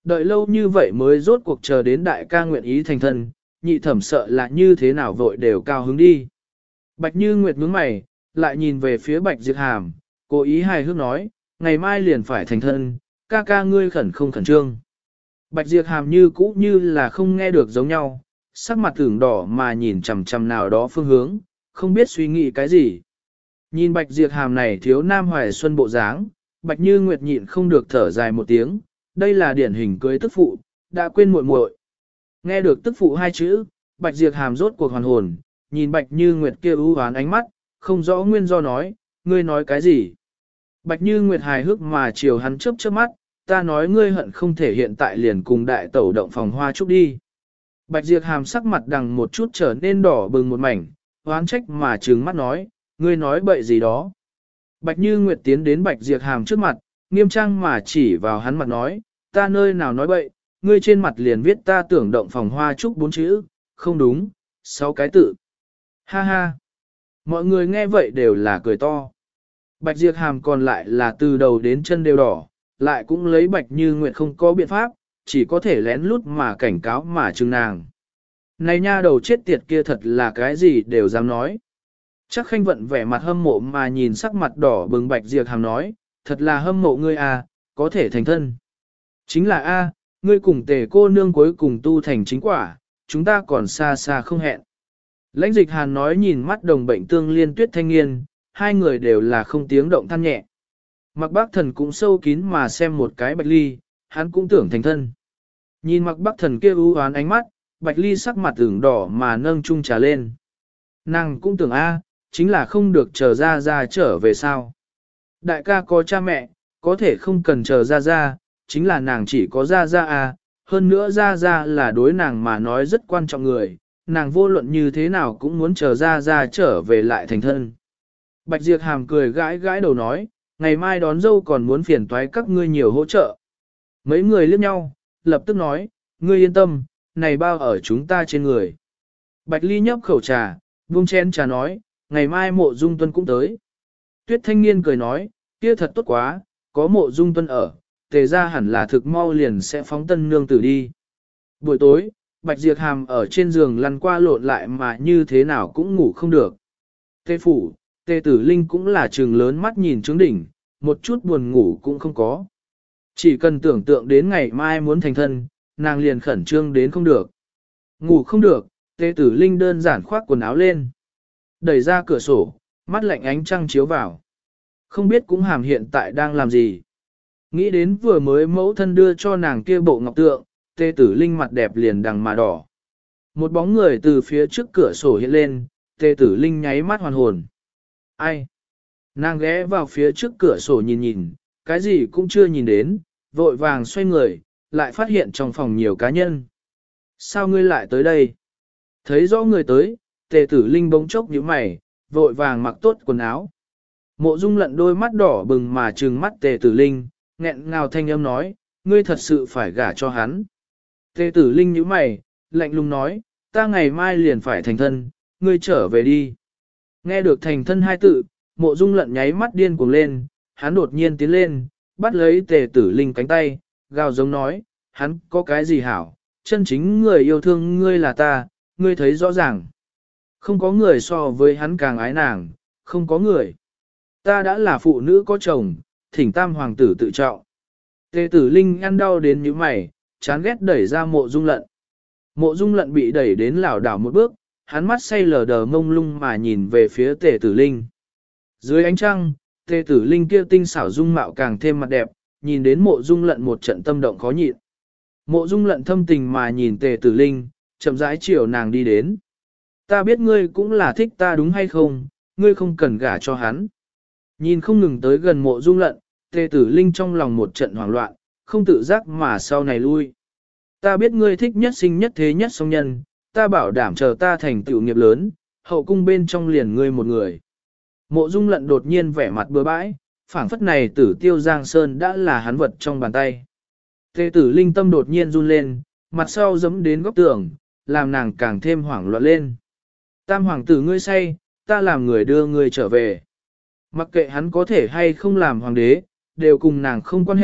Đợi lâu như vậy mới rốt cuộc chờ đến đại ca nguyện ý thành thân, nhị thẩm sợ là như thế nào vội đều cao hứng đi. Bạch Như Nguyệt nhướng mày, lại nhìn về phía Bạch Diệp Hàm, cố ý hài hước nói, ngày mai liền phải thành thân, ca ca ngươi khẩn không khẩn trương. Bạch Diệp Hàm như cũ như là không nghe được giống nhau, sắc mặt tưởng đỏ mà nhìn chằm chằm nào đó phương hướng, không biết suy nghĩ cái gì. Nhìn Bạch Diệp Hàm này thiếu nam hoài xuân bộ dáng, Bạch Như Nguyệt nhịn không được thở dài một tiếng, đây là điển hình cưới tức phụ, đã quên muội muội. Nghe được tức phụ hai chữ, Bạch Diệp Hàm rốt cuộc hoàn hồn, nhìn Bạch Như Nguyệt kia ưu hoán ánh mắt, không rõ nguyên do nói, ngươi nói cái gì. Bạch Như Nguyệt hài hước mà chiều hắn chớp chớp mắt, ta nói ngươi hận không thể hiện tại liền cùng đại tẩu động phòng hoa trúc đi. Bạch Diệp Hàm sắc mặt đằng một chút trở nên đỏ bừng một mảnh, oán trách mà trừng mắt nói, ngươi nói bậy gì đó. Bạch Như Nguyệt tiến đến Bạch Diệp Hàm trước mặt, nghiêm trang mà chỉ vào hắn mặt nói, ta nơi nào nói bậy, ngươi trên mặt liền viết ta tưởng động phòng hoa trúc 4 chữ, không đúng, 6 cái tự. Ha ha. Mọi người nghe vậy đều là cười to. Bạch Diệp Hàm còn lại là từ đầu đến chân đều đỏ, lại cũng lấy Bạch Như Nguyệt không có biện pháp, chỉ có thể lén lút mà cảnh cáo mà trừng nàng. Này nha đầu chết tiệt kia thật là cái gì đều dám nói. Chắc Khanh Vận vẻ mặt hâm mộ mà nhìn sắc mặt đỏ bừng Bạch Diệp Hàm nói, thật là hâm mộ ngươi à, có thể thành thân. Chính là a, ngươi cùng Tề cô nương cuối cùng tu thành chính quả, chúng ta còn xa xa không hẹn. Lãnh Dịch Hàn nói nhìn mắt đồng bệnh tương liên Tuyết Thanh Nghiên, hai người đều là không tiếng động than nhẹ. Mặc Bác Thần cũng sâu kín mà xem một cái Bạch Ly, hắn cũng tưởng thành thân. Nhìn Mặc Bác Thần kia u hoán ánh mắt, Bạch Ly sắc mặt ửng đỏ mà nâng chung trà lên. Nàng cũng tưởng chính là không được chờ ra trở về sao. Đại ca có cha mẹ, có thể không cần chờ ra, chính là nàng chỉ có ra hơn nữa ra là đối nàng mà nói rất quan trọng người, nàng vô luận như thế nào cũng muốn chờ ra trở về lại thành thân. Bạch Diệp Hàm cười gãi gãi đầu nói, ngày mai đón dâu còn muốn phiền toái các ngươi nhiều hỗ trợ. Mấy người liếc nhau, lập tức nói, ngươi yên tâm, này bao ở chúng ta trên người. Bạch Ly nhấp khẩu trà, buông chén trà nói, ngày mai Mộ Dung Tuân cũng tới. Tuyết Thanh Nghiên cười nói, kia thật tốt quá, có Mộ Dung Tuân ở, Tề ra hẳn là thực mau liền sẽ phóng tân nương tử đi. Buổi tối, Bạch Diệp Hàm ở trên giường lăn qua lộn lại mà như thế nào cũng ngủ không được. Tề phủ, Tề Tử Linh cũng là trừng lớn mắt nhìn trướng đỉnh, một chút buồn ngủ cũng không có. Chỉ cần tưởng tượng đến ngày mai muốn thành thân, nàng liền khẩn trương đến không được. Ngủ không được, Tề Tử Linh đơn giản khoác quần áo lên. Đẩy ra cửa sổ, mắt lạnh ánh trăng chiếu vào. Không biết cũng hàm hiện tại đang làm gì. Nghĩ đến vừa mới mẫu thân đưa cho nàng kia bộ ngọc tượng, Tề Tử Linh mặt đẹp liền đằng mà đỏ. Một bóng người từ phía trước cửa sổ hiện lên, Tề Tử Linh nháy mắt hoàn hồn. Ai? Nàng ghé vào phía trước cửa sổ nhìn nhìn, cái gì cũng chưa nhìn đến, vội vàng xoay người, lại phát hiện trong phòng nhiều cá nhân. Sao ngươi lại tới đây? Thấy rõ người tới, Tề Tử Linh bỗng chốc nhíu mày, vội vàng mặc tốt quần áo. Mộ Dung Lận đôi mắt đỏ bừng mà trừng mắt Tề Tử Linh, nghẹn ngào thanh âm nói, ngươi thật sự phải gả cho hắn. Tề Tử Linh nhíu mày, lạnh lùng nói, ta ngày mai liền phải thành thân, ngươi trở về đi. Nghe được thành thân hai tự, Mộ Dung Lận nháy mắt điên cuồng lên, hắn đột nhiên tiến lên, bắt lấy Tề Tử Linh cánh tay, gào giống nói, hắn có cái gì hảo, chân chính người yêu thương ngươi là ta, ngươi thấy rõ ràng. Không có người so với hắn càng ái nàng, không có người. Ta đã là phụ nữ có chồng, thỉnh tam hoàng tử tự trọng. Tề Tử Linh ăn đau đến như mày, chán ghét đẩy ra Mộ Dung Lận. Mộ Dung Lận bị đẩy đến lảo đảo một bước, hắn mắt say lờ đờ mông lung mà nhìn về phía Tề Tử Linh. Dưới ánh trăng, Tề Tử Linh kia tinh xảo dung mạo càng thêm mặt đẹp, nhìn đến Mộ Dung Lận một trận tâm động khó nhịn. Mộ Dung Lận thâm tình mà nhìn Tề Tử Linh, chậm rãi chiều nàng đi đến. Ta biết ngươi cũng là thích ta đúng hay không, ngươi không cần gả cho hắn. Nhìn không ngừng tới gần Mộ Dung Lận, Tề Tử Linh trong lòng một trận hoảng loạn, không tự giác mà sau này lui. Ta biết ngươi thích nhất sinh nhất thế nhất song nhân, ta bảo đảm chờ ta thành tựu nghiệp lớn, hậu cung bên trong liền ngươi một người. Mộ Dung Lận đột nhiên vẻ mặt bừa bãi, phảng phất này Tử Tiêu Giang Sơn đã là hắn vật trong bàn tay. Tề Tử Linh tâm đột nhiên run lên, mặt sau giẫm đến góc tường, làm nàng càng thêm hoảng loạn lên. Tam hoàng tử ngươi say, ta làm người đưa ngươi trở về. Mặc kệ hắn có thể hay không làm hoàng đế, đều cùng nàng không quan hệ,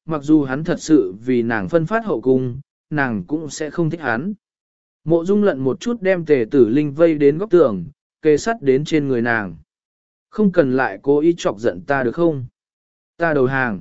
mặc dù hắn thật sự vì nàng phân phát hậu cung, nàng cũng sẽ không thích hắn. Mộ Dung Lận một chút đem Tề Tử Linh vây đến góc tường, kề sắt đến trên người nàng. Không cần lại cố ý chọc giận ta được không? Ta đầu hàng.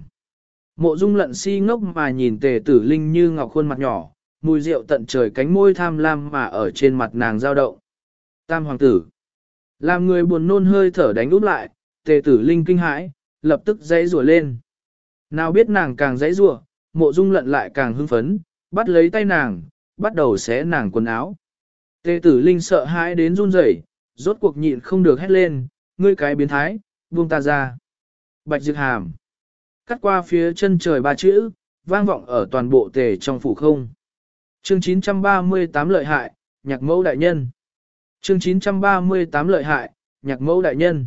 Mộ Dung Lận si ngốc mà nhìn Tề Tử Linh như ngọc khuôn mặt nhỏ, mùi rượu tận trời cánh môi tham lam mà ở trên mặt nàng dao động. Tam hoàng tử. Làm người buồn nôn hơi thở đánh úp lại, Tề Tử Linh kinh hãi, lập tức dãy rủa lên. Nào biết nàng càng dãy rủa, Mộ Dung Lận lại càng hưng phấn, bắt lấy tay nàng, bắt đầu xé nàng quần áo. Tề Tử Linh sợ hãi đến run rẩy, rốt cuộc nhịn không được hét lên, ngươi cái biến thái, buông ta ra. Bạch Diệp Hàm. Cắt qua phía chân trời ba chữ, vang vọng ở toàn bộ Tề trong phủ không. Chương 938 lợi hại, nhạc mẫu đại nhân. Chương 938 lợi hại, nhạc mẫu đại nhân.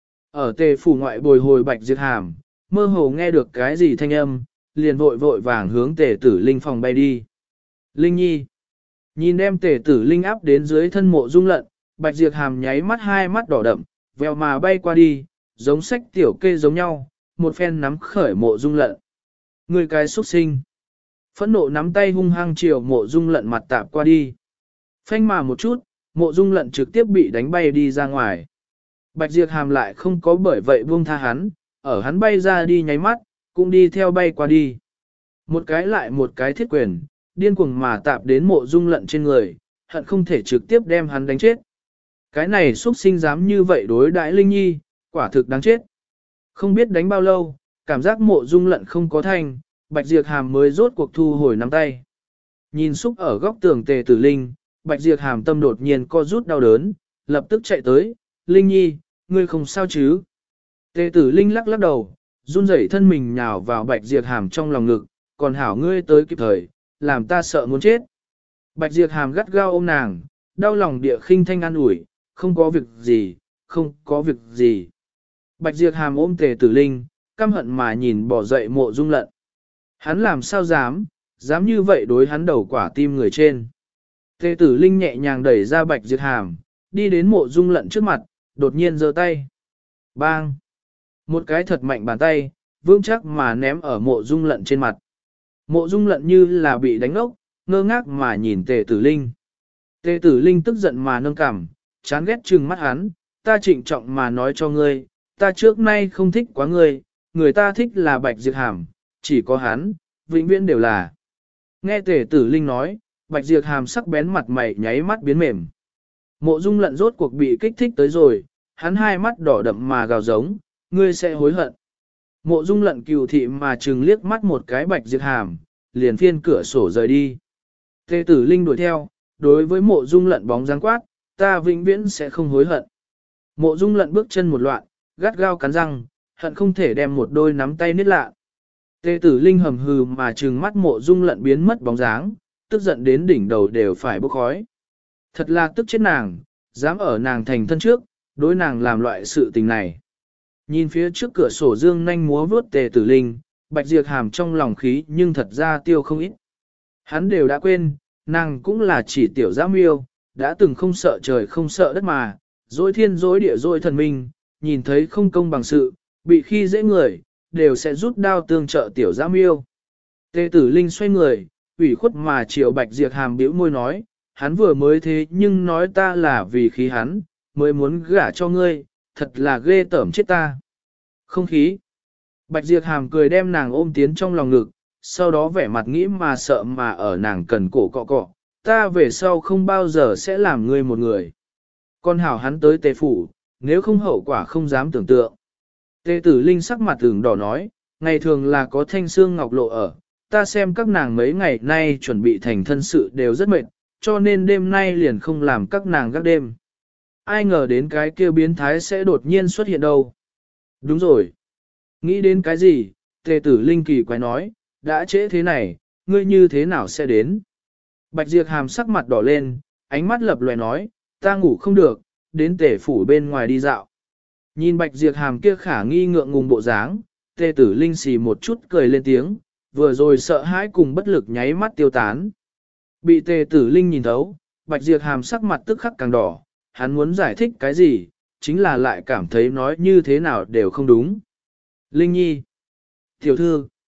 Ở Tề phủ ngoại bồi hồi Bạch Diệp Hàm, mơ hồ nghe được cái gì thanh âm, liền vội vội vàng hướng Tề Tử Linh phòng bay đi. Linh Nhi. Nhìn đem Tề Tử Linh áp đến dưới thân Mộ Dung Lận, Bạch Diệp Hàm nháy mắt hai mắt đỏ đậm, vèo mà bay qua đi, giống sách tiểu kê giống nhau, một phen nắm khởi Mộ Dung Lận. Người cái xuất sinh. Phẫn nộ nắm tay hung hăng chiều Mộ Dung Lận mặt tạp qua đi. Phanh mà một chút, Mộ Dung Lận trực tiếp bị đánh bay đi ra ngoài. Bạch Diệp Hàm lại không có bởi vậy buông tha hắn, ở hắn bay ra đi nháy mắt, cũng đi theo bay qua đi. Một cái lại một cái thiết quyền, điên cuồng mà tạp đến Mộ Dung Lận trên người, hận không thể trực tiếp đem hắn đánh chết. Cái này xuất sinh dám như vậy đối đãi Linh Nhi, quả thực đáng chết. Không biết đánh bao lâu, cảm giác Mộ Dung Lận không có thành, Bạch Diệp Hàm mới rốt cuộc thu hồi nắm tay. Nhìn xúc ở góc tường Tề Tử Linh, Bạch Diệp Hàm tâm đột nhiên co rút đau đớn, lập tức chạy tới, Linh Nhi, ngươi không sao chứ? Tề Tử Linh lắc lắc đầu, run rẩy thân mình nhào vào Bạch Diệp Hàm trong lòng ngực, còn hảo ngươi tới kịp thời, làm ta sợ muốn chết. Bạch Diệp Hàm gắt gao ôm nàng, đau lòng địa khinh thanh an ủi, không có việc gì, không có việc gì. Bạch Diệp Hàm ôm Tề Tử Linh, căm hận mà nhìn bỏ dậy Mộ Dung Lận. Hắn làm sao dám như vậy đối hắn đầu quả tim người trên. Tề Tử Linh nhẹ nhàng đẩy ra Bạch Diệp Hàm, đi đến Mộ Dung Lận trước mặt, đột nhiên giơ tay. Bang! Một cái thật mạnh bàn tay, vững chắc mà ném ở Mộ Dung Lận trên mặt. Mộ Dung Lận như là bị đánh ốc, ngơ ngác mà nhìn Tề Tử Linh. Tề Tử Linh tức giận mà nâng cằm, chán ghét trừng mắt hắn, ta trịnh trọng mà nói cho ngươi, ta trước nay không thích quá ngươi, người ta thích là Bạch Diệp Hàm, chỉ có hắn, vĩnh viễn đều là. Nghe Tề Tử Linh nói, Bạch Diệp Hàm sắc bén mặt mày nháy mắt biến mềm. Mộ Dung Lận rốt cuộc bị kích thích tới rồi, hắn hai mắt đỏ đậm mà gào giống, ngươi sẽ hối hận. Mộ Dung Lận cừu thị mà trừng liếc mắt một cái Bạch Diệp Hàm, liền phiên cửa sổ rời đi. Tề Tử Linh đuổi theo, đối với Mộ Dung Lận bóng dáng quát, ta vĩnh viễn sẽ không hối hận. Mộ Dung Lận bước chân một loạn, gắt gao cắn răng, hận không thể đem một đôi nắm tay niết lạ. Tề Tử Linh hầm hừ mà trừng mắt Mộ Dung Lận biến mất bóng dáng, tức giận đến đỉnh đầu đều phải bốc khói. Thật là tức chết nàng, dám ở nàng thành thân trước, đối nàng làm loại sự tình này. Nhìn phía trước cửa sổ dương nhanh múa vướt Tề Tử Linh, Bạch Diệp Hàm trong lòng khí nhưng thật ra tiêu không ít. Hắn đều đã quên, nàng cũng là chỉ tiểu giã miêu, đã từng không sợ trời không sợ đất mà, dối thiên dối địa dối thần minh, nhìn thấy không công bằng sự, bị khi dễ người, đều sẽ rút đao tương trợ tiểu giã miêu. Tề Tử Linh xoay người, ủy khuất mà chiều Bạch Diệp Hàm bĩu môi nói, hắn vừa mới thế nhưng nói ta là vì khí hắn, mới muốn gả cho ngươi, thật là ghê tởm chết ta. Không khí. Bạch Diệp Hàm cười đem nàng ôm tiến trong lòng ngực, sau đó vẻ mặt nghĩ mà sợ mà ở nàng cần cổ cọ cọ, ta về sau không bao giờ sẽ làm ngươi một người. Con hảo hắn tới Tề phủ, nếu không hậu quả không dám tưởng tượng. Tề Tử Linh sắc mặt tưởng đỏ nói, ngày thường là có thanh xương ngọc lộ ở, ta xem các nàng mấy ngày nay chuẩn bị thành thân sự đều rất mệt, cho nên đêm nay liền không làm các nàng gác đêm. Ai ngờ đến cái kia biến thái sẽ đột nhiên xuất hiện đâu. Đúng rồi. Nghĩ đến cái gì, Tề Tử Linh kỳ quái nói, đã trễ thế này, ngươi như thế nào sẽ đến? Bạch Diệp Hàm sắc mặt đỏ lên, ánh mắt lập lòe nói, ta ngủ không được, đến Tề phủ bên ngoài đi dạo. Nhìn Bạch Diệp Hàm kia khả nghi ngượng ngùng bộ dáng, Tề Tử Linh xì một chút cười lên tiếng, vừa rồi sợ hãi cùng bất lực nháy mắt tiêu tán. Bị Tề Tử Linh nhìn thấu, Bạch Diệp Hàm sắc mặt tức khắc càng đỏ, hắn muốn giải thích cái gì, chính là lại cảm thấy nói như thế nào đều không đúng. Linh Nhi, tiểu thư,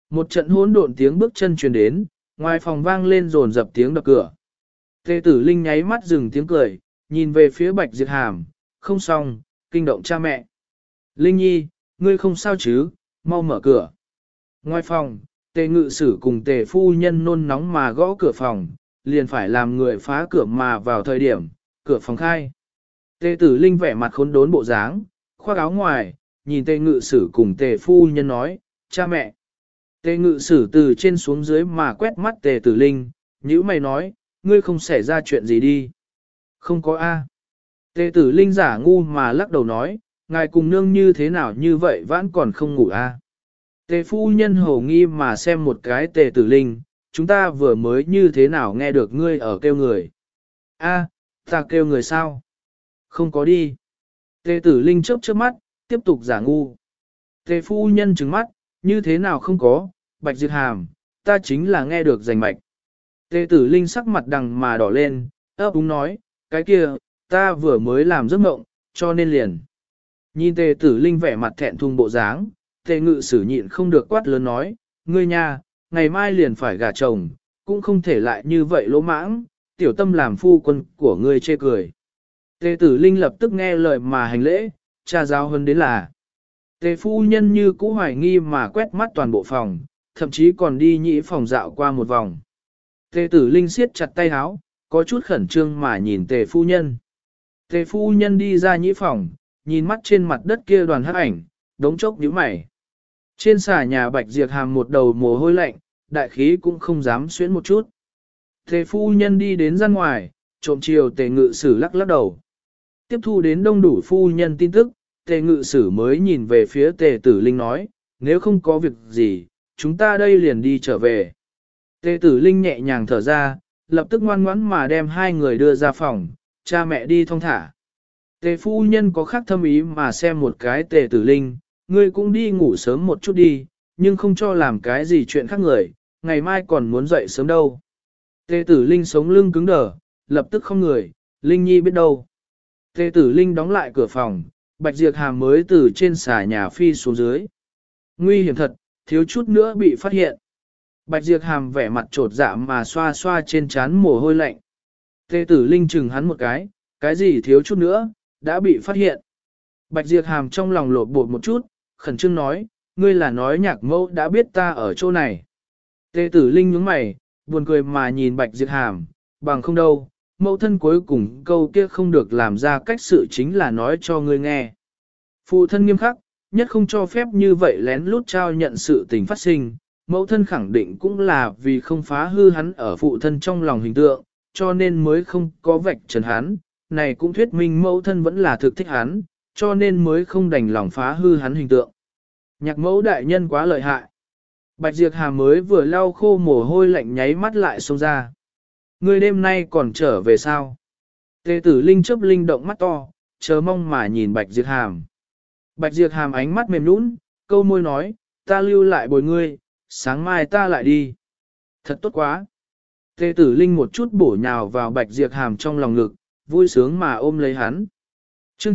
Một trận hỗn độn tiếng bước chân truyền đến, ngoài phòng vang lên rồn dập tiếng đập cửa. Tề tử linh nháy mắt dừng tiếng cười, nhìn về phía Bạch Diệp Hàm, không xong, kinh động cha mẹ. Linh nhi, ngươi không sao chứ, mau mở cửa. Ngoài phòng, Tề ngự sử cùng Tề phu nhân nôn nóng mà gõ cửa phòng, liền phải làm người phá cửa mà vào thời điểm, cửa phòng khai. Tề tử linh vẻ mặt khốn đốn bộ dáng, khoác áo ngoài, nhìn Tề ngự sử cùng Tề phu nhân nói, cha mẹ. Tề ngự sử từ trên xuống dưới mà quét mắt Tề tử linh, nhữ mày nói, ngươi không xảy ra chuyện gì đi. Không có A. Tề tử linh giả ngu mà lắc đầu nói, ngài cùng nương như thế nào như vậy vẫn còn không ngủ A. Tề phu nhân hổ nghi mà xem một cái Tề tử linh, chúng ta vừa mới như thế nào nghe được ngươi ở kêu người. A, ta kêu người sao? Không có đi. Tề tử linh chớp chớp mắt, tiếp tục giả ngu. Tề phu nhân trừng mắt, như thế nào không có, Bạch Diệp Hàm, ta chính là nghe được rành mạch. Tề tử linh sắc mặt đằng mà đỏ lên, ấp úng nói, cái kia, ta vừa mới làm giấc mộng, cho nên liền. Nhìn Tề tử linh vẻ mặt thẹn thùng bộ dáng, Tề ngự sử nhịn không được quát lớn nói, ngươi nha, ngày mai liền phải gả chồng, cũng không thể lại như vậy lỗ mãng, tiểu tâm làm phu quân của ngươi chê cười. Tề tử linh lập tức nghe lời mà hành lễ, cha giáo hơn đến là. Tề phu nhân như cũ hoài nghi mà quét mắt toàn bộ phòng, thậm chí còn đi nhĩ phòng dạo qua một vòng. Tề tử linh siết chặt tay áo, có chút khẩn trương mà nhìn tề phu nhân. Tề phu nhân đi ra nhĩ phòng, nhìn mắt trên mặt đất kia đoàn hắc ảnh, đống chốc nhíu mày. Trên xà nhà Bạch Diệp Hàm một đầu mồ hôi lạnh, đại khí cũng không dám xuyến một chút. Tề phu nhân đi đến ra ngoài, trộm chiều tề ngự sử lắc lắc đầu. Tiếp thu đến đông đủ phu nhân tin tức, tề ngự sử mới nhìn về phía tề tử linh nói, nếu không có việc gì, chúng ta đây liền đi trở về. Tề tử linh nhẹ nhàng thở ra, lập tức ngoan ngoãn mà đem hai người đưa ra phòng, cha mẹ đi thong thả. Tề phu nhân có khác thâm ý mà xem một cái tề tử linh, ngươi cũng đi ngủ sớm một chút đi, nhưng không cho làm cái gì chuyện khác người, ngày mai còn muốn dậy sớm đâu. Tề tử linh sống lưng cứng đờ, lập tức không người, linh nhi biết đâu. Tề tử linh đóng lại cửa phòng, Bạch Diệp Hàm mới từ trên xà nhà phi xuống dưới. Nguy hiểm thật, thiếu chút nữa bị phát hiện. Bạch Diệp Hàm vẻ mặt trột dạ mà xoa xoa trên trán mồ hôi lạnh. Tề tử linh chừng hắn một cái gì thiếu chút nữa, đã bị phát hiện. Bạch Diệp Hàm trong lòng lột bột một chút, khẩn trương nói, ngươi là nói nhạc mẫu đã biết ta ở chỗ này. Tề tử linh nhướng mày, buồn cười mà nhìn Bạch Diệp Hàm, bằng không đâu, mẫu thân cuối cùng câu kia không được làm ra cách sự chính là nói cho ngươi nghe. Phụ thân nghiêm khắc, nhất không cho phép như vậy lén lút trao nhận sự tình phát sinh, mẫu thân khẳng định cũng là vì không phá hư hắn ở phụ thân trong lòng hình tượng, cho nên mới không có vạch trần hắn, này cũng thuyết minh mẫu thân vẫn là thực thích hắn, cho nên mới không đành lòng phá hư hắn hình tượng. Nhạc mẫu đại nhân quá lợi hại. Bạch Diệp Hàm mới vừa lau khô mồ hôi lạnh nháy mắt lại xông ra. Ngươi đêm nay còn trở về sao? Tề tử linh chớp linh động mắt to, chờ mong mà nhìn Bạch Diệp Hàm. Bạch Diệp Hàm ánh mắt mềm nũng, câu môi nói, ta lưu lại bồi ngươi, sáng mai ta lại đi. Thật tốt quá. Tề tử linh một chút bổ nhào vào Bạch Diệp Hàm trong lòng ngực, vui sướng mà ôm lấy hắn. Chương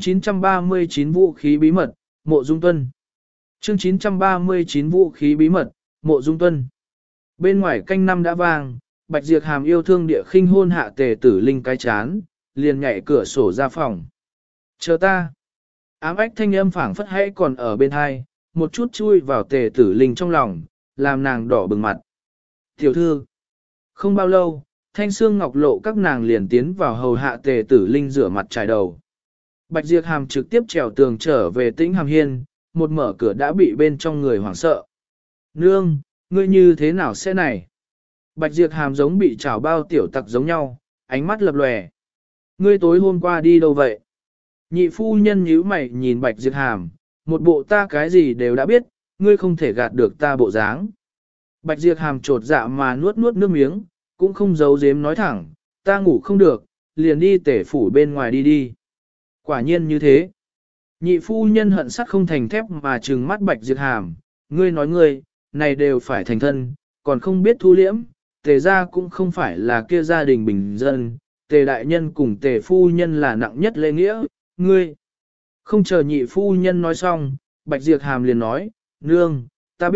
939 vũ khí bí mật, Mộ Dung Tuân. Chương 939 vũ khí bí mật, Mộ Dung Tuân. Bên ngoài canh năm đã vang, Bạch Diệp Hàm yêu thương địa khinh hôn hạ tề tử linh cái chán, liền nhảy cửa sổ ra phòng. Chờ ta. Ám ách thanh âm phảng phất hãy còn ở bên hai, một chút chui vào tề tử linh trong lòng, làm nàng đỏ bừng mặt. Tiểu thư. Không bao lâu, thanh xương ngọc lộ các nàng liền tiến vào hầu hạ tề tử linh rửa mặt trải đầu. Bạch Diệp Hàm trực tiếp trèo tường trở về Tĩnh Hàm Hiên, một mở cửa đã bị bên trong người hoảng sợ. Nương, ngươi như thế nào sẽ này? Bạch Diệp Hàm giống bị chảo bao tiểu tặc giống nhau, ánh mắt lập lòe. Ngươi tối hôm qua đi đâu vậy? Nhị phu nhân nhíu mày nhìn Bạch Diệp Hàm, một bộ ta cái gì đều đã biết, ngươi không thể gạt được ta bộ dáng. Bạch Diệp Hàm trột dạ mà nuốt nuốt nước miếng, cũng không giấu giếm nói thẳng, ta ngủ không được, liền đi tể phủ bên ngoài đi đi. Quả nhiên như thế. Nhị phu nhân hận sắt không thành thép mà trừng mắt Bạch Diệp Hàm, ngươi nói ngươi, này đều phải thành thân, còn không biết thu liễm, tề gia cũng không phải là kia gia đình bình dân, tề đại nhân cùng tề phu nhân là nặng nhất lễ nghĩa, ngươi. Không chờ nhị phu nhân nói xong, Bạch Diệp Hàm liền nói, nương, ta biết,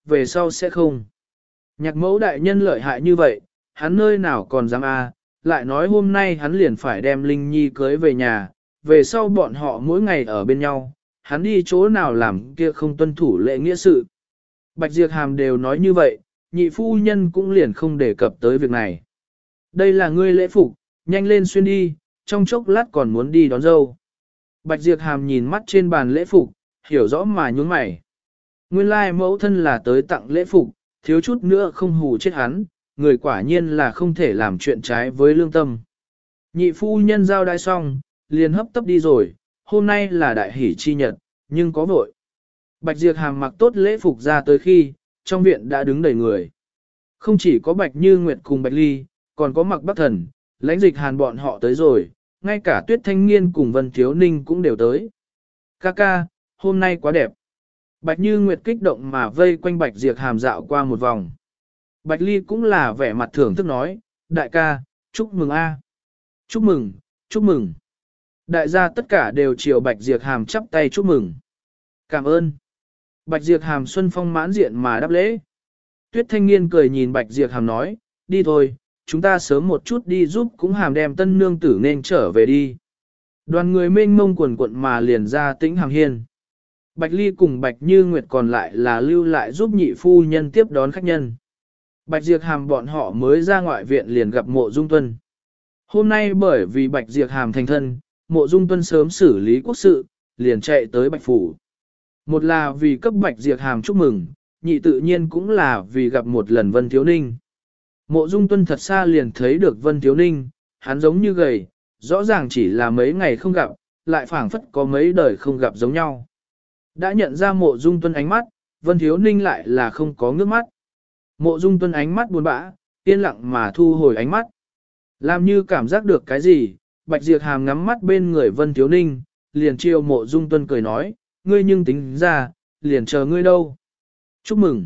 về sau sẽ không. Nhạc mẫu đại nhân lợi hại như vậy, hắn nơi nào còn dám lại nói hôm nay hắn liền phải đem Linh Nhi cưới về nhà, về sau bọn họ mỗi ngày ở bên nhau, hắn đi chỗ nào làm kia không tuân thủ lễ nghĩa sự. Bạch Diệp Hàm đều nói như vậy, nhị phu nhân cũng liền không đề cập tới việc này. Đây là ngươi lễ phục, nhanh lên xuyên đi, trong chốc lát còn muốn đi đón dâu. Bạch Diệp Hàm nhìn mắt trên bàn lễ phục, hiểu rõ mà nhún mày. Nguyên lai mẫu thân là tới tặng lễ phục, thiếu chút nữa không hù chết hắn, người quả nhiên là không thể làm chuyện trái với lương tâm. Nhị phu nhân giao đai xong, liền hấp tấp đi rồi, hôm nay là đại hỷ chi nhật, nhưng có vội. Bạch Diệp Hàm mặc tốt lễ phục ra tới khi, trong viện đã đứng đầy người. Không chỉ có Bạch Như Nguyệt cùng Bạch Ly, còn có Mặc Bắc Thần, Lãnh Dịch Hàn bọn họ tới rồi, ngay cả Tuyết Thanh Nghiên cùng Vân Thiếu Ninh cũng đều tới. Ca ca, hôm nay quá đẹp. Bạch Như Nguyệt kích động mà vây quanh Bạch Diệp Hàm dạo qua một vòng. Bạch Ly cũng là vẻ mặt thưởng thức nói, đại ca, chúc mừng a, chúc mừng, chúc mừng. Đại gia tất cả đều chiều Bạch Diệp Hàm chắp tay chúc mừng. Cảm ơn. Bạch Diệp Hàm xuân phong mãn diện mà đáp lễ. Tuyết Thanh Nghiên cười nhìn Bạch Diệp Hàm nói, đi thôi, chúng ta sớm một chút đi giúp cũng Hàm đem tân nương tử nên trở về đi. Đoàn người mênh mông quần quận mà liền ra Tĩnh Hàm Hiên. Bạch Ly cùng Bạch Như Nguyệt còn lại là lưu lại giúp nhị phu nhân tiếp đón khách nhân. Bạch Diệp Hàm bọn họ mới ra ngoại viện liền gặp Mộ Dung Tuân. Hôm nay bởi vì Bạch Diệp Hàm thành thân, Mộ Dung Tuân sớm xử lý quốc sự, liền chạy tới Bạch Phủ. Một là vì cấp Bạch Diệp Hàm chúc mừng, nhị tự nhiên cũng là vì gặp một lần Vân Thiếu Ninh. Mộ Dung Tuân thật xa liền thấy được Vân Thiếu Ninh, hắn giống như gầy, rõ ràng chỉ là mấy ngày không gặp, lại phảng phất có mấy đời không gặp giống nhau. Đã nhận ra Mộ Dung Tuân ánh mắt, Vân Thiếu Ninh lại là không có ngước mắt. Mộ Dung Tuân ánh mắt buồn bã, yên lặng mà thu hồi ánh mắt. Làm như cảm giác được cái gì, Bạch Diệp Hàm ngắm mắt bên người Vân Thiếu Ninh, liền chiều Mộ Dung Tuân cười nói, ngươi nhưng tính ra, liền chờ ngươi đâu. Chúc mừng.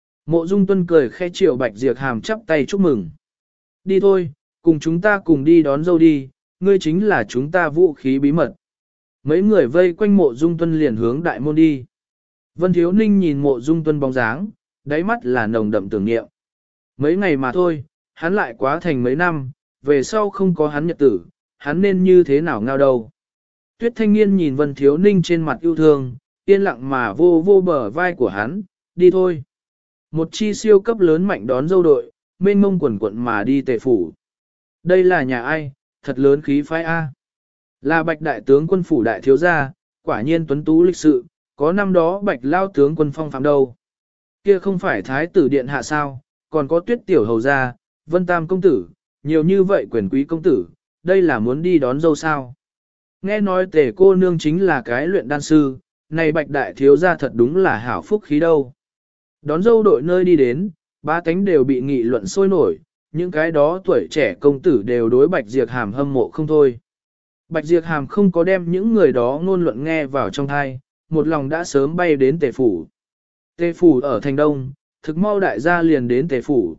Mộ Dung Tuân cười khẽ chiều Bạch Diệp Hàm chắp tay chúc mừng. Đi thôi, cùng chúng ta cùng đi đón dâu đi, ngươi chính là chúng ta vũ khí bí mật. Mấy người vây quanh Mộ Dung Tuân liền hướng đại môn đi. Vân Thiếu Ninh nhìn Mộ Dung Tuân bóng dáng, đáy mắt là nồng đậm tưởng niệm. Mấy ngày mà thôi, hắn lại quá thành mấy năm, về sau không có hắn nhật tử, hắn nên như thế nào ngao đâu. Tuyết Thanh Nghiên nhìn Vân Thiếu Ninh trên mặt yêu thương, yên lặng mà vô vô bờ vai của hắn, đi thôi. Một chi siêu cấp lớn mạnh đón dâu đội, mênh mông quần quận mà đi Tề Phủ. Đây là nhà ai, thật lớn khí phái A. Là Bạch đại tướng quân phủ đại thiếu gia, quả nhiên tuấn tú lịch sự, có năm đó Bạch lao tướng quân phong phạm đâu. Kia không phải thái tử điện hạ sao, còn có Tuyết tiểu hầu gia, Vân Tam công tử, nhiều như vậy quyền quý công tử, đây là muốn đi đón dâu sao. Nghe nói Tề cô nương chính là cái luyện đan sư, này Bạch đại thiếu gia thật đúng là hảo phúc khí đâu. Đón dâu đội nơi đi đến, ba cánh đều bị nghị luận sôi nổi, những cái đó tuổi trẻ công tử đều đối Bạch Diệp Hàm hâm mộ không thôi. Bạch Diệp Hàm không có đem những người đó ngôn luận nghe vào trong thai, một lòng đã sớm bay đến Tề Phủ. Tề Phủ ở thành đông, thực mau đại gia liền đến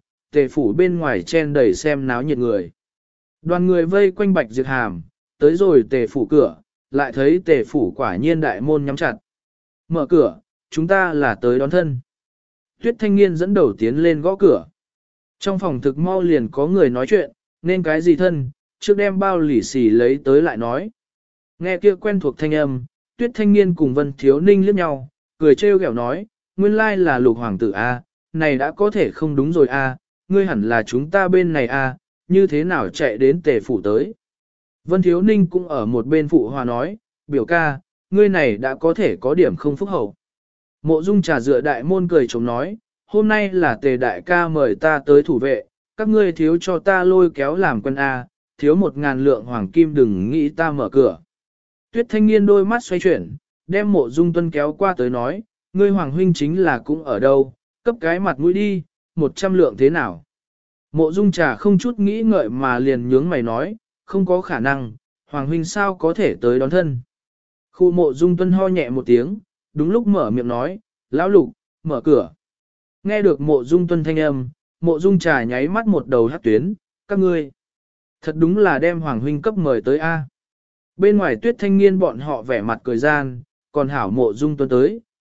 Tề Phủ bên ngoài chen đầy xem náo nhiệt người. Đoàn người vây quanh Bạch Diệp Hàm, tới rồi Tề Phủ cửa, lại thấy Tề Phủ quả nhiên đại môn nhắm chặt. Mở cửa, chúng ta là tới đón thân. Tuyết Thanh Nghiên dẫn đầu tiến lên gõ cửa. Trong phòng thực mau liền có người nói chuyện, nên cái gì thân, trước đem bao lì xì lấy tới lại nói. Nghe kia quen thuộc thanh âm, Tuyết Thanh Nghiên cùng Vân Thiếu Ninh liếc nhau, cười trêu ghẹo nói, nguyên lai là Lục hoàng tử a, này đã có thể không đúng rồi a, ngươi hẳn là chúng ta bên này a, như thế nào chạy đến Tề Phủ tới. Vân Thiếu Ninh cũng ở một bên phụ hòa nói, biểu ca, ngươi này đã có thể có điểm không phúc hậu. Mộ Dung Trà dựa đại môn cười chống nói, hôm nay là Tề đại ca mời ta tới thủ vệ, các ngươi thiếu cho ta lôi kéo làm quân A, thiếu 1.000 lượng hoàng kim đừng nghĩ ta mở cửa. Tuyết Thanh Nghiên đôi mắt xoay chuyển, đem Mộ Dung Tuân kéo qua tới nói, ngươi hoàng huynh chính là cũng ở đâu, cấp cái mặt mũi đi, 100 lượng thế nào. Mộ Dung Trà không chút nghĩ ngợi mà liền nhướng mày nói, không có khả năng, hoàng huynh sao có thể tới đón thân. Khu Mộ Dung Tuân ho nhẹ một tiếng, đúng lúc mở miệng nói, lão Lục, mở cửa. Nghe được Mộ Dung Tuân thanh âm, Mộ Dung Trà nháy mắt một đầu hắc tuyến, các ngươi. Thật đúng là đem Hoàng huynh cấp mời tới A. Bên ngoài Tuyết Thanh Nghiên bọn họ vẻ mặt cười gian, còn hảo Mộ Dung Tuân tới,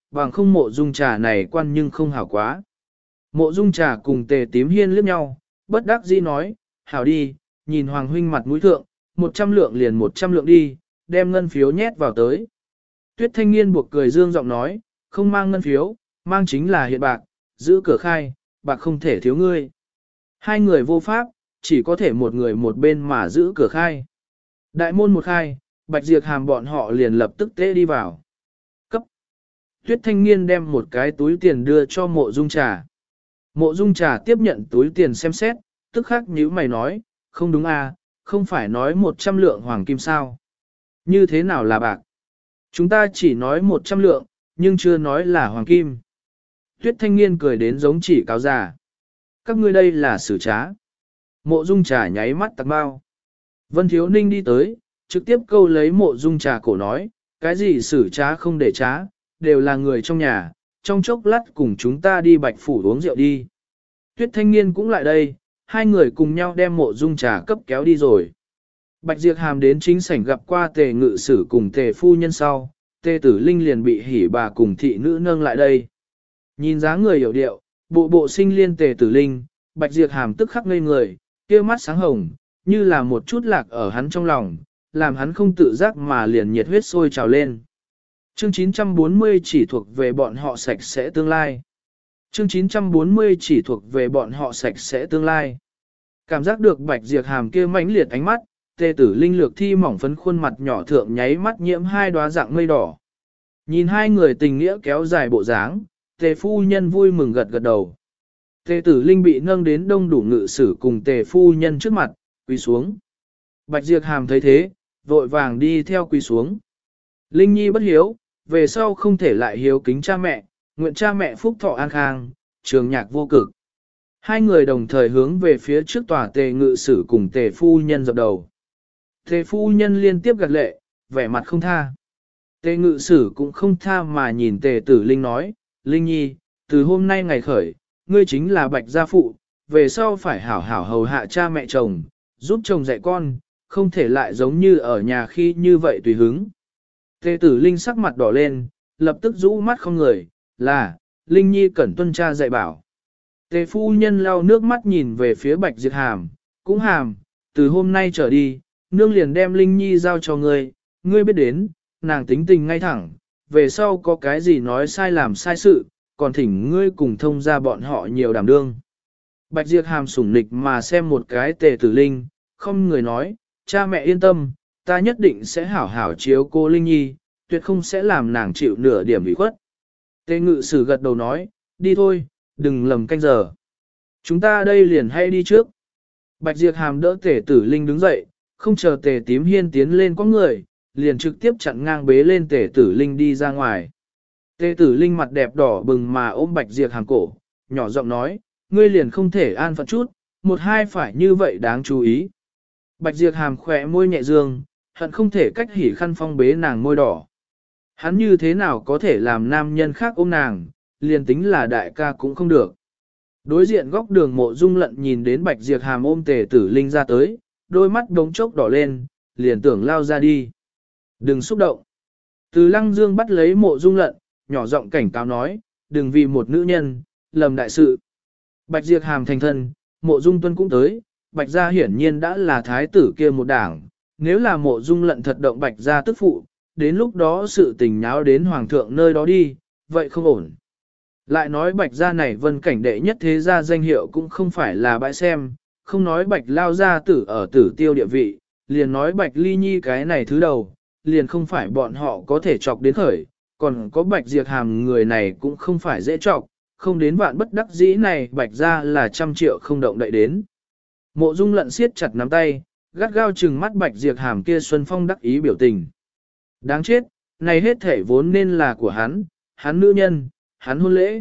bằng không mộ dung trà này quan nhưng không hảo quá. Mộ dung trà cùng Tề Tím Hiên liếc nhau, bất đắc dĩ nói, hảo đi, nhìn Hoàng huynh mặt mũi thượng, 100 lượng liền 100 lượng đi, đem ngân phiếu nhét vào tới. Tuyết Thanh Niên buộc cười dương giọng nói, không mang ngân phiếu, mang chính là hiện bạc, giữ cửa khai, bạc không thể thiếu ngươi. Hai người vô pháp, chỉ có thể một người một bên mà giữ cửa khai. Đại môn một khai, Bạch Diệp Hàm bọn họ liền lập tức tế đi vào. Cấp. Tuyết Thanh Niên đem một cái túi tiền đưa cho mộ dung trà. Mộ dung trà tiếp nhận túi tiền xem xét, tức khắc nhíu mày nói, không đúng à, không phải nói 100 lượng hoàng kim sao. Như thế nào là bạc? Chúng ta chỉ nói 100 lượng, nhưng chưa nói là hoàng kim. Tuyết Thanh Niên cười đến giống chỉ cáo già. Các ngươi đây là xử trá. Mộ dung trà nháy mắt tặc bao. Vân Thiếu Ninh đi tới, trực tiếp câu lấy mộ dung trà cổ nói, cái gì xử trá không để trá, đều là người trong nhà, trong chốc lát cùng chúng ta đi Bạch Phủ uống rượu đi. Tuyết Thanh Niên cũng lại đây, hai người cùng nhau đem mộ dung trà cấp kéo đi rồi. Bạch Diệp Hàm đến chính sảnh gặp qua Tề Ngự Sử cùng Tề Phu Nhân sau, Tề Tử Linh liền bị hỉ bà cùng thị nữ nâng lại đây. Nhìn dáng người hiểu điệu, bộ bộ sinh liên Tề Tử Linh, Bạch Diệp Hàm tức khắc ngây người, kia mắt sáng hồng, như là một chút lạc ở hắn trong lòng, làm hắn không tự giác mà liền nhiệt huyết sôi trào lên. Chương 940 chỉ thuộc về bọn họ sạch sẽ tương lai. Chương 940 chỉ thuộc về bọn họ sạch sẽ tương lai. Cảm giác được Bạch Diệp Hàm kia mãnh liệt ánh mắt, Tề Tử Linh lược thi mỏng phấn khuôn mặt nhỏ thượng nháy mắt nhiễm hai đóa dạng mây đỏ. Nhìn hai người tình nghĩa kéo dài bộ dáng, Tề Phu Nhân vui mừng gật gật đầu. Tề Tử Linh bị nâng đến đông đủ ngự sử cùng Tề Phu Nhân trước mặt, quỳ xuống. Bạch Diệp Hàm thấy thế, vội vàng đi theo quỳ xuống. Linh Nhi bất hiếu, về sau không thể lại hiếu kính cha mẹ, nguyện cha mẹ phúc thọ an khang, trường nhạc vô cực. Hai người đồng thời hướng về phía trước tòa Tề Ngự Sử cùng Tề Phu Nhân dập đầu. Tề Phu Nhân liên tiếp gật lệ, vẻ mặt không tha. Tề Ngự Sử cũng không tha mà nhìn Tề Tử Linh nói, Linh Nhi, từ hôm nay ngày khởi, ngươi chính là Bạch gia phụ, về sau phải hảo hảo hầu hạ cha mẹ chồng, giúp chồng dạy con, không thể lại giống như ở nhà khi như vậy tùy hứng. Tề Tử Linh sắc mặt đỏ lên, lập tức rũ mắt không người, là, Linh Nhi cẩn tuân cha dạy bảo. Tề Phu Nhân lau nước mắt nhìn về phía Bạch Diệp Hàm, cũng hàm, từ hôm nay trở đi, nương liền đem Linh Nhi giao cho ngươi, ngươi biết đến, nàng tính tình ngay thẳng, về sau có cái gì nói sai làm sai sự, còn thỉnh ngươi cùng thông ra bọn họ nhiều đảm đương. Bạch Diệp Hàm sủng nịch mà xem một cái Tề Tử Linh, không người nói, cha mẹ yên tâm, ta nhất định sẽ hảo hảo chiếu cô Linh Nhi, tuyệt không sẽ làm nàng chịu nửa điểm ủy khuất. Tề Ngự Sử gật đầu nói, đi thôi, đừng lầm canh giờ. Chúng ta đây liền hay đi trước. Bạch Diệp Hàm đỡ Tề Tử Linh đứng dậy, không chờ Tề Tím Hiên tiến lên có người, liền trực tiếp chặn ngang bế lên Tề Tử Linh đi ra ngoài. Tề Tử Linh mặt đẹp đỏ bừng mà ôm Bạch Diệp Hàm cổ, nhỏ giọng nói, ngươi liền không thể an phận chút, một hai phải như vậy đáng chú ý. Bạch Diệp Hàm khỏe môi nhẹ dương, hận không thể cách hỉ khăn phong bế nàng môi đỏ. Hắn như thế nào có thể làm nam nhân khác ôm nàng, liền tính là đại ca cũng không được. Đối diện góc đường Mộ Dung Lận nhìn đến Bạch Diệp Hàm ôm Tề Tử Linh ra tới, đôi mắt đống chốc đỏ lên, liền tưởng lao ra đi. Đừng xúc động. Từ Lăng Dương bắt lấy Mộ Dung Lận, nhỏ giọng cảnh cáo nói, đừng vì một nữ nhân, lầm đại sự. Bạch Diệp Hàm thành thân, Mộ Dung Tuân cũng tới, Bạch gia hiển nhiên đã là thái tử kia một đảng, nếu là Mộ Dung Lận thật động Bạch gia tức phụ, đến lúc đó sự tình nháo đến hoàng thượng nơi đó đi, vậy không ổn. Lại nói Bạch gia này vân cảnh đệ nhất thế gia danh hiệu cũng không phải là bãi xem, không nói Bạch lao gia tử ở tử tiêu địa vị, liền nói Bạch Ly Nhi cái này thứ đầu, liền không phải bọn họ có thể chọc đến khởi, còn có Bạch Diệp Hàm người này cũng không phải dễ chọc, không đến vạn bất đắc dĩ này Bạch gia là 100 triệu không động đậy đến. Mộ Dung Lận siết chặt nắm tay, gắt gao trừng mắt Bạch Diệp Hàm kia Xuân Phong đắc ý biểu tình. Đáng chết, này hết thể vốn nên là của hắn nữ nhân, hắn hôn lễ.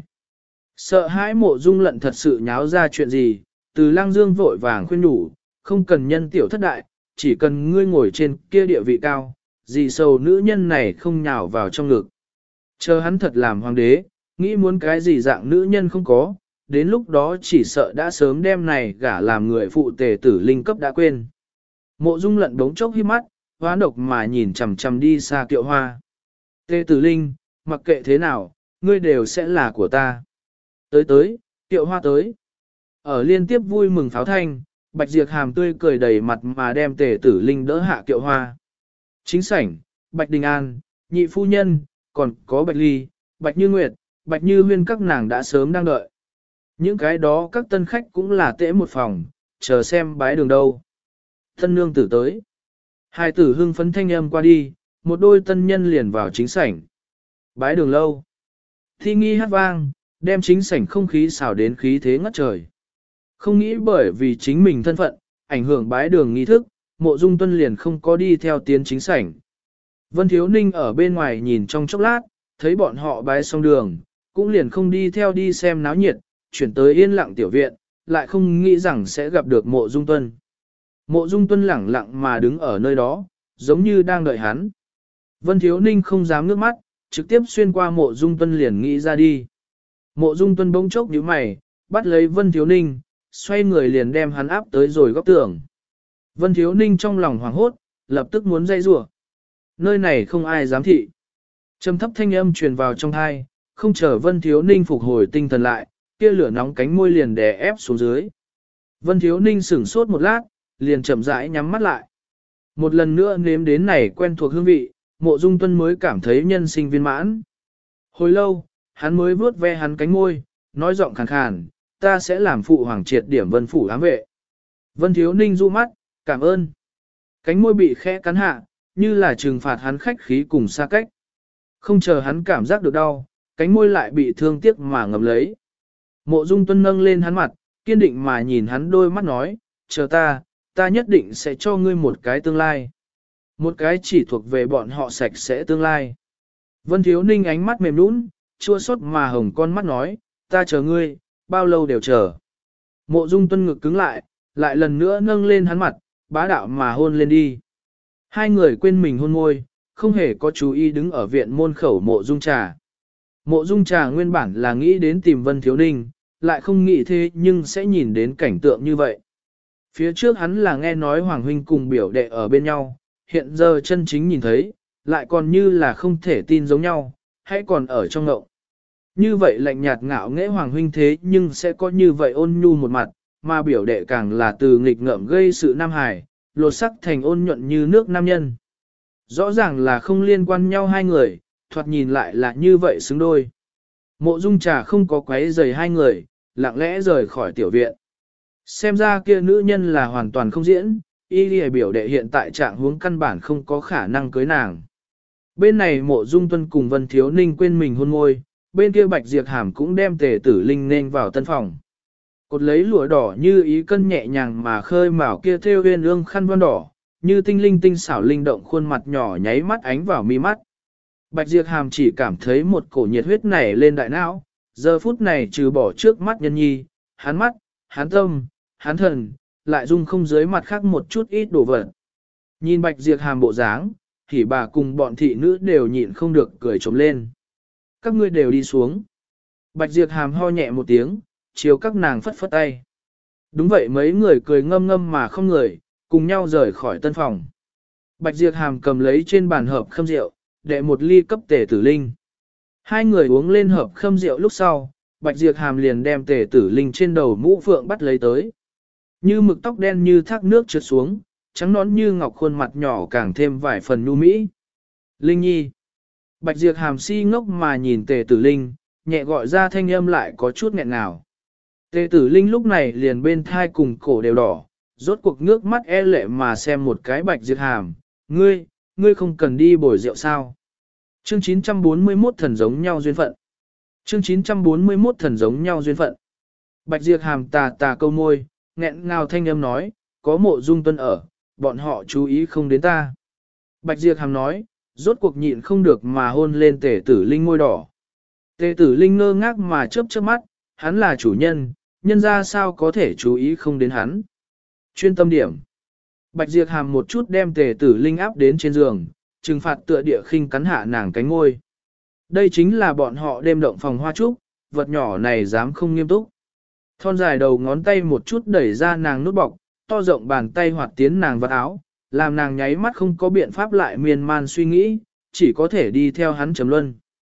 Sợ hãi Mộ Dung Lận thật sự nháo ra chuyện gì, từ Lăng Dương vội vàng khuyên nhủ, không cần nhân tiểu thất đại, chỉ cần ngươi ngồi trên kia địa vị cao, gì sầu nữ nhân này không nhào vào trong ngực. Chờ hắn thật làm hoàng đế, nghĩ muốn cái gì dạng nữ nhân không có, đến lúc đó chỉ sợ đã sớm đem này gả làm người phụ Tề Tử Linh cấp đã quên. Mộ Dung Lận đống chốc hí mắt, hóa độc mà nhìn chằm chằm đi xa Kiệu Hoa. Tề Tử Linh, mặc kệ thế nào, ngươi đều sẽ là của ta. Tới tới, Tiệu Hoa tới. Ở liên tiếp vui mừng pháo thanh, Bạch Diệp Hàm tươi cười đầy mặt mà đem Tề Tử Linh đỡ hạ Tiệu Hoa. Chính sảnh, Bạch Đình An, nhị phu nhân, còn có Bạch Ly, Bạch Như Nguyệt, Bạch Như Huyên các nàng đã sớm đang đợi. Những cái đó các tân khách cũng là tễ một phòng, chờ xem bái đường đâu. Tân nương tử tới. Hai tử hưng phấn thanh âm qua đi, một đôi tân nhân liền vào chính sảnh. Bái đường lâu. Thi nghi hát vang, đem chính sảnh không khí xào đến khí thế ngất trời. Không nghĩ bởi vì chính mình thân phận, ảnh hưởng bái đường nghi thức, Mộ Dung Tuân liền không có đi theo tiến chính sảnh. Vân Thiếu Ninh ở bên ngoài nhìn trong chốc lát, thấy bọn họ bái xong đường, cũng liền không đi theo đi xem náo nhiệt, chuyển tới yên lặng tiểu viện, lại không nghĩ rằng sẽ gặp được Mộ Dung Tuân. Mộ Dung Tuân lẳng lặng mà đứng ở nơi đó, giống như đang đợi hắn. Vân Thiếu Ninh không dám nước mắt, trực tiếp xuyên qua Mộ Dung Tuân liền nghĩ ra đi. Mộ Dung Tuân bỗng chốc nhíu mày, bắt lấy Vân Thiếu Ninh, xoay người liền đem hắn áp tới rồi góc tường. Vân Thiếu Ninh trong lòng hoảng hốt, lập tức muốn dây rủa. Nơi này không ai dám thị. Trầm thấp thanh âm truyền vào trong tai, không chờ Vân Thiếu Ninh phục hồi tinh thần lại, kia lửa nóng cánh môi liền đè ép xuống dưới. Vân Thiếu Ninh sửng sốt một lát, liền chậm rãi nhắm mắt lại. Một lần nữa nếm đến này quen thuộc hương vị, Mộ Dung Tuân mới cảm thấy nhân sinh viên mãn. Hồi lâu, hắn mới vuốt ve hắn cánh môi, nói giọng khàn khàn, ta sẽ làm phụ hoàng triệt điểm Vân phủ ám vệ. Vân Thiếu Ninh du mắt, cảm ơn. Cánh môi bị khẽ cắn hạ, như là trừng phạt hắn khách khí cùng xa cách. Không chờ hắn cảm giác được đau, cánh môi lại bị thương tiếc mà ngầm lấy. Mộ Dung Tuân nâng lên hắn mặt, kiên định mà nhìn hắn đôi mắt nói, chờ ta nhất định sẽ cho ngươi một cái tương lai. Một cái chỉ thuộc về bọn họ sạch sẽ tương lai. Vân Thiếu Ninh ánh mắt mềm nũng, chua xót mà hồng con mắt nói, ta chờ ngươi, bao lâu đều chờ. Mộ Dung Tuân ngực cứng lại lần nữa nâng lên hắn mặt, bá đạo mà hôn lên đi. Hai người quên mình hôn môi, không hề có chú ý đứng ở viện môn khẩu Mộ Dung Trà. Mộ Dung Trà nguyên bản là nghĩ đến tìm Vân Thiếu Ninh, lại không nghĩ thế nhưng sẽ nhìn đến cảnh tượng như vậy. Phía trước hắn là nghe nói Hoàng Huynh cùng biểu đệ ở bên nhau, hiện giờ chân chính nhìn thấy, lại còn như là không thể tin giống nhau, hãy còn ở trong ngộng. Như vậy lạnh nhạt ngạo nghễ Hoàng Huynh thế nhưng sẽ có như vậy ôn nhu một mặt, mà biểu đệ càng là từ nghịch ngợm gây sự nam hài, lột sắc thành ôn nhuận như nước nam nhân. Rõ ràng là không liên quan nhau hai người, thoạt nhìn lại là như vậy xứng đôi. Mộ Dung Trà không có quấy rầy hai người, lặng lẽ rời khỏi tiểu viện. Xem ra kia nữ nhân là hoàn toàn không diễn, y lìa biểu đệ hiện tại trạng huống căn bản không có khả năng cưới nàng. Bên này Mộ Dung Tuân cùng Vân Thiếu Ninh quên mình hôn môi, bên kia Bạch Diệp Hàm cũng đem Tề Tử Linh nên vào tân phòng. Cột lấy lụa đỏ như ý cân nhẹ nhàng mà khơi mào kia thêu uyên ương khăn voan đỏ, như tinh linh tinh xảo linh động khuôn mặt nhỏ nháy mắt ánh vào mi mắt. Bạch Diệp Hàm chỉ cảm thấy một cổ nhiệt huyết nảy lên đại não, giờ phút này trừ bỏ trước mắt nhân nhi, hắn mắt, hắn tâm, hắn thần, lại dung không dưới mặt khác một chút ít đồ vật. Nhìn Bạch Diệp Hàm bộ dáng, thì bà cùng bọn thị nữ đều nhịn không được cười trống lên. Các ngươi đều đi xuống. Bạch Diệp Hàm ho nhẹ một tiếng, chiều các nàng phất phất tay. Đúng vậy, mấy người cười ngâm ngâm mà không người, cùng nhau rời khỏi tân phòng. Bạch Diệp Hàm cầm lấy trên bàn hộp khâm rượu, đệ một ly cấp Tề Tử Linh. Hai người uống lên hộp khâm rượu lúc sau, Bạch Diệp Hàm liền đem Tề Tử Linh trên đầu mũ phượng bắt lấy tới. Như mực tóc đen như thác nước trượt xuống, trắng nõn như ngọc khuôn mặt nhỏ càng thêm vài phần nhu mỹ. Linh Nhi. Bạch Diệp Hàm si ngốc mà nhìn Tề Tử Linh, nhẹ gọi ra thanh âm lại có chút nghẹn ngào. Tề Tử Linh lúc này liền bên thai cùng cổ đều đỏ, rốt cuộc nước mắt e lệ mà xem một cái Bạch Diệp Hàm, ngươi không cần đi bồi rượu sao. Chương 941 thần giống nhau duyên phận. Chương 941 thần giống nhau duyên phận. Bạch Diệp Hàm tà câu môi, nghẹn ngào thanh âm nói, có Mộ Dung Tuân ở, bọn họ chú ý không đến ta. Bạch Diệp Hàm nói, rốt cuộc nhịn không được mà hôn lên Tề Tử Linh môi đỏ. Tề Tử Linh ngơ ngác mà chớp chớp mắt, hắn là chủ nhân, nhân ra sao có thể chú ý không đến hắn. Chuyên tâm điểm. Bạch Diệp Hàm một chút đem Tề Tử Linh áp đến trên giường, trừng phạt tựa địa khinh cắn hạ nàng cánh ngôi. Đây chính là bọn họ đêm động phòng hoa trúc, vật nhỏ này dám không nghiêm túc. Thon dài đầu ngón tay một chút đẩy ra nàng nút bọc, to rộng bàn tay hoạt tiến nàng vật áo, làm nàng nháy mắt không có biện pháp lại miên man suy nghĩ, chỉ có thể đi theo hắn chấm luân.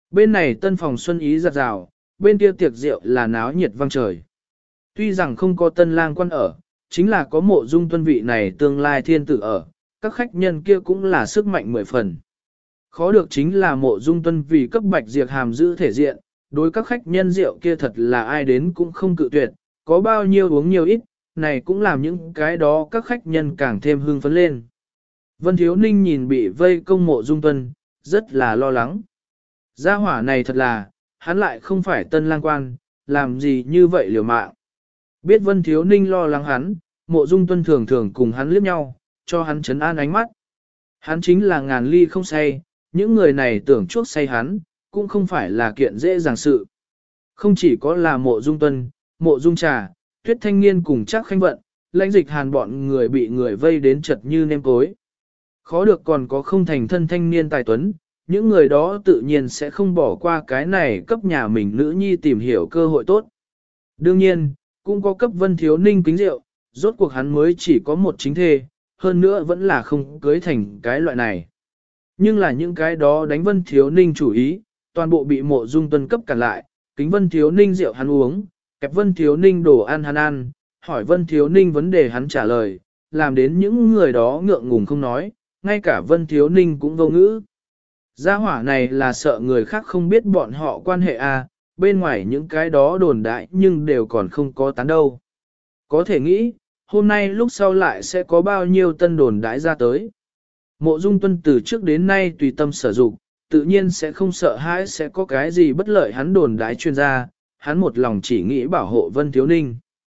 Bên này tân phòng xuân ý giặt rào, bên kia tiệc rượu là náo nhiệt vang trời. Tuy rằng không có tân lang quan ở, chính là có Mộ Dung Tuân vị này tương lai thiên tử ở, các khách nhân kia cũng là sức mạnh 10 phần. Khó được chính là Mộ Dung Tuân vì cấp Bạch Diệp Hàm giữ thể diện, đối các khách nhân rượu kia thật là ai đến cũng không cự tuyệt, có bao nhiêu uống nhiều ít, này cũng làm những cái đó các khách nhân càng thêm hưng phấn lên. Vân Thiếu Ninh nhìn bị vây công Mộ Dung Tuân, rất là lo lắng. Gia hỏa này thật là, hắn lại không phải tân lang quan, làm gì như vậy liều mạng. Biết Vân Thiếu Ninh lo lắng hắn, Mộ Dung Tuân thường thường cùng hắn liếc nhau, cho hắn trấn an ánh mắt. Hắn chính là ngàn ly không say, những người này tưởng chuốc say hắn, cũng không phải là kiện dễ dàng sự. Không chỉ có là Mộ Dung Tuân, Mộ Dung Trà, Tuyết Thanh Niên cùng Trác Khanh Vận, Lãnh Dịch Hàn bọn người bị người vây đến chật như nêm cối. Khó được còn có không thành thân thanh niên tài tuấn, những người đó tự nhiên sẽ không bỏ qua cái này cấp nhà mình nữ nhi tìm hiểu cơ hội tốt. Đương nhiên, cũng có cấp Vân Thiếu Ninh kính rượu, rốt cuộc hắn mới chỉ có một chính thê, hơn nữa vẫn là không cưới thành cái loại này. Nhưng là những cái đó đánh Vân Thiếu Ninh chủ ý, toàn bộ bị Mộ Dung Tuân cấp cản lại, kính Vân Thiếu Ninh rượu hắn uống, kẹp Vân Thiếu Ninh đồ ăn hắn ăn, hỏi Vân Thiếu Ninh vấn đề hắn trả lời, làm đến những người đó ngượng ngùng không nói, ngay cả Vân Thiếu Ninh cũng vô ngữ. Gia hỏa này là sợ người khác không biết bọn họ quan hệ à, bên ngoài những cái đó đồn đại nhưng đều còn không có tán đâu. Có thể nghĩ, hôm nay lúc sau lại sẽ có bao nhiêu tân đồn đãi ra tới. Mộ Dung Tuân từ trước đến nay tùy tâm sở dụng, tự nhiên sẽ không sợ hãi sẽ có cái gì bất lợi hắn đồn đãi chuyên gia, hắn một lòng chỉ nghĩ bảo hộ Vân Thiếu Ninh.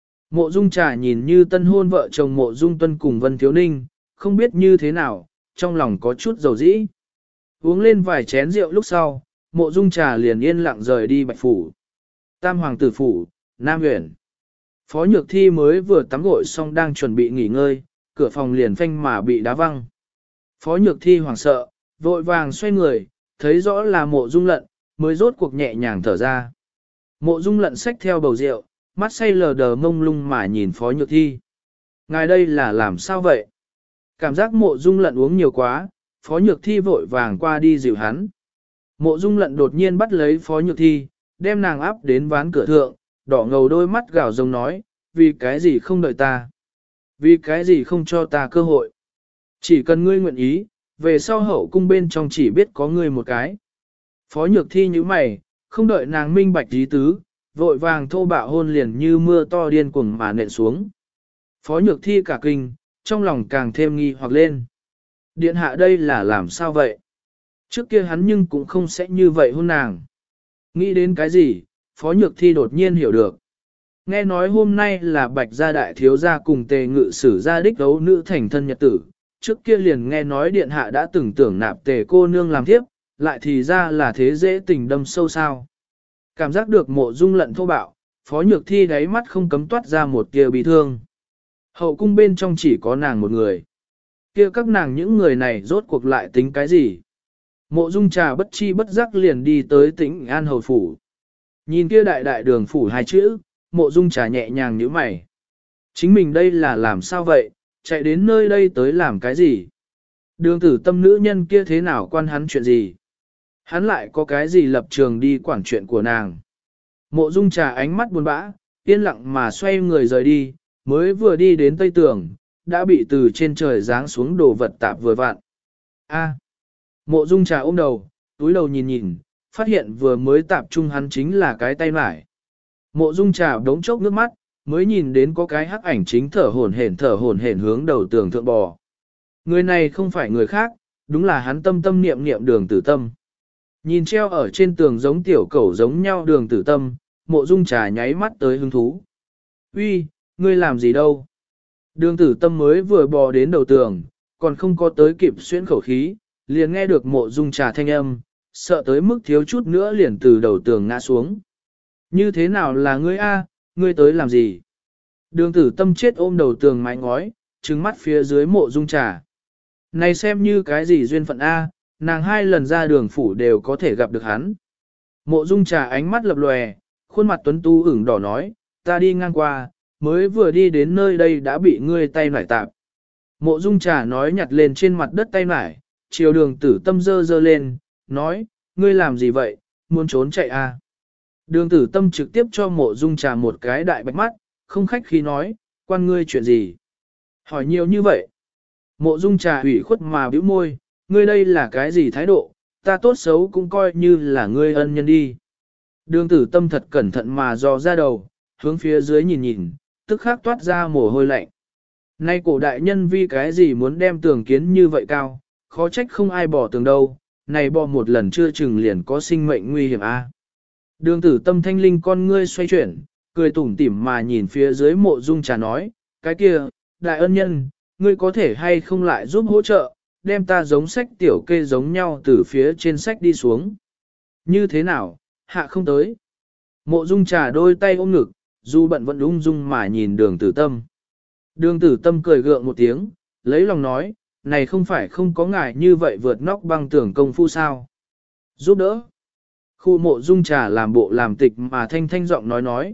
Mộ Dung Trà nhìn như tân hôn vợ chồng Mộ Dung Tuân cùng Vân Thiếu Ninh, không biết như thế nào, trong lòng có chút dầu dĩ. Uống lên vài chén rượu lúc sau, Mộ Dung Trà liền yên lặng rời đi Bạch Phủ. Tam Hoàng Tử Phủ, Nam Huyền. Phó Nhược Thi mới vừa tắm gội xong đang chuẩn bị nghỉ ngơi, cửa phòng liền phanh mà bị đá văng. Phó Nhược Thi hoảng sợ, vội vàng xoay người, thấy rõ là Mộ Dung Lận, mới rốt cuộc nhẹ nhàng thở ra. Mộ Dung Lận xách theo bầu rượu, mắt say lờ đờ mông lung mà nhìn Phó Nhược Thi. Ngài đây là làm sao vậy? Cảm giác Mộ Dung Lận uống nhiều quá, Phó Nhược Thi vội vàng qua đi dịu hắn. Mộ Dung Lận đột nhiên bắt lấy Phó Nhược Thi, đem nàng áp đến ván cửa thượng, đỏ ngầu đôi mắt gào rống nói, vì cái gì không đợi ta? Vì cái gì không cho ta cơ hội? Chỉ cần ngươi nguyện ý, về sau hậu cung bên trong chỉ biết có ngươi một cái. Phó Nhược Thi như mày, không đợi nàng minh bạch ý tứ, vội vàng thô bạo hôn liền như mưa to điên cuồng mà nện xuống. Phó Nhược Thi cả kinh, trong lòng càng thêm nghi hoặc lên. Điện hạ đây là làm sao vậy? Trước kia hắn nhưng cũng không sẽ như vậy hôn nàng. Nghĩ đến cái gì, Phó Nhược Thi đột nhiên hiểu được. Nghe nói hôm nay là Bạch gia đại thiếu gia cùng Tề Ngự Sử gia đích đấu nữ thành thân nhật tử. Trước kia liền nghe nói điện hạ đã từng tưởng nạp Tề cô nương làm thiếp, lại thì ra là thế dễ tình đâm sâu sao. Cảm giác được Mộ Dung Lận thô bạo, Phó Nhược Thi đáy mắt không cấm toát ra một tia bi thương. Hậu cung bên trong chỉ có nàng một người. Kia các nàng những người này rốt cuộc lại tính cái gì? Mộ Dung Trà bất chi bất giác liền đi tới Tĩnh An hầu phủ. Nhìn kia đại đại đường phủ hai chữ, Mộ Dung Trà nhẹ nhàng nhíu mày. Chính mình đây là làm sao vậy, chạy đến nơi đây tới làm cái gì? Đường tử tâm nữ nhân kia thế nào quan hắn chuyện gì? Hắn lại có cái gì lập trường đi quản chuyện của nàng? Mộ Dung Trà ánh mắt buồn bã, yên lặng mà xoay người rời đi, mới vừa đi đến tây tường, đã bị từ trên trời giáng xuống đồ vật tạp vừa vặn. A. Mộ Dung Trà ôm đầu, túi đầu nhìn nhìn, phát hiện vừa mới tạp trung hắn chính là cái tay mải. Mộ Dung Trà đống chốc nước mắt, mới nhìn đến có cái hắc ảnh chính thở hổn hển hướng đầu tường thượng bò. Người này không phải người khác, đúng là hắn tâm tâm niệm niệm Đường Tử Tâm. Nhìn treo ở trên tường giống tiểu cẩu giống nhau Đường Tử Tâm, Mộ Dung Trà nháy mắt tới hứng thú. Uy, ngươi làm gì đâu? Đường Tử Tâm mới vừa bò đến đầu tường, còn không có tới kịp xuyên khẩu khí, liền nghe được Mộ Dung Trà thanh âm, sợ tới mức thiếu chút nữa liền từ đầu tường ngã xuống. Như thế nào là ngươi a? Ngươi tới làm gì? Đường Tử Tâm chết ôm đầu tường mái ngói, trừng mắt phía dưới Mộ Dung Trà. Này xem như cái gì duyên phận a, nàng hai lần ra đường phủ đều có thể gặp được hắn. Mộ Dung Trà ánh mắt lập lòe, khuôn mặt tuấn tú ửng đỏ nói, ta đi ngang qua, mới vừa đi đến nơi đây đã bị ngươi tay nải tạp. Mộ Dung Trà nói nhặt lên trên mặt đất tay nải, chiều Đường Tử Tâm dơ dơ lên, nói, ngươi làm gì vậy, muốn trốn chạy à. Đường tử tâm trực tiếp cho mộ dung trà một cái đại bạch mắt, không khách khí nói, quan ngươi chuyện gì. Hỏi nhiều như vậy. Mộ dung trà ủy khuất mà bĩu môi, ngươi đây là cái gì thái độ, ta tốt xấu cũng coi như là ngươi ân nhân đi. Đường tử tâm thật cẩn thận mà dò ra đầu, hướng phía dưới nhìn nhìn, tức khắc toát ra mồ hôi lạnh. Nay cổ đại nhân vì cái gì muốn đem tường kiến như vậy cao, khó trách không ai bỏ tường đâu, này bỏ một lần chưa chừng liền có sinh mệnh nguy hiểm a. Đường tử tâm thanh linh con ngươi xoay chuyển, cười tủm tỉm mà nhìn phía dưới mộ dung trà nói, cái kia, đại ân nhân, ngươi có thể hay không lại giúp hỗ trợ, đem ta giống sách tiểu kê giống nhau từ phía trên sách đi xuống. Như thế nào, hạ không tới. Mộ dung trà đôi tay ôm ngực, dù bận vẫn ung dung mà nhìn đường tử tâm. Đường tử tâm cười gượng một tiếng, lấy lòng nói, này không phải không có ngài như vậy vượt nóc băng tường công phu sao. Giúp đỡ. Khu mộ dung trà làm bộ làm tịch mà thanh thanh giọng nói,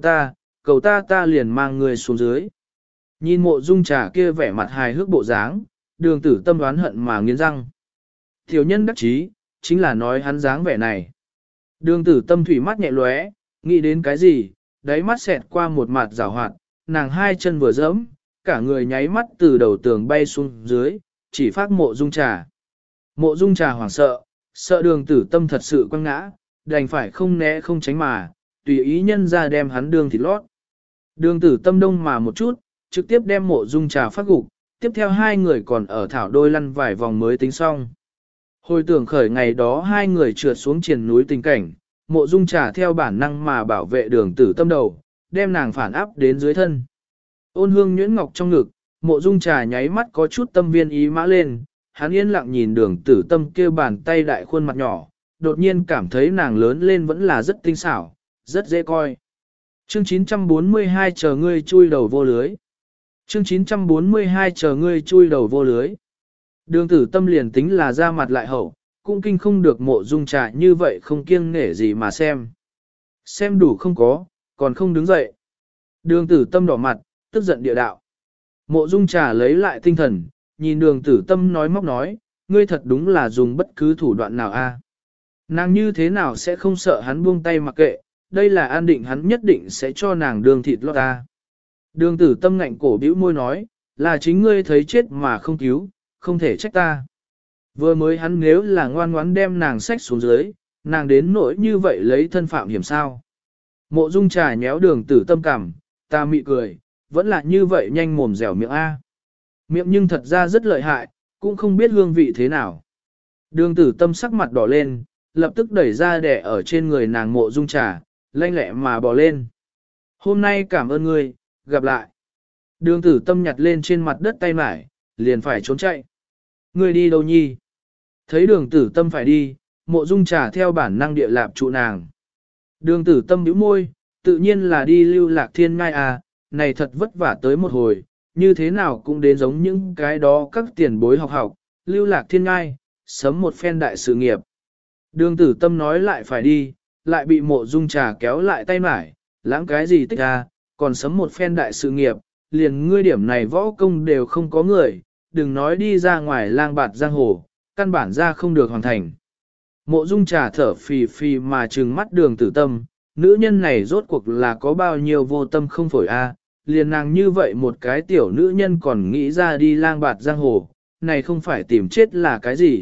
cầu ta ta liền mang người xuống dưới. Nhìn mộ dung trà kia vẻ mặt hài hước bộ dáng, đường tử tâm đoán hận mà nghiến răng. Tiểu nhân đắc chí, chính là nói hắn dáng vẻ này. Đường tử tâm thủy mắt nhẹ lóe, nghĩ đến cái gì, đáy mắt xẹt qua một mặt rào hoạt, nàng hai chân vừa dẫm, cả người nháy mắt từ đầu tường bay xuống dưới, chỉ phát mộ dung trà. Mộ dung trà hoảng sợ đường tử tâm thật sự quăng ngã, đành phải không né không tránh mà, tùy ý nhân ra đem hắn đường thịt lót. Đường tử tâm đông mà một chút, trực tiếp đem mộ dung trà phát gục, tiếp theo hai người còn ở thảo đôi lăn vài vòng mới tính xong. Hồi tưởng khởi ngày đó hai người trượt xuống triền núi tình cảnh, mộ dung trà theo bản năng mà bảo vệ đường tử tâm đầu, đem nàng phản áp đến dưới thân. Ôn hương nhuyễn ngọc trong ngực, mộ dung trà nháy mắt có chút tâm viên ý mã lên, hắn yên lặng nhìn đường tử tâm kêu bàn tay đại khuôn mặt nhỏ, đột nhiên cảm thấy nàng lớn lên vẫn là rất tinh xảo, rất dễ coi. Chương 942 chờ ngươi chui đầu vô lưới. Chương 942 chờ ngươi chui đầu vô lưới. Đường tử tâm liền tính là ra mặt lại hậu, cũng kinh không được mộ dung trà như vậy không kiêng nể gì mà xem. Xem đủ không có, còn không đứng dậy. Đường tử tâm đỏ mặt, tức giận địa đạo. Mộ dung trà lấy lại tinh thần, nhìn đường tử tâm nói móc nói, ngươi thật đúng là dùng bất cứ thủ đoạn nào a. Nàng như thế nào sẽ không sợ hắn buông tay mặc kệ, đây là an định hắn nhất định sẽ cho nàng đường thịt lót ta. Đường tử tâm ngạnh cổ bĩu môi nói, là chính ngươi thấy chết mà không cứu, không thể trách ta. Vừa mới hắn nếu là ngoan ngoãn đem nàng xách xuống dưới, nàng đến nỗi như vậy lấy thân phạm hiểm sao. Mộ dung trà nhéo đường tử tâm cảm, ta mị cười, vẫn là như vậy nhanh mồm dẻo miệng A. Miệng nhưng thật ra rất lợi hại, cũng không biết hương vị thế nào. Đường tử tâm sắc mặt đỏ lên, lập tức đẩy ra đẻ ở trên người nàng mộ dung trà, lanh lẹ mà bò lên. Hôm nay cảm ơn ngươi, gặp lại. Đường tử tâm nhặt lên trên mặt đất tay mải, liền phải trốn chạy. Ngươi đi đâu nhi? Thấy đường tử tâm phải đi, mộ dung trà theo bản năng địa lạp trụ nàng. Đường tử tâm bĩu môi, tự nhiên là đi lưu lạc thiên ngai à, này thật vất vả tới một hồi, như thế nào cũng đến giống những cái đó các tiền bối học, lưu lạc thiên ngai, sớm một phen đại sự nghiệp. Đường tử tâm nói lại phải đi, lại bị mộ dung trà kéo lại tay mải, lãng cái gì tích à, còn sớm một phen đại sự nghiệp, liền ngươi điểm này võ công đều không có người, đừng nói đi ra ngoài lang bạt giang hồ, căn bản ra không được hoàn thành. Mộ dung trà thở phì phì mà trừng mắt đường tử tâm, nữ nhân này rốt cuộc là có bao nhiêu vô tâm không phổi a, liền nàng như vậy một cái tiểu nữ nhân còn nghĩ ra đi lang bạt giang hồ, này không phải tìm chết là cái gì.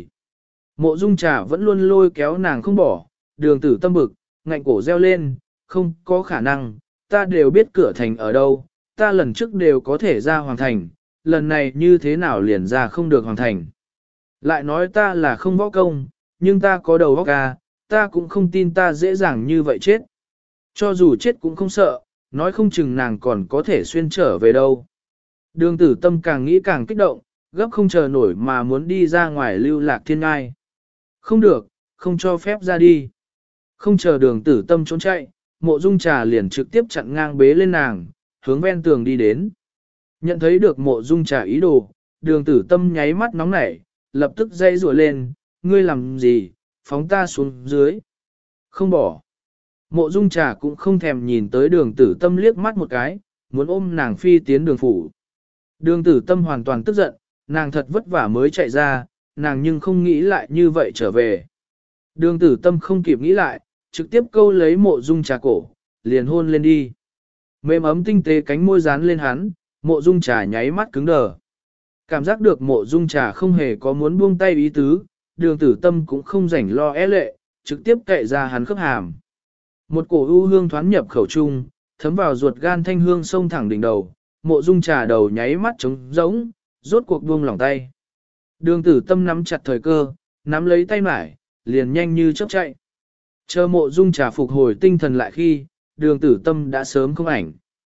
Mộ dung trà vẫn luôn lôi kéo nàng không bỏ, đường tử tâm bực, ngạnh cổ reo lên, không có khả năng, ta đều biết cửa thành ở đâu, ta lần trước đều có thể ra hoàng thành, lần này như thế nào liền ra không được hoàng thành. Lại nói ta là không võ công, nhưng ta có đầu óc à, ta cũng không tin ta dễ dàng như vậy chết. Cho dù chết cũng không sợ, nói không chừng nàng còn có thể xuyên trở về đâu. Đường tử tâm càng nghĩ càng kích động, gấp không chờ nổi mà muốn đi ra ngoài lưu lạc thiên ngai. Không được, không cho phép ra đi. Không chờ đường tử tâm trốn chạy, mộ dung trà liền trực tiếp chặn ngang bế lên nàng, hướng ven tường đi đến. Nhận thấy được mộ dung trà ý đồ, đường tử tâm nháy mắt nóng nảy, lập tức dây rủa lên, ngươi làm gì, phóng ta xuống dưới. Không bỏ. Mộ dung trà cũng không thèm nhìn tới đường tử tâm liếc mắt một cái, muốn ôm nàng phi tiến đường phủ. Đường tử tâm hoàn toàn tức giận, nàng thật vất vả mới chạy ra, nàng nhưng không nghĩ lại như vậy trở về. Đường tử tâm không kịp nghĩ lại, trực tiếp câu lấy mộ dung trà cổ, liền hôn lên đi. Mềm ấm tinh tế cánh môi dán lên hắn, mộ dung trà nháy mắt cứng đờ. Cảm giác được mộ dung trà không hề có muốn buông tay ý tứ, đường tử tâm cũng không rảnh lo é lệ, trực tiếp cậy ra hắn khớp hàm. Một cổ ưu hương thoán nhập khẩu trung, thấm vào ruột gan thanh hương sông thẳng đỉnh đầu, mộ dung trà đầu nháy mắt trống rỗng, rốt cuộc buông lỏng tay. Đường tử tâm nắm chặt thời cơ, nắm lấy tay mải, liền nhanh như chớp chạy. Chờ mộ dung trà phục hồi tinh thần lại khi, đường tử tâm đã sớm không ảnh.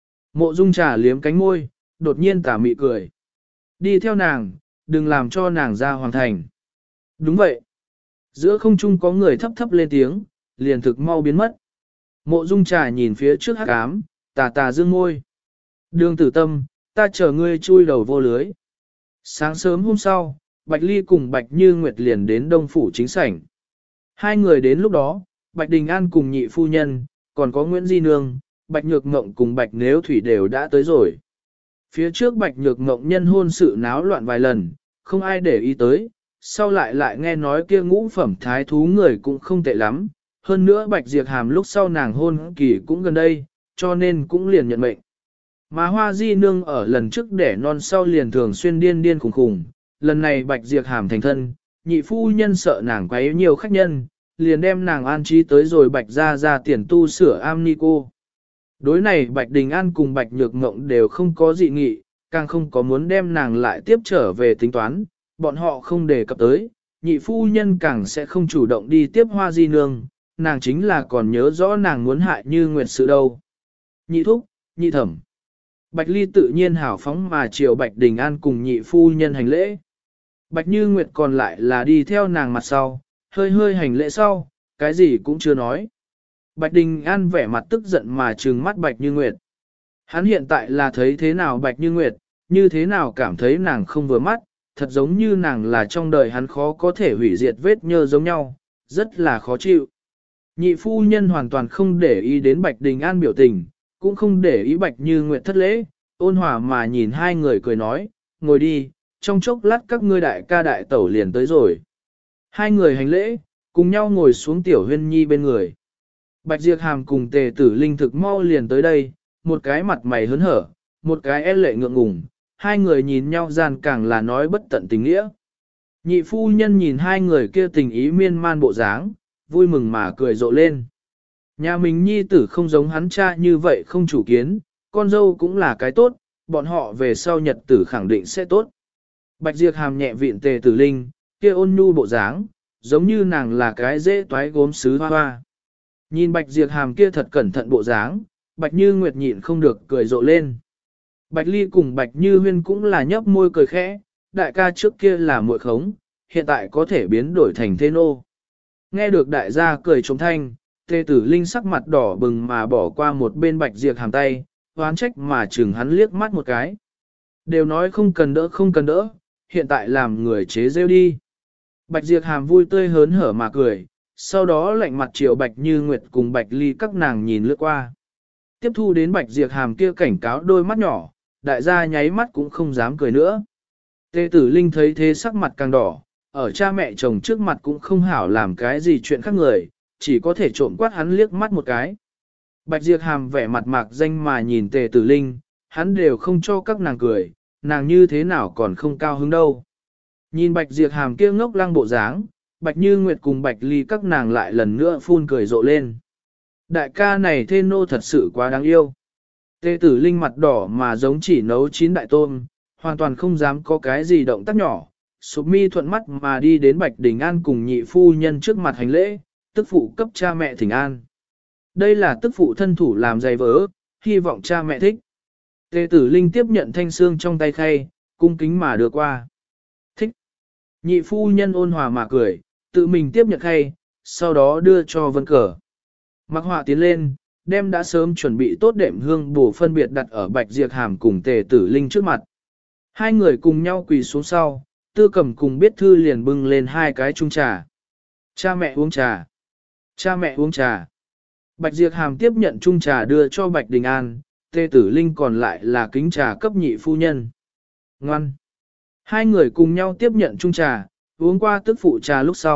Mộ dung trà liếm cánh môi, đột nhiên tà mị cười. Đi theo nàng, đừng làm cho nàng ra hoàng thành. Đúng vậy. Giữa không trung có người thấp thấp lên tiếng, liền thực mau biến mất. Mộ dung trà nhìn phía trước hắc ám, tà tà dương môi. Đường tử tâm, ta chờ ngươi chui đầu vô lưới. Sáng sớm hôm sau, Bạch Ly cùng Bạch Như Nguyệt liền đến Đông Phủ chính sảnh. Hai người đến lúc đó, Bạch Đình An cùng nhị phu nhân, còn có Nguyễn Di Nương, Bạch Nhược Ngộng cùng Bạch Nếu Thủy đều đã tới rồi. Phía trước Bạch Nhược Ngộng nhân hôn sự náo loạn vài lần, không ai để ý tới, sau lại nghe nói kia ngũ phẩm thái thú người cũng không tệ lắm, hơn nữa Bạch Diệp Hàm lúc sau nàng hôn kỳ cũng gần đây, cho nên cũng liền nhận mệnh. Mà Hoa Di Nương ở lần trước đẻ non sau liền thường xuyên điên điên khùng khùng, lần này Bạch Diệp Hàm thành thân, nhị phu nhân sợ nàng quấy nhiều khách nhân, liền đem nàng an trí tới rồi Bạch ra tiền tu sửa am ni cô. Đối này Bạch Đình An cùng Bạch Nhược Ngộng đều không có dị nghị, càng không có muốn đem nàng lại tiếp trở về tính toán, bọn họ không đề cập tới, nhị phu nhân càng sẽ không chủ động đi tiếp Hoa Di Nương, nàng chính là còn nhớ rõ nàng muốn hại Như Nguyệt sự đâu. Nhị thúc, nhị thẩm. Bạch Ly tự nhiên hảo phóng mà chiều Bạch Đình An cùng nhị phu nhân hành lễ. Bạch Như Nguyệt còn lại là đi theo nàng mặt sau, hơi hơi hành lễ sau, cái gì cũng chưa nói. Bạch Đình An vẻ mặt tức giận mà trừng mắt Bạch Như Nguyệt. Hắn hiện tại là thấy thế nào Bạch Như Nguyệt, như thế nào cảm thấy nàng không vừa mắt, thật giống như nàng là trong đời hắn khó có thể hủy diệt vết nhơ giống nhau, rất là khó chịu. Nhị phu nhân hoàn toàn không để ý đến Bạch Đình An biểu tình, cũng không để ý Bạch Như Nguyệt thất lễ, ôn hòa mà nhìn hai người cười nói, ngồi đi, trong chốc lát các ngươi đại ca đại tẩu liền tới rồi. Hai người hành lễ, cùng nhau ngồi xuống Tiểu Huyên Nhi bên người. Bạch Diệp Hàm cùng Tề Tử Linh thực mau liền tới đây, một cái mặt mày hớn hở, một cái e lệ ngượng ngùng, hai người nhìn nhau gian càng là nói bất tận tình nghĩa. Nhị phu nhân nhìn hai người kia tình ý miên man bộ dáng, vui mừng mà cười rộ lên. Nhà mình nhi tử không giống hắn cha như vậy không chủ kiến, con dâu cũng là cái tốt, bọn họ về sau nhật tử khẳng định sẽ tốt. Bạch Diệp Hàm nhẹ vịn Tề Tử Linh, kia ôn nhu bộ dáng, giống như nàng là cái dễ toái gốm sứ hoa hoa. Nhìn Bạch Diệp Hàm kia thật cẩn thận bộ dáng, Bạch Như Nguyệt nhịn không được cười rộ lên. Bạch Ly cùng Bạch Như Huyên cũng là nhấp môi cười khẽ, đại ca trước kia là muội khống, hiện tại có thể biến đổi thành thế nô. Nghe được đại gia cười trống thanh, Tề Tử Linh sắc mặt đỏ bừng mà bỏ qua một bên Bạch Diệp Hàm tay, oán trách mà chừng hắn liếc mắt một cái. Đều nói không cần đỡ không cần đỡ, hiện tại làm người chế rêu đi. Bạch Diệp Hàm vui tươi hớn hở mà cười, sau đó lạnh mặt chiều Bạch Như Nguyệt cùng Bạch Ly các nàng nhìn lướt qua. Tiếp thu đến Bạch Diệp Hàm kia cảnh cáo đôi mắt nhỏ, đại gia nháy mắt cũng không dám cười nữa. Tề Tử Linh thấy thế sắc mặt càng đỏ, ở cha mẹ chồng trước mặt cũng không hảo làm cái gì chuyện khác người, chỉ có thể trộm quát hắn liếc mắt một cái. Bạch Diệp Hàm vẻ mặt mạc danh mà nhìn Tề Tử Linh, hắn đều không cho các nàng cười, nàng như thế nào còn không cao hứng đâu. Nhìn Bạch Diệp Hàm kia ngốc lăng bộ dáng, Bạch Như Nguyệt cùng Bạch Ly các nàng lại lần nữa phun cười rộ lên. Đại ca này thê nô thật sự quá đáng yêu. Tề Tử Linh mặt đỏ mà giống chỉ nấu chín đại tôm, hoàn toàn không dám có cái gì động tác nhỏ, sụp mi thuận mắt mà đi đến Bạch Đình An cùng nhị phu nhân trước mặt hành lễ, tức phụ cấp cha mẹ thỉnh an. Đây là tức phụ thân thủ làm giày vỡ, hy vọng cha mẹ thích. Tề Tử Linh tiếp nhận thanh xương trong tay khay, cung kính mà đưa qua. Thích. Nhị phu nhân ôn hòa mà cười, tự mình tiếp nhận khay, sau đó đưa cho Vân Cờ. Mặc Họa tiến lên, đem đã sớm chuẩn bị tốt đệm hương bổ phân biệt đặt ở Bạch Diệp Hàm cùng Tề Tử Linh trước mặt. Hai người cùng nhau quỳ xuống sau, Tư Cầm cùng Biết Thư liền bưng lên hai cái chung trà. Cha mẹ uống trà. Cha mẹ uống trà. Bạch Diệp Hàm tiếp nhận chung trà đưa cho Bạch Đình An, Tề Tử Linh còn lại là kính trà cấp nhị phu nhân. Ngoan. Hai người cùng nhau tiếp nhận chung trà, uống qua tức phụ trà lúc sau,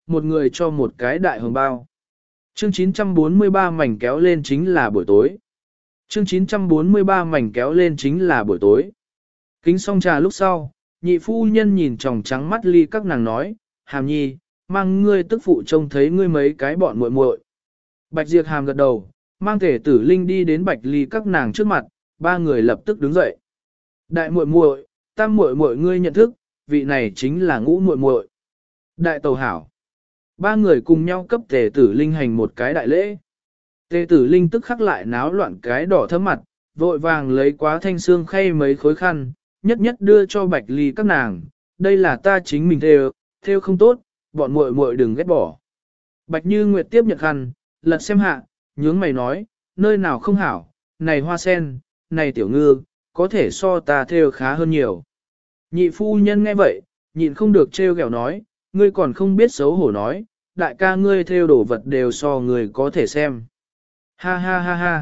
một người cho một cái đại hồng bao. Chương 943 mảnh kéo lên chính là buổi tối. Chương 943 mảnh kéo lên chính là buổi tối. Kính xong trà lúc sau, nhị phu nhân nhìn tròng trắng mắt ly các nàng nói, Hàm Nhi, mang ngươi tức phụ trông thấy ngươi mấy cái bọn muội muội. Bạch Diệp Hàm gật đầu, mang Tề Tử Linh đi đến Bạch Ly các nàng trước mặt, ba người lập tức đứng dậy. Đại muội muội, tam muội muội ngươi nhận thức, vị này chính là Ngũ muội muội. Đại tàu hảo. Ba người cùng nhau cấp Tề Tử Linh hành một cái đại lễ. Tề Tử Linh tức khắc lại náo loạn cái đỏ thấm mặt, vội vàng lấy quá thanh xương khay mấy khối khăn, nhất nhất đưa cho Bạch Ly các nàng. Đây là ta chính mình theo không tốt, bọn muội muội đừng ghét bỏ. Bạch Như Nguyệt tiếp nhận khăn, lật xem hạ, nhướng mày nói, nơi nào không hảo, này hoa sen, này tiểu ngư, có thể so ta theo khá hơn nhiều. Nhị phu nhân nghe vậy, nhịn không được trêu ghẹo nói, ngươi còn không biết xấu hổ nói, đại ca ngươi theo đồ vật đều so người có thể xem. Ha ha ha ha.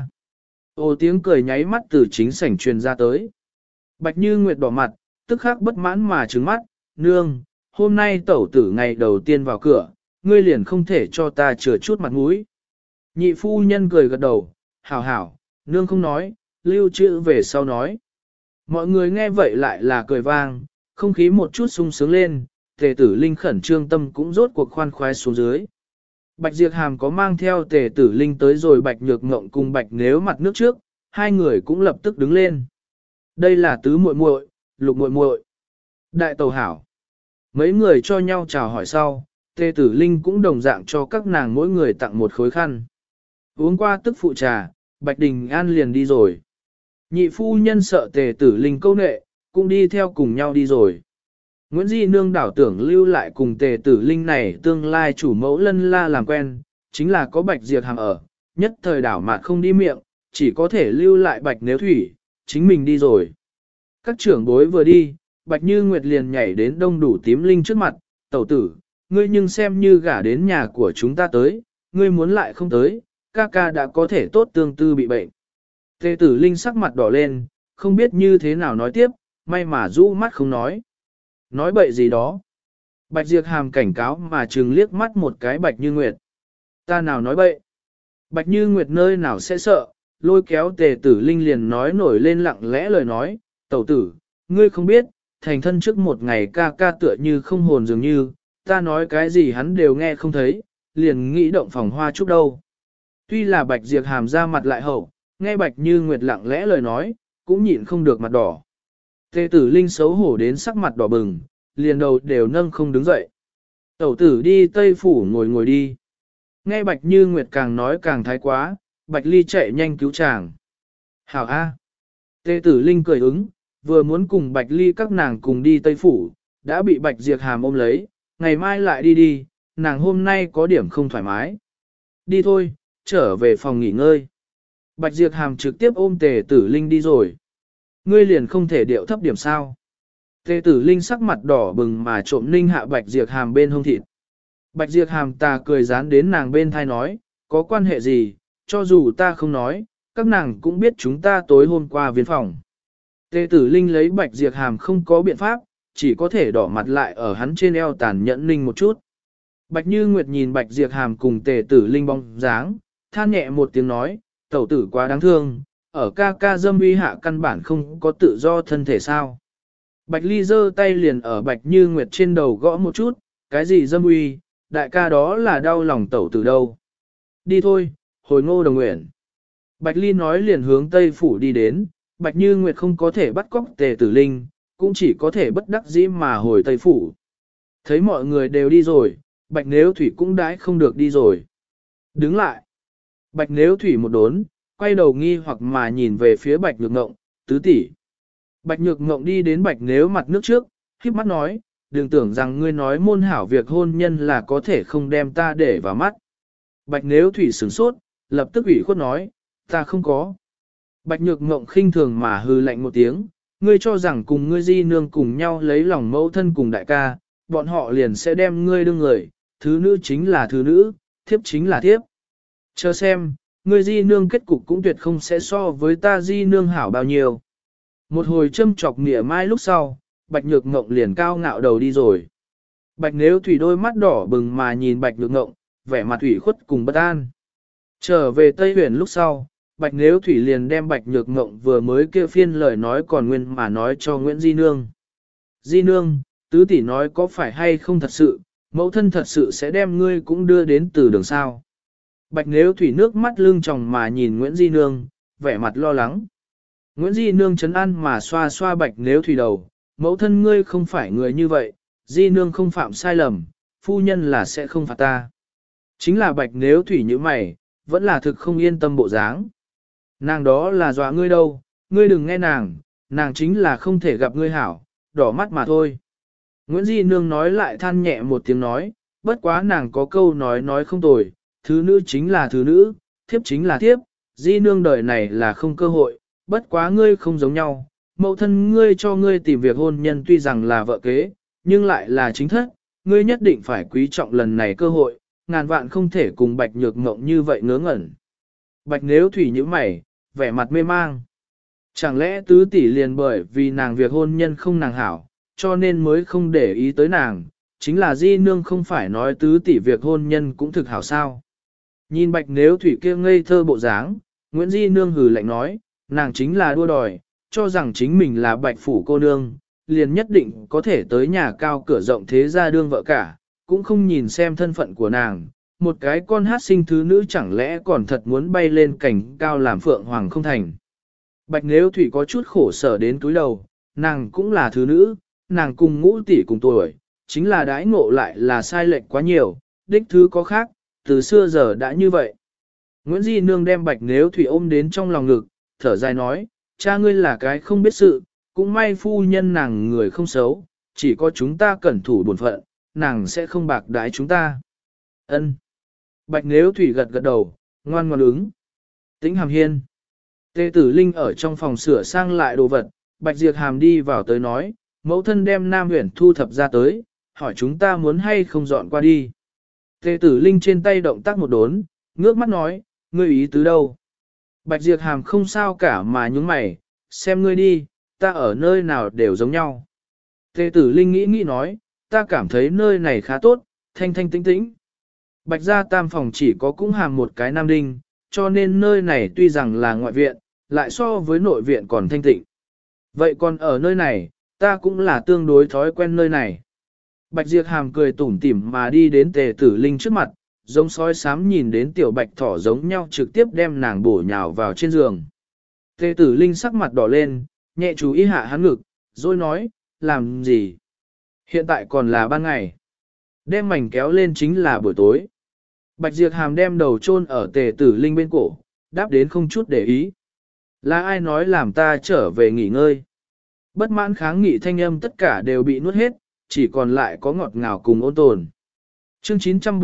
Ô tiếng cười nháy mắt từ chính sảnh truyền ra tới. Bạch Như Nguyệt đỏ mặt, tức khắc bất mãn mà trừng mắt, nương, hôm nay tẩu tử ngày đầu tiên vào cửa, ngươi liền không thể cho ta chừa chút mặt mũi. Nhị phu nhân cười gật đầu, hảo hảo, nương không nói, lưu trữ về sau nói. Mọi người nghe vậy lại là cười vang, không khí một chút sung sướng lên, Tề Tử Linh khẩn trương tâm cũng rốt cuộc khoan khoái xuống dưới. Bạch Diệp Hàm có mang theo Tề Tử Linh tới rồi Bạch Nhược Ngộng cùng Bạch Nếu mặt nước trước, hai người cũng lập tức đứng lên. Đây là tứ muội muội, lục muội muội, đại tàu hảo. Mấy người cho nhau chào hỏi sau, Tề Tử Linh cũng đồng dạng cho các nàng mỗi người tặng một khối khăn. Uống qua tức phụ trà, Bạch Đình An liền đi rồi. Nhị phu nhân sợ Tề Tử Linh câu nệ, cũng đi theo cùng nhau đi rồi. Nguyễn Di Nương đảo tưởng lưu lại cùng Tề Tử Linh này tương lai chủ mẫu Lân La làm quen, chính là có Bạch Diệp Hàm ở, nhất thời đảo mạt không đi miệng, chỉ có thể lưu lại Bạch Nếu Thủy, chính mình đi rồi. Các trưởng bối vừa đi, Bạch Như Nguyệt liền nhảy đến Đông Đủ Tím Linh trước mặt, tẩu tử, ngươi nhưng xem như gả đến nhà của chúng ta tới, ngươi muốn lại không tới, ca ca đã có thể tốt tương tư bị bệnh. Tề Tử Linh sắc mặt đỏ lên, không biết như thế nào nói tiếp, may mà rũ mắt không nói. Nói bậy gì đó. Bạch Diệp Hàm cảnh cáo mà trừng liếc mắt một cái Bạch Như Nguyệt. Ta nào nói bậy. Bạch Như Nguyệt nơi nào sẽ sợ, lôi kéo Tề Tử Linh liền nói nổi lên lặng lẽ lời nói, tẩu tử, ngươi không biết, thành thân trước một ngày ca ca tựa như không hồn dường như, ta nói cái gì hắn đều nghe không thấy, liền nghĩ động phòng hoa chúc đâu. Tuy là Bạch Diệp Hàm ra mặt lại hậu, nghe Bạch Như Nguyệt lặng lẽ lời nói, cũng nhịn không được mặt đỏ. Tề Tử Linh xấu hổ đến sắc mặt đỏ bừng, liền đầu đều nâng không đứng dậy. Tẩu tử đi Tây Phủ ngồi đi. Nghe Bạch Như Nguyệt càng nói càng thái quá, Bạch Ly chạy nhanh cứu chàng. Hảo A. Tề Tử Linh cười ứng, vừa muốn cùng Bạch Ly các nàng cùng đi Tây Phủ, đã bị Bạch Diệp Hàm ôm lấy, ngày mai lại đi, nàng hôm nay có điểm không thoải mái. Đi thôi, trở về phòng nghỉ ngơi. Bạch Diệp Hàm trực tiếp ôm Tề Tử Linh đi rồi. Ngươi liền không thể điệu thấp điểm sao. Tề Tử Linh sắc mặt đỏ bừng mà trộm ninh hạ Bạch Diệp Hàm bên hông thịt. Bạch Diệp Hàm ta cười dán đến nàng bên thai nói, có quan hệ gì, cho dù ta không nói, các nàng cũng biết chúng ta tối hôm qua viên phòng. Tề Tử Linh lấy Bạch Diệp Hàm không có biện pháp, chỉ có thể đỏ mặt lại ở hắn trên eo tàn nhẫn ninh một chút. Bạch Như Nguyệt nhìn Bạch Diệp Hàm cùng Tề Tử Linh bóng dáng, than nhẹ một tiếng nói, tẩu tử quá đáng thương, ở ca ca dâm uy hạ căn bản không có tự do thân thể sao. Bạch Ly giơ tay liền ở Bạch Như Nguyệt trên đầu gõ một chút, cái gì dâm uy, đại ca đó là đau lòng tẩu tử đâu. Đi thôi, hồi Ngô Đồng Nguyện. Bạch Ly nói liền hướng Tây Phủ đi đến, Bạch Như Nguyệt không có thể bắt cóc Tề Tử Linh, cũng chỉ có thể bất đắc dĩ mà hồi Tây Phủ. Thấy mọi người đều đi rồi, Bạch Nếu Thủy cũng đãi không được đi rồi. Đứng lại. Bạch Nếu Thủy một đốn, quay đầu nghi hoặc mà nhìn về phía Bạch Nhược Ngộng, tứ tỷ. Bạch Nhược Ngộng đi đến Bạch Nếu mặt nước trước, khiếp mắt nói, đừng tưởng rằng ngươi nói môn hảo việc hôn nhân là có thể không đem ta để vào mắt. Bạch Nếu Thủy sửng sốt, lập tức ủy khuất nói, ta không có. Bạch Nhược Ngộng khinh thường mà hư lạnh một tiếng, ngươi cho rằng cùng ngươi di nương cùng nhau lấy lòng mẫu thân cùng đại ca, bọn họ liền sẽ đem ngươi đương người, thứ nữ chính là thứ nữ, thiếp chính là thiếp. Chờ xem, ngươi di nương kết cục cũng tuyệt không sẽ so với ta di nương hảo bao nhiêu. Một hồi châm chọc nghĩa mai lúc sau, Bạch Nhược Ngộng liền cao ngạo đầu đi rồi. Bạch Nếu Thủy đôi mắt đỏ bừng mà nhìn Bạch Nhược Ngộng, vẻ mặt ủy khuất cùng bất an. Trở về Tây Huyền lúc sau, Bạch Nếu Thủy liền đem Bạch Nhược Ngộng vừa mới kia phiên lời nói còn nguyên mà nói cho Nguyễn Di Nương. Di Nương, tứ tỷ nói có phải hay không thật sự, mẫu thân thật sự sẽ đem ngươi cũng đưa đến từ đường sao. Bạch Nếu Thủy nước mắt lưng tròng mà nhìn Nguyễn Di Nương, vẻ mặt lo lắng. Nguyễn Di Nương trấn an mà xoa xoa Bạch Nếu Thủy đầu, mẫu thân ngươi không phải người như vậy, Di Nương không phạm sai lầm, phu nhân là sẽ không phạt ta. Chính là Bạch Nếu Thủy như mày, vẫn là thực không yên tâm bộ dáng. Nàng đó là dọa ngươi đâu, ngươi đừng nghe nàng, nàng chính là không thể gặp ngươi hảo, đỏ mắt mà thôi. Nguyễn Di Nương nói lại than nhẹ một tiếng nói, bất quá nàng có câu nói không tồi, thứ nữ chính là thứ nữ, thiếp chính là thiếp, Di Nương đời này là không cơ hội, bất quá ngươi không giống nhau, mẫu thân ngươi cho ngươi tìm việc hôn nhân tuy rằng là vợ kế, nhưng lại là chính thất, ngươi nhất định phải quý trọng lần này cơ hội, ngàn vạn không thể cùng Bạch Nhược Ngộng như vậy ngớ ngẩn. Bạch Nếu Thủy như mày, vẻ mặt mê mang. Chẳng lẽ tứ tỷ liền bởi vì nàng việc hôn nhân không nàng hảo, cho nên mới không để ý tới nàng, chính là Di Nương không phải nói tứ tỷ việc hôn nhân cũng thực hảo sao. Nhìn Bạch Nếu Thủy kia ngây thơ bộ dáng, Nguyễn Di Nương hừ lạnh nói, nàng chính là đua đòi, cho rằng chính mình là Bạch Phủ cô nương, liền nhất định có thể tới nhà cao cửa rộng thế gia đương vợ cả, cũng không nhìn xem thân phận của nàng, một cái con hát sinh thứ nữ chẳng lẽ còn thật muốn bay lên cảnh cao làm phượng hoàng không thành. Bạch Nếu Thủy có chút khổ sở đến túi đầu, nàng cũng là thứ nữ, nàng cùng ngũ tỷ cùng tuổi, chính là đãi ngộ lại là sai lệch quá nhiều, đích thứ có khác, từ xưa giờ đã như vậy. Nguyễn Di Nương đem Bạch Nếu Thủy ôm đến trong lòng ngực, thở dài nói, cha ngươi là cái không biết sự, cũng may phu nhân nàng người không xấu, chỉ có chúng ta cẩn thủ bổn phận, nàng sẽ không bạc đái chúng ta. Ân. Bạch Nếu Thủy gật gật đầu, ngoan ngoãn ứng. Tĩnh Hàm Hiên. Tề Tử Linh ở trong phòng sửa sang lại đồ vật, Bạch Diệp Hàm đi vào tới nói, mẫu thân đem Nam Huyền thu thập ra tới, hỏi chúng ta muốn hay không dọn qua đi. Tề Tử Linh trên tay động tác một đốn, ngước mắt nói, ngươi ý tứ đâu? Bạch Diệp Hàm không sao cả mà nhúng mày, xem ngươi đi, ta ở nơi nào đều giống nhau. Tề Tử Linh nghĩ nói, ta cảm thấy nơi này khá tốt, thanh thanh tĩnh tĩnh. Bạch gia tam phòng chỉ có cũng hàm một cái nam đinh, cho nên nơi này tuy rằng là ngoại viện, lại so với nội viện còn thanh tịnh. Vậy còn ở nơi này, ta cũng là tương đối thói quen nơi này. Bạch Diệp Hàm cười tủm tỉm mà đi đến Tề Tử Linh trước mặt, giống sói xám nhìn đến tiểu bạch thỏ giống nhau trực tiếp đem nàng bổ nhào vào trên giường. Tề Tử Linh sắc mặt đỏ lên, nhẹ chú ý hạ hắn ngực, rồi nói, làm gì? Hiện tại còn là ban ngày. Đem mảnh kéo lên chính là buổi tối. Bạch Diệp Hàm đem đầu chôn ở Tề Tử Linh bên cổ, đáp đến không chút để ý. Là ai nói làm ta trở về nghỉ ngơi? Bất mãn kháng nghị thanh âm tất cả đều bị nuốt hết, chỉ còn lại có ngọt ngào cùng ôn tồn. Chương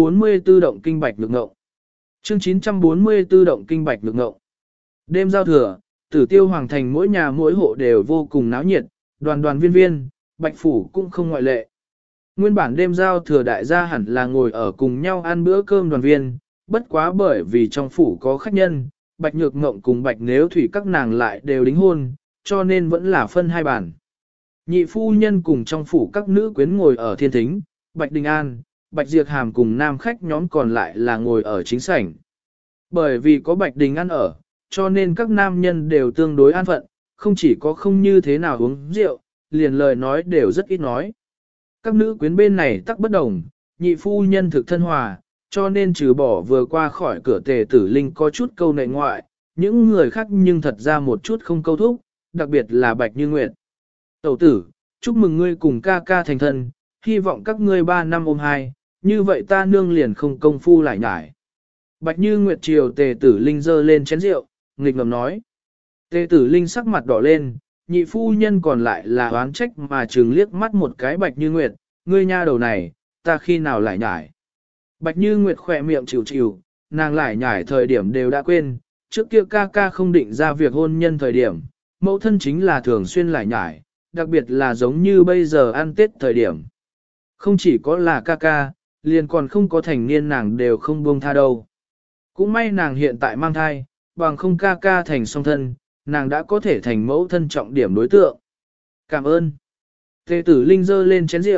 944 động kinh Bạch Nhược Ngộng. Chương 944 động kinh Bạch Nhược Ngộng. Đêm giao thừa, Tử Tiêu Hoàng thành mỗi nhà mỗi hộ đều vô cùng náo nhiệt, đoàn đoàn viên viên, Bạch Phủ cũng không ngoại lệ. Nguyên bản đêm giao thừa đại gia hẳn là ngồi ở cùng nhau ăn bữa cơm đoàn viên, bất quá bởi vì trong phủ có khách nhân, Bạch Nhược Ngộng cùng Bạch Nếu Thủy các nàng lại đều đính hôn, cho nên vẫn là phân hai bàn. Nhị phu nhân cùng trong phủ các nữ quyến ngồi ở thiên thính, Bạch Đình An, Bạch Diệp Hàm cùng nam khách nhóm còn lại là ngồi ở chính sảnh. Bởi vì có Bạch Đình An ở, cho nên các nam nhân đều tương đối an phận, không chỉ có không như thế nào uống rượu, liền lời nói đều rất ít nói. Các nữ quyến bên này tắc bất đồng, nhị phu nhân thực thân hòa, cho nên trừ bỏ vừa qua khỏi cửa Tề Tử Linh có chút câu nệ ngoại, những người khác nhưng thật ra một chút không câu thúc, đặc biệt là Bạch Như Nguyệt. Tẩu tử, chúc mừng ngươi cùng ca ca thành thân, hy vọng các ngươi 3 năm ôm hai, như vậy ta nương liền không công phu lại nhải. Bạch Như Nguyệt chiều Tề Tử Linh giơ lên chén rượu, nghịch ngầm nói. Tề Tử Linh sắc mặt đỏ lên, nhị phu nhân còn lại là oán trách mà trừng liếc mắt một cái Bạch Như Nguyệt, ngươi nha đầu này, ta khi nào lại nhải. Bạch Như Nguyệt khỏe miệng chịu chịu, nàng lại nhải thời điểm đều đã quên, trước kia ca ca không định ra việc hôn nhân thời điểm, mẫu thân chính là thường xuyên lại nhải, đặc biệt là giống như bây giờ ăn Tết thời điểm. Không chỉ có là ca ca, liền còn không có thành niên nàng đều không buông tha đâu. Cũng may nàng hiện tại mang thai, bằng không ca ca thành song thân, nàng đã có thể thành mẫu thân trọng điểm đối tượng. Cảm ơn. Tề Tử Linh giơ lên chén rượu,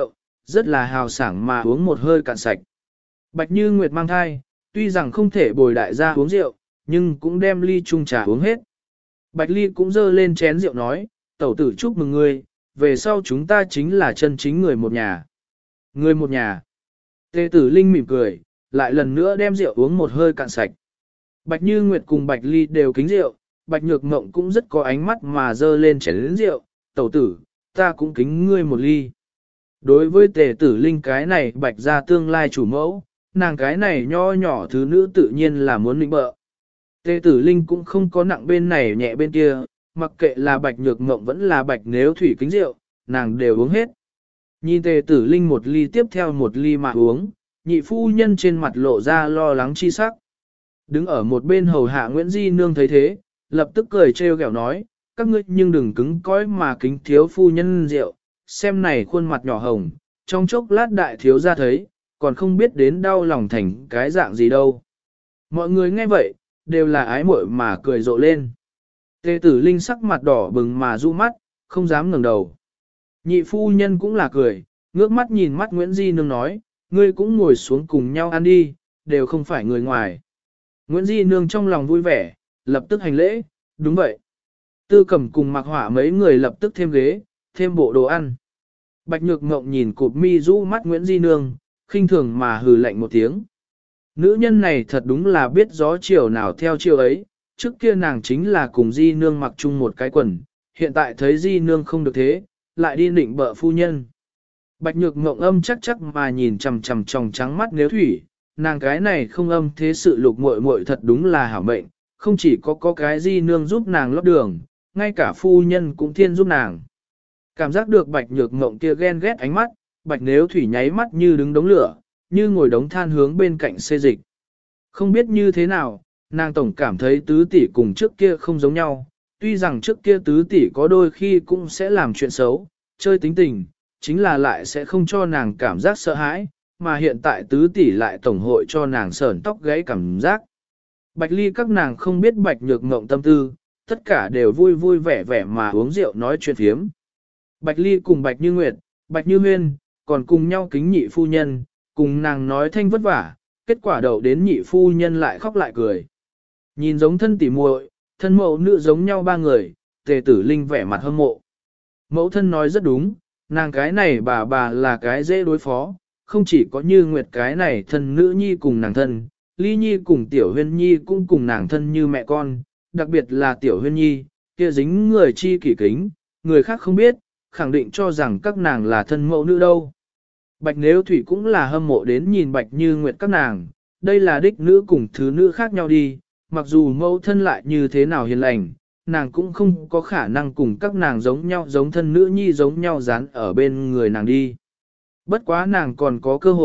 rất là hào sảng mà uống một hơi cạn sạch. Bạch Như Nguyệt mang thai, tuy rằng không thể bồi đại gia uống rượu, nhưng cũng đem ly chung trà uống hết. Bạch Ly cũng dơ lên chén rượu nói, tẩu tử chúc mừng ngươi, về sau chúng ta chính là chân chính người một nhà. Người một nhà. Tề Tử Linh mỉm cười, lại lần nữa đem rượu uống một hơi cạn sạch. Bạch Như Nguyệt cùng Bạch Ly đều kính rượu, Bạch Nhược Mộng cũng rất có ánh mắt mà dơ lên chén rượu, tẩu tử, ta cũng kính ngươi một ly. Đối với Tề Tử Linh cái này Bạch gia tương lai chủ mẫu, nàng cái này nho nhỏ thứ nữ tự nhiên là muốn lĩnh bợ. Tề Tử Linh cũng không có nặng bên này nhẹ bên kia, mặc kệ là Bạch Nhược Mộng vẫn là Bạch Nếu Thủy kính rượu, nàng đều uống hết. Nhìn Tề Tử Linh một ly tiếp theo một ly mà uống, nhị phu nhân trên mặt lộ ra lo lắng chi sắc. Đứng ở một bên hầu hạ Nguyễn Di Nương thấy thế, lập tức cười trêu ghẹo nói, các ngươi nhưng đừng cứng cõi mà kính thiếu phu nhân rượu, xem này khuôn mặt nhỏ hồng, trong chốc lát đại thiếu ra thấy, còn không biết đến đau lòng thành cái dạng gì đâu. Mọi người nghe vậy, đều là ái muội mà cười rộ lên. Tề Tử Linh sắc mặt đỏ bừng mà du mắt, không dám ngẩng đầu. Nhị phu nhân cũng là cười, ngước mắt nhìn mắt Nguyễn Di Nương nói, ngươi cũng ngồi xuống cùng nhau ăn đi, đều không phải người ngoài. Nguyễn Di Nương trong lòng vui vẻ, lập tức hành lễ, đúng vậy. Tư Cẩm cùng Mạc Hỏa mấy người lập tức thêm ghế, thêm bộ đồ ăn. Bạch Nhược Ngộng nhìn cụp mi rũ mắt Nguyễn Di Nương, khinh thường mà hừ lạnh một tiếng. Nữ nhân này thật đúng là biết gió chiều nào theo chiều ấy, trước kia nàng chính là cùng Di Nương mặc chung một cái quần, hiện tại thấy Di Nương không được thế, lại đi định bợ phu nhân. Bạch Nhược Ngộng âm chắc chắc mà nhìn chằm chằm tròng trắng mắt Nếu Thủy, nàng cái này không âm thế sự lục muội muội thật đúng là hảo mệnh, không chỉ có cái Di Nương giúp nàng lót đường, ngay cả phu nhân cũng thiên giúp nàng. Cảm giác được Bạch Nhược Ngộng kia ghen ghét ánh mắt, Bạch Nếu Thủy nháy mắt như đứng đống lửa, như ngồi đống than hướng bên cạnh xê dịch. Không biết như thế nào, nàng tổng cảm thấy tứ tỷ cùng trước kia không giống nhau, tuy rằng trước kia tứ tỷ có đôi khi cũng sẽ làm chuyện xấu, chơi tính tình, chính là lại sẽ không cho nàng cảm giác sợ hãi, mà hiện tại tứ tỷ lại tổng hội cho nàng sởn tóc gáy cảm giác. Bạch Ly các nàng không biết Bạch Nhược Ngộng tâm tư, tất cả đều vui vui vẻ vẻ mà uống rượu nói chuyện phiếm. Bạch Ly cùng Bạch Như Nguyệt, Bạch Như Huyên, còn cùng nhau kính nhị phu nhân, cùng nàng nói thanh vất vả, kết quả đậu đến nhị phu nhân lại khóc lại cười. Nhìn giống thân tỉ muội, thân mẫu nữ giống nhau ba người, Tề Tử Linh vẻ mặt hâm mộ. Mẫu thân nói rất đúng, nàng cái này bà là cái dễ đối phó, không chỉ có Như Nguyệt cái này thân nữ nhi cùng nàng thân, Ly Nhi cùng Tiểu Huyên Nhi cũng cùng nàng thân như mẹ con, đặc biệt là Tiểu Huyên Nhi, kia dính người chi kỷ kính, người khác không biết, khẳng định cho rằng các nàng là thân mẫu nữ đâu. Bạch Nếu Thủy cũng là hâm mộ đến nhìn Bạch Như Nguyệt các nàng, đây là đích nữ cùng thứ nữ khác nhau đi, mặc dù mẫu thân lại như thế nào hiền lành, nàng cũng không có khả năng cùng các nàng giống nhau giống thân nữ nhi giống nhau dán ở bên người nàng đi. Bất quá nàng còn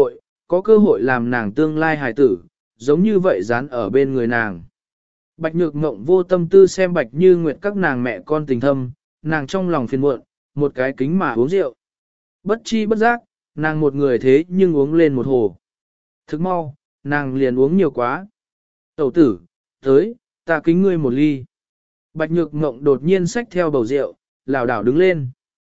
có cơ hội làm nàng tương lai hài tử, giống như vậy dán ở bên người nàng. Bạch Nhược Ngộng vô tâm tư xem Bạch Như Nguyệt các nàng mẹ con tình thâm, nàng trong lòng phiền muộn, một cái kính mà uống rượu. Bất chi bất giác, nàng một người thế nhưng uống lên một hồ. Thức mau, nàng liền uống nhiều quá. Tẩu tử, tới, ta kính ngươi một ly. Bạch Nhược Ngộng đột nhiên xách theo bầu rượu, lảo đảo đứng lên.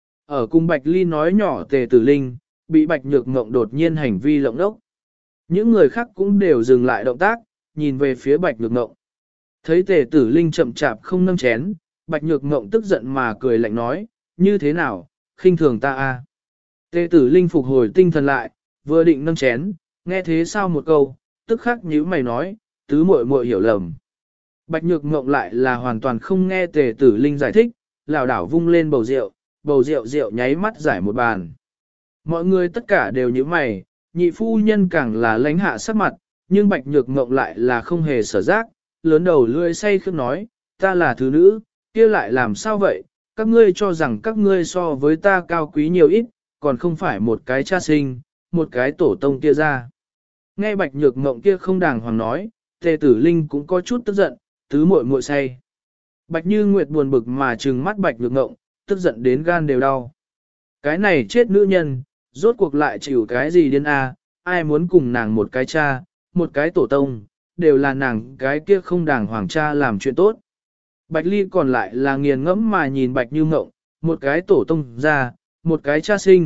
Ở cùng Bạch Ly nói nhỏ Tề Tử Linh, bị Bạch Nhược Ngộng đột nhiên hành vi lộng đốc. Những người khác cũng đều dừng lại động tác, nhìn về phía Bạch Nhược Ngộng. Thấy Tề Tử Linh chậm chạp không nâng chén, Bạch Nhược Ngộng tức giận mà cười lạnh nói, như thế nào, khinh thường ta a? Tề Tử Linh phục hồi tinh thần lại, vừa định nâng chén, nghe thế sao một câu, tức khắc nhíu mày nói, tứ muội muội hiểu lầm. Bạch Nhược Ngộng lại là hoàn toàn không nghe Tề Tử Linh giải thích, lảo đảo vung lên bầu rượu nháy mắt giải một bàn. Mọi người tất cả đều nhíu mày, nhị phu nhân càng là lãnh hạ sắc mặt, nhưng Bạch Nhược Ngộng lại là không hề sở giác, lớn đầu lưỡi say khướt nói, ta là thứ nữ, kia lại làm sao vậy, các ngươi cho rằng các ngươi so với ta cao quý nhiều ít, còn không phải một cái cha sinh, một cái tổ tông kia ra. Nghe Bạch Nhược Ngộng kia không đàng hoàng nói, Tề Tử Linh cũng có chút tức giận, tứ muội muội say. Bạch Như Nguyệt buồn bực mà trừng mắt Bạch Nhược Ngộng, tức giận đến gan đều đau. Cái này chết nữ nhân, rốt cuộc lại chịu cái gì điên a? Ai muốn cùng nàng một cái cha, một cái tổ tông, đều là nàng cái kia không đàng hoàng cha làm chuyện tốt. Bạch Ly còn lại là nghiền ngẫm mà nhìn Bạch Như Ngộng, một cái tổ tông ra, một cái cha sinh,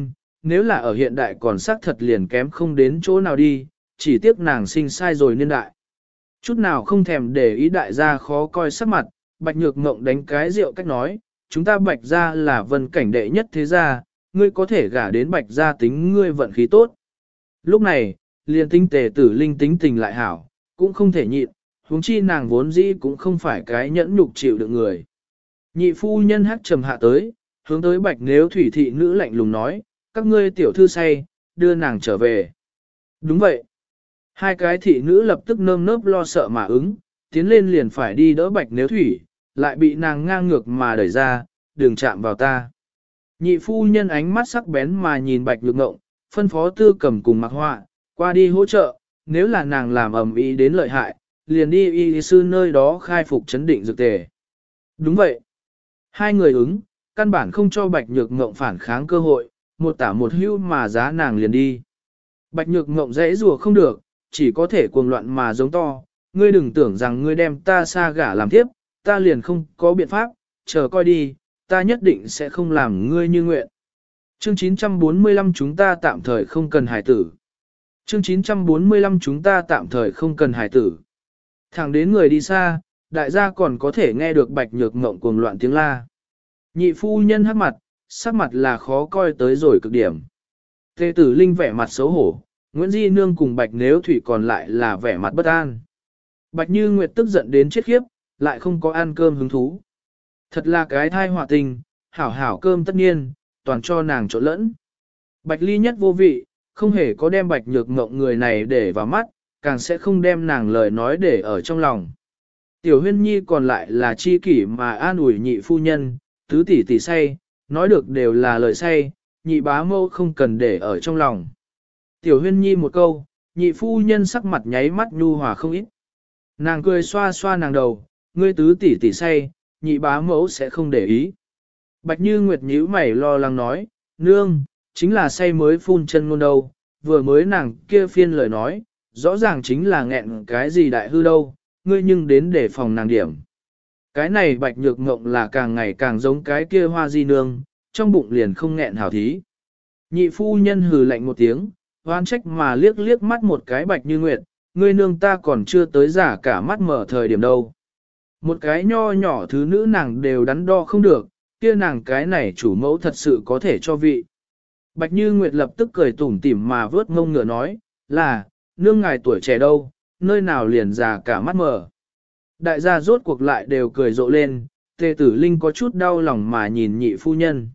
nếu là ở hiện đại còn xác thật liền kém không đến chỗ nào đi, chỉ tiếc nàng sinh sai rồi niên đại. Chút nào không thèm để ý đại gia khó coi sắc mặt, Bạch Nhược Ngộng đánh cái rượu cách nói, chúng ta Bạch gia là vân cảnh đệ nhất thế gia, ngươi có thể gả đến Bạch gia tính ngươi vận khí tốt. Lúc này, liền tinh tề tử linh tính tình lại hảo, cũng không thể nhịn, huống chi nàng vốn dĩ cũng không phải cái nhẫn nhục chịu được người. Nhị phu nhân hắc trầm hạ tới, hướng tới Bạch Nếu Thủy thị nữ lạnh lùng nói, các ngươi tiểu thư say, đưa nàng trở về. Đúng vậy. Hai cái thị nữ lập tức nơm nớp lo sợ mà ứng, tiến lên liền phải đi đỡ Bạch Nếu Thủy, lại bị nàng ngang ngược mà đẩy ra, đừng chạm vào ta. Nhị phu nhân ánh mắt sắc bén mà nhìn Bạch Nhược Ngộng, phân phó Tư Cầm cùng Mặc Họa, qua đi hỗ trợ, nếu là nàng làm ầm ĩ đến lợi hại, liền đi y sư nơi đó khai phục chấn định dược tề. Đúng vậy. Hai người ứng, căn bản không cho Bạch Nhược Ngộng phản kháng cơ hội, một tả một hưu mà giá nàng liền đi. Bạch Nhược Ngộng dễ rùa không được, chỉ có thể cuồng loạn mà giống to, ngươi đừng tưởng rằng ngươi đem ta xa gả làm tiếp, ta liền không có biện pháp, chờ coi đi, ta nhất định sẽ không làm ngươi như nguyện. Chương 945 chúng ta tạm thời không cần hải tử. Chương 945 chúng ta tạm thời không cần hải tử. Thẳng đến người đi xa, đại gia còn có thể nghe được Bạch Nhược Ngộng cuồng loạn tiếng la. Nhị phu nhân hắc mặt, sắc mặt là khó coi tới rồi cực điểm. Tề Tử Linh vẻ mặt xấu hổ, Nguyễn Di Nương cùng Bạch Nếu Thủy còn lại là vẻ mặt bất an. Bạch Như Nguyệt tức giận đến chết khiếp, lại không có ăn cơm hứng thú. Thật là cái thai họa tình, hảo hảo cơm tất nhiên, toàn cho nàng trộn lẫn. Bạch Ly nhất vô vị, không hề có đem Bạch Nhược Ngộng người này để vào mắt, càng sẽ không đem nàng lời nói để ở trong lòng. Tiểu Huyên Nhi còn lại là chi kỷ mà an ủi nhị phu nhân, tứ tỷ tỷ say, nói được đều là lời say, nhị bá mâu không cần để ở trong lòng. Tiểu Huyên Nhi một câu, nhị phu nhân sắc mặt nháy mắt nhu hòa không ít. Nàng cười xoa xoa nàng đầu, ngươi tứ tỷ tỷ say, nhị bá mẫu sẽ không để ý. Bạch Như Nguyệt nhíu mày lo lắng nói, nương, chính là say mới phun chân ngôn đâu, vừa mới nàng kia phiên lời nói, rõ ràng chính là nghẹn cái gì đại hư đâu, ngươi nhưng đến để phòng nàng điểm. Cái này Bạch Nhược Ngộng là càng ngày càng giống cái kia hoa di nương, trong bụng liền không nghẹn hảo thí. Nhị phu nhân hừ lạnh một tiếng, oan trách mà liếc liếc mắt một cái Bạch Như Nguyệt, ngươi nương ta còn chưa tới giả cả mắt mở thời điểm đâu. Một cái nho nhỏ thứ nữ nàng đều đắn đo không được, kia nàng cái này chủ mẫu thật sự có thể cho vị. Bạch Như Nguyệt lập tức cười tủm tỉm mà vớt ngông ngựa nói, là, nương ngài tuổi trẻ đâu, nơi nào liền già cả mắt mở. Đại gia rốt cuộc lại đều cười rộ lên, Tề Tử Linh có chút đau lòng mà nhìn nhị phu nhân.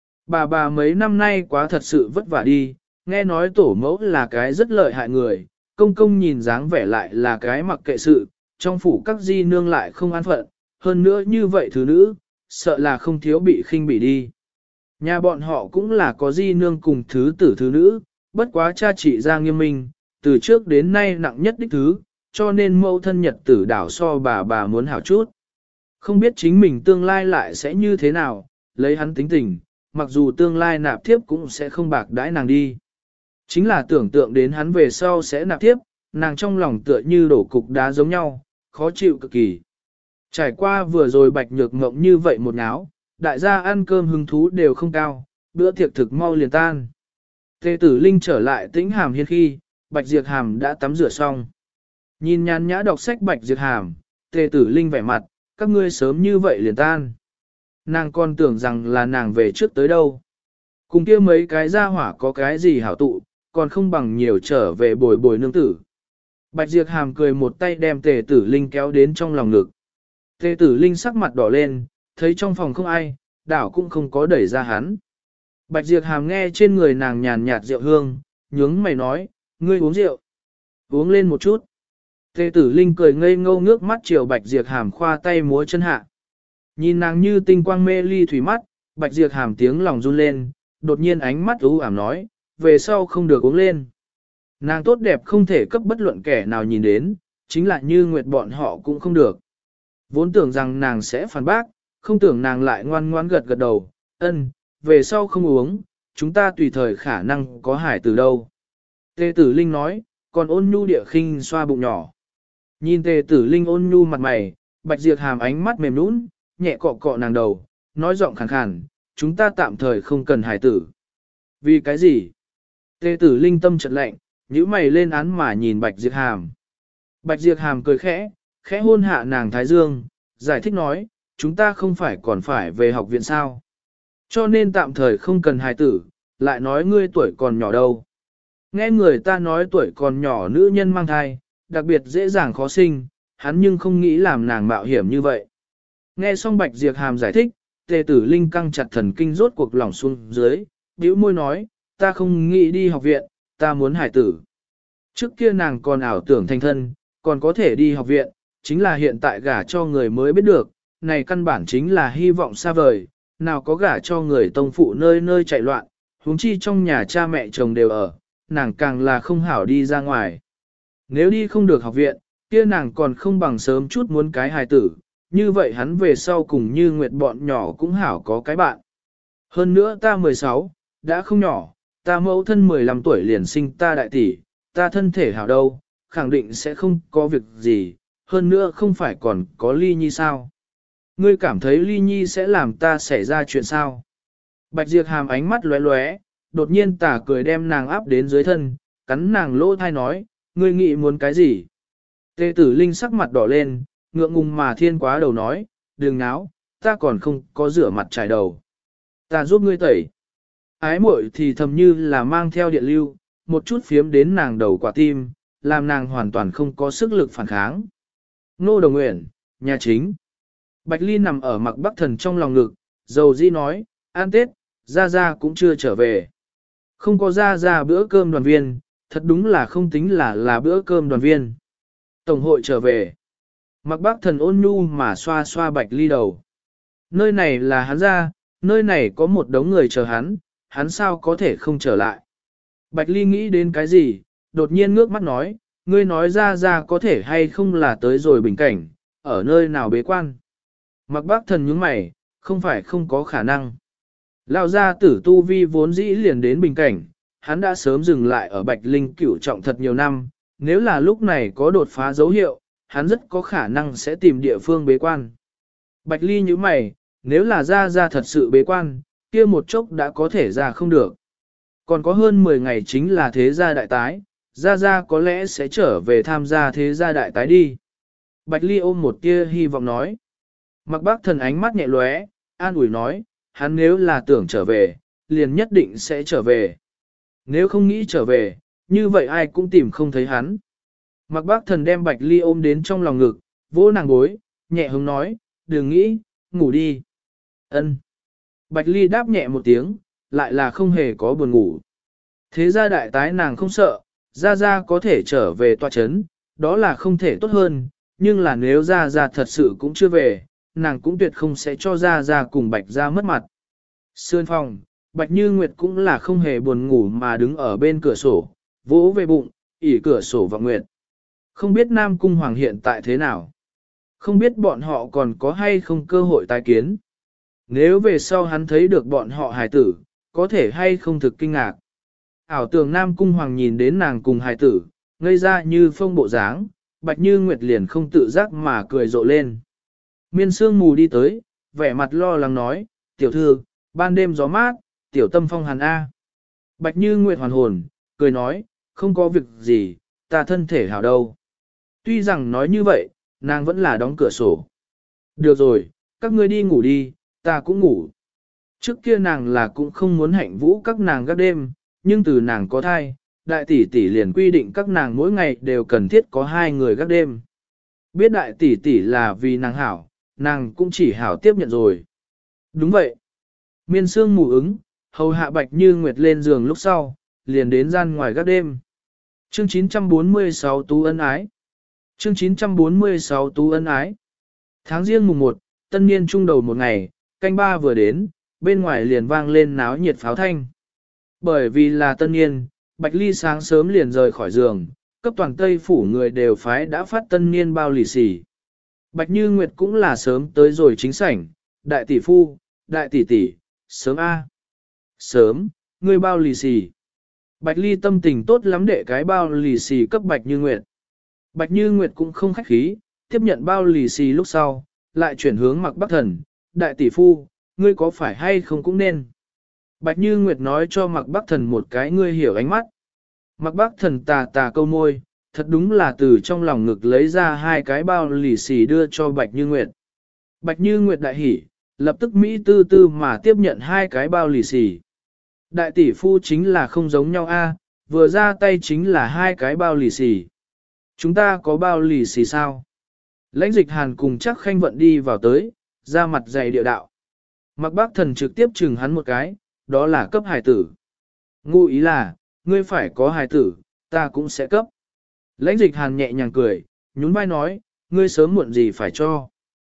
Bà mấy năm nay quá thật sự vất vả đi, nghe nói tổ mẫu là cái rất lợi hại người, công công nhìn dáng vẻ lại là cái mặc kệ sự, trong phủ các di nương lại không an phận, hơn nữa như vậy thứ nữ, sợ là không thiếu bị khinh bỉ đi. Nhà bọn họ cũng là có di nương cùng thứ tử thứ nữ, bất quá cha chị ra nghiêm minh, từ trước đến nay nặng nhất đích thứ, cho nên mẫu thân nhật tử đảo so bà muốn hảo chút. Không biết chính mình tương lai lại sẽ như thế nào, lấy hắn tính tình, mặc dù tương lai nạp thiếp cũng sẽ không bạc đãi nàng đi. Chính là tưởng tượng đến hắn về sau sẽ nạp thiếp, nàng trong lòng tựa như đổ cục đá giống nhau, khó chịu cực kỳ. Trải qua vừa rồi Bạch Nhược Ngộng như vậy một náo, đại gia ăn cơm hứng thú đều không cao, bữa tiệc thực mau liền tan. Tề Tử Linh trở lại Tĩnh Hàm Hiên khi, Bạch Diệp Hàm đã tắm rửa xong. Nhìn nhàn nhã đọc sách Bạch Diệp Hàm, Tề Tử Linh vẻ mặt, các ngươi sớm như vậy liền tan. Nàng còn tưởng rằng là nàng về trước tới đâu. Cùng kia mấy cái gia hỏa có cái gì hảo tụ, còn không bằng nhiều trở về bồi bồi nương tử. Bạch Diệp Hàm cười một tay đem Tề Tử Linh kéo đến trong lòng ngực. Tề Tử Linh sắc mặt đỏ lên, thấy trong phòng không ai, đảo cũng không có đẩy ra hắn. Bạch Diệp Hàm nghe trên người nàng nhàn nhạt rượu hương, nhướng mày nói, ngươi uống rượu. Uống lên một chút. Tề Tử Linh cười ngây ngô ngước mắt chiều Bạch Diệp Hàm khoa tay múa chân hạ. Nhìn nàng như tinh quang mê ly thủy mắt, Bạch Diệp Hàm tiếng lòng run lên, đột nhiên ánh mắt u ảm nói, về sau không được uống lên. Nàng tốt đẹp không thể cấp bất luận kẻ nào nhìn đến, chính là như Nguyệt bọn họ cũng không được. Vốn tưởng rằng nàng sẽ phản bác, không tưởng nàng lại ngoan ngoãn gật gật đầu, ân, về sau không uống, chúng ta tùy thời khả năng có hải từ đâu. Tề Tử Linh nói, còn ôn nhu địa khinh xoa bụng nhỏ. Nhìn Tề Tử Linh ôn nhu mặt mày, Bạch Diệp Hàm ánh mắt mềm nũng, nhẹ cọ cọ nàng đầu, nói giọng khàn khàn, chúng ta tạm thời không cần hải tử. Vì cái gì? Tề tử linh tâm chợt lạnh, nhíu mày lên án mà nhìn Bạch Diệp Hàm. Bạch Diệp Hàm cười khẽ, khẽ hôn hạ nàng thái dương, giải thích nói, chúng ta không phải còn phải về học viện sao. Cho nên tạm thời không cần hài tử, lại nói ngươi tuổi còn nhỏ đâu. Nghe người ta nói tuổi còn nhỏ nữ nhân mang thai, đặc biệt dễ dàng khó sinh, hắn nhưng không nghĩ làm nàng mạo hiểm như vậy. Nghe xong Bạch Diệp Hàm giải thích, Tề tử linh căng chặt thần kinh rốt cuộc lỏng xuống dưới, bĩu môi nói, ta không nghĩ đi học viện, ta muốn hải tử. Trước kia nàng còn ảo tưởng thành thân, còn có thể đi học viện, chính là hiện tại gả cho người mới biết được, này căn bản chính là hy vọng xa vời, nào có gả cho người tông phụ nơi nơi chạy loạn, huống chi trong nhà cha mẹ chồng đều ở, nàng càng là không hảo đi ra ngoài. Nếu đi không được học viện, kia nàng còn không bằng sớm chút muốn cái hài tử, như vậy hắn về sau cùng như nguyệt bọn nhỏ cũng hảo có cái bạn. Hơn nữa ta 16, đã không nhỏ, ta mẫu thân 15 tuổi liền sinh ta đại tỷ, ta thân thể hảo đâu, khẳng định sẽ không có việc gì, hơn nữa không phải còn có ly nhi sao. Ngươi cảm thấy ly nhi sẽ làm ta xảy ra chuyện sao? Bạch Diệp Hàm ánh mắt lóe lóe, đột nhiên tà cười đem nàng áp đến dưới thân, cắn nàng lỗ thai nói, ngươi nghĩ muốn cái gì? Tề tử linh sắc mặt đỏ lên, ngượng ngùng mà thiên quá đầu nói, đừng náo, ta còn không có rửa mặt trải đầu. Ta giúp ngươi tẩy. Ái muội thì thầm như là mang theo điện lưu, một chút phiếm đến nàng đầu quả tim, làm nàng hoàn toàn không có sức lực phản kháng. Nô Đồng Nguyện, nhà chính. Bạch Ly nằm ở mặc bắc thần trong lòng ngực, dầu dĩ nói, ăn Tết, Gia Gia cũng chưa trở về. Không có Gia Gia bữa cơm đoàn viên, thật đúng là không tính là bữa cơm đoàn viên. Tổng hội trở về. Mặc bắc thần ôn nhu mà xoa xoa Bạch Ly đầu. Nơi này là hắn ra, nơi này có một đống người chờ hắn sao có thể không trở lại. Bạch Ly nghĩ đến cái gì, đột nhiên ngước mắt nói, ngươi nói Gia có thể hay không là tới rồi bình cảnh, ở nơi nào bế quan. Mặc bác thần nhướng mày, không phải không có khả năng. Lão gia tử tu vi vốn dĩ liền đến bình cảnh, hắn đã sớm dừng lại ở Bạch Linh cửu trọng thật nhiều năm, nếu là lúc này có đột phá dấu hiệu, hắn rất có khả năng sẽ tìm địa phương bế quan. Bạch Ly nhíu mày, nếu là Gia thật sự bế quan, kia một chốc đã có thể ra không được. Còn có hơn 10 ngày chính là thế gia đại tái, Gia có lẽ sẽ trở về tham gia thế gia đại tái đi. Bạch Ly ôm một tia hy vọng nói. Mặc bác thần ánh mắt nhẹ lóe, an ủi nói, hắn nếu là tưởng trở về, liền nhất định sẽ trở về. Nếu không nghĩ trở về, như vậy ai cũng tìm không thấy hắn. Mặc bác thần đem Bạch Ly ôm đến trong lòng ngực, vỗ nàng gối, nhẹ hứng nói, đừng nghĩ, ngủ đi. Ân. Bạch Ly đáp nhẹ một tiếng, lại là không hề có buồn ngủ. Thế ra đại tái nàng không sợ, Gia có thể trở về tòa chấn, đó là không thể tốt hơn, nhưng là nếu Gia thật sự cũng chưa về, nàng cũng tuyệt không sẽ cho Gia cùng Bạch Gia mất mặt. Sương phòng, Bạch Như Nguyệt cũng là không hề buồn ngủ mà đứng ở bên cửa sổ, vỗ về bụng, ỉ cửa sổ và Nguyệt. Không biết Nam Cung Hoàng hiện tại thế nào? Không biết bọn họ còn có hay không cơ hội tái kiến? Nếu về sau hắn thấy được bọn họ hài tử, có thể hay không thực kinh ngạc? Ảo tưởng Nam Cung Hoàng nhìn đến nàng cùng hài tử, ngây ra như phong bộ dáng, Bạch Như Nguyệt liền không tự giác mà cười rộ lên. Miên sương mù đi tới, vẻ mặt lo lắng nói, tiểu thư, ban đêm gió mát, tiểu tâm phong hàn A. Bạch Như Nguyệt hoàn hồn, cười nói, không có việc gì, ta thân thể hảo đâu. Tuy rằng nói như vậy, nàng vẫn là đóng cửa sổ. Được rồi, các ngươi đi ngủ đi, ta cũng ngủ. Trước kia nàng là cũng không muốn hạnh vũ các nàng các đêm, nhưng từ nàng có thai, đại tỷ tỷ liền quy định các nàng mỗi ngày đều cần thiết có 2 người gác đêm. Biết đại tỷ tỷ là vì nàng hảo, nàng cũng chỉ hảo tiếp nhận rồi. Đúng vậy. Miên sương mù ứng, hầu hạ Bạch Như Nguyệt lên giường lúc sau, liền đến gian ngoài gác đêm. Chương 946 Tú ân ái. Chương 946 Tú ân ái. Tháng riêng mùng 1, tân niên trung đầu một ngày, canh 3 vừa đến, bên ngoài liền vang lên náo nhiệt pháo thanh. Bởi vì là tân niên, Bạch Ly sáng sớm liền rời khỏi giường, cấp toàn Tây phủ người đều phái đã phát tân niên bao lì xì. Bạch Như Nguyệt cũng là sớm tới rồi chính sảnh, đại tỷ phu, đại tỷ tỷ, sớm A. Sớm, ngươi bao lì xì. Bạch Ly tâm tình tốt lắm để cái bao lì xì cấp Bạch Như Nguyệt. Bạch Như Nguyệt cũng không khách khí, tiếp nhận bao lì xì lúc sau, lại chuyển hướng Mặc Bắc Thần, đại tỷ phu, ngươi có phải hay không cũng nên. Bạch Như Nguyệt nói cho Mạc Bắc Thần một cái ngươi hiểu ánh mắt. Mạc Bắc Thần tà tà câu môi, thật đúng là từ trong lòng ngực lấy ra hai cái bao lì xì đưa cho Bạch Như Nguyệt. Bạch Như Nguyệt đại hỉ, lập tức Mỹ tư tư mà tiếp nhận hai cái bao lì xì. Đại tỷ phu chính là không giống nhau a, vừa ra tay chính là hai cái bao lì xì. Chúng ta có bao lì xì sao? Lãnh Dịch Hàn cùng chắc Khanh Vận đi vào tới, ra mặt dày địa đạo. Mạc Bắc Thần trực tiếp chừng hắn một cái, đó là cấp hài tử. Ngụ ý là, ngươi phải có hài tử, ta cũng sẽ cấp. Lãnh Dịch Hàn nhẹ nhàng cười, nhún vai nói, ngươi sớm muộn gì phải cho.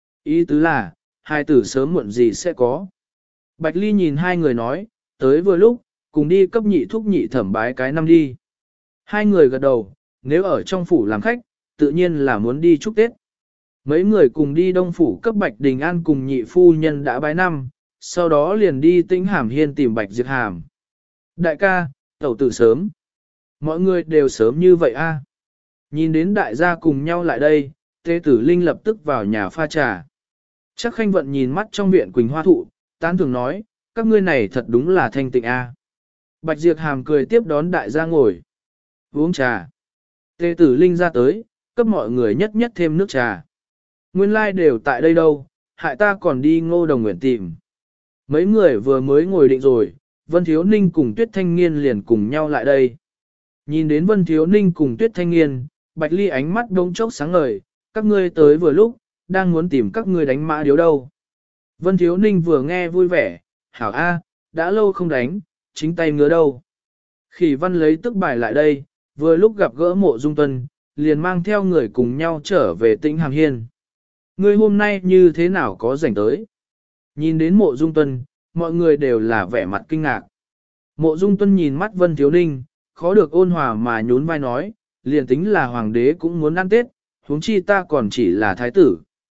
Ý tứ là, hài tử sớm muộn gì sẽ có. Bạch Ly nhìn hai người nói, tới vừa lúc, cùng đi cấp nhị thúc nhị thẩm bái cái năm đi. Hai người gật đầu, nếu ở trong phủ làm khách, tự nhiên là muốn đi chúc Tết. Mấy người cùng đi Đông phủ cấp Bạch Đình An cùng nhị phu nhân đã bái năm, sau đó liền đi Tĩnh Hàm Hiên tìm Bạch Diệp Hàm. Đại ca, tẩu tử sớm. Mọi người đều sớm như vậy a. Nhìn đến đại gia cùng nhau lại đây, Tê Tử Linh lập tức vào nhà pha trà. Chắc Khanh Vận nhìn mắt trong viện Quỳnh Hoa Thụ, tán thường nói, các ngươi này thật đúng là thanh tịnh a. Bạch Diệp Hàm cười tiếp đón đại gia ngồi. Uống trà. Tê Tử Linh ra tới, cấp mọi người nhất nhất thêm nước trà. Nguyên lai đều tại đây đâu, hại ta còn đi Ngô Đồng Nguyện tìm. Mấy người vừa mới ngồi định rồi, Vân Thiếu Ninh cùng Tuyết Thanh Nghiên liền cùng nhau lại đây. Nhìn đến Vân Thiếu Ninh cùng Tuyết Thanh Nghiên, Bạch Ly ánh mắt đống chốc sáng ngời, các ngươi tới vừa lúc, đang muốn tìm các ngươi đánh mã điếu đâu. Vân Thiếu Ninh vừa nghe vui vẻ, hảo a, đã lâu không đánh, chính tay ngứa đâu. Khỉ Văn lấy tức bài lại đây, vừa lúc gặp gỡ Mộ Dung Tuân, liền mang theo người cùng nhau trở về Tĩnh Hàm Hiên. Ngươi hôm nay như thế nào có rảnh tới? Nhìn đến Mộ Dung Tuân, mọi người đều là vẻ mặt kinh ngạc. Mộ Dung Tuân nhìn mắt Vân Thiếu Ninh, khó được ôn hòa mà nhún vai nói, liền tính là hoàng đế cũng muốn ăn Tết, huống chi ta còn chỉ là thái tử.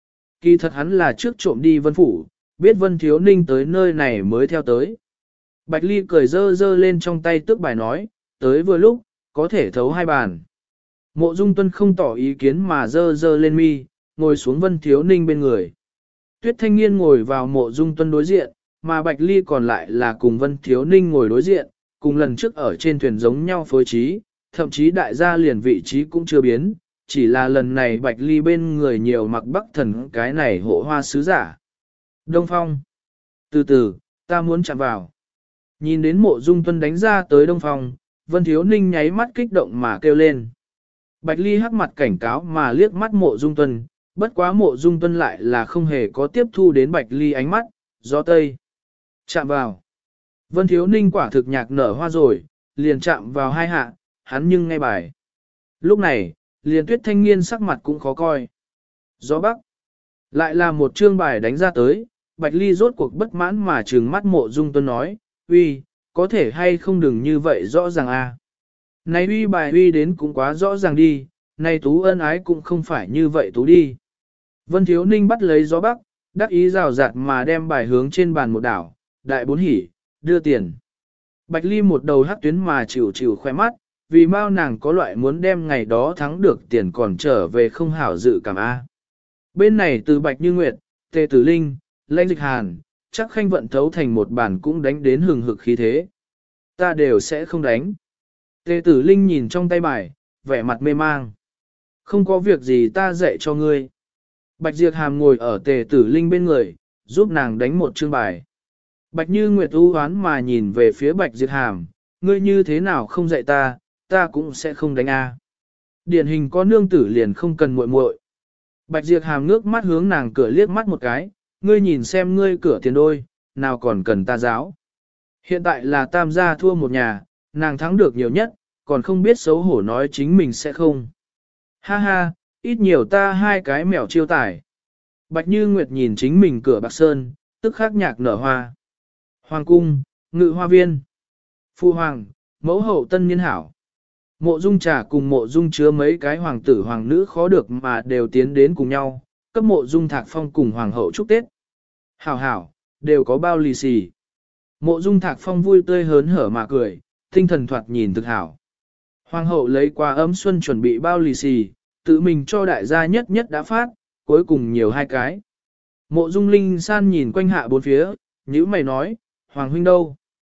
Kỳ thật hắn là trước trộm đi Vân Phủ, biết Vân Thiếu Ninh tới nơi này mới theo tới. Bạch Ly cười dơ dơ lên trong tay tước bài nói, tới vừa lúc, có thể thấu hai bàn. Mộ Dung Tuân không tỏ ý kiến mà dơ dơ lên mi, ngồi xuống Vân Thiếu Ninh bên người. Tuyết Thanh Nghiên ngồi vào Mộ Dung Tuân đối diện, mà Bạch Ly còn lại là cùng Vân Thiếu Ninh ngồi đối diện, cùng lần trước ở trên thuyền giống nhau phối trí, thậm chí đại gia liền vị trí cũng chưa biến, chỉ là lần này Bạch Ly bên người nhiều Mặc Bắc Thần cái này hộ hoa sứ giả. Đông Phong. Từ từ, ta muốn chạm vào. Nhìn đến Mộ Dung Tuân đánh ra tới Đông Phong, Vân Thiếu Ninh nháy mắt kích động mà kêu lên. Bạch Ly hắc mặt cảnh cáo mà liếc mắt Mộ Dung Tuân, bất quá Mộ Dung Tuân lại là không hề có tiếp thu đến Bạch Ly ánh mắt, gió tây. Chạm vào. Vân Thiếu Ninh quả thực nhạc nở hoa rồi, liền chạm vào hai hạ, hắn nhưng nghe bài. Lúc này, liền Tuyết Thanh Nghiên sắc mặt cũng khó coi. Gió bắc. Lại là một chương bài đánh ra tới, Bạch Ly rốt cuộc bất mãn mà trừng mắt Mộ Dung Tuân nói, uy, có thể hay không đừng như vậy rõ ràng a. Này uy bài uy đến cũng quá rõ ràng đi, này tú ân ái cũng không phải như vậy tú đi. Vân Thiếu Ninh bắt lấy gió bắc, đắc ý rào rạt mà đem bài hướng trên bàn một đảo, đại bốn hỉ, đưa tiền. Bạch Ly một đầu hắc tuyến mà chịu chịu khoe mắt, vì mau nàng có loại muốn đem ngày đó thắng được tiền còn trở về không hảo dự cảm a. Bên này từ Bạch Như Nguyệt, Tề Tử Linh, Lãnh Dịch Hàn, chắc Khanh Vận thấu thành một bản cũng đánh đến hừng hực khí thế. Ta đều sẽ không đánh. Tề Tử Linh nhìn trong tay bài, vẻ mặt mê mang. Không có việc gì ta dạy cho ngươi. Bạch Diệp Hàm ngồi ở Tề Tử Linh bên người, giúp nàng đánh một chương bài. Bạch Như Nguyệt u hoán mà nhìn về phía Bạch Diệp Hàm, ngươi như thế nào không dạy ta, ta cũng sẽ không đánh a. Điển hình có nương tử liền không cần muội muội. Bạch Diệp Hàm ngước mắt hướng nàng cửa liếc mắt một cái, ngươi nhìn xem ngươi cửa tiền đôi, nào còn cần ta giáo. Hiện tại là tam gia thua một nhà, nàng thắng được nhiều nhất, còn không biết xấu hổ nói chính mình sẽ không. Ha ha, ít nhiều ta hai cái mèo chiêu tài. Bạch Như Nguyệt nhìn chính mình cửa bạc sơn, tức khắc nhạc nở hoa. Hoàng cung, ngự hoa viên. Phu hoàng, mẫu hậu tân niên hảo. Mộ Dung Trà cùng Mộ Dung chứa mấy cái hoàng tử hoàng nữ khó được mà đều tiến đến cùng nhau, cấp Mộ Dung Thạc Phong cùng hoàng hậu chúc Tết. Hảo hảo, đều có bao lì xì. Mộ Dung Thạc Phong vui tươi hớn hở mà cười, tinh thần thoạt nhìn thực hảo. Hoàng hậu lấy qua ấm xuân chuẩn bị bao lì xì, tự mình cho đại gia nhất nhất đã phát, cuối cùng nhiều hai cái. Mộ Dung Linh San nhìn quanh hạ bốn phía, nhíu mày nói, Hoàng huynh đâu?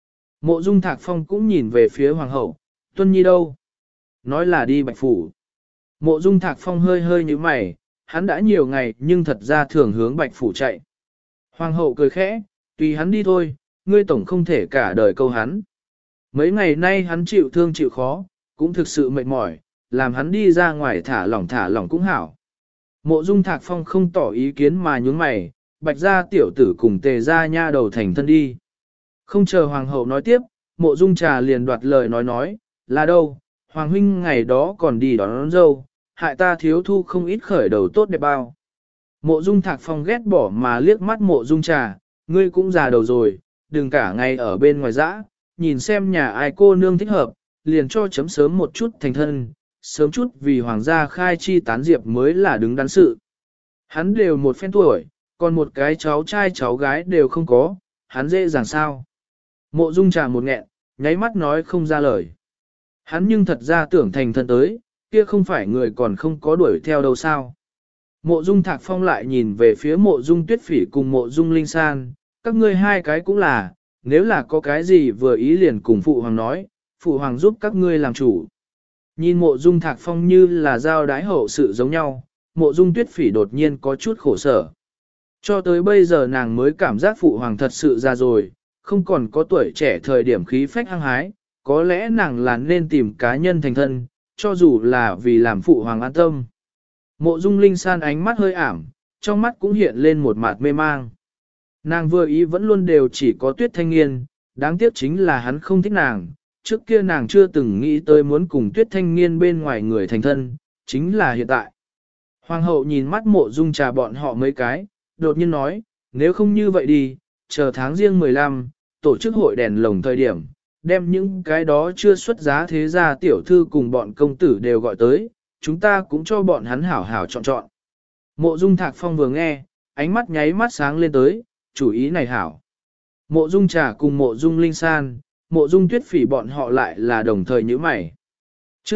Mộ Dung Thạc Phong cũng nhìn về phía hoàng hậu, Tuân Nhi đâu? Nói là đi Bạch Phủ. Mộ Dung Thạc Phong hơi hơi như mày, hắn đã nhiều ngày nhưng thật ra thường hướng Bạch Phủ chạy. Hoàng hậu cười khẽ, tùy hắn đi thôi, ngươi tổng không thể cả đời câu hắn. Mấy ngày nay hắn chịu thương chịu khó, cũng thực sự mệt mỏi, làm hắn đi ra ngoài thả lỏng cũng hảo. Mộ Dung Thạc Phong không tỏ ý kiến mà nhướng mày, Bạch gia tiểu tử cùng Tề gia nha đầu thành thân đi. Không chờ hoàng hậu nói tiếp, Mộ Dung Trà liền đoạt lời nói, là đâu, hoàng huynh ngày đó còn đi đón dâu, hại ta thiếu thu không ít khởi đầu tốt đẹp bao. Mộ Dung Thạc Phong ghét bỏ mà liếc mắt Mộ Dung Trà, ngươi cũng già đầu rồi, đừng cả ngày ở bên ngoài dã, nhìn xem nhà ai cô nương thích hợp, liền cho chấm sớm một chút thành thân, sớm chút vì hoàng gia khai chi tán diệp mới là đứng đắn sự. Hắn đều một phen tuổi, còn một cái cháu trai cháu gái đều không có, hắn dễ dàng sao. Mộ Dung Trà một nghẹn, nháy mắt nói không ra lời. Hắn nhưng thật ra tưởng thành thân tới, kia không phải người còn không có đuổi theo đâu sao. Mộ Dung Thạc Phong lại nhìn về phía Mộ Dung Tuyết Phỉ cùng Mộ Dung Linh San, các ngươi hai cái cũng là, nếu là có cái gì vừa ý liền cùng Phụ Hoàng nói, Phụ Hoàng giúp các ngươi làm chủ. Nhìn Mộ Dung Thạc Phong như là giao đái hậu sự giống nhau, Mộ Dung Tuyết Phỉ đột nhiên có chút khổ sở. Cho tới bây giờ nàng mới cảm giác Phụ Hoàng thật sự ra rồi, không còn có tuổi trẻ thời điểm khí phách hăng hái, có lẽ nàng là nên tìm cá nhân thành thân, cho dù là vì làm Phụ Hoàng an tâm. Mộ Dung Linh San ánh mắt hơi ảm, trong mắt cũng hiện lên một mặt mê mang. Nàng vừa ý vẫn luôn đều chỉ có Tuyết Thanh Nghiên, đáng tiếc chính là hắn không thích nàng, trước kia nàng chưa từng nghĩ tới muốn cùng Tuyết Thanh Nghiên bên ngoài người thành thân, chính là hiện tại. Hoàng hậu nhìn mắt Mộ Dung Trà bọn họ mấy cái, đột nhiên nói, nếu không như vậy đi, chờ tháng riêng 15, tổ chức hội đèn lồng thời điểm, đem những cái đó chưa xuất giá thế gia tiểu thư cùng bọn công tử đều gọi tới, chúng ta cũng cho bọn hắn hảo hảo chọn. Mộ Dung Thạc Phong vừa nghe, ánh mắt nháy mắt sáng lên tới, chủ ý này hảo. Mộ Dung Trà cùng Mộ Dung Linh San, Mộ Dung Tuyết Phỉ bọn họ lại là đồng thời như mày. Chương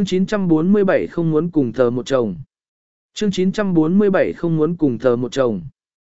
947 không muốn cùng thờ một chồng. Chương 947 không muốn cùng thờ một chồng.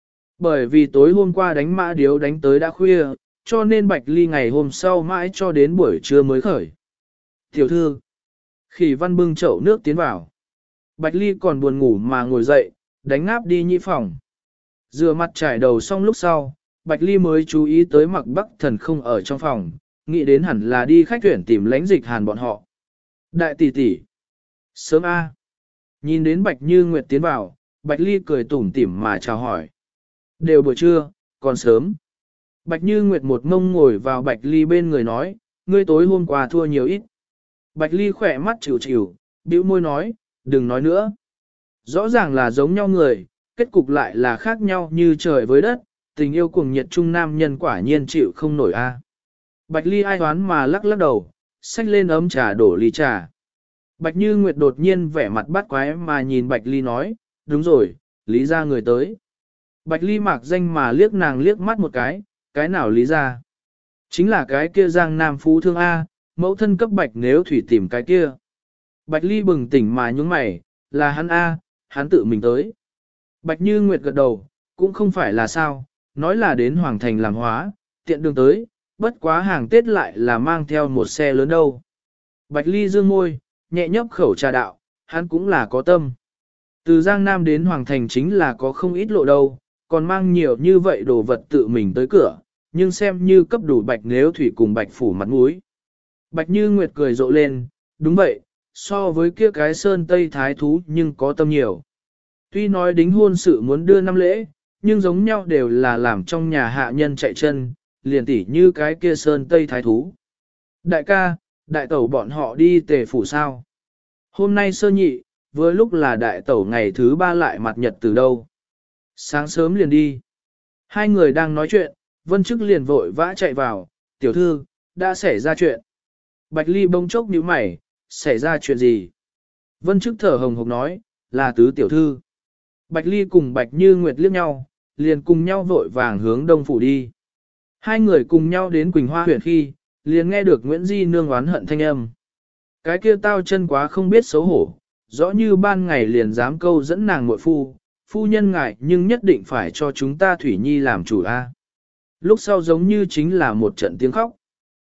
Bởi vì tối hôm qua đánh mã điếu đánh tới đã khuya, cho nên Bạch Ly ngày hôm sau mãi cho đến buổi trưa mới khởi. Tiểu thư, Khỉ Văn bưng chậu nước tiến vào. Bạch Ly còn buồn ngủ mà ngồi dậy, đánh ngáp đi nhị phòng. Rửa mặt trải đầu xong lúc sau, Bạch Ly mới chú ý tới Mặc Bắc Thần không ở trong phòng, nghĩ đến hẳn là đi khách tuyển tìm lãnh dịch hàn bọn họ. Đại tỷ tỷ, sớm a. Nhìn đến Bạch Như Nguyệt tiến vào, Bạch Ly cười tủm tỉm mà chào hỏi. Đều buổi trưa, còn sớm. Bạch Như Nguyệt một mông ngồi vào Bạch Ly bên người nói, ngươi tối hôm qua thua nhiều ít. Bạch Ly khỏe mắt chịu chịu, bĩu môi nói, đừng nói nữa. Rõ ràng là giống nhau người, kết cục lại là khác nhau như trời với đất, tình yêu cuồng nhiệt trung nam nhân quả nhiên chịu không nổi a. Bạch Ly ai toán mà lắc lắc đầu, xách lên ấm trà đổ ly trà. Bạch Như Nguyệt đột nhiên vẻ mặt bắt quái mà nhìn Bạch Ly nói, đúng rồi, Lý ra người tới. Bạch Ly mạc danh mà liếc nàng liếc mắt một cái nào Lý ra? Chính là cái kia Giang Nam Phú Thương A, mẫu thân cấp Bạch nếu thủy tìm cái kia. Bạch Ly bừng tỉnh mà nhúng mày, là hắn A, hắn tự mình tới. Bạch Như Nguyệt gật đầu, cũng không phải là sao, nói là đến Hoàng Thành làm hóa, tiện đường tới, bất quá hàng Tết lại là mang theo một xe lớn đâu. Bạch Ly dương môi, nhẹ nhấp khẩu trà đạo, hắn cũng là có tâm. Từ Giang Nam đến Hoàng Thành chính là có không ít lộ đâu, còn mang nhiều như vậy đồ vật tự mình tới cửa, nhưng xem như cấp đủ Bạch nếu thủy cùng Bạch phủ mặt mũi. Bạch Như Nguyệt cười rộ lên, đúng vậy, so với kia cái sơn tây thái thú nhưng có tâm nhiều. Tuy nói đính hôn sự muốn đưa năm lễ, nhưng giống nhau đều là làm trong nhà hạ nhân chạy chân, liền tỉ như cái kia sơn tây thái thú. Đại ca, đại tẩu bọn họ đi Tề phủ sao? Hôm nay sơ nhị, vừa lúc là đại tẩu ngày thứ 3 lại mặt nhật từ đâu. Sáng sớm liền đi. Hai người đang nói chuyện, Vân Trức liền vội vã chạy vào, tiểu thư, đã xảy ra chuyện. Bạch Ly bông chốc nhíu mày, xảy ra chuyện gì? Vân Trức thở hồng hộc nói, là tứ tiểu thư. Bạch Ly cùng Bạch Như Nguyệt liếc nhau, liền cùng nhau vội vàng hướng đông phủ đi. Hai người cùng nhau đến Quỳnh Hoa huyện khi, liền nghe được Nguyễn Di nương oán hận thanh âm. Cái kia tao chân quá không biết xấu hổ, rõ như ban ngày liền dám câu dẫn nàng muội phu nhân ngại nhưng nhất định phải cho chúng ta Thủy Nhi làm chủ a. Lúc sau giống như chính là một trận tiếng khóc.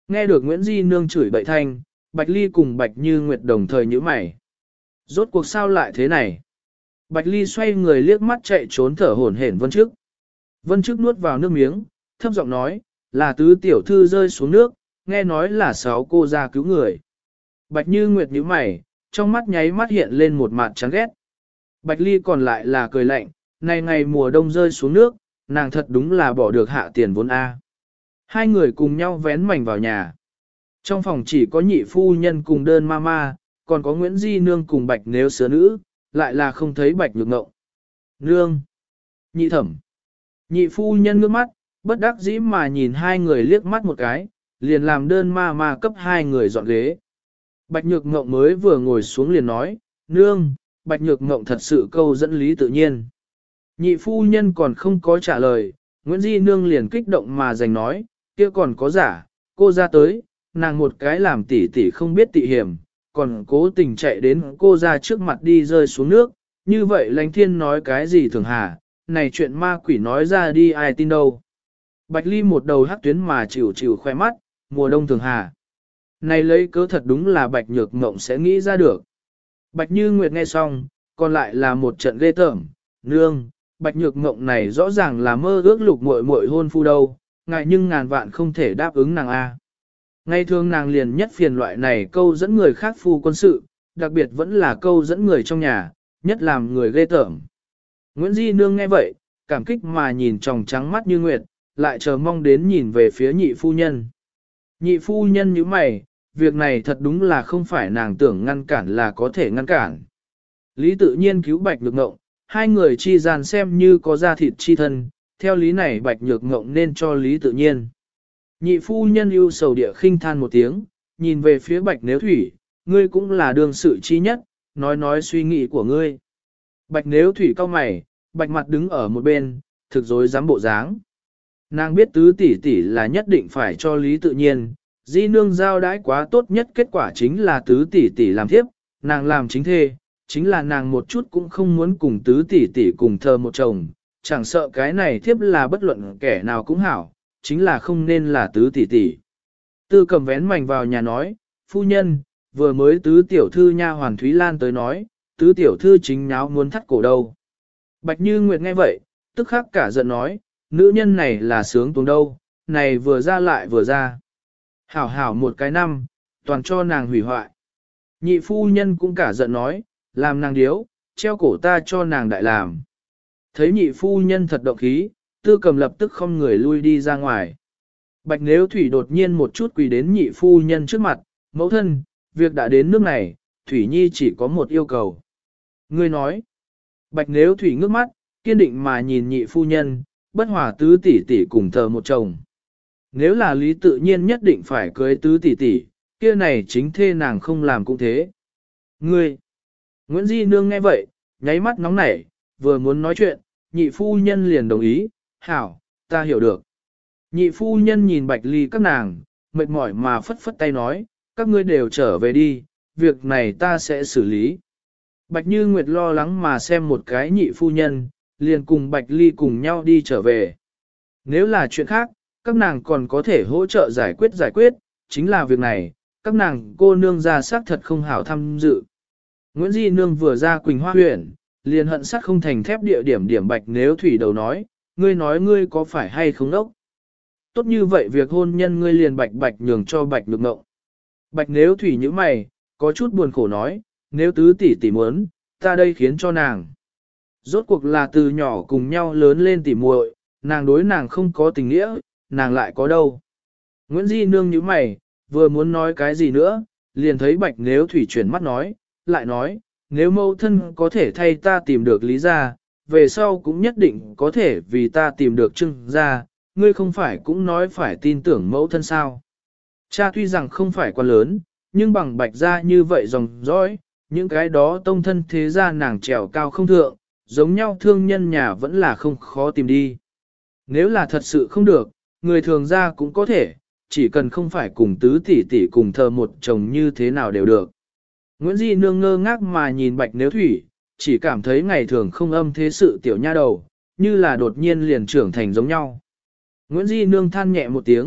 Nghe được Nguyễn Di Nương chửi bậy thanh, Bạch Ly cùng Bạch Như Nguyệt đồng thời nhíu mày. Rốt cuộc sao lại thế này? Bạch Ly xoay người liếc mắt chạy trốn thở hổn hển Vân Trức. Vân Trức nuốt vào nước miếng, thấp giọng nói, là tứ tiểu thư rơi xuống nước, nghe nói là 6 cô ra cứu người. Bạch Như Nguyệt nhíu mày, trong mắt nháy mắt hiện lên một mặt chán ghét. Bạch Ly còn lại là cười lạnh, này ngày mùa đông rơi xuống nước, nàng thật đúng là bỏ được hạ tiền vốn A. Hai người cùng nhau vén mảnh vào nhà. Trong phòng chỉ có nhị phu nhân cùng đơn mama, còn có Nguyễn Di Nương cùng Bạch Nếu sứa nữ, lại là không thấy Bạch Nhược Ngộng. Nương! Nhị thẩm! Nhị phu nhân ngước mắt, bất đắc dĩ mà nhìn hai người liếc mắt một cái, liền làm đơn mama cấp hai người dọn ghế. Bạch Nhược Ngộng mới vừa ngồi xuống liền nói, Nương! Bạch Nhược Ngộng thật sự câu dẫn lý tự nhiên. Nhị phu nhân còn không có trả lời, Nguyễn Di Nương liền kích động mà giành nói, kia còn có giả, cô ra tới, nàng một cái làm tỉ tỉ không biết tỉ hiểm, còn cố tình chạy đến cô ra trước mặt đi rơi xuống nước, như vậy Lánh Thiên nói cái gì thường hà, này chuyện ma quỷ nói ra đi ai tin đâu. Bạch Ly một đầu hắc tuyến mà chịu chịu khoe mắt, mùa đông thường hà. Này lấy cớ thật đúng là Bạch Nhược Ngộng sẽ nghĩ ra được. Bạch Như Nguyệt nghe xong, còn lại là một trận ghê tởm, Nương, Bạch Nhược Ngộng này rõ ràng là mơ ước lục muội muội hôn phu đâu, ngại nhưng ngàn vạn không thể đáp ứng nàng A. Ngay thường nàng liền nhất phiền loại này câu dẫn người khác phu quân sự, đặc biệt vẫn là câu dẫn người trong nhà, nhất làm người ghê tởm. Nguyễn Di Nương nghe vậy, cảm kích mà nhìn tròng trắng mắt Như Nguyệt, lại chờ mong đến nhìn về phía nhị phu nhân. Nhị phu nhân như mày, việc này thật đúng là không phải nàng tưởng ngăn cản là có thể ngăn cản. Lý tự nhiên cứu Bạch Nhược Ngộng, hai người chi gian xem như có da thịt chi thân, theo lý này Bạch Nhược Ngộng nên cho Lý tự nhiên. Nhị phu nhân ưu sầu địa khinh than một tiếng, nhìn về phía Bạch Nếu Thủy, ngươi cũng là đương sự chi nhất, nói suy nghĩ của ngươi. Bạch Nếu Thủy cau mày, Bạch mặt đứng ở một bên, thực dối dám bộ dáng. Nàng biết tứ tỷ tỷ là nhất định phải cho Lý tự nhiên, Di Nương giao đãi quá tốt nhất kết quả chính là tứ tỷ tỷ làm thiếp, nàng làm chính thê, chính là nàng một chút cũng không muốn cùng tứ tỷ tỷ cùng thờ một chồng, chẳng sợ cái này thiếp là bất luận kẻ nào cũng hảo, chính là không nên là tứ tỷ tỷ. Tư Cầm vén mảnh vào nhà nói, phu nhân, vừa mới tứ tiểu thư nha hoàn Thúy Lan tới nói, tứ tiểu thư chính nháo muốn thắt cổ đâu. Bạch Như Nguyệt nghe vậy, tức khắc cả giận nói, nữ nhân này là sướng tuồng đâu, này vừa ra lại vừa ra. Hảo hảo một cái năm, toàn cho nàng hủy hoại. Nhị phu nhân cũng cả giận nói, làm nàng điếu, treo cổ ta cho nàng đại làm. Thấy nhị phu nhân thật động khí, Tư Cầm lập tức không người lui đi ra ngoài. Bạch Nếu Thủy đột nhiên một chút quỳ đến nhị phu nhân trước mặt, mẫu thân, việc đã đến nước này, Thủy Nhi chỉ có một yêu cầu. Ngươi nói, Bạch Nếu Thủy ngước mắt, kiên định mà nhìn nhị phu nhân, bất hòa tứ tỷ tỷ cùng thờ một chồng. Nếu là Lý tự nhiên nhất định phải cưới tứ tỷ tỷ, kia này chính thê nàng không làm cũng thế. Ngươi, Nguyễn Di Nương nghe vậy, nháy mắt nóng nảy, vừa muốn nói chuyện, nhị phu nhân liền đồng ý, hảo, ta hiểu được. Nhị phu nhân nhìn Bạch Ly các nàng, mệt mỏi mà phất phất tay nói, các ngươi đều trở về đi, việc này ta sẽ xử lý. Bạch Như Nguyệt lo lắng mà xem một cái nhị phu nhân, liền cùng Bạch Ly cùng nhau đi trở về. Nếu là chuyện khác, các nàng còn có thể hỗ trợ giải quyết, chính là việc này, các nàng cô nương ra xác thật không hảo tham dự. Nguyễn Di Nương vừa ra Quỳnh Hoa huyện, liền hận sắt không thành thép địa điểm Bạch Nếu Thủy đầu nói, ngươi có phải hay không đốc? Tốt như vậy việc hôn nhân ngươi liền bạch nhường cho Bạch Nhược Ngộng. Bạch Nếu Thủy như mày, có chút buồn khổ nói, nếu tứ tỷ tỷ muốn, ta đây khiến cho nàng. Rốt cuộc là từ nhỏ cùng nhau lớn lên tỉ muội, nàng đối nàng không có tình nghĩa, nàng lại có đâu. Nguyễn Di Nương như mày, vừa muốn nói cái gì nữa, liền thấy Bạch Nếu Thủy chuyển mắt nói, lại nói, nếu mẫu thân có thể thay ta tìm được lý gia, về sau cũng nhất định có thể vì ta tìm được Trưng gia, ngươi không phải cũng nói phải tin tưởng mẫu thân sao. Cha tuy rằng không phải quá lớn, nhưng bằng Bạch gia như vậy dòng dõi, những cái đó tông thân thế gia nàng trèo cao không thượng, giống nhau thương nhân nhà vẫn là không khó tìm đi. Nếu là thật sự không được, người thường gia cũng có thể, chỉ cần không phải cùng tứ tỷ tỷ cùng thờ một chồng như thế nào đều được. Nguyễn Di Nương ngơ ngác mà nhìn Bạch Nếu Thủy, chỉ cảm thấy ngày thường không âm thế sự tiểu nha đầu, như là đột nhiên liền trưởng thành giống nhau. Nguyễn Di Nương than nhẹ một tiếng,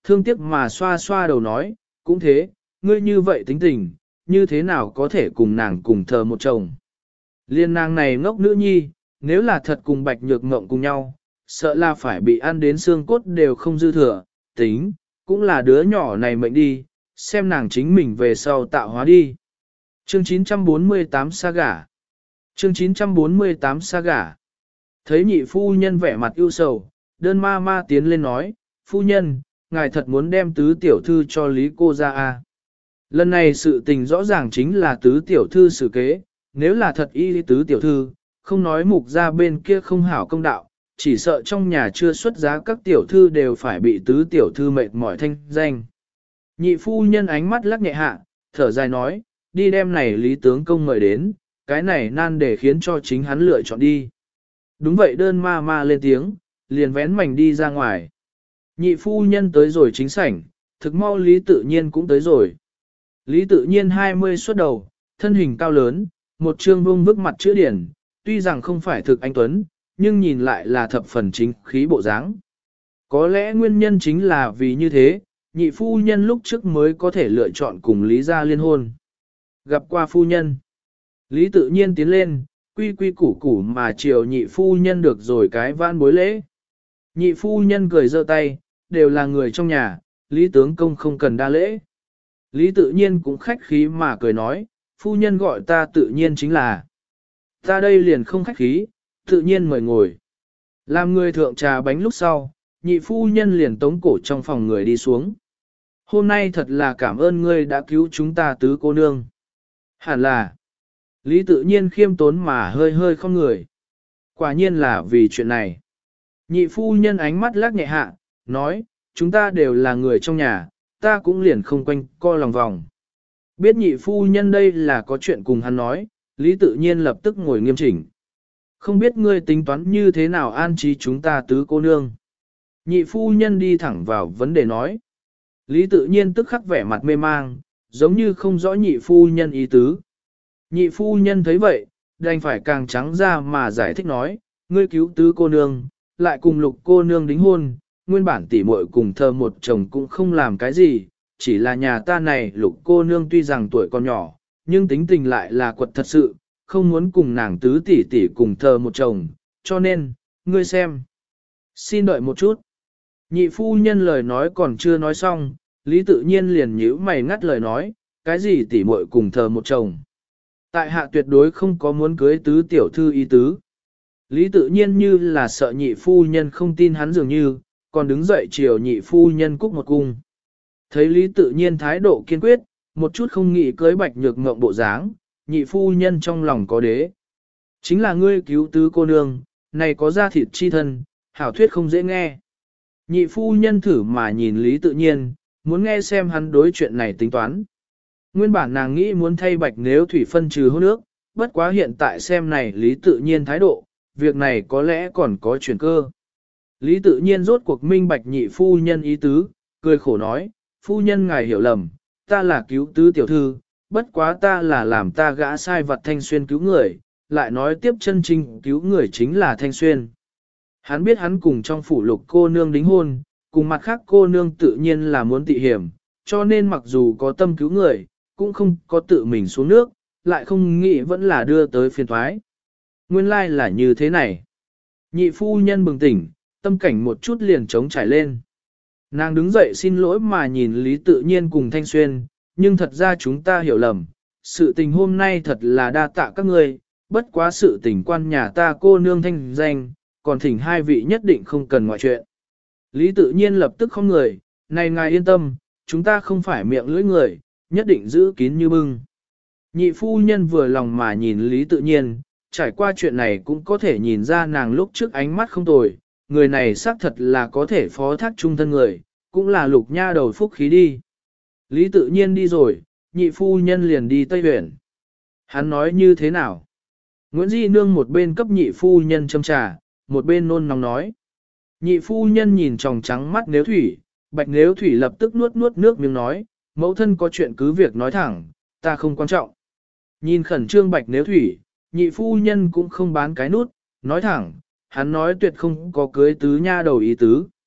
thương tiếc mà xoa xoa đầu nói, cũng thế, ngươi như vậy tính tình, như thế nào có thể cùng nàng cùng thờ một chồng. Liên nàng này ngốc nữ nhi, nếu là thật cùng Bạch Nhược Ngộng cùng nhau, sợ là phải bị ăn đến xương cốt đều không dư thừa, tính, cũng là đứa nhỏ này mệnh đi, xem nàng chính mình về sau tạo hóa đi. Chương 948 sa gả. Chương 948 sa gả. Thấy nhị phu nhân vẻ mặt ưu sầu, đơn ma ma tiến lên nói, phu nhân, ngài thật muốn đem tứ tiểu thư cho Lý cô ra à. Lần này sự tình rõ ràng chính là tứ tiểu thư xử kế, nếu là thật y tứ tiểu thư, không nói mục ra bên kia không hảo công đạo, chỉ sợ trong nhà chưa xuất giá các tiểu thư đều phải bị tứ tiểu thư mệt mỏi thanh danh. Nhị phu nhân ánh mắt lắc nhẹ hạ, thở dài nói, đi đem này Lý tướng công mời đến, cái này nan để khiến cho chính hắn lựa chọn đi. Đúng vậy, đơn ma ma lên tiếng, liền vén mảnh đi ra ngoài. Nhị phu nhân tới rồi chính sảnh, thực mau Lý tự nhiên cũng tới rồi. Lý tự nhiên 20 xuất đầu, thân hình cao lớn, một trương vung vức mặt chữ điển, tuy rằng không phải thực anh tuấn, nhưng nhìn lại là thập phần chính khí bộ dáng. Có lẽ nguyên nhân chính là vì như thế, nhị phu nhân lúc trước mới có thể lựa chọn cùng Lý gia liên hôn. Gặp qua phu nhân, Lý tự nhiên tiến lên, quy quy củ củ mà chiều nhị phu nhân được rồi cái van bối lễ. Nhị phu nhân cười giơ tay, đều là người trong nhà, Lý tướng công không cần đa lễ. Lý tự nhiên cũng khách khí mà cười nói, phu nhân gọi ta tự nhiên chính là. Ta đây liền không khách khí, tự nhiên mời ngồi. Làm người thượng trà bánh lúc sau, nhị phu nhân liền tống cổ trong phòng người đi xuống. Hôm nay thật là cảm ơn ngươi đã cứu chúng ta tứ cô nương. Hẳn là, Lý tự nhiên khiêm tốn mà hơi hơi không người. Quả nhiên là vì chuyện này. Nhị phu nhân ánh mắt lắc nhẹ hạ, nói, chúng ta đều là người trong nhà, ta cũng liền không quanh co lòng vòng. Biết nhị phu nhân đây là có chuyện cùng hắn nói, Lý tự nhiên lập tức ngồi nghiêm chỉnh. Không biết ngươi tính toán như thế nào an trí chúng ta tứ cô nương. Nhị phu nhân đi thẳng vào vấn đề nói. Lý tự nhiên tức khắc vẻ mặt mê mang, giống như không rõ nhị phu nhân ý tứ. Nhị phu nhân thấy vậy, đành phải càng trắng ra mà giải thích nói, ngươi cứu tứ cô nương, lại cùng lục cô nương đính hôn, nguyên bản tỉ muội cùng thơ một chồng cũng không làm cái gì, chỉ là nhà ta này lục cô nương tuy rằng tuổi còn nhỏ, nhưng tính tình lại là quật thật sự, không muốn cùng nàng tứ tỷ tỷ cùng thơ một chồng, cho nên, ngươi xem. Xin đợi một chút. Nhị phu nhân lời nói còn chưa nói xong, Lý tự nhiên liền nhíu mày ngắt lời nói, cái gì tỉ muội cùng thờ một chồng. Tại hạ tuyệt đối không có muốn cưới tứ tiểu thư ý tứ. Lý tự nhiên như là sợ nhị phu nhân không tin hắn dường như, còn đứng dậy chiều nhị phu nhân cúc một cung. Thấy Lý tự nhiên thái độ kiên quyết, một chút không nghĩ cưới Bạch Nhược Ngộng bộ dáng, nhị phu nhân trong lòng có đế. Chính là ngươi cứu tứ cô nương, này có da thịt chi thân, hảo thuyết không dễ nghe. Nhị phu nhân thử mà nhìn Lý tự nhiên, muốn nghe xem hắn đối chuyện này tính toán. Nguyên bản nàng nghĩ muốn thay Bạch Nếu Thủy phân trừ hôn nước, bất quá hiện tại xem này Lý tự nhiên thái độ, việc này có lẽ còn có chuyển cơ. Lý tự nhiên rốt cuộc minh bạch nhị phu nhân ý tứ, cười khổ nói, phu nhân ngài hiểu lầm, ta là cứu tứ tiểu thư, bất quá ta là làm ta gã sai vật Thanh Xuyên cứu người, lại nói tiếp chân chính cứu người chính là Thanh Xuyên. Hắn biết hắn cùng trong phủ lục cô nương đính hôn, cùng mặt khác cô nương tự nhiên là muốn tị hiểm, cho nên mặc dù có tâm cứu người, cũng không có tự mình xuống nước, lại không nghĩ vẫn là đưa tới phiền thoái. Nguyên lai là như thế này. Nhị phu nhân bừng tỉnh, tâm cảnh một chút liền trống trải lên. Nàng đứng dậy xin lỗi mà nhìn Lý tự nhiên cùng Thanh Xuyên, nhưng thật ra chúng ta hiểu lầm, sự tình hôm nay thật là đa tạ các ngươi, bất quá sự tình quan nhà ta cô nương thanh danh, còn thỉnh hai vị nhất định không cần ngoại chuyện. Lý tự nhiên lập tức không người, này ngài yên tâm, chúng ta không phải miệng lưỡi người, nhất định giữ kín như bưng. Nhị phu nhân vừa lòng mà nhìn Lý tự nhiên, trải qua chuyện này cũng có thể nhìn ra nàng lúc trước ánh mắt không tồi, người này xác thật là có thể phó thác trung thân người, cũng là lục nha đầu phúc khí đi. Lý tự nhiên đi rồi, nhị phu nhân liền đi Tây Huyện. Hắn nói như thế nào? Nguyễn Di Nương một bên cấp nhị phu nhân châm trà, một bên nôn nóng nói. Nhị phu nhân nhìn tròng trắng mắt Nếu Thủy, Bạch Nếu Thủy lập tức nuốt nuốt nước miếng nói, mẫu thân có chuyện cứ việc nói thẳng, ta không quan trọng. Nhìn khẩn trương Bạch Nếu Thủy, nhị phu nhân cũng không bán cái nút, nói thẳng, hắn nói tuyệt không có cưới tứ nha đầu ý tứ.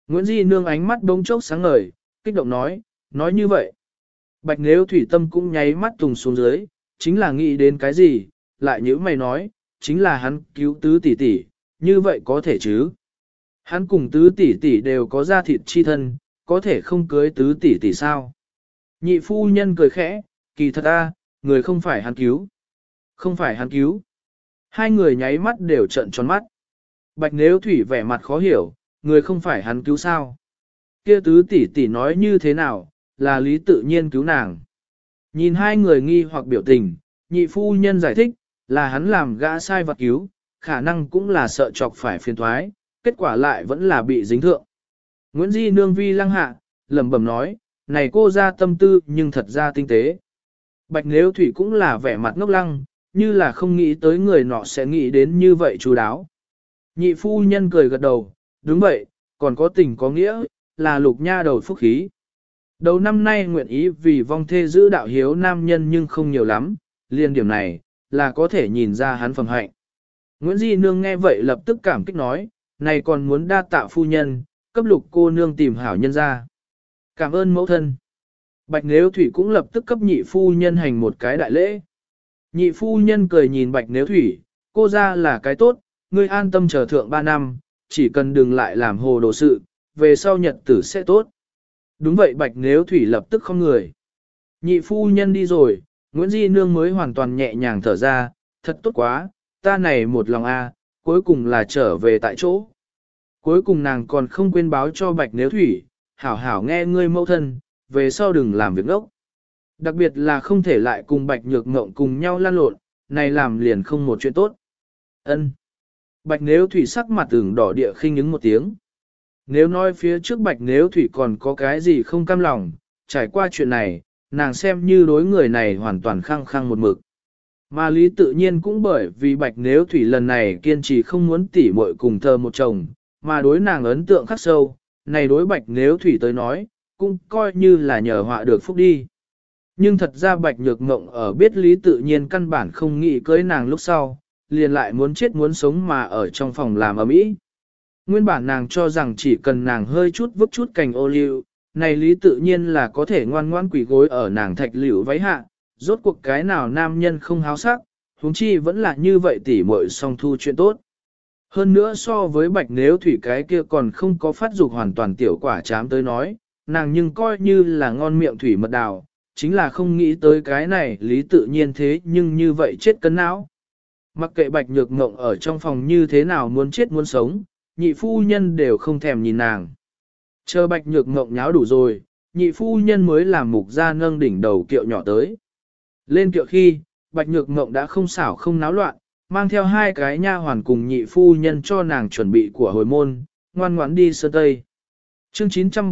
Nguyễn Di Nương ánh mắt bỗng chốc sáng ngời, kích động nói như vậy. Bạch Nếu Thủy tâm cũng nháy mắt tùng xuống dưới, chính là nghĩ đến cái gì, lại nhữ mày nói, chính là hắn cứu tứ tỷ tỷ, như vậy có thể chứ. Hắn cùng tứ tỷ tỷ đều có da thịt chi thân, có thể không cưới tứ tỷ tỷ sao. Nhị phu nhân cười khẽ, kỳ thật a, người không phải hắn cứu. Không phải hắn cứu. Hai người nháy mắt đều trợn tròn mắt. Bạch Nếu Thủy vẻ mặt khó hiểu, người không phải hắn cứu sao. Kia tứ tỷ tỷ nói như thế nào, là lý tự nhiên cứu nàng. Nhìn hai người nghi hoặc biểu tình, nhị phu nhân giải thích, là hắn làm gã sai vật cứu, khả năng cũng là sợ chọc phải phiền thoái, kết quả lại vẫn là bị dính thượng. Nguyễn Di Nương vi lăng hạ, lẩm bẩm nói, này cô ra tâm tư nhưng thật ra tinh tế. Bạch Nếu Thủy cũng là vẻ mặt ngốc lăng, như là không nghĩ tới người nọ sẽ nghĩ đến như vậy chú đáo. Nhị phu nhân cười gật đầu, đúng vậy, còn có tình có nghĩa, là lục nha đầu phúc khí. Đầu năm nay nguyện ý vì vong thê giữ đạo hiếu nam nhân nhưng không nhiều lắm, liên điểm này, là có thể nhìn ra hắn phẩm hạnh. Nguyễn Di Nương nghe vậy lập tức cảm kích nói, này còn muốn đa tạ phu nhân, cấp lục cô nương tìm hảo nhân ra. Cảm ơn mẫu thân. Bạch Nếu Thủy cũng lập tức cấp nhị phu nhân hành một cái đại lễ. Nhị phu nhân cười nhìn Bạch Nếu Thủy, cô ra là cái tốt, ngươi an tâm chờ thượng 3 năm, chỉ cần đừng lại làm hồ đồ sự, về sau nhật tử sẽ tốt. Đúng vậy Bạch Nếu Thủy lập tức không người. Nhị phu nhân đi rồi, Nguyễn Di Nương mới hoàn toàn nhẹ nhàng thở ra, thật tốt quá, ta này một lòng cuối cùng là trở về tại chỗ. Cuối cùng nàng còn không quên báo cho Bạch Nếu Thủy, hảo hảo nghe ngươi mẫu thân, về sau đừng làm việc ngốc. Đặc biệt là không thể lại cùng Bạch Nhược Ngộng cùng nhau lan lộn, này làm liền không một chuyện tốt. Ân. Bạch Nếu Thủy sắc mặt ửng đỏ địa khinh ứng một tiếng. Nếu nói phía trước Bạch Nếu Thủy còn có cái gì không cam lòng, trải qua chuyện này, nàng xem như đối người này hoàn toàn khăng khăng một mực. Mà lý tự nhiên cũng bởi vì Bạch Nếu Thủy lần này kiên trì không muốn tỉ muội cùng thờ một chồng, mà đối nàng ấn tượng khắc sâu, này đối Bạch Nếu Thủy tới nói, cũng coi như là nhờ họa được phúc đi. Nhưng thật ra Bạch Nhược Ngộng ở biết lý tự nhiên căn bản không nghĩ cưới nàng lúc sau, liền lại muốn chết muốn sống mà ở trong phòng làm ầm ĩ. Nguyên bản nàng cho rằng chỉ cần nàng hơi chút vứt chút cành ô liu, này lý tự nhiên là có thể ngoan ngoan quỳ gối ở nàng thạch liễu váy hạ, rốt cuộc cái nào nam nhân không háo sắc, huống chi vẫn là như vậy tỉ muội song thu chuyện tốt. Hơn nữa so với Bạch Nếu Thủy cái kia còn không có phát dục hoàn toàn tiểu quả chám tới nói, nàng nhưng coi như là ngon miệng thủy mật đào, chính là không nghĩ tới cái này lý tự nhiên thế nhưng như vậy chết cân não. Mặc kệ Bạch Nhược Ngộng ở trong phòng như thế nào muốn chết muốn sống, nhị phu nhân đều không thèm nhìn nàng. Chờ Bạch Nhược Ngộng nháo đủ rồi, nhị phu nhân mới làm mục ra nâng đỉnh đầu kiệu nhỏ tới. Lên kiệu khi, Bạch Nhược Ngộng đã không xảo không náo loạn, mang theo hai cái nha hoàn cùng nhị phu nhân cho nàng chuẩn bị của hồi môn, ngoan ngoãn đi sơn tây. Chương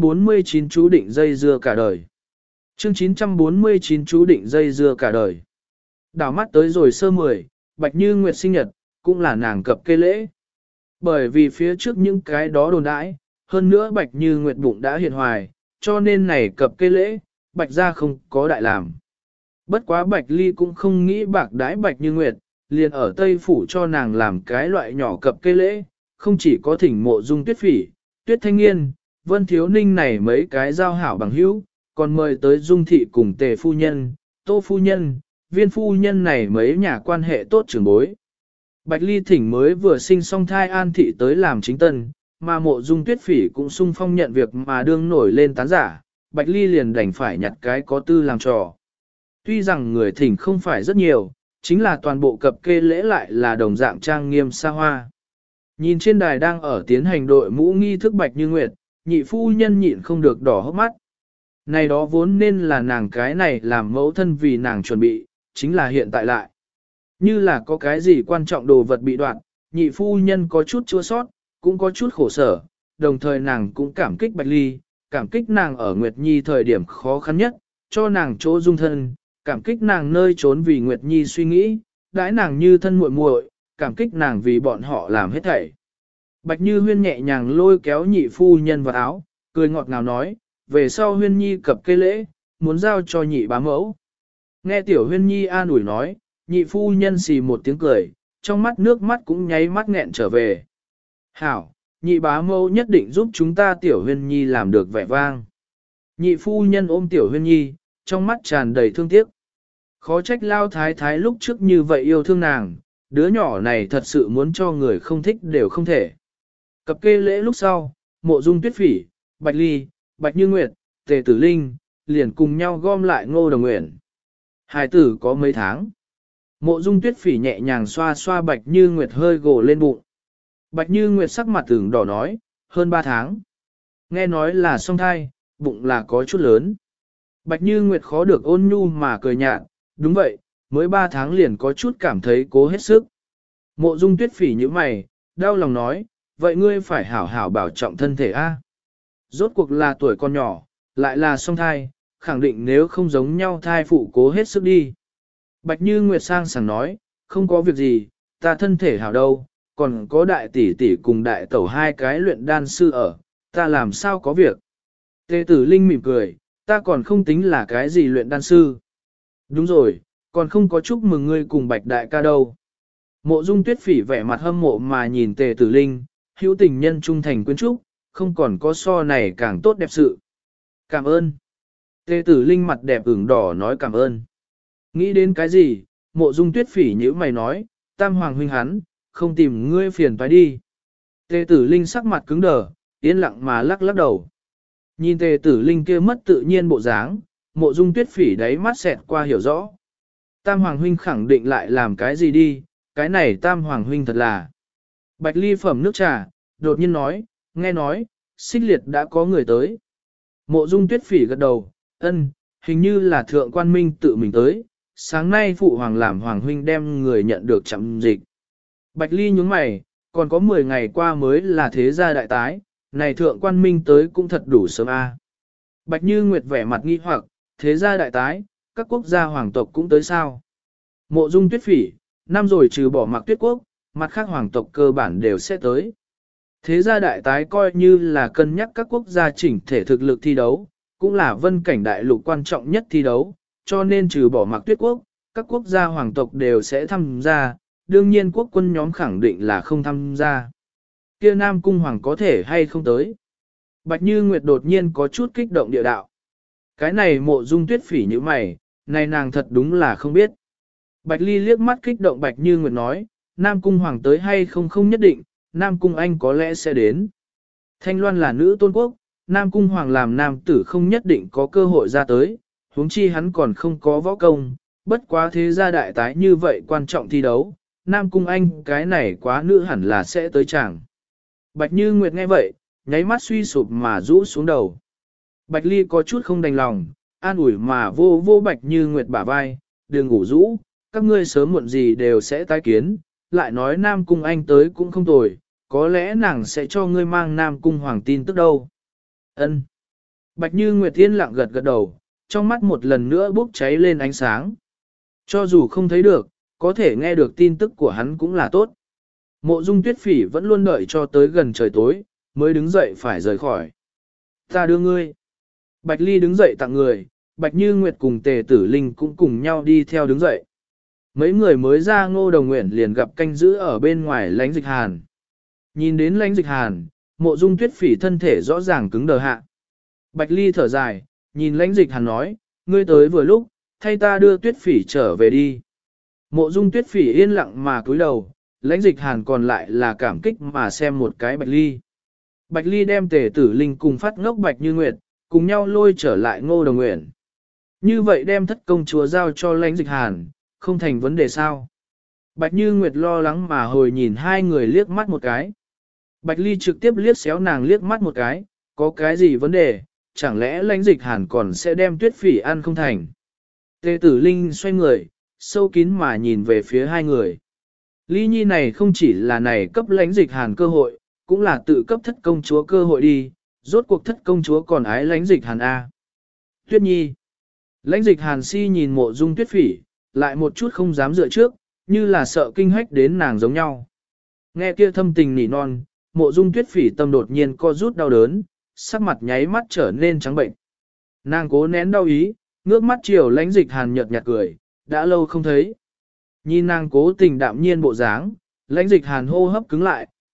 949 chú định dây dưa cả đời. Chương 949 chú định dây dưa cả đời. Đảo mắt tới rồi sơ 10, Bạch Như Nguyệt sinh nhật, cũng là nàng cập kê lễ. Bởi vì phía trước những cái đó đồn đãi, hơn nữa Bạch Như Nguyệt bụng đã hiện hoài, cho nên này cập kê lễ, Bạch gia không có đại làm. Bất quá Bạch Ly cũng không nghĩ bạc đãi Bạch Như Nguyệt, liền ở Tây Phủ cho nàng làm cái loại nhỏ cập kê lễ, không chỉ có thỉnh mộ dung tuyết phỉ, tuyết thanh nghiên, Vân Thiếu Ninh này mấy cái giao hảo bằng hữu, còn mời tới Dung Thị cùng Tề Phu Nhân, Tô Phu Nhân, Viên Phu Nhân này mấy nhà quan hệ tốt trưởng bối. Bạch Ly thỉnh mới vừa sinh song thai An Thị tới làm chính tân, mà mộ dung tuyết phỉ cũng sung phong nhận việc mà đương nổi lên tán giả, Bạch Ly liền đành phải nhặt cái có tư làm trò. Tuy rằng người thỉnh không phải rất nhiều, chính là toàn bộ cập kê lễ lại là đồng dạng trang nghiêm xa hoa. Nhìn trên đài đang ở tiến hành đội mũ nghi thức Bạch Như Nguyệt, nhị phu nhân nhịn không được đỏ hốc mắt. Này đó vốn nên là nàng cái này làm mẫu thân vì nàng chuẩn bị, chính là hiện tại lại. Như là có cái gì quan trọng đồ vật bị đoạn, nhị phu nhân có chút chua sót, cũng có chút khổ sở, đồng thời nàng cũng cảm kích Bạch Ly, cảm kích nàng ở Nguyệt Nhi thời điểm khó khăn nhất, cho nàng chỗ dung thân, cảm kích nàng nơi trốn vì Nguyệt Nhi suy nghĩ, đãi nàng như thân muội muội, cảm kích nàng vì bọn họ làm hết thảy. Bạch Như Huyên nhẹ nhàng lôi kéo nhị phu nhân vào áo, cười ngọt ngào nói, về sau Huyên Nhi cập kê lễ, muốn giao cho nhị bá mẫu. Nghe tiểu Huyên Nhi an ủi nói, nhị phu nhân xì một tiếng cười, trong mắt nước mắt cũng nháy mắt nghẹn trở về. Hảo, nhị bá mẫu nhất định giúp chúng ta tiểu huyên nhi làm được vẻ vang. Nhị phu nhân ôm tiểu huyên nhi, trong mắt tràn đầy thương tiếc. Khó trách lao thái thái lúc trước như vậy yêu thương nàng, đứa nhỏ này thật sự muốn cho người không thích đều không thể. Cập kê lễ lúc sau, Mộ Dung Tuyết Phỉ, Bạch Ly, Bạch Như Nguyệt, Tề Tử Linh, liền cùng nhau gom lại Ngô Đồng Nguyện. Hài tử có mấy tháng. Mộ Dung Tuyết Phỉ nhẹ nhàng xoa xoa Bạch Như Nguyệt hơi gồ lên bụng. Bạch Như Nguyệt sắc mặt tưởng đỏ nói, hơn 3 tháng. Nghe nói là song thai, bụng là có chút lớn. Bạch Như Nguyệt khó được ôn nhu mà cười nhạt, đúng vậy, mới 3 tháng liền có chút cảm thấy cố hết sức. Mộ Dung Tuyết Phỉ như mày, đau lòng nói, vậy ngươi phải hảo hảo bảo trọng thân thể a. Rốt cuộc là tuổi con nhỏ, lại là song thai, khẳng định nếu không giống nhau thai phụ cố hết sức đi. Bạch Như Nguyệt sang sảng nói, không có việc gì, ta thân thể hảo đâu, còn có đại tỷ tỷ cùng đại tẩu hai cái luyện đan sư ở, ta làm sao có việc. Tề Tử Linh mỉm cười, ta còn không tính là cái gì luyện đan sư. Đúng rồi, còn không có chúc mừng ngươi cùng Bạch đại ca đâu. Mộ Dung Tuyết Phỉ vẻ mặt hâm mộ mà nhìn Tề Tử Linh, hữu tình nhân trung thành quyến trúc, không còn có so này càng tốt đẹp sự. Cảm ơn. Tề Tử Linh mặt đẹp ửng đỏ nói cảm ơn. Nghĩ đến cái gì, Mộ Dung Tuyết Phỉ nhíu mày nói, Tam Hoàng huynh hắn, không tìm ngươi phiền toái đi. Tề Tử Linh sắc mặt cứng đờ, yên lặng mà lắc lắc đầu. Nhìn Tề Tử Linh kia mất tự nhiên bộ dáng, Mộ Dung Tuyết Phỉ đáy mắt xẹt qua hiểu rõ. Tam Hoàng huynh khẳng định lại làm cái gì đi, cái này Tam Hoàng huynh thật là. Bạch Ly phẩm nước trà, đột nhiên nói, nghe nói, Xích Liệt đã có người tới. Mộ Dung Tuyết Phỉ gật đầu, ân, hình như là Thượng Quan Minh tự mình tới, sáng nay Phụ Hoàng làm Hoàng huynh đem người nhận được chậm dịch. Bạch Ly nhướng mày, còn có 10 ngày qua mới là thế gia đại tái, này Thượng Quan Minh tới cũng thật đủ sớm a. Bạch Như Nguyệt vẻ mặt nghi hoặc, thế gia đại tái, các quốc gia hoàng tộc cũng tới sao? Mộ Dung Tuyết Phỉ, năm rồi trừ bỏ Mạc Tuyết Quốc, mặt khác hoàng tộc cơ bản đều sẽ tới. Thế gia đại tái coi như là cân nhắc các quốc gia chỉnh thể thực lực thi đấu, cũng là vân cảnh đại lục quan trọng nhất thi đấu, cho nên trừ bỏ Mạc Tuyết Quốc, các quốc gia hoàng tộc đều sẽ tham gia, đương nhiên quốc quân nhóm khẳng định là không tham gia. Kia Nam Cung Hoàng có thể hay không tới? Bạch Như Nguyệt đột nhiên có chút kích động địa đạo. Cái này Mộ Dung Tuyết Phỉ như mày, này nàng thật đúng là không biết. Bạch Ly liếc mắt kích động Bạch Như Nguyệt nói, Nam Cung Hoàng tới hay không không nhất định, Nam Cung Anh có lẽ sẽ đến. Thanh Loan là nữ tôn quốc, Nam Cung Hoàng làm nam tử không nhất định có cơ hội ra tới, huống chi hắn còn không có võ công, bất quá thế gia đại tái như vậy quan trọng thi đấu, Nam Cung Anh cái này quá nữ hẳn là sẽ tới chẳng. Bạch Như Nguyệt nghe vậy, nháy mắt suy sụp mà rũ xuống đầu. Bạch Ly có chút không đành lòng, an ủi mà vô vô Bạch Như Nguyệt bả vai, đừng ngủ rũ, các ngươi sớm muộn gì đều sẽ tái kiến, lại nói Nam Cung Anh tới cũng không tồi, có lẽ nàng sẽ cho ngươi mang Nam Cung Hoàng tin tức đâu. Ân. Bạch Như Nguyệt yên lặng gật gật đầu, trong mắt một lần nữa bốc cháy lên ánh sáng. Cho dù không thấy được, có thể nghe được tin tức của hắn cũng là tốt. Mộ Dung Tuyết Phỉ vẫn luôn đợi cho tới gần trời tối, mới đứng dậy phải rời khỏi. Ta đưa ngươi. Bạch Ly đứng dậy tặng người, Bạch Như Nguyệt cùng Tề Tử Linh cũng cùng nhau đi theo đứng dậy. Mấy người mới ra Ngô Đồng Nguyện liền gặp canh giữ ở bên ngoài Lãnh Dịch Hàn. Nhìn đến Lãnh Dịch Hàn, Mộ Dung Tuyết Phỉ thân thể rõ ràng cứng đờ hạ. Bạch Ly thở dài, nhìn Lãnh Dịch Hàn nói, ngươi tới vừa lúc, thay ta đưa Tuyết Phỉ trở về đi. Mộ Dung Tuyết Phỉ yên lặng mà cúi đầu, Lãnh Dịch Hàn còn lại là cảm kích mà xem một cái Bạch Ly. Bạch Ly đem Tề Tử Linh cùng phát ngốc Bạch Như Nguyệt, cùng nhau lôi trở lại Ngô Đồng Nguyện. Như vậy đem thất công chúa giao cho Lãnh Dịch Hàn, không thành vấn đề sao. Bạch Như Nguyệt lo lắng mà hồi nhìn hai người liếc mắt một cái. Bạch Ly trực tiếp liếc xéo nàng liếc mắt một cái, có cái gì vấn đề, chẳng lẽ Lãnh Dịch Hàn còn sẽ đem Tuyết Phỉ ăn không thành. Tề Tử Linh xoay người, sâu kín mà nhìn về phía hai người. Ly Nhi này không chỉ là này cấp Lãnh Dịch Hàn cơ hội, cũng là tự cấp thất công chúa cơ hội đi, rốt cuộc thất công chúa còn ái Lãnh Dịch Hàn A. Tuyết Nhi. Lãnh Dịch Hàn si nhìn Mộ Dung Tuyết Phỉ, lại một chút không dám dựa trước, như là sợ kinh hách đến nàng giống nhau. Nghe kia thâm tình nỉ non, Mộ Dung Tuyết Phỉ tâm đột nhiên co rút đau đớn, sắc mặt nháy mắt trở nên trắng bệnh. Nàng cố nén đau ý, ngước mắt chiều Lãnh Dịch Hàn nhợt nhạt cười, đã lâu không thấy. Nhìn nàng cố tình đạm nhiên bộ dáng, Lãnh Dịch Hàn hô hấp cứng lại,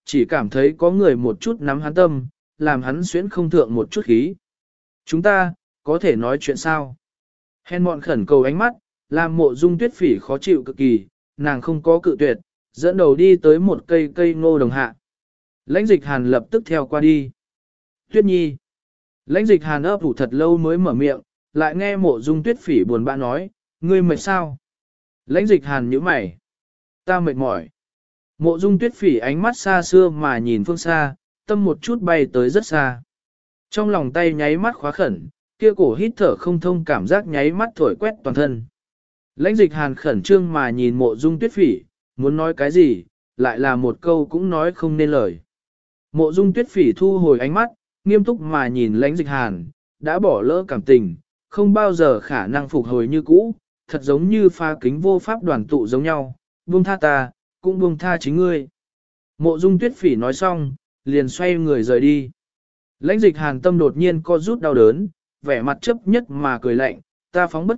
chỉ cảm thấy có người một chút nắm hắn tâm, làm hắn xuyến không thượng một chút khí. Chúng ta, có thể nói chuyện sao? Hèn mọn khẩn cầu ánh mắt, làm Mộ Dung Tuyết Phỉ khó chịu cực kỳ, nàng không có cự tuyệt, dẫn đầu đi tới một cây ngô đồng hạ. Lãnh Dịch Hàn lập tức theo qua đi. Tuyết Nhi. Lãnh Dịch Hàn ấp ủ thật lâu mới mở miệng, lại nghe Mộ Dung Tuyết Phỉ buồn bã nói, ngươi mệt sao? Lãnh Dịch Hàn nhíu mày. Ta mệt mỏi. Mộ Dung Tuyết Phỉ ánh mắt xa xưa mà nhìn phương xa, tâm một chút bay tới rất xa. Trong lòng tay nháy mắt khóa khẩn, kia cổ hít thở không thông cảm giác nháy mắt thổi quét toàn thân. Lãnh Dịch Hàn khẩn trương mà nhìn Mộ Dung Tuyết Phỉ, muốn nói cái gì, lại là một câu cũng nói không nên lời. Mộ Dung Tuyết Phỉ thu hồi ánh mắt, nghiêm túc mà nhìn Lãnh Dịch Hàn, đã bỏ lỡ cảm tình, không bao giờ khả năng phục hồi như cũ, thật giống như pha kính vô pháp đoàn tụ giống nhau, buông tha ta, cũng buông tha chính ngươi. Mộ Dung Tuyết Phỉ nói xong, liền xoay người rời đi. Lãnh Dịch Hàn tâm đột nhiên co rút đau đớn, vẻ mặt chấp nhất mà cười lạnh, ta phóng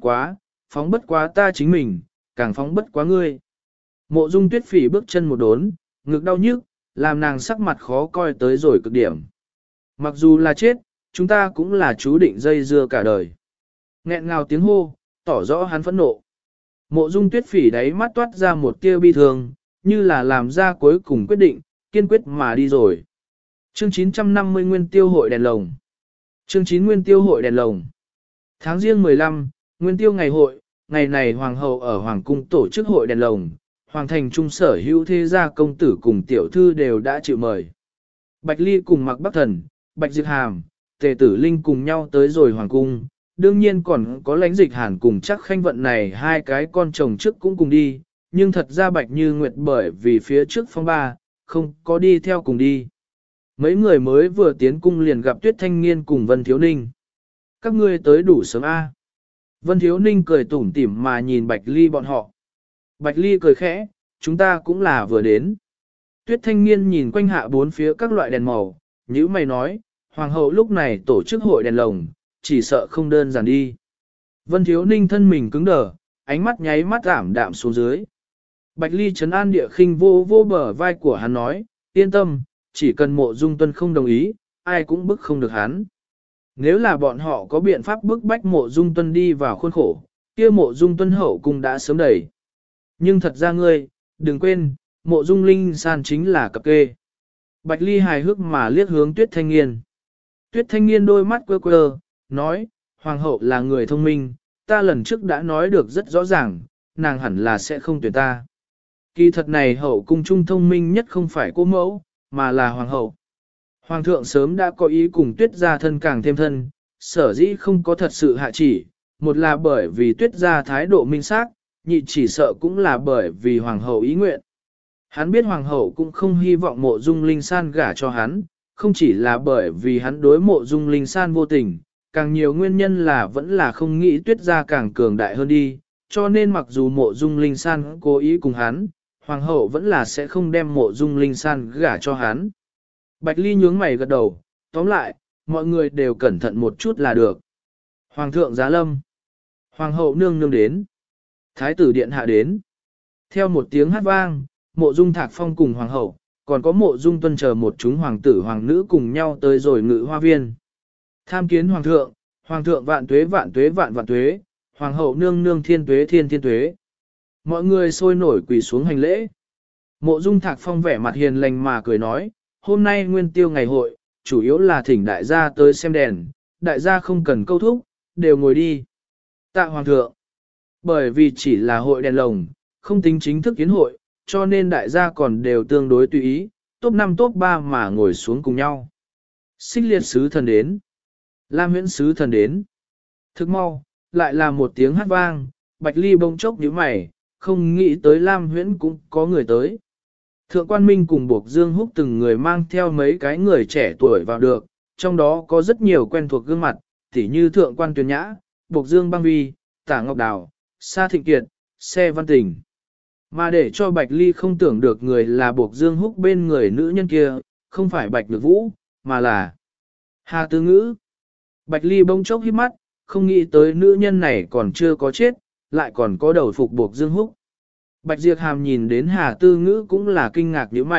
bất quá ta chính mình, càng phóng bất quá ngươi. Mộ Dung Tuyết Phỉ bước chân một đốn, ngực đau nhức, làm nàng sắc mặt khó coi tới rồi cực điểm. Mặc dù là chết, chúng ta cũng là chú định dây dưa cả đời. Nghẹn ngào tiếng hô, tỏ rõ hắn phẫn nộ. Mộ Dung Tuyết Phỉ đáy mắt toát ra một tia bi thương, như là làm ra cuối cùng quyết định, kiên quyết mà đi rồi. Chương 950 Nguyên Tiêu hội đèn lồng. Chương 9 Nguyên Tiêu hội đèn lồng. Tháng riêng 15, Nguyên Tiêu ngày hội, ngày này hoàng hậu ở hoàng cung tổ chức hội đèn lồng, hoàng thành trung sở hữu thế gia công tử cùng tiểu thư đều đã chịu mời. Bạch Ly cùng Mạc Bắc Thần, Bạch Diệp Hàm, Tề Tử Linh cùng nhau tới rồi hoàng cung, đương nhiên còn có Lãnh Dịch Hàn cùng chắc khanh vận này hai cái con chồng trước cũng cùng đi, nhưng thật ra Bạch Như Nguyệt bởi vì phía trước phong ba, không có đi theo cùng đi. Mấy người mới vừa tiến cung liền gặp Tuyết Thanh Nghiên cùng Vân Thiếu Ninh. Các ngươi tới đủ sớm a. Vân Thiếu Ninh cười tủm tỉm mà nhìn Bạch Ly bọn họ. Bạch Ly cười khẽ, chúng ta cũng là vừa đến. Tuyết Thanh Nghiên nhìn quanh hạ bốn phía các loại đèn màu, nhữ mày nói, hoàng hậu lúc này tổ chức hội đèn lồng, chỉ sợ không đơn giản đi. Vân Thiếu Ninh thân mình cứng đờ, ánh mắt nháy mắt ảm đạm xuống dưới. Bạch Ly trấn an địa khinh vô vô bờ vai của hắn nói, yên tâm, chỉ cần Mộ Dung Tuân không đồng ý, ai cũng bức không được hắn. Nếu là bọn họ có biện pháp bức bách Mộ Dung Tuân đi vào khuôn khổ, kia Mộ Dung Tuân hậu cung đã sớm đẩy. Nhưng thật ra ngươi, đừng quên, Mộ Dung Linh San chính là cặp kê. Bạch Ly hài hước mà liếc hướng Tuyết Thanh Nghiên. Tuyết Thanh Nghiên đôi mắt quơ quơ, nói, hoàng hậu là người thông minh, ta lần trước đã nói được rất rõ ràng, nàng hẳn là sẽ không tuyển ta. Kỳ thật này hậu cung trung thông minh nhất không phải cô mẫu, mà là hoàng hậu. Hoàng thượng sớm đã có ý cùng Tuyết gia thân càng thêm thân, sở dĩ không có thật sự hạ chỉ, một là bởi vì Tuyết gia thái độ minh xác, nhị chỉ sợ cũng là bởi vì hoàng hậu ý nguyện. Hắn biết hoàng hậu cũng không hy vọng Mộ Dung Linh San gả cho hắn, không chỉ là bởi vì hắn đối Mộ Dung Linh San vô tình, càng nhiều nguyên nhân là vẫn là không nghĩ Tuyết gia càng cường đại hơn đi, cho nên mặc dù Mộ Dung Linh San cố ý cùng hắn, hoàng hậu vẫn là sẽ không đem Mộ Dung Linh San gả cho hắn. Bạch Ly nhướng mày gật đầu, tóm lại, mọi người đều cẩn thận một chút là được. Hoàng thượng giá lâm. Hoàng hậu nương nương đến. Thái tử điện hạ đến. Theo một tiếng hát vang, Mộ Dung Thạc Phong cùng hoàng hậu, còn có Mộ Dung Tuân chờ một chúng hoàng tử hoàng nữ cùng nhau tới rồi ngự hoa viên. Tham kiến hoàng thượng vạn tuế vạn tuế vạn vạn tuế, hoàng hậu nương nương thiên tuế thiên thiên tuế. Mọi người sôi nổi quỳ xuống hành lễ. Mộ Dung Thạc Phong vẻ mặt hiền lành mà cười nói, hôm nay Nguyên Tiêu ngày hội, chủ yếu là thỉnh đại gia tới xem đèn, đại gia không cần câu thúc, đều ngồi đi. Tạ hoàng thượng. Bởi vì chỉ là hội đèn lồng, không tính chính thức kiến hội, cho nên đại gia còn đều tương đối tùy ý, top 5 top 3 mà ngồi xuống cùng nhau. Xích liệt sứ thần đến. Lam huyễn sứ thần đến. Thức mau, lại là một tiếng hát vang, Bạch Ly bông chốc nhíu mày, không nghĩ tới Lam huyễn cũng có người tới. Thượng quan Minh cùng Bộc Dương Húc từng người mang theo mấy cái người trẻ tuổi vào được, trong đó có rất nhiều quen thuộc gương mặt, tỉ như Thượng quan Tuyền Nhã, Bộc Dương Băng Vi, Tả Ngọc Đào, Sa Thịnh Kiệt, Xe Văn Tình. Mà để cho Bạch Ly không tưởng được người là Bộc Dương Húc bên người nữ nhân kia, không phải Bạch Nhược Vũ, mà là Hà Tư Ngữ. Bạch Ly bỗng chốc hít mắt, không nghĩ tới nữ nhân này còn chưa có chết, lại còn có đầu phục Bộc Dương Húc. Bạch Diệp Hàm nhìn đến Hà Tư Ngữ cũng là kinh ngạc nhíu mày,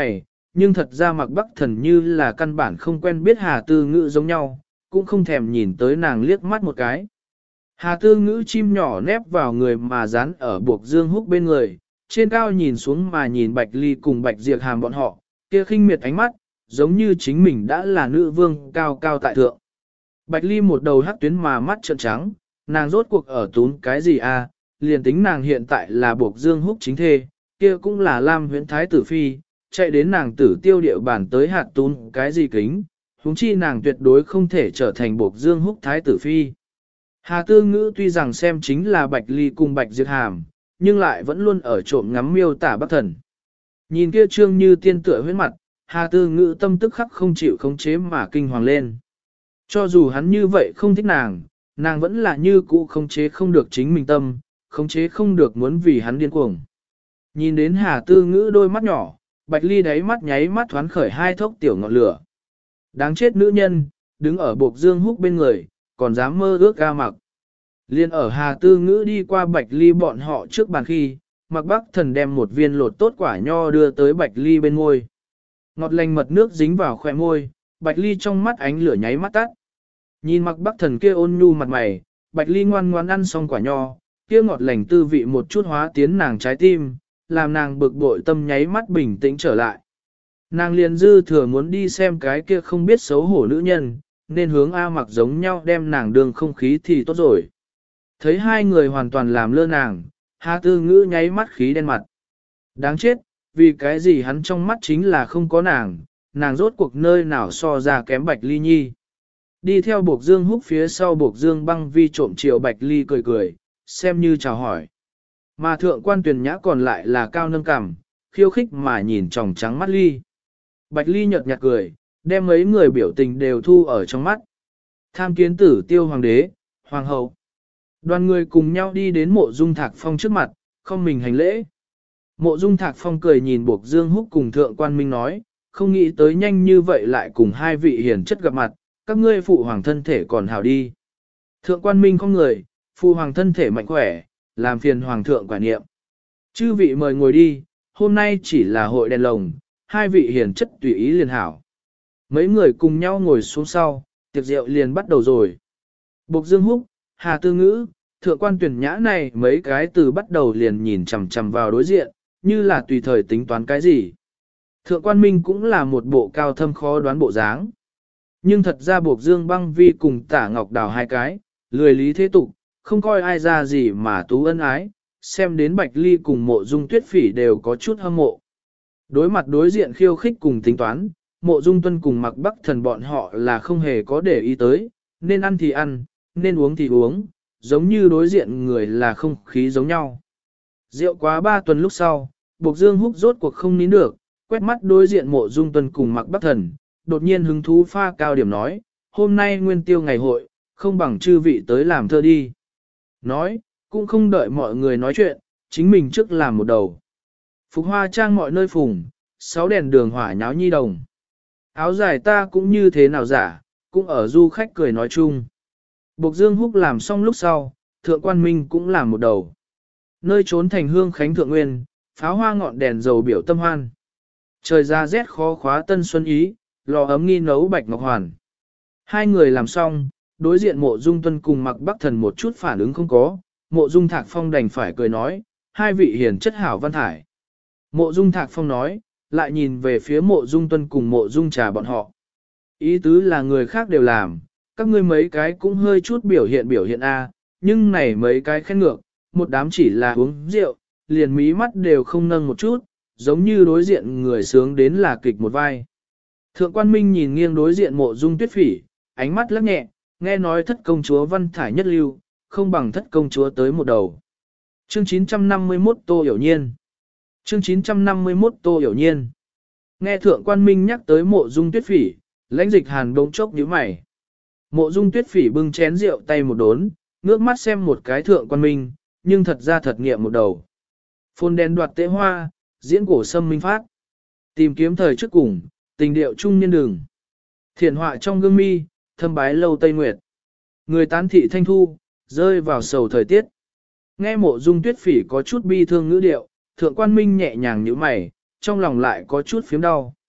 nhưng thật ra Mạc Bắc Thần như là căn bản không quen biết Hà Tư Ngữ giống nhau, cũng không thèm nhìn tới nàng liếc mắt một cái. Hà Tư Ngữ chim nhỏ nép vào người mà dán ở buộc Dương Húc bên người, trên cao nhìn xuống mà nhìn Bạch Ly cùng Bạch Diệp Hàm bọn họ, kia khinh miệt ánh mắt, giống như chính mình đã là nữ vương cao cao tại thượng. Bạch Ly một đầu hắc tuyến mà mắt trợn trắng, nàng rốt cuộc ở tún cái gì à, liền tính nàng hiện tại là buộc Dương Húc chính thê, kia cũng là Lam Huyễn Thái tử phi, chạy đến nàng tử tiêu địa bản tới hạt tún cái gì kính, huống chi nàng tuyệt đối không thể trở thành buộc Dương Húc Thái tử phi. Hà Tư Ngữ tuy rằng xem chính là Bạch Ly cùng Bạch Diệp Hàm, nhưng lại vẫn luôn ở trộm ngắm miêu tả Bắc Thần. Nhìn kia trương như tiên tựa huyết mặt, Hà Tư Ngữ tâm tức khắc không chịu khống chế mà kinh hoàng lên. Cho dù hắn như vậy không thích nàng, nàng vẫn là như cũ khống chế không được chính mình tâm, khống chế không được muốn vì hắn điên cuồng. Nhìn đến Hà Tư Ngữ đôi mắt nhỏ, Bạch Ly đáy mắt nháy mắt thoáng khởi hai thốc tiểu ngọn lửa. Đáng chết nữ nhân, đứng ở buộc Dương Húc bên người, còn dám mơ ước ga mặc. Liên ở Hà Tư Ngữ đi qua Bạch Ly bọn họ trước bàn khi, Mạc Bắc Thần đem một viên lột tốt quả nho đưa tới Bạch Ly bên môi. Ngọt lành mật nước dính vào khóe môi, Bạch Ly trong mắt ánh lửa nháy mắt tắt. Nhìn Mạc Bắc Thần kia ôn nhu mặt mày, Bạch Ly ngoan ngoãn ăn xong quả nho, kia ngọt lành tư vị một chút hóa tiến nàng trái tim, làm nàng bực bội tâm nháy mắt bình tĩnh trở lại. Nàng liền dư thừa muốn đi xem cái kia không biết xấu hổ nữ nhân, nên hướng A Mặc giống nhau đem nàng đường không khí thì tốt rồi. Thấy hai người hoàn toàn làm lơ nàng, Hà Tư Ngữ nháy mắt khí đen mặt. Đáng chết, vì cái gì hắn trong mắt chính là không có nàng, nàng rốt cuộc nơi nào so ra kém Bạch Ly nhi. Đi theo Bộc Dương Húc phía sau Bộc Dương Băng Vi trộm chiều Bạch Ly cười cười, xem như chào hỏi. Mà thượng quan Tuyền Nhã còn lại là cao nâng cằm, khiêu khích mà nhìn tròng trắng mắt Ly. Bạch Ly nhợt nhạt cười, đem mấy người biểu tình đều thu ở trong mắt. Tham kiến tử Tiêu Hoàng đế, Hoàng hậu. Đoàn người cùng nhau đi đến Mộ Dung Thạc Phong trước mặt, không mình hành lễ. Mộ Dung Thạc Phong cười nhìn Bộc Dương Húc cùng Thượng Quan Minh nói, không nghĩ tới nhanh như vậy lại cùng hai vị hiền chất gặp mặt, các ngươi phụ hoàng thân thể còn hảo đi. Thượng Quan Minh không người, phụ hoàng thân thể mạnh khỏe, làm phiền hoàng thượng quả niệm. Chư vị mời ngồi đi, hôm nay chỉ là hội đèn lồng, hai vị hiền chất tùy ý liền hảo. Mấy người cùng nhau ngồi xuống sau, tiệc rượu liền bắt đầu rồi. Bộc Dương Húc, Hà Tư Ngữ, Thượng Quan Tuyền Nhã này mấy cái từ bắt đầu liền nhìn chằm chằm vào đối diện, như là tùy thời tính toán cái gì. Thượng Quan Minh cũng là một bộ cao thâm khó đoán bộ dáng. Nhưng thật ra Bộc Dương Băng Vi cùng Tả Ngọc Đào hai cái, lười lý thế tục, không coi ai ra gì mà tú ân ái, xem đến Bạch Ly cùng Mộ Dung Tuyết Phỉ đều có chút hâm mộ. Đối mặt đối diện khiêu khích cùng tính toán, Mộ Dung Tuân cùng Mạc Bắc Thần bọn họ là không hề có để ý tới, nên ăn thì ăn, nên uống thì uống, giống như đối diện người là không khí giống nhau. Rượu quá 3 tuần lúc sau, Bộc Dương Húc rốt cuộc không nín được, quét mắt đối diện Mộ Dung Tuân cùng Mạc Bắc Thần, đột nhiên hứng thú pha cao điểm nói, hôm nay nguyên tiêu ngày hội, không bằng chư vị tới làm thơ đi. Nói, cũng không đợi mọi người nói chuyện, chính mình trước làm một đầu. Phục hoa trang mọi nơi phùng, 6 đèn đường hỏa nháo nhi đồng. Áo dài ta cũng như thế nào giả, cũng ở du khách cười nói chung. Bộc Dương Húc làm xong lúc sau, Thượng Quan Minh cũng làm một đầu. Nơi trốn thành hương khánh thượng nguyên, pháo hoa ngọn đèn dầu biểu tâm hoan. Trời ra rét khó khóa tân xuân ý, lò ấm nghi nấu bạch ngọc hoàn. Hai người làm xong, đối diện Mộ Dung Tuân cùng Mạc Bắc Thần một chút phản ứng không có, Mộ Dung Thạc Phong đành phải cười nói, hai vị hiền chất hảo văn thải. Mộ Dung Thạc Phong nói, lại nhìn về phía Mộ Dung Tuân cùng Mộ Dung Trà bọn họ. Ý tứ là người khác đều làm, các ngươi mấy cái cũng hơi chút biểu hiện a, nhưng này mấy cái khen ngược, một đám chỉ là uống rượu, liền mí mắt đều không nâng một chút, giống như đối diện người sướng đến là kịch một vai. Thượng Quan Minh nhìn nghiêng đối diện Mộ Dung Tuyết Phỉ, ánh mắt lắc nhẹ, nghe nói thất công chúa văn thải nhất lưu, không bằng thất công chúa tới một đầu. Chương 951 Tô Hiểu Nhiên. Chương 951 Tô Hiểu Nhiên. Nghe Thượng Quan Minh nhắc tới Mộ Dung Tuyết Phỉ, Lãnh Dịch Hàn bỗng chốc nhíu mày. Mộ Dung Tuyết Phỉ bưng chén rượu tay một đốn, ngước mắt xem một cái Thượng Quan Minh, nhưng thật ra thật nghiệm một đầu. Phồn đèn đoạt tế hoa, diễn cổ sâm minh phát. Tìm kiếm thời trước cùng, tình điệu trung niên đường. Thiển họa trong gương mi, thâm bái lâu tây nguyệt. Người tán thị thanh thu, rơi vào sầu thời tiết. Nghe Mộ Dung Tuyết Phỉ có chút bi thương ngữ điệu, Thượng Quan Minh nhẹ nhàng nhíu mày, trong lòng lại có chút phiếm đau.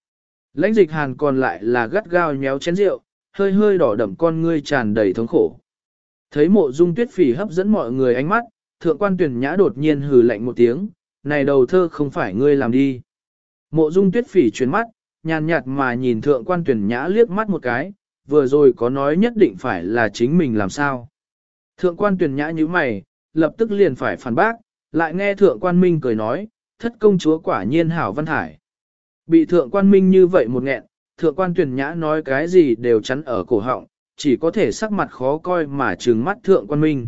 Lãnh Dịch Hàn còn lại là gắt gao nhéo chén rượu, hơi hơi đỏ đậm con ngươi tràn đầy thống khổ. Thấy Mộ Dung Tuyết Phỉ hấp dẫn mọi người ánh mắt, Thượng Quan Tuyển Nhã đột nhiên hừ lạnh một tiếng, này đầu thơ không phải ngươi làm đi. Mộ Dung Tuyết Phỉ chuyển mắt, nhàn nhạt mà nhìn Thượng Quan Tuyển Nhã liếc mắt một cái, vừa rồi có nói nhất định phải là chính mình làm sao. Thượng Quan Tuyển Nhã nhíu mày, lập tức liền phải phản bác, lại nghe Thượng Quan Minh cười nói, thất công chúa quả nhiên hảo văn hải. Bị Thượng Quan Minh như vậy một nghẹn, Thượng Quan Tuyển Nhã nói cái gì đều chắn ở cổ họng, chỉ có thể sắc mặt khó coi mà trừng mắt Thượng Quan Minh.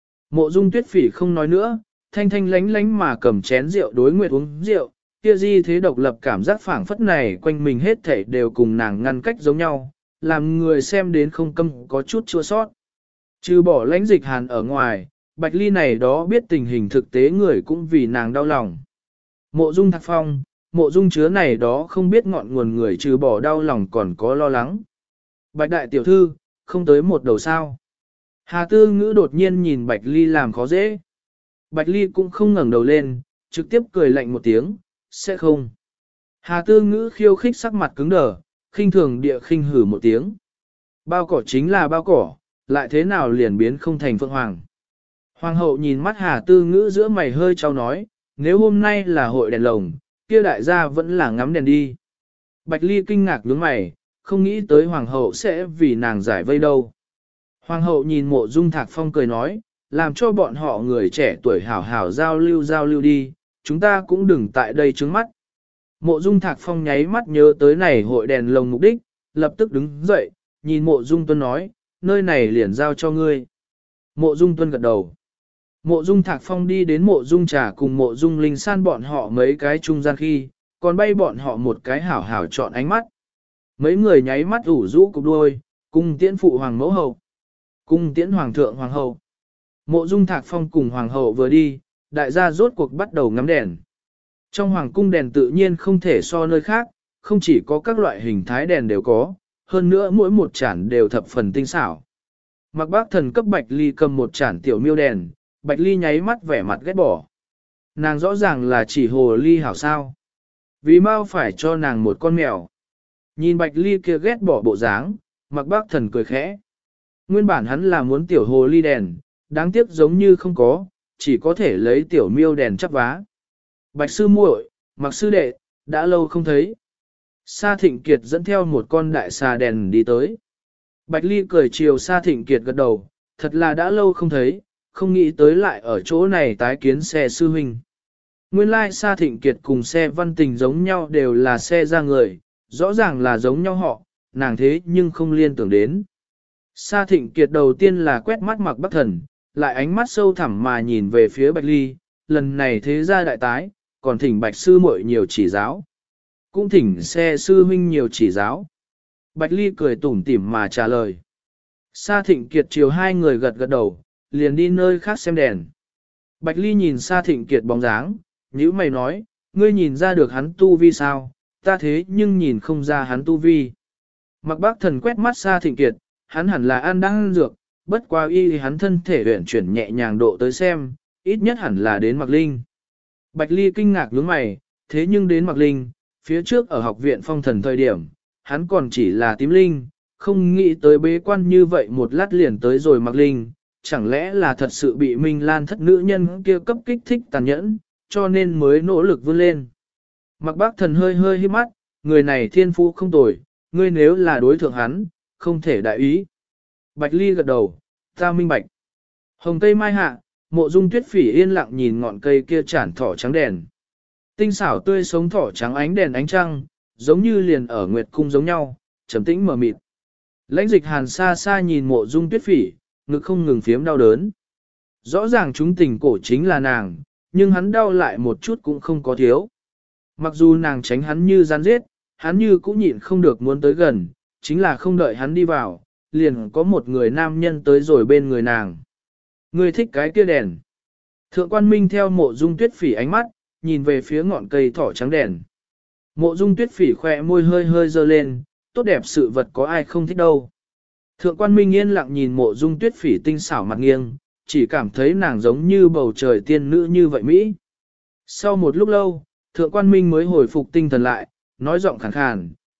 Mộ Dung Tuyết Phỉ không nói nữa, thanh thanh lánh lánh mà cầm chén rượu đối nguyệt uống rượu, kia di thế độc lập cảm giác phảng phất này quanh mình hết thảy đều cùng nàng ngăn cách giống nhau, làm người xem đến không câm có chút chua sót. Trừ bỏ Lãnh Dịch Hàn ở ngoài, Bạch Ly này đó biết tình hình thực tế người cũng vì nàng đau lòng. Mộ Dung Thạc Phong, Mộ Dung chứa này đó không biết ngọn nguồn người trừ bỏ đau lòng còn có lo lắng. Bạch đại tiểu thư, không tới một đầu sao. Hà Tư Ngữ đột nhiên nhìn Bạch Ly làm khó dễ. Bạch Ly cũng không ngẩng đầu lên, trực tiếp cười lạnh một tiếng, sẽ không. Hà Tư Ngữ khiêu khích sắc mặt cứng đờ, khinh thường địa khinh hử một tiếng. Bao cỏ chính là bao cỏ, lại thế nào liền biến không thành phượng hoàng. Hoàng hậu nhìn mắt Hà Tư Ngữ giữa mày hơi trao nói, nếu hôm nay là hội đèn lồng, kia đại gia vẫn là ngắm đèn đi. Bạch Ly kinh ngạc nhướng mày, không nghĩ tới hoàng hậu sẽ vì nàng giải vây đâu. Hoàng hậu nhìn Mộ Dung Thạc Phong cười nói, làm cho bọn họ người trẻ tuổi hảo hảo giao lưu đi, chúng ta cũng đừng tại đây trướng mắt. Mộ Dung Thạc Phong nháy mắt nhớ tới này hội đèn lồng mục đích, lập tức đứng dậy, nhìn Mộ Dung Tuân nói, nơi này liền giao cho ngươi. Mộ Dung Tuân gật đầu. Mộ Dung Thạc Phong đi đến Mộ Dung Trà cùng Mộ Dung Linh San bọn họ mấy cái trung gian khi, còn bay bọn họ một cái hảo hảo chọn ánh mắt. Mấy người nháy mắt ủ rũ cục đuôi, cùng tiễn phụ hoàng mẫu hậu, cùng tiễn hoàng thượng hoàng hậu. Mộ Dung Thạc Phong cùng hoàng hậu vừa đi, đại gia rốt cuộc bắt đầu ngắm đèn. Trong hoàng cung đèn tự nhiên không thể so nơi khác, không chỉ có các loại hình thái đèn đều có, hơn nữa mỗi một chản đều thập phần tinh xảo. Mặc Bác Thần cấp Bạch Ly cầm một chản tiểu miêu đèn, Bạch Ly nháy mắt vẻ mặt ghét bỏ. Nàng rõ ràng là chỉ hồ ly hảo sao. Vì mau phải cho nàng một con mèo. Nhìn Bạch Ly kia ghét bỏ bộ dáng, Mặc Bác Thần cười khẽ. Nguyên bản hắn là muốn tiểu hồ ly đèn, đáng tiếc giống như không có, chỉ có thể lấy tiểu miêu đèn chắp vá. Bạch sư muội, Mặc sư đệ, đã lâu không thấy. Sa Thịnh Kiệt dẫn theo một con đại xà đèn đi tới. Bạch Ly cười chiều Sa Thịnh Kiệt gật đầu, thật là đã lâu không thấy, không nghĩ tới lại ở chỗ này tái kiến xe sư huynh. Nguyên lai Sa Thịnh Kiệt cùng xe Văn Tình giống nhau đều là xe ra người, rõ ràng là giống nhau họ, nàng thế nhưng không liên tưởng đến. Sa Thịnh Kiệt đầu tiên là quét mắt Mặc Bắc Thần, lại ánh mắt sâu thẳm mà nhìn về phía Bạch Ly, lần này thế ra đại tái, còn thỉnh Bạch sư muội nhiều chỉ giáo. Cũng thỉnh xe sư huynh nhiều chỉ giáo. Bạch Ly cười tủm tỉm mà trả lời. Sa Thịnh Kiệt chiều hai người gật gật đầu, liền đi nơi khác xem đèn. Bạch Ly nhìn Sa Thịnh Kiệt bóng dáng, nhíu mày nói, ngươi nhìn ra được hắn tu vi sao, ta thế nhưng nhìn không ra hắn tu vi. Mặc Bác Thần quét mắt Sa Thịnh Kiệt, hắn hẳn là ăn đang ăn dược, bất qua y hắn thân thể luyện chuyển nhẹ nhàng độ tới xem, ít nhất hẳn là đến Mạc Linh. Bạch Ly kinh ngạc nhướng mày, thế nhưng đến Mạc Linh, phía trước ở học viện phong thần thời điểm, hắn còn chỉ là tím linh, không nghĩ tới bế quan như vậy một lát liền tới rồi Mạc Linh, chẳng lẽ là thật sự bị Minh Lan thất nữ nhân kia cấp kích thích tàn nhẫn, cho nên mới nỗ lực vươn lên. Mạc Bác Thần hơi hơi híp mắt, người này thiên phú không tồi, ngươi nếu là đối thượng hắn, không thể đại ý. Bạch Ly gật đầu, ta minh bạch. Hồng Tây Mai hạ, Mộ Dung Tuyết Phỉ yên lặng nhìn ngọn cây kia chản thỏ trắng đèn. Tinh xảo tươi sống thỏ trắng ánh đèn ánh trăng, giống như liền ở Nguyệt Cung giống nhau, trầm tĩnh mờ mịt. Lãnh Dịch Hàn xa xa nhìn Mộ Dung Tuyết Phỉ, ngực không ngừng phiếm đau đớn. Rõ ràng chúng tình cổ chính là nàng, nhưng hắn đau lại một chút cũng không có thiếu. Mặc dù nàng tránh hắn như gian giết, hắn như cũng nhịn không được muốn tới gần, chính là không đợi hắn đi vào, liền có một người nam nhân tới rồi bên người nàng. Ngươi thích cái kia đèn. Thượng Quan Minh theo Mộ Dung Tuyết Phỉ ánh mắt, nhìn về phía ngọn cây thỏ trắng đèn. Mộ Dung Tuyết Phỉ khỏe môi hơi hơi dơ lên, tốt đẹp sự vật có ai không thích đâu. Thượng Quan Minh yên lặng nhìn Mộ Dung Tuyết Phỉ tinh xảo mặt nghiêng, chỉ cảm thấy nàng giống như bầu trời tiên nữ như vậy Mỹ. Sau một lúc lâu, Thượng Quan Minh mới hồi phục tinh thần lại, nói giọng khàn khàn,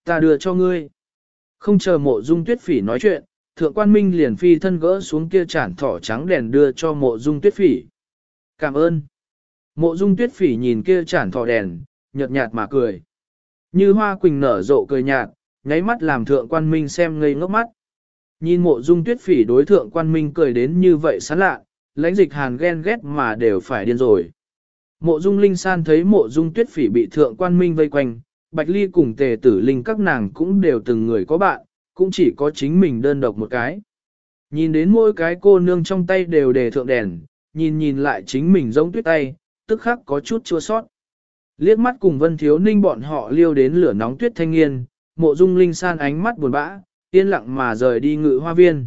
ta đưa cho ngươi. Không chờ Mộ Dung Tuyết Phỉ nói chuyện, Thượng Quan Minh liền phi thân gỡ xuống kia chản thỏ trắng đèn đưa cho Mộ Dung Tuyết Phỉ. Cảm ơn. Mộ Dung Tuyết Phỉ nhìn kia chản thỏ đèn, nhợt nhạt mà cười. Như hoa quỳnh nở rộ cười nhạt, nháy mắt làm Thượng Quan Minh xem ngây ngốc mắt. Nhìn Mộ Dung Tuyết Phỉ đối Thượng Quan Minh cười đến như vậy sán lạ, Lãnh Dịch Hàn ghen ghét mà đều phải điên rồi. Mộ Dung Linh San thấy Mộ Dung Tuyết Phỉ bị Thượng Quan Minh vây quanh, Bạch Ly cùng Tề Tử Linh các nàng cũng đều từng người có bạn, cũng chỉ có chính mình đơn độc một cái. Nhìn đến mỗi cái cô nương trong tay đều đề thượng đèn, nhìn lại chính mình giống tuyết tay, tức khắc có chút chua sót. Liếc mắt cùng Vân Thiếu Ninh bọn họ liêu đến lửa nóng tuyết thanh niên, Mộ Dung Linh San ánh mắt buồn bã, yên lặng mà rời đi Ngự Hoa Viên.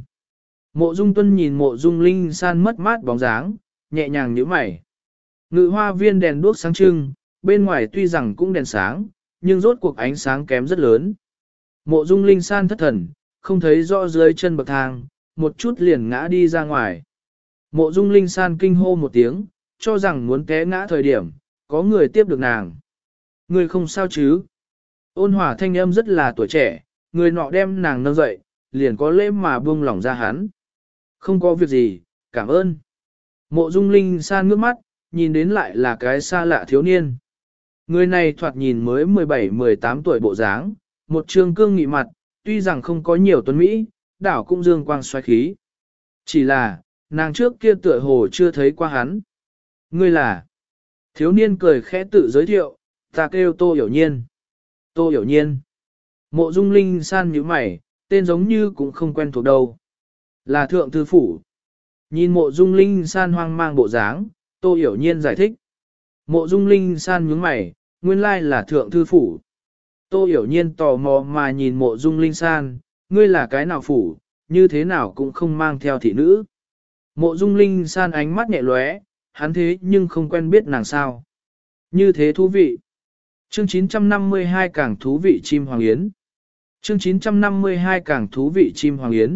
Mộ Dung Tuân nhìn Mộ Dung Linh San mất mát bóng dáng, nhẹ nhàng nhíu mày. Ngự Hoa Viên đèn đuốc sáng trưng, bên ngoài tuy rằng cũng đèn sáng, nhưng rốt cuộc ánh sáng kém rất lớn. Mộ Dung Linh San thất thần, không thấy rõ dưới chân bậc thang, một chút liền ngã đi ra ngoài. Mộ Dung Linh San kinh hô một tiếng, cho rằng muốn té ngã thời điểm, có người tiếp được nàng. Người không sao chứ? Ôn hòa thanh âm rất là tuổi trẻ, người nọ đem nàng nâng dậy, liền có lễ mà buông lỏng ra hắn. Không có việc gì, cảm ơn. Mộ Dung Linh San ngước mắt, nhìn đến lại là cái xa lạ thiếu niên. Người này thoạt nhìn mới 17-18 tuổi bộ dáng, một trương cương nghị mặt, tuy rằng không có nhiều tuấn Mỹ, đảo cũng dương quang xoáy khí. Chỉ là, nàng trước kia tựa hồ chưa thấy qua hắn. Ngươi là... Thiếu niên cười khẽ tự giới thiệu, ta kêu Tô Hiểu Nhiên. Tô Hiểu Nhiên. Mộ Dung Linh San nhíu mày, tên giống như cũng không quen thuộc đâu. Là thượng thư phủ. Nhìn Mộ Dung Linh San hoang mang bộ dáng, Tô Hiểu Nhiên giải thích. Mộ Dung Linh San nhướng mày, nguyên lai là thượng thư phủ. Tô Hiểu Nhiên tò mò mà nhìn Mộ Dung Linh San, ngươi là cái nào phủ, như thế nào cũng không mang theo thị nữ. Mộ Dung Linh San ánh mắt nhẹ lóe, hắn thế nhưng không quen biết nàng sao. Như thế thú vị. Chương 952 càng thú vị chim hoàng yến. Chương 952 càng thú vị chim hoàng yến.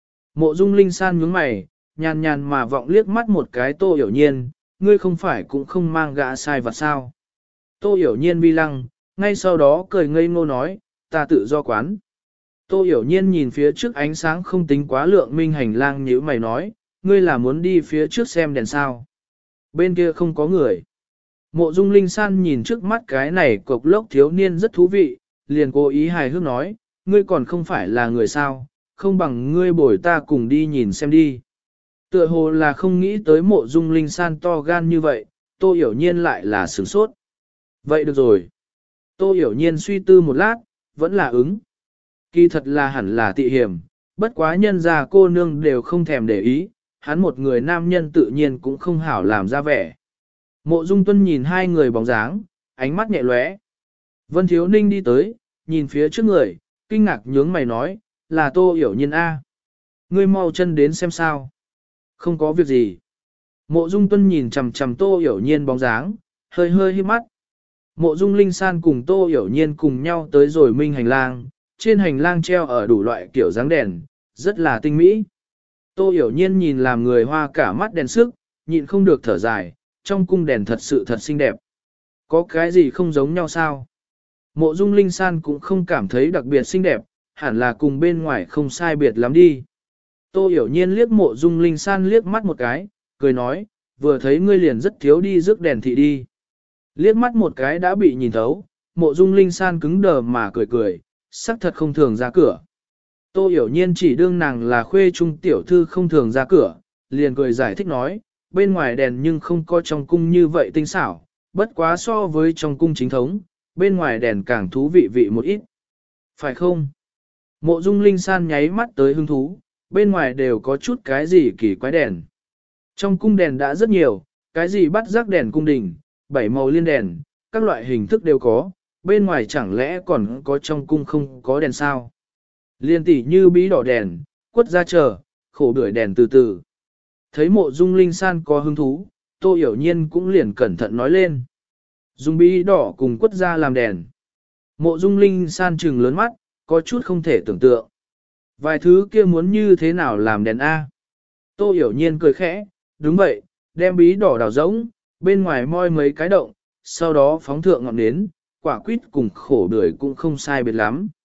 Mộ Dung Linh San nhướng mày, nhàn nhàn mà vọng liếc mắt một cái Tô Hiểu Nhiên, ngươi không phải cũng không mang gã sai vặt sao. Tô Hiểu Nhiên vi lăng, ngay sau đó cười ngây ngô nói, ta tự do quán. Tô Hiểu Nhiên nhìn phía trước ánh sáng không tính quá lượng minh hành lang nhíu mày nói, ngươi là muốn đi phía trước xem đèn sao. Bên kia không có người. Mộ Dung Linh San nhìn trước mắt cái này cục lốc thiếu niên rất thú vị, liền cố ý hài hước nói, ngươi còn không phải là người sao, không bằng ngươi bồi ta cùng đi nhìn xem đi. Tựa hồ là không nghĩ tới Mộ Dung Linh San to gan như vậy, Tô Hiểu Nhiên lại là sửng sốt. Vậy được rồi. Tô Hiểu Nhiên suy tư một lát, vẫn là ứng. Kỳ thật là hẳn là tị hiểm, bất quá nhân gia cô nương đều không thèm để ý, hắn một người nam nhân tự nhiên cũng không hảo làm ra vẻ. Mộ Dung Tuân nhìn hai người bóng dáng, ánh mắt nhẹ lóe. Vân Thiếu Ninh đi tới, nhìn phía trước người, kinh ngạc nhướng mày nói, là Tô Hiểu Nhiên A. Ngươi mau chân đến xem sao. Không có việc gì. Mộ Dung Tuân nhìn chằm chằm Tô Hiểu Nhiên bóng dáng, hơi hơi híp mắt. Mộ Dung Linh San cùng Tô Hiểu Nhiên cùng nhau tới rồi minh hành lang, trên hành lang treo ở đủ loại kiểu dáng đèn, rất là tinh mỹ. Tô Hiểu Nhiên nhìn làm người hoa cả mắt đèn sức, nhịn không được thở dài, trong cung đèn thật sự thật xinh đẹp. Có cái gì không giống nhau sao? Mộ Dung Linh San cũng không cảm thấy đặc biệt xinh đẹp, hẳn là cùng bên ngoài không sai biệt lắm đi. Tô Hiểu Nhiên liếc Mộ Dung Linh San liếc mắt một cái, cười nói, vừa thấy ngươi liền rất thiếu đi rước đèn thị đi. Liếc mắt một cái đã bị nhìn thấu, Mộ Dung Linh San cứng đờ mà cười cười, sắc thật không thường ra cửa. Tô Hiểu Nhiên chỉ đương nàng là khuê trung tiểu thư không thường ra cửa, liền cười giải thích nói, bên ngoài đèn nhưng không có trong cung như vậy tinh xảo, bất quá so với trong cung chính thống, bên ngoài đèn càng thú vị vị một ít. Phải không? Mộ Dung Linh San nháy mắt tới hứng thú, bên ngoài đều có chút cái gì kỳ quái đèn. Trong cung đèn đã rất nhiều, cái gì bắt rác đèn cung đình, bảy màu liên đèn, các loại hình thức đều có, bên ngoài chẳng lẽ còn có trong cung không có đèn sao? Liên tỷ như bí đỏ đèn, quất ra chờ, khổ bưởi đèn từ từ. Thấy Mộ Dung Linh San có hứng thú, Tô Hiểu Nhiên cũng liền cẩn thận nói lên. Dùng bí đỏ cùng quất ra làm đèn. Mộ Dung Linh San trừng lớn mắt, có chút không thể tưởng tượng. Vài thứ kia muốn như thế nào làm đèn A? Tô Hiểu Nhiên cười khẽ, đúng vậy, đem bí đỏ đào rỗng, bên ngoài moi mấy cái động, sau đó phóng thượng ngọn nến, quả quýt cùng khổ bưởi cũng không sai biệt lắm.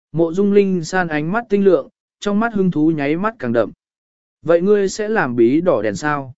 Mộ Dung Linh San ánh mắt tinh lượng, trong mắt hứng thú nháy mắt càng đậm. Vậy ngươi sẽ làm bí đỏ đèn sao?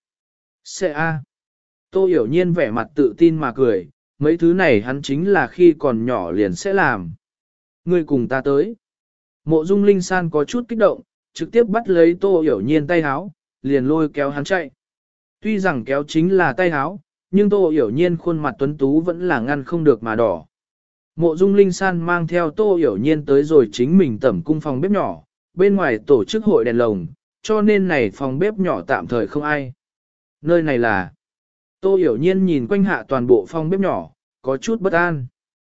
Sẽ a. Tô Hiểu Nhiên vẻ mặt tự tin mà cười, mấy thứ này hắn chính là khi còn nhỏ liền sẽ làm. Ngươi cùng ta tới. Mộ Dung Linh San có chút kích động, trực tiếp bắt lấy Tô Hiểu Nhiên tay háo, liền lôi kéo hắn chạy. Tuy rằng kéo chính là tay háo, nhưng Tô Hiểu Nhiên khuôn mặt tuấn tú vẫn là ngăn không được mà đỏ. Mộ Dung Linh San mang theo Tô Hiểu Nhiên tới rồi chính mình tẩm cung phòng bếp nhỏ, bên ngoài tổ chức hội đèn lồng, cho nên này phòng bếp nhỏ tạm thời không ai. Nơi này là... Tô Hiểu Nhiên nhìn quanh hạ toàn bộ phòng bếp nhỏ, có chút bất an.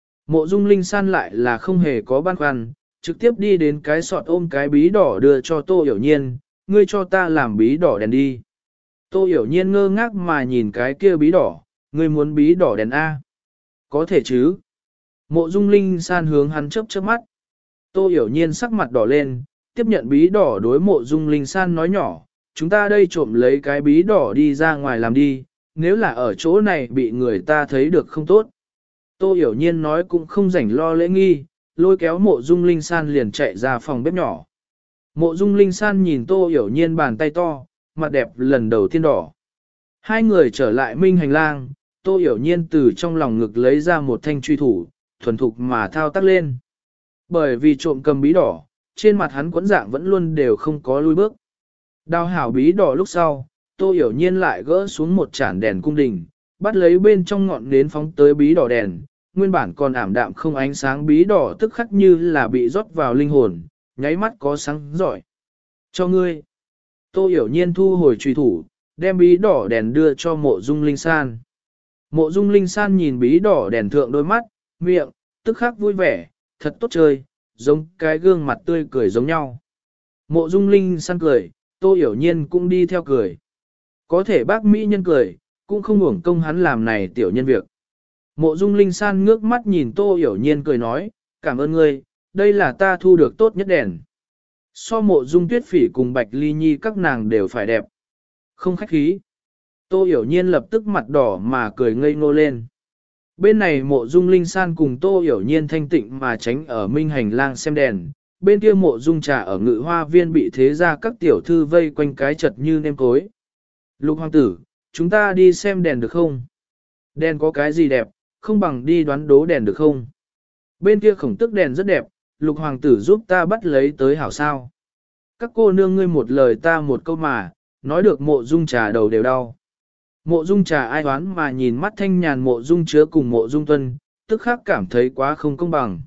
Mộ Dung Linh San lại là không hề có băn khoăn, trực tiếp đi đến cái sọt ôm cái bí đỏ đưa cho Tô Hiểu Nhiên, ngươi cho ta làm bí đỏ đèn đi. Tô Hiểu Nhiên ngơ ngác mà nhìn cái kia bí đỏ, ngươi muốn bí đỏ đèn A. Có thể chứ. Mộ Dung Linh San hướng hắn chớp chớp mắt. Tô Hiểu Nhiên sắc mặt đỏ lên, tiếp nhận bí đỏ đối Mộ Dung Linh San nói nhỏ, chúng ta đây trộm lấy cái bí đỏ đi ra ngoài làm đi, nếu là ở chỗ này bị người ta thấy được không tốt. Tô Hiểu Nhiên nói cũng không rảnh lo lễ nghi, lôi kéo Mộ Dung Linh San liền chạy ra phòng bếp nhỏ. Mộ Dung Linh San nhìn Tô Hiểu Nhiên bàn tay to, mặt đẹp lần đầu tiên đỏ. Hai người trở lại minh hành lang, Tô Hiểu Nhiên từ trong lòng ngực lấy ra một thanh truy thủ, thuần thục mà thao tác lên. Bởi vì trộm cầm bí đỏ, trên mặt hắn quẫn dạng vẫn luôn đều không có lui bước. Đào hảo bí đỏ lúc sau, Tô Hiểu Nhiên lại gỡ xuống một chản đèn cung đình, bắt lấy bên trong ngọn nến phóng tới bí đỏ đèn, nguyên bản còn ảm đạm không ánh sáng bí đỏ tức khắc như là bị rót vào linh hồn, nháy mắt có sáng giỏi. Cho ngươi. Tô Hiểu Nhiên thu hồi truy thủ, đem bí đỏ đèn đưa cho Mộ Dung Linh San. Mộ Dung Linh San nhìn bí đỏ đèn thượng đôi mắt, miệng, tức khắc vui vẻ, thật tốt chơi, giống cái gương mặt tươi cười giống nhau. Mộ Dung Linh San cười, Tô Hiểu Nhiên cũng đi theo cười. Có thể bác Mỹ nhân cười, cũng không uổng công hắn làm này tiểu nhân việc. Mộ Dung Linh San ngước mắt nhìn Tô Hiểu Nhiên cười nói, cảm ơn ngươi, đây là ta thu được tốt nhất đèn. So Mộ Dung Tuyết Phỉ cùng Bạch Ly Nhi các nàng đều phải đẹp. Không khách khí. Tô Hiểu Nhiên lập tức mặt đỏ mà cười ngây ngô lên. Bên này Mộ Dung Linh San cùng Tô Hiểu Nhiên thanh tịnh mà tránh ở minh hành lang xem đèn. Bên kia Mộ Dung Trà ở Ngự Hoa Viên bị thế ra các tiểu thư vây quanh cái chật như nêm cối. Lục hoàng tử, chúng ta đi xem đèn được không? Đèn có cái gì đẹp, không bằng đi đoán đố đèn được không? Bên kia khổng tức đèn rất đẹp, lục hoàng tử giúp ta bắt lấy tới hảo sao. Các cô nương ngươi một lời ta một câu mà, nói được Mộ Dung Trà đầu đều đau. Mộ Dung Trà ai đoán mà nhìn mắt thanh nhàn Mộ Dung Chứa cùng Mộ Dung Tuân, tức khắc cảm thấy quá không công bằng.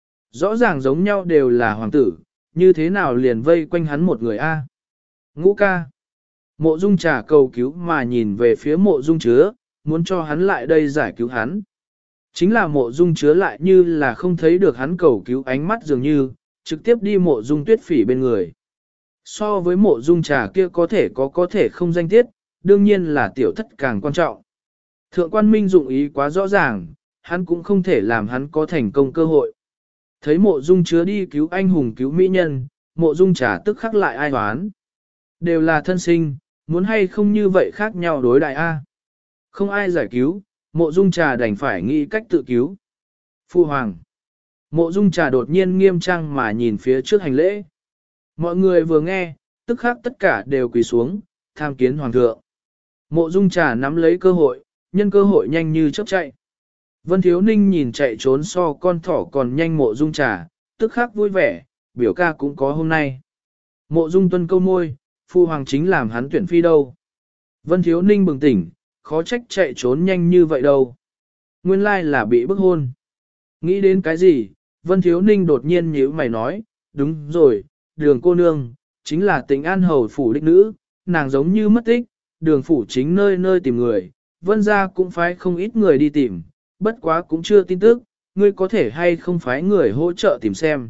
Rõ ràng giống nhau đều là hoàng tử, như thế nào liền vây quanh hắn một người a? Ngũ ca. Mộ Dung Trà cầu cứu mà nhìn về phía Mộ Dung Chứa, muốn cho hắn lại đây giải cứu hắn. Chính là Mộ Dung Chứa lại như là không thấy được hắn cầu cứu ánh mắt dường như, trực tiếp đi Mộ Dung Tuyết Phỉ bên người. So với Mộ Dung Trà kia có thể không danh tiết, đương nhiên là tiểu thất càng quan trọng. Thượng quan Minh dụng ý quá rõ ràng, hắn cũng không thể làm hắn có thành công cơ hội. Thấy Mộ Dung Chứa đi cứu anh hùng cứu mỹ nhân, Mộ Dung Trà tức khắc lại ai hoán. Đều là thân sinh, muốn hay không như vậy khác nhau đối đại A. Không ai giải cứu, Mộ Dung Trà đành phải nghĩ cách tự cứu. Phu Hoàng. Mộ Dung Trà đột nhiên nghiêm trang mà nhìn phía trước hành lễ. Mọi người vừa nghe, tức khắc tất cả đều quỳ xuống, tham kiến Hoàng thượng. Mộ Dung Trà nắm lấy cơ hội, nhân cơ hội nhanh như chớp chạy. Vân Thiếu Ninh nhìn chạy trốn so con thỏ còn nhanh Mộ Dung Trà, tức khắc vui vẻ, biểu ca cũng có hôm nay. Mộ Dung Tuân câu môi, Phu Hoàng chính làm hắn tuyển phi đâu. Vân Thiếu Ninh bừng tỉnh, khó trách chạy trốn nhanh như vậy đâu. Nguyên lai là bị bức hôn. Nghĩ đến cái gì, Vân Thiếu Ninh đột nhiên nhíu mày nói, đúng rồi, Đường cô nương, chính là Tĩnh An hầu phủ đích nữ, nàng giống như mất tích, Đường phủ chính nơi nơi tìm người, Vân gia cũng phái không ít người đi tìm, bất quá cũng chưa tin tức, ngươi có thể hay không phái người hỗ trợ tìm xem.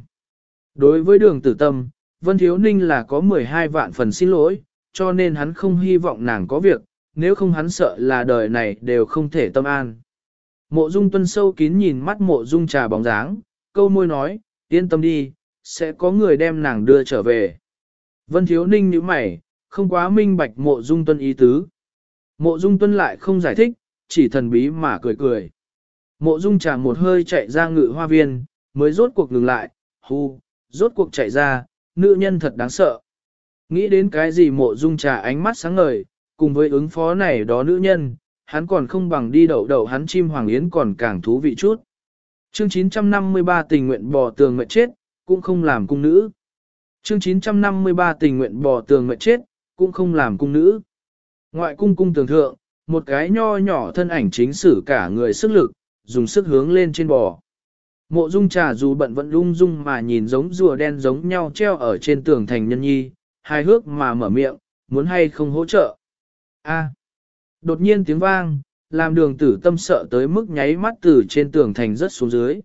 Đối với Đường Tử Tâm, Vân Thiếu Ninh là có 12 vạn phần xin lỗi, cho nên hắn không hy vọng nàng có việc, nếu không hắn sợ là đời này đều không thể tâm an. Mộ Dung Tuân sâu kín nhìn mắt Mộ Dung Trà bóng dáng, câu môi nói, yên tâm đi, sẽ có người đem nàng đưa trở về. Vân Thiếu Ninh nhíu mày, không quá minh bạch Mộ Dung Tuân ý tứ. Mộ Dung Tuân lại không giải thích, chỉ thần bí mà cười cười. Mộ Dung Trà một hơi chạy ra Ngự Hoa Viên, mới rốt cuộc ngừng lại, hù, rốt cuộc chạy ra, nữ nhân thật đáng sợ. Nghĩ đến cái gì Mộ Dung Trà ánh mắt sáng ngời, cùng với ứng phó này đó nữ nhân, hắn còn không bằng đi đậu đậu hắn chim hoàng yến còn càng thú vị chút. Chương 953 tình nguyện bò tường mệt chết, cũng không làm cung nữ. Chương 953 tình nguyện bò tường mệt chết, cũng không làm cung nữ. Ngoại cung cung tường thượng, một cái nho nhỏ thân ảnh chính sử cả người sức lực, dùng sức hướng lên trên bò. Mộ Dung Trà dù bận vẫn lung dung mà nhìn giống rùa đen giống nhau treo ở trên tường thành nhân nhi, hài hước mà mở miệng, muốn hay không hỗ trợ. A. Đột nhiên tiếng vang, làm Đường Tử Tâm sợ tới mức nháy mắt từ trên tường thành rớt xuống dưới.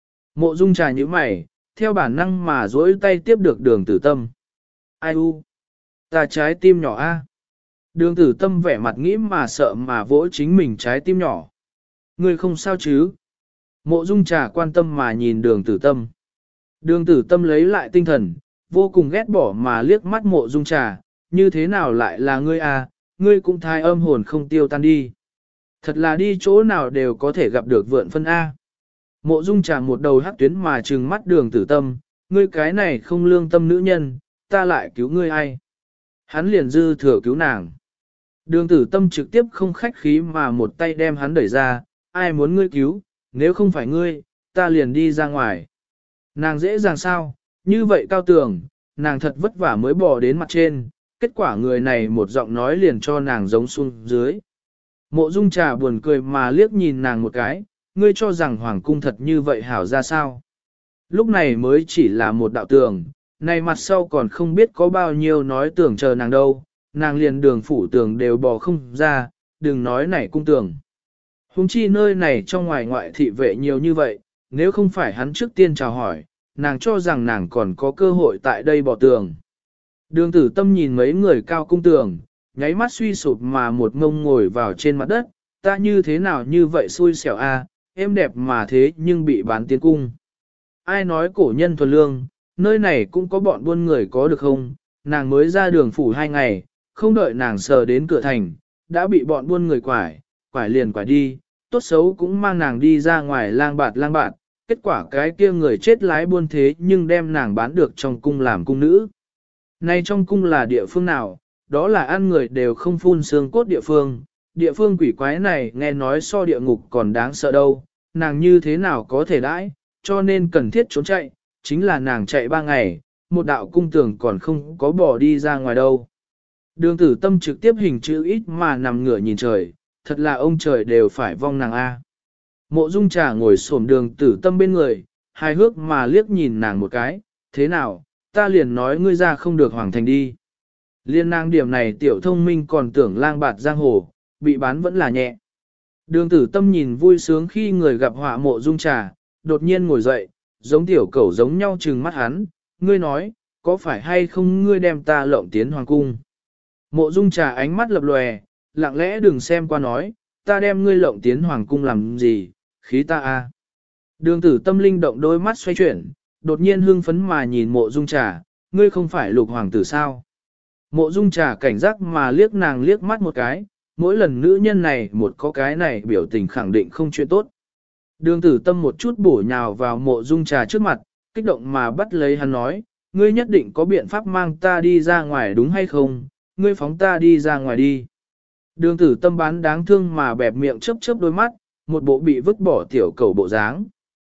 Mộ Dung Trà nhíu mày, theo bản năng mà duỗi tay tiếp được Đường Tử Tâm. Ai u? Ta trái tim nhỏ a. Đường Tử Tâm vẻ mặt nghĩ mà sợ mà vỗ chính mình trái tim nhỏ. Ngươi không sao chứ? Mộ Dung Trà quan tâm mà nhìn Đường Tử Tâm. Đường Tử Tâm lấy lại tinh thần, vô cùng ghét bỏ mà liếc mắt Mộ Dung Trà, như thế nào lại là ngươi à, ngươi cũng thai âm hồn không tiêu tan đi. Thật là đi chỗ nào đều có thể gặp được vượn phân A. Mộ Dung Trà một đầu hắc tuyến mà trừng mắt Đường Tử Tâm, ngươi cái này không lương tâm nữ nhân, ta lại cứu ngươi ai. Hắn liền dư thừa cứu nàng. Đường Tử Tâm trực tiếp không khách khí mà một tay đem hắn đẩy ra, ai muốn ngươi cứu, nếu không phải ngươi, ta liền đi ra ngoài. Nàng dễ dàng sao, như vậy cao tường, nàng thật vất vả mới bỏ đến mặt trên, kết quả người này một giọng nói liền cho nàng giống xuống dưới. Mộ Dung Trà buồn cười mà liếc nhìn nàng một cái, ngươi cho rằng hoàng cung thật như vậy hảo ra sao. Lúc này mới chỉ là một đạo tường, này mặt sau còn không biết có bao nhiêu nói tưởng chờ nàng đâu, nàng liền đường phủ tường đều bỏ không ra, đừng nói này cung tường. Hùng chi nơi này trong ngoài ngoại thị vệ nhiều như vậy, nếu không phải hắn trước tiên chào hỏi, nàng cho rằng nàng còn có cơ hội tại đây bỏ tường. Đường Tử Tâm nhìn mấy người cao cung tường, nháy mắt suy sụp mà một ngông ngồi vào trên mặt đất, ta như thế nào như vậy xui xẻo a, em đẹp mà thế nhưng bị bán tiến cung. Ai nói cổ nhân thuần lương, nơi này cũng có bọn buôn người có được không, nàng mới ra đường phủ 2 ngày, không đợi nàng sờ đến cửa thành, đã bị bọn buôn người quải liền quải đi, tốt xấu cũng mang nàng đi ra ngoài lang bạt, kết quả cái kia người chết lái buôn thế nhưng đem nàng bán được trong cung làm cung nữ. Nay trong cung là địa phương nào, đó là ăn người đều không phun xương cốt địa phương quỷ quái này nghe nói so địa ngục còn đáng sợ đâu, nàng như thế nào có thể đãi, cho nên cần thiết trốn chạy, chính là nàng chạy 3 ngày, một đạo cung tường còn không có bỏ đi ra ngoài đâu. Đường Tử Tâm trực tiếp hình chữ ít mà nằm ngửa nhìn trời, thật là ông trời đều phải vong nàng a. Mộ Dung Trà ngồi xổm Đường Tử Tâm bên người, hài hước mà liếc nhìn nàng một cái, thế nào, ta liền nói ngươi ra không được hoàng thành đi. Liên nàng điểm này tiểu thông minh còn tưởng lang bạt giang hồ, bị bán vẫn là nhẹ. Đường Tử Tâm nhìn vui sướng khi người gặp họa Mộ Dung Trà, đột nhiên ngồi dậy, giống tiểu cẩu giống nhau trừng mắt hắn, ngươi nói, có phải hay không ngươi đem ta lộng tiến hoàng cung. Mộ Dung Trà ánh mắt lập lòe, lặng lẽ đừng xem qua nói, ta đem ngươi lộng tiến hoàng cung làm gì, khí ta a. Đường Tử Tâm linh động đôi mắt xoay chuyển, đột nhiên hưng phấn mà nhìn Mộ Dung Trà, ngươi không phải lục hoàng tử sao. Mộ Dung Trà cảnh giác mà liếc nàng liếc mắt một cái, mỗi lần nữ nhân này một có cái này biểu tình khẳng định không chuyện tốt. Đường Tử Tâm một chút bổ nhào vào Mộ Dung Trà trước mặt, kích động mà bắt lấy hắn nói, ngươi nhất định có biện pháp mang ta đi ra ngoài đúng hay không, ngươi phóng ta đi ra ngoài đi. Đường Tử Tâm bán đáng thương mà bẹp miệng chớp chớp đôi mắt, một bộ bị vứt bỏ tiểu cầu bộ dáng.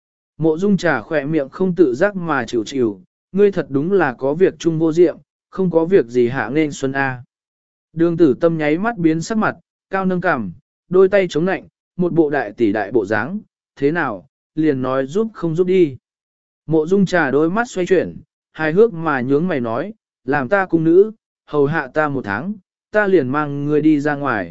Mộ Dung Trà khỏe miệng không tự giác mà chịu chịu, ngươi thật đúng là có việc chung vô diệm, không có việc gì hạ nên xuân A. Đường Tử Tâm nháy mắt biến sắc mặt, cao nâng cằm, đôi tay chống nạnh, một bộ đại tỷ đại bộ dáng, thế nào, liền nói giúp không giúp đi. Mộ Dung Trà đôi mắt xoay chuyển, hài hước mà nhướng mày nói, làm ta cung nữ, hầu hạ ta 1 tháng, ta liền mang ngươi đi ra ngoài.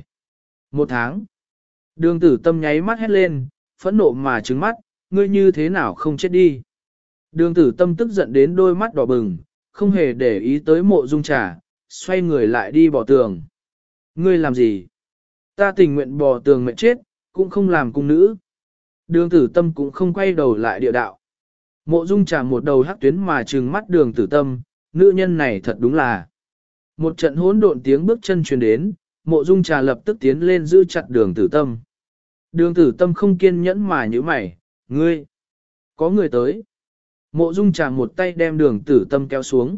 1 tháng. Đường Tử Tâm nháy mắt hét lên, phẫn nộ mà trừng mắt, ngươi như thế nào không chết đi. Đường Tử Tâm tức giận đến đôi mắt đỏ bừng, không hề để ý tới Mộ Dung Trà, xoay người lại đi bỏ tường. Ngươi làm gì? Ta tình nguyện bỏ tường mệt chết, cũng không làm cung nữ. Đường Tử Tâm cũng không quay đầu lại địa đạo. Mộ Dung Trà một đầu hắc tuyến mà trừng mắt Đường Tử Tâm, nữ nhân này thật đúng là. Một trận hỗn độn tiếng bước chân truyền đến, Mộ Dung Trà lập tức tiến lên giữ chặt Đường Tử Tâm. Đường Tử Tâm không kiên nhẫn mà nhíu mày, ngươi, có người tới. Mộ Dung Trà một tay đem Đường Tử Tâm kéo xuống.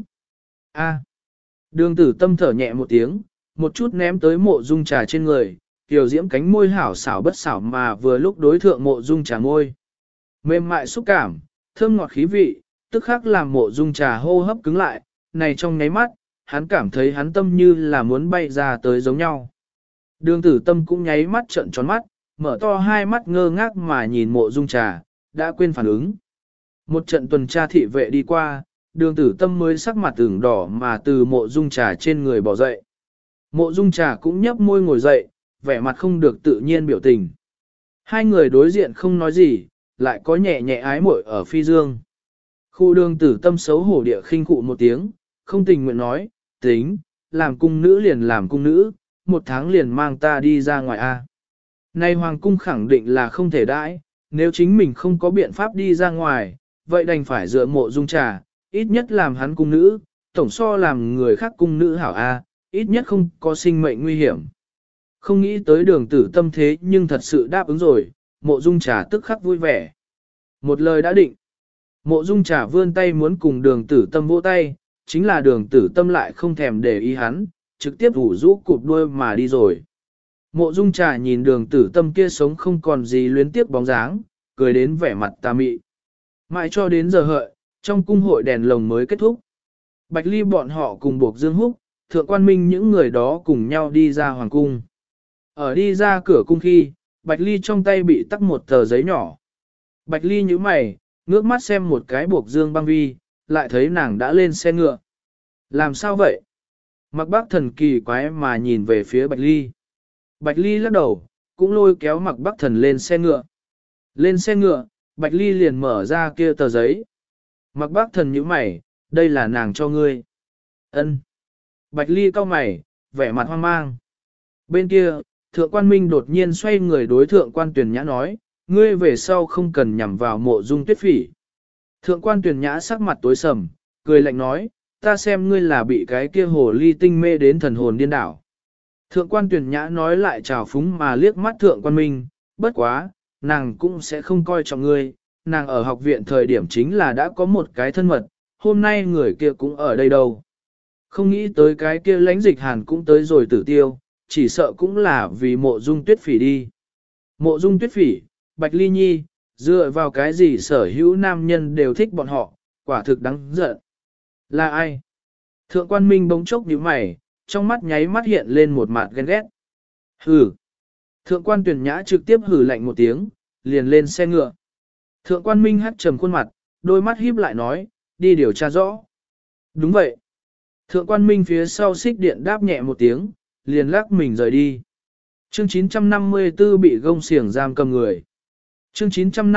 A. Đường Tử Tâm thở nhẹ một tiếng, một chút ném tới Mộ Dung Trà trên người, tiểu diễm cánh môi hảo xảo bất xảo mà vừa lúc đối thượng Mộ Dung Trà môi. Mềm mại xúc cảm, thơm ngọt khí vị, tức khắc làm Mộ Dung Trà hô hấp cứng lại, này trong nháy mắt, hắn cảm thấy hắn tâm như là muốn bay ra tới giống nhau. Đường Tử Tâm cũng nháy mắt trợn tròn mắt, mở to hai mắt ngơ ngác mà nhìn Mộ Dung Trà, đã quên phản ứng. Một trận tuần tra thị vệ đi qua, Đường Tử Tâm mới sắc mặt ửng đỏ mà từ Mộ Dung Trà trên người bỏ dậy. Mộ Dung Trà cũng nhấp môi ngồi dậy, vẻ mặt không được tự nhiên biểu tình. Hai người đối diện không nói gì, lại có nhẹ nhẹ ái muội ở phi dương. Khu Đường Tử Tâm xấu hổ địa khinh khụ một tiếng, không tình nguyện nói, tính, làm cung nữ liền làm cung nữ, một tháng liền mang ta đi ra ngoài a. Nay hoàng cung khẳng định là không thể đãi, nếu chính mình không có biện pháp đi ra ngoài, vậy đành phải dựa Mộ Dung Trà, ít nhất làm hắn cung nữ, tổng so làm người khác cung nữ hảo a, ít nhất không có sinh mệnh nguy hiểm. Không nghĩ tới Đường Tử Tâm thế nhưng thật sự đáp ứng rồi, Mộ Dung Trà tức khắc vui vẻ. Một lời đã định. Mộ Dung Trà vươn tay muốn cùng Đường Tử Tâm vỗ tay, chính là Đường Tử Tâm lại không thèm để ý hắn, trực tiếp ủ rũ cụp đuôi mà đi rồi. Mộ Dung Trà nhìn Đường Tử Tâm kia sống không còn gì luyến tiếc bóng dáng, cười đến vẻ mặt tà mị. Mãi cho đến giờ hợi, trong cung hội đèn lồng mới kết thúc. Bạch Ly bọn họ cùng buộc Dương Húc, Thượng Quan Minh những người đó cùng nhau đi ra hoàng cung. Ở đi ra cửa cung khi, Bạch Ly trong tay bị tắc một tờ giấy nhỏ. Bạch Ly nhíu mày, ngước mắt xem một cái buộc Dương Băng Vi, lại thấy nàng đã lên xe ngựa. Làm sao vậy? Mặc Bác Thần kỳ quái mà nhìn về phía Bạch Ly. Bạch Ly lắc đầu, cũng lôi kéo Mặc Bác Thần lên xe ngựa. Lên xe ngựa, Bạch Ly liền mở ra kia tờ giấy. Mặc Bác Thần nhíu mày, đây là nàng cho ngươi. Ân. Bạch Ly cau mày, vẻ mặt hoang mang. Bên kia, Thượng Quan Minh đột nhiên xoay người đối Thượng Quan Tuyền Nhã nói, ngươi về sau không cần nhằm vào Mộ Dung Tuyết Phỉ. Thượng Quan Tuyền Nhã sắc mặt tối sầm, cười lạnh nói, ta xem ngươi là bị cái kia hồ ly tinh mê đến thần hồn điên đảo. Thượng Quan Tuyền Nhã nói lại trào phúng mà liếc mắt Thượng Quan Minh, bất quá, nàng cũng sẽ không coi trọng ngươi, nàng ở học viện thời điểm chính là đã có một cái thân mật, hôm nay người kia cũng ở đây đâu. Không nghĩ tới cái kia lãnh dịch hàn cũng tới rồi Tử Tiêu, chỉ sợ cũng là vì Mộ Dung Tuyết Phỉ đi. Mộ Dung Tuyết Phỉ, Bạch Ly Nhi, dựa vào cái gì sở hữu nam nhân đều thích bọn họ, quả thực đáng giận. Là ai? Thượng Quan Minh bỗng chốc nhíu mày, trong mắt nháy mắt hiện lên một mặt ghen ghét. Hừ. Thượng Quan Tuyền Nhã trực tiếp hừ lạnh một tiếng, liền lên xe ngựa. Thượng Quan Minh hắt trầm khuôn mặt, đôi mắt híp lại nói, đi điều tra rõ. Đúng vậy. Thượng Quan Minh phía sau xích điện đáp nhẹ một tiếng, liền lắc mình rời đi. Chương 954 bị gông xiềng giam cầm người. Chương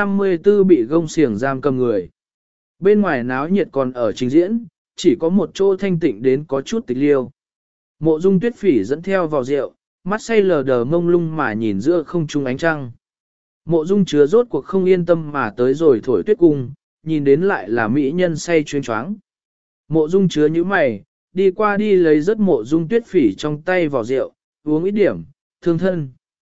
954 bị gông xiềng giam cầm người. Bên ngoài náo nhiệt còn ở trình diễn, chỉ có một chỗ thanh tịnh đến có chút tịch liêu. Mộ Dung Tuyết Phỉ dẫn theo vào rượu, mắt say lờ đờ mông lung mà nhìn giữa không trung ánh trăng. Mộ Dung Chứa rốt cuộc không yên tâm mà tới rồi thổi tuyết cung, nhìn đến lại là mỹ nhân say chuyên choáng. Mộ Dung Chứa nhíu mày, đi qua đi lấy rất Mộ Dung Tuyết Phỉ trong tay vào rượu, uống ít điểm, thương thân.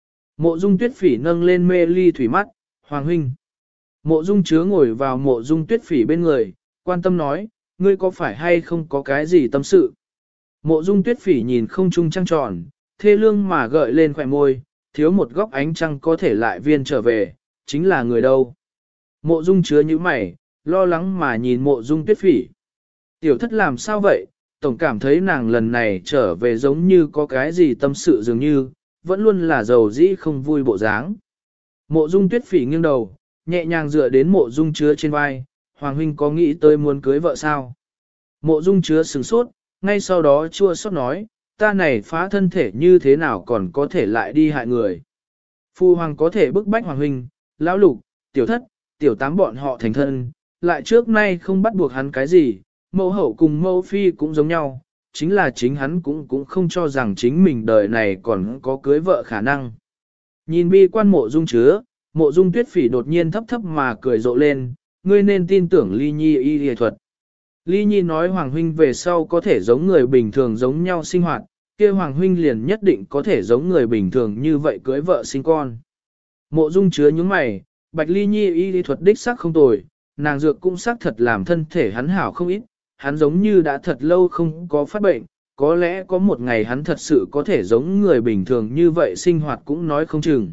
Mộ Dung Tuyết Phỉ nâng lên mê ly thủy mắt, Hoàng huynh. Mộ Dung Chứa ngồi vào Mộ Dung Tuyết Phỉ bên người, quan tâm nói, ngươi có phải hay không có cái gì tâm sự? Mộ Dung Tuyết Phỉ nhìn không trung trăng tròn, thê lương mà gợi lên khỏe môi, thiếu một góc ánh trăng có thể lại viên trở về, chính là người đâu? Mộ Dung Chứa như mày, lo lắng mà nhìn Mộ Dung Tuyết Phỉ. Tiểu thất làm sao vậy? Tổng cảm thấy nàng lần này trở về giống như có cái gì tâm sự dường như, vẫn luôn là giàu dĩ không vui bộ dáng. Mộ Dung Tuyết Phỉ nghiêng đầu, nhẹ nhàng dựa đến Mộ Dung Chứa trên vai, Hoàng huynh có nghĩ tới muốn cưới vợ sao? Mộ Dung Chứa sửng sốt, ngay sau đó chua xót nói, ta này phá thân thể như thế nào còn có thể lại đi hại người. Phu hoàng có thể bức bách Hoàng huynh, lão lục, tiểu thất, tiểu tám bọn họ thành thân, lại trước nay không bắt buộc hắn cái gì, mẫu hậu cùng mẫu phi cũng giống nhau, chính là chính hắn cũng không cho rằng chính mình đời này còn có cưới vợ khả năng. Nhìn bi quan Mộ Dung Chứa, Mộ Dung Tuyết Phỉ đột nhiên thấp thấp mà cười rộ lên, ngươi nên tin tưởng Ly Nhi y y thuật. Ly Nhi nói Hoàng huynh về sau có thể giống người bình thường giống nhau sinh hoạt, kia Hoàng huynh liền nhất định có thể giống người bình thường như vậy cưới vợ sinh con. Mộ Dung Chứa nhướng mày, Bạch Ly Nhi y y thuật đích xác không tồi, nàng dược cũng xác thật làm thân thể hắn hảo không ít, hắn giống như đã thật lâu không có phát bệnh, có lẽ có một ngày hắn thật sự có thể giống người bình thường như vậy sinh hoạt cũng nói không chừng.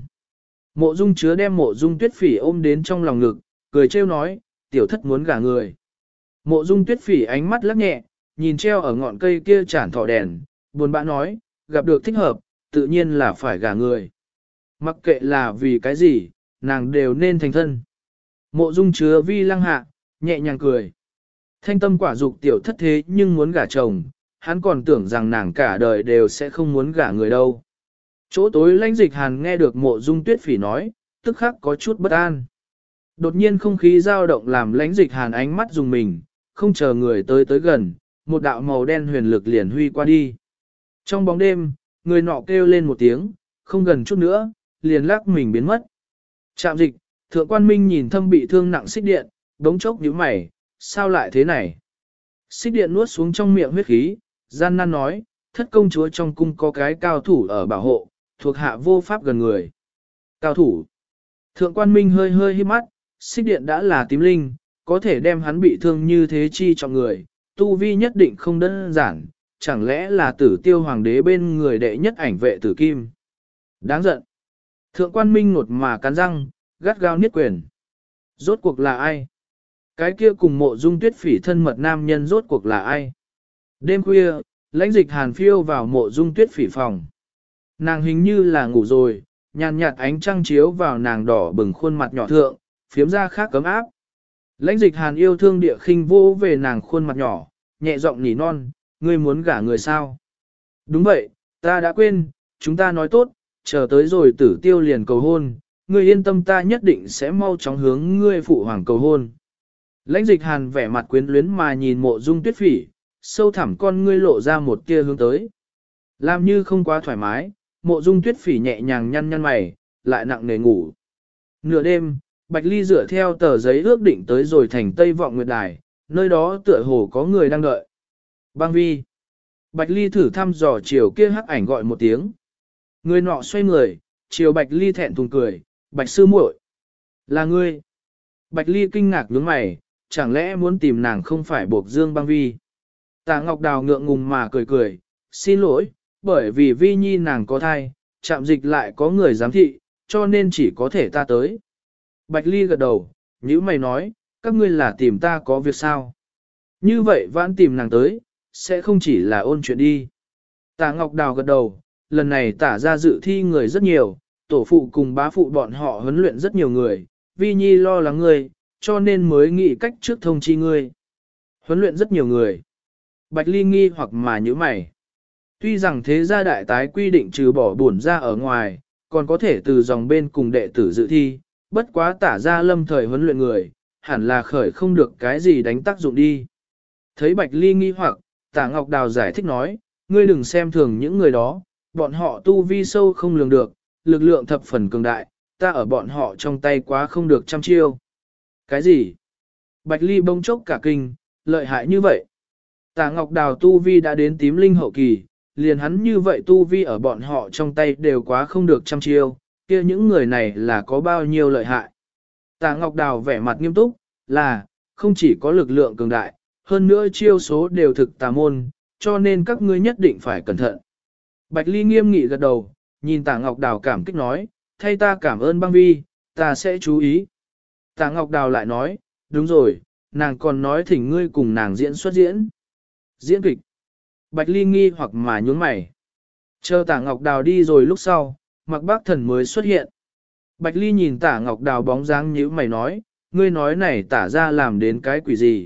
Mộ Dung Chứa đem Mộ Dung Tuyết Phỉ ôm đến trong lòng ngực, cười trêu nói, tiểu thất muốn gả người. Mộ Dung Tuyết Phỉ ánh mắt lắc nhẹ, nhìn treo ở ngọn cây kia chản thỏ đèn, buồn bã nói, gặp được thích hợp, tự nhiên là phải gả người. Mặc kệ là vì cái gì, nàng đều nên thành thân. Mộ Dung Chứa vi lăng hạ, nhẹ nhàng cười. Thanh tâm quả dục tiểu thất thế nhưng muốn gả chồng, hắn còn tưởng rằng nàng cả đời đều sẽ không muốn gả người đâu. Chỗ tối Lãnh Dịch Hàn nghe được Mộ Dung Tuyết Phỉ nói, tức khắc có chút bất an. Đột nhiên không khí dao động làm Lãnh Dịch Hàn ánh mắt dùng mình, không chờ người tới gần, một đạo màu đen huyền lực liền huy qua đi. Trong bóng đêm, người nọ kêu lên một tiếng, không gần chút nữa, liền lắc mình biến mất. Trạm Dịch, Thượng Quan Minh nhìn Thâm bị thương nặng Xích Điện, đống chốc nhíu mày, sao lại thế này? Xích Điện nuốt xuống trong miệng huyết khí, gian nan nói, thất công chúa trong cung có cái cao thủ ở bảo hộ, thuộc hạ vô pháp gần người. Cao thủ. Thượng Quan Minh hơi hơi hít mắt, Xích Điện đã là tím linh, có thể đem hắn bị thương như thế chi cho người, tu vi nhất định không đơn giản, chẳng lẽ là Tử Tiêu hoàng đế bên người đệ nhất ảnh vệ Tử Kim. Đáng giận. Thượng Quan Minh nột mà cắn răng, gắt gao niết quyền. Rốt cuộc là ai? Cái kia cùng Mộ Dung Tuyết Phỉ thân mật nam nhân rốt cuộc là ai? Đêm khuya, Lãnh Dịch Hàn phiêu vào Mộ Dung Tuyết Phỉ phòng. Nàng hình như là ngủ rồi, nhàn nhạt ánh trăng chiếu vào nàng đỏ bừng khuôn mặt nhỏ thượng, phiếm ra khác cấm áp. Lãnh Dịch Hàn yêu thương địa khinh vô về nàng khuôn mặt nhỏ, nhẹ giọng nỉ non, ngươi muốn gả người sao? Đúng vậy, ta đã quên, chúng ta nói tốt, chờ tới rồi Tử Tiêu liền cầu hôn, ngươi yên tâm ta nhất định sẽ mau chóng hướng ngươi phụ hoàng cầu hôn. Lãnh Dịch Hàn vẻ mặt quyến luyến mà nhìn Mộ Dung Tuyết Phỉ, sâu thẳm con ngươi lộ ra một tia hướng tới. Làm như không quá thoải mái, Mộ Dung Tuyết Phỉ nhẹ nhàng nhăn nhăn mày, lại nặng nề ngủ. Nửa đêm, Bạch Ly dựa theo tờ giấy ước định tới rồi thành Tây Vọng Nguyệt Đài, nơi đó tựa hồ có người đang đợi. Băng Vi. Bạch Ly thử thăm dò chiều kia hắc ảnh gọi một tiếng. Người nọ xoay người, chiều Bạch Ly thẹn thùng cười, Bạch sư muội, là ngươi. Bạch Ly kinh ngạc nhướng mày, chẳng lẽ muốn tìm nàng không phải buộc Dương Băng Vi. Tạ Ngọc Đào ngượng ngùng mà cười cười, xin lỗi, bởi vì Vi Nhi nàng có thai, Trạm Dịch lại có người giám thị, cho nên chỉ có thể ta tới. Bạch Ly gật đầu, nhíu mày nói, các ngươi là tìm ta có việc sao? Như vậy vãn tìm nàng tới, sẽ không chỉ là ôn chuyện đi. Tạ Ngọc Đào gật đầu, lần này tả ra dự thi người rất nhiều, tổ phụ cùng bá phụ bọn họ huấn luyện rất nhiều người, Vi Nhi lo lắng ngươi, cho nên mới nghĩ cách trước thông chi ngươi. Huấn luyện rất nhiều người. Bạch Ly nghi hoặc mà nhíu mày. Tuy rằng thế gia đại tái quy định trừ bỏ bổn ra ở ngoài, còn có thể từ dòng bên cùng đệ tử dự thi, bất quá tả ra lâm thời huấn luyện người, hẳn là khởi không được cái gì đánh tác dụng đi. Thấy Bạch Ly nghi hoặc, Tả Ngọc Đào giải thích nói, ngươi đừng xem thường những người đó, bọn họ tu vi sâu không lường được, lực lượng thập phần cường đại, ta ở bọn họ trong tay quá không được trăm chiêu. Cái gì? Bạch Ly bông chốc cả kinh, lợi hại như vậy. Tả Ngọc Đào tu vi đã đến tím linh hậu kỳ, liền hắn như vậy tu vi ở bọn họ trong tay đều quá không được trăm chiêu, kia những người này là có bao nhiêu lợi hại. Tả Ngọc Đào vẻ mặt nghiêm túc, là, không chỉ có lực lượng cường đại, hơn nữa chiêu số đều thực tà môn, cho nên các ngươi nhất định phải cẩn thận. Bạch Ly nghiêm nghị gật đầu, nhìn Tả Ngọc Đào cảm kích nói, thay ta cảm ơn Băng Vi, ta sẽ chú ý. Tả Ngọc Đào lại nói, đúng rồi, nàng còn nói thỉnh ngươi cùng nàng diễn xuất diễn. Diễn kịch. Bạch Ly nghi hoặc mà nhún mày. Chờ Tả Ngọc Đào đi rồi lúc sau, Mạc Bác Thần mới xuất hiện. Bạch Ly nhìn Tả Ngọc Đào bóng dáng nhíu mày nói, ngươi nói này tả ra làm đến cái quỷ gì.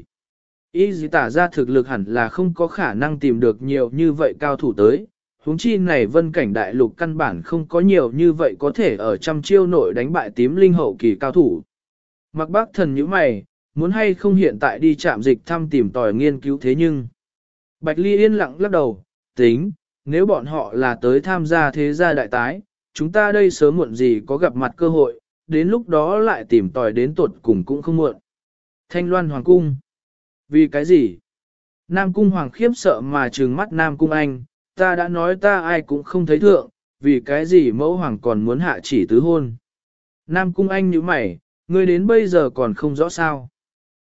Ý gì tả ra thực lực hẳn là không có khả năng tìm được nhiều như vậy cao thủ tới. Huống chi này vân cảnh đại lục căn bản không có nhiều như vậy có thể ở trăm chiêu nội đánh bại tím linh hậu kỳ cao thủ. Mạc Bác Thần nhíu mày, muốn hay không hiện tại đi Trạm Dịch thăm tìm tòi nghiên cứu thế nhưng. Bạch Ly yên lặng lắc đầu, tính, nếu bọn họ là tới tham gia thế gia đại tái, chúng ta đây sớm muộn gì có gặp mặt cơ hội, đến lúc đó lại tìm tòi đến tuột cùng cũng không muộn. Thanh Loan Hoàng Cung. Vì cái gì? Nam Cung Hoàng khiếp sợ mà trừng mắt Nam Cung Anh, ta đã nói ta ai cũng không thấy thượng, vì cái gì mẫu hoàng còn muốn hạ chỉ tứ hôn. Nam Cung Anh nhíu mày, ngươi đến bây giờ còn không rõ sao.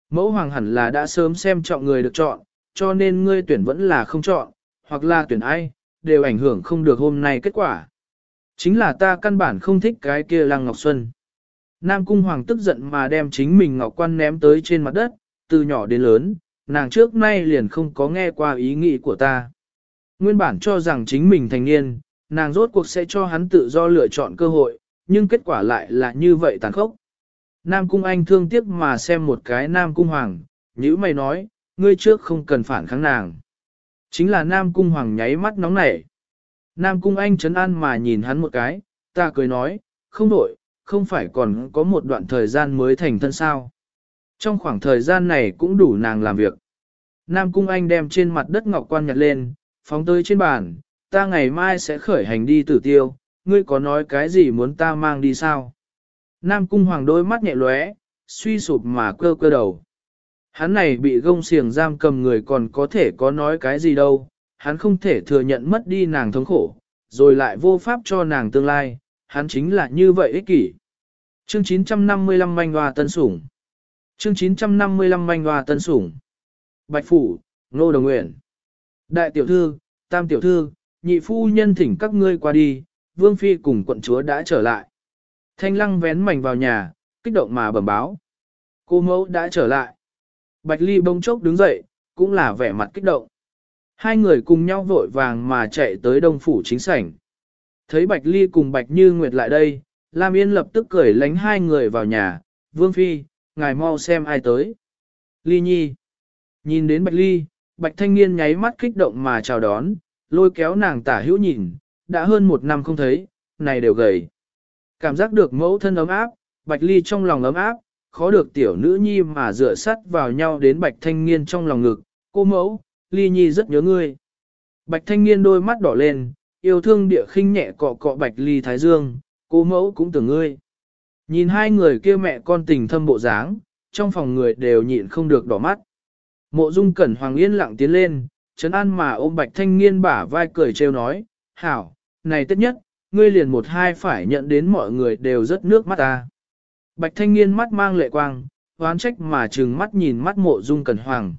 Mẫu hoàng hẳn là đã sớm xem trọng người được chọn, cho nên ngươi tuyển vẫn là không chọn, hoặc là tuyển ai, đều ảnh hưởng không được hôm nay kết quả. Chính là ta căn bản không thích cái kia Lăng Ngọc Xuân. Nam Cung Hoàng tức giận mà đem chính mình ngọc quan ném tới trên mặt đất, từ nhỏ đến lớn, nàng trước nay liền không có nghe qua ý nghĩ của ta. Nguyên bản cho rằng chính mình thành niên, nàng rốt cuộc sẽ cho hắn tự do lựa chọn cơ hội, nhưng kết quả lại là như vậy tàn khốc. Nam Cung Anh thương tiếc mà xem một cái Nam Cung Hoàng, nhữ mày nói, ngươi trước không cần phản kháng nàng. Chính là Nam Cung Hoàng nháy mắt nóng nảy. Nam Cung Anh trấn an mà nhìn hắn một cái, ta cười nói, không đổi, không phải còn có một đoạn thời gian mới thành thân sao. Trong khoảng thời gian này cũng đủ nàng làm việc. Nam Cung Anh đem trên mặt đất ngọc quan nhặt lên, phóng tới trên bàn, ta ngày mai sẽ khởi hành đi Tử Tiêu, ngươi có nói cái gì muốn ta mang đi sao? Nam Cung Hoàng đôi mắt nhẹ lóe, suy sụp mà cơ cơ đầu. Hắn này bị gông xiềng giam cầm người còn có thể có nói cái gì đâu, hắn không thể thừa nhận mất đi nàng thống khổ, rồi lại vô pháp cho nàng tương lai, hắn chính là như vậy ích kỷ. Chương 955 manh hoa tân sủng. Chương 955 manh hoa tân sủng. Bạch Phủ, Ngô Đồng Nguyện. Đại tiểu thư, tam tiểu thư, nhị phu nhân thỉnh các ngươi qua đi, Vương Phi cùng quận chúa đã trở lại. Thanh Lăng vén mảnh vào nhà, kích động mà bẩm báo. Cô mẫu đã trở lại. Bạch Ly bỗng chốc đứng dậy, cũng là vẻ mặt kích động. Hai người cùng nhau vội vàng mà chạy tới Đông Phủ chính sảnh. Thấy Bạch Ly cùng Bạch Như Nguyệt lại đây, Lam Yên lập tức cười lánh hai người vào nhà. Vương Phi, ngài mau xem ai tới. Ly Nhi. Nhìn đến Bạch Ly, Bạch Thanh Niên nháy mắt kích động mà chào đón, lôi kéo nàng tả hữu nhìn, đã hơn một năm không thấy, này đều gầy. Cảm giác được mẫu thân ấm áp, Bạch Ly trong lòng ấm áp, khó được tiểu nữ nhi mà dựa sắt vào nhau đến Bạch Thanh Niên trong lòng ngực, cô mẫu, Ly Nhi rất nhớ ngươi. Bạch Thanh Niên đôi mắt đỏ lên, yêu thương địa khinh nhẹ cọ cọ Bạch Ly thái dương, cô mẫu cũng tưởng ngươi. Nhìn hai người kia mẹ con tình thâm bộ dáng, trong phòng người đều nhịn không được đỏ mắt. Mộ Dung Cẩn Hoàng yên lặng tiến lên, trấn an mà ôm Bạch Thanh Niên bả vai cười trêu nói, hảo, này tất nhất, ngươi liền một hai phải nhận đến mọi người đều rất nước mắt ta. Bạch Thanh Niên mắt mang lệ quang, oán trách mà trừng mắt nhìn mắt Mộ Dung Cẩn Hoàng.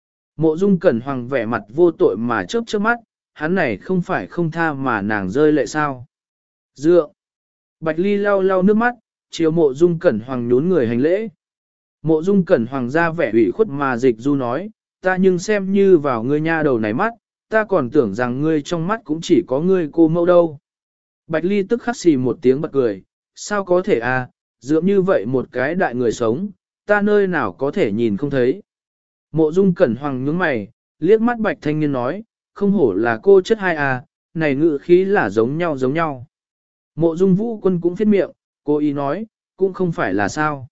Mộ Dung Cẩn Hoàng vẻ mặt vô tội mà chớp chớp mắt, hắn này không phải không tha mà nàng rơi lệ sao. Dựa. Bạch Ly lau lau nước mắt, chiều Mộ Dung Cẩn Hoàng nhún người hành lễ. Mộ Dung Cẩn Hoàng ra vẻ ủy khuất mà dịch du nói, ta nhưng xem như vào ngươi nha đầu này mắt, ta còn tưởng rằng ngươi trong mắt cũng chỉ có ngươi cô mẫu đâu. Bạch Ly tức khắc xì một tiếng bật cười, sao có thể à, dường như vậy một cái đại người sống, ta nơi nào có thể nhìn không thấy. Mộ Dung Cẩn Hoàng nhướng mày, liếc mắt Bạch Thanh Niên nói, không hổ là cô chất hai à, này ngự khí là giống nhau giống nhau. Mộ Dung Vũ Quân cũng phết miệng, cô ý nói, cũng không phải là sao.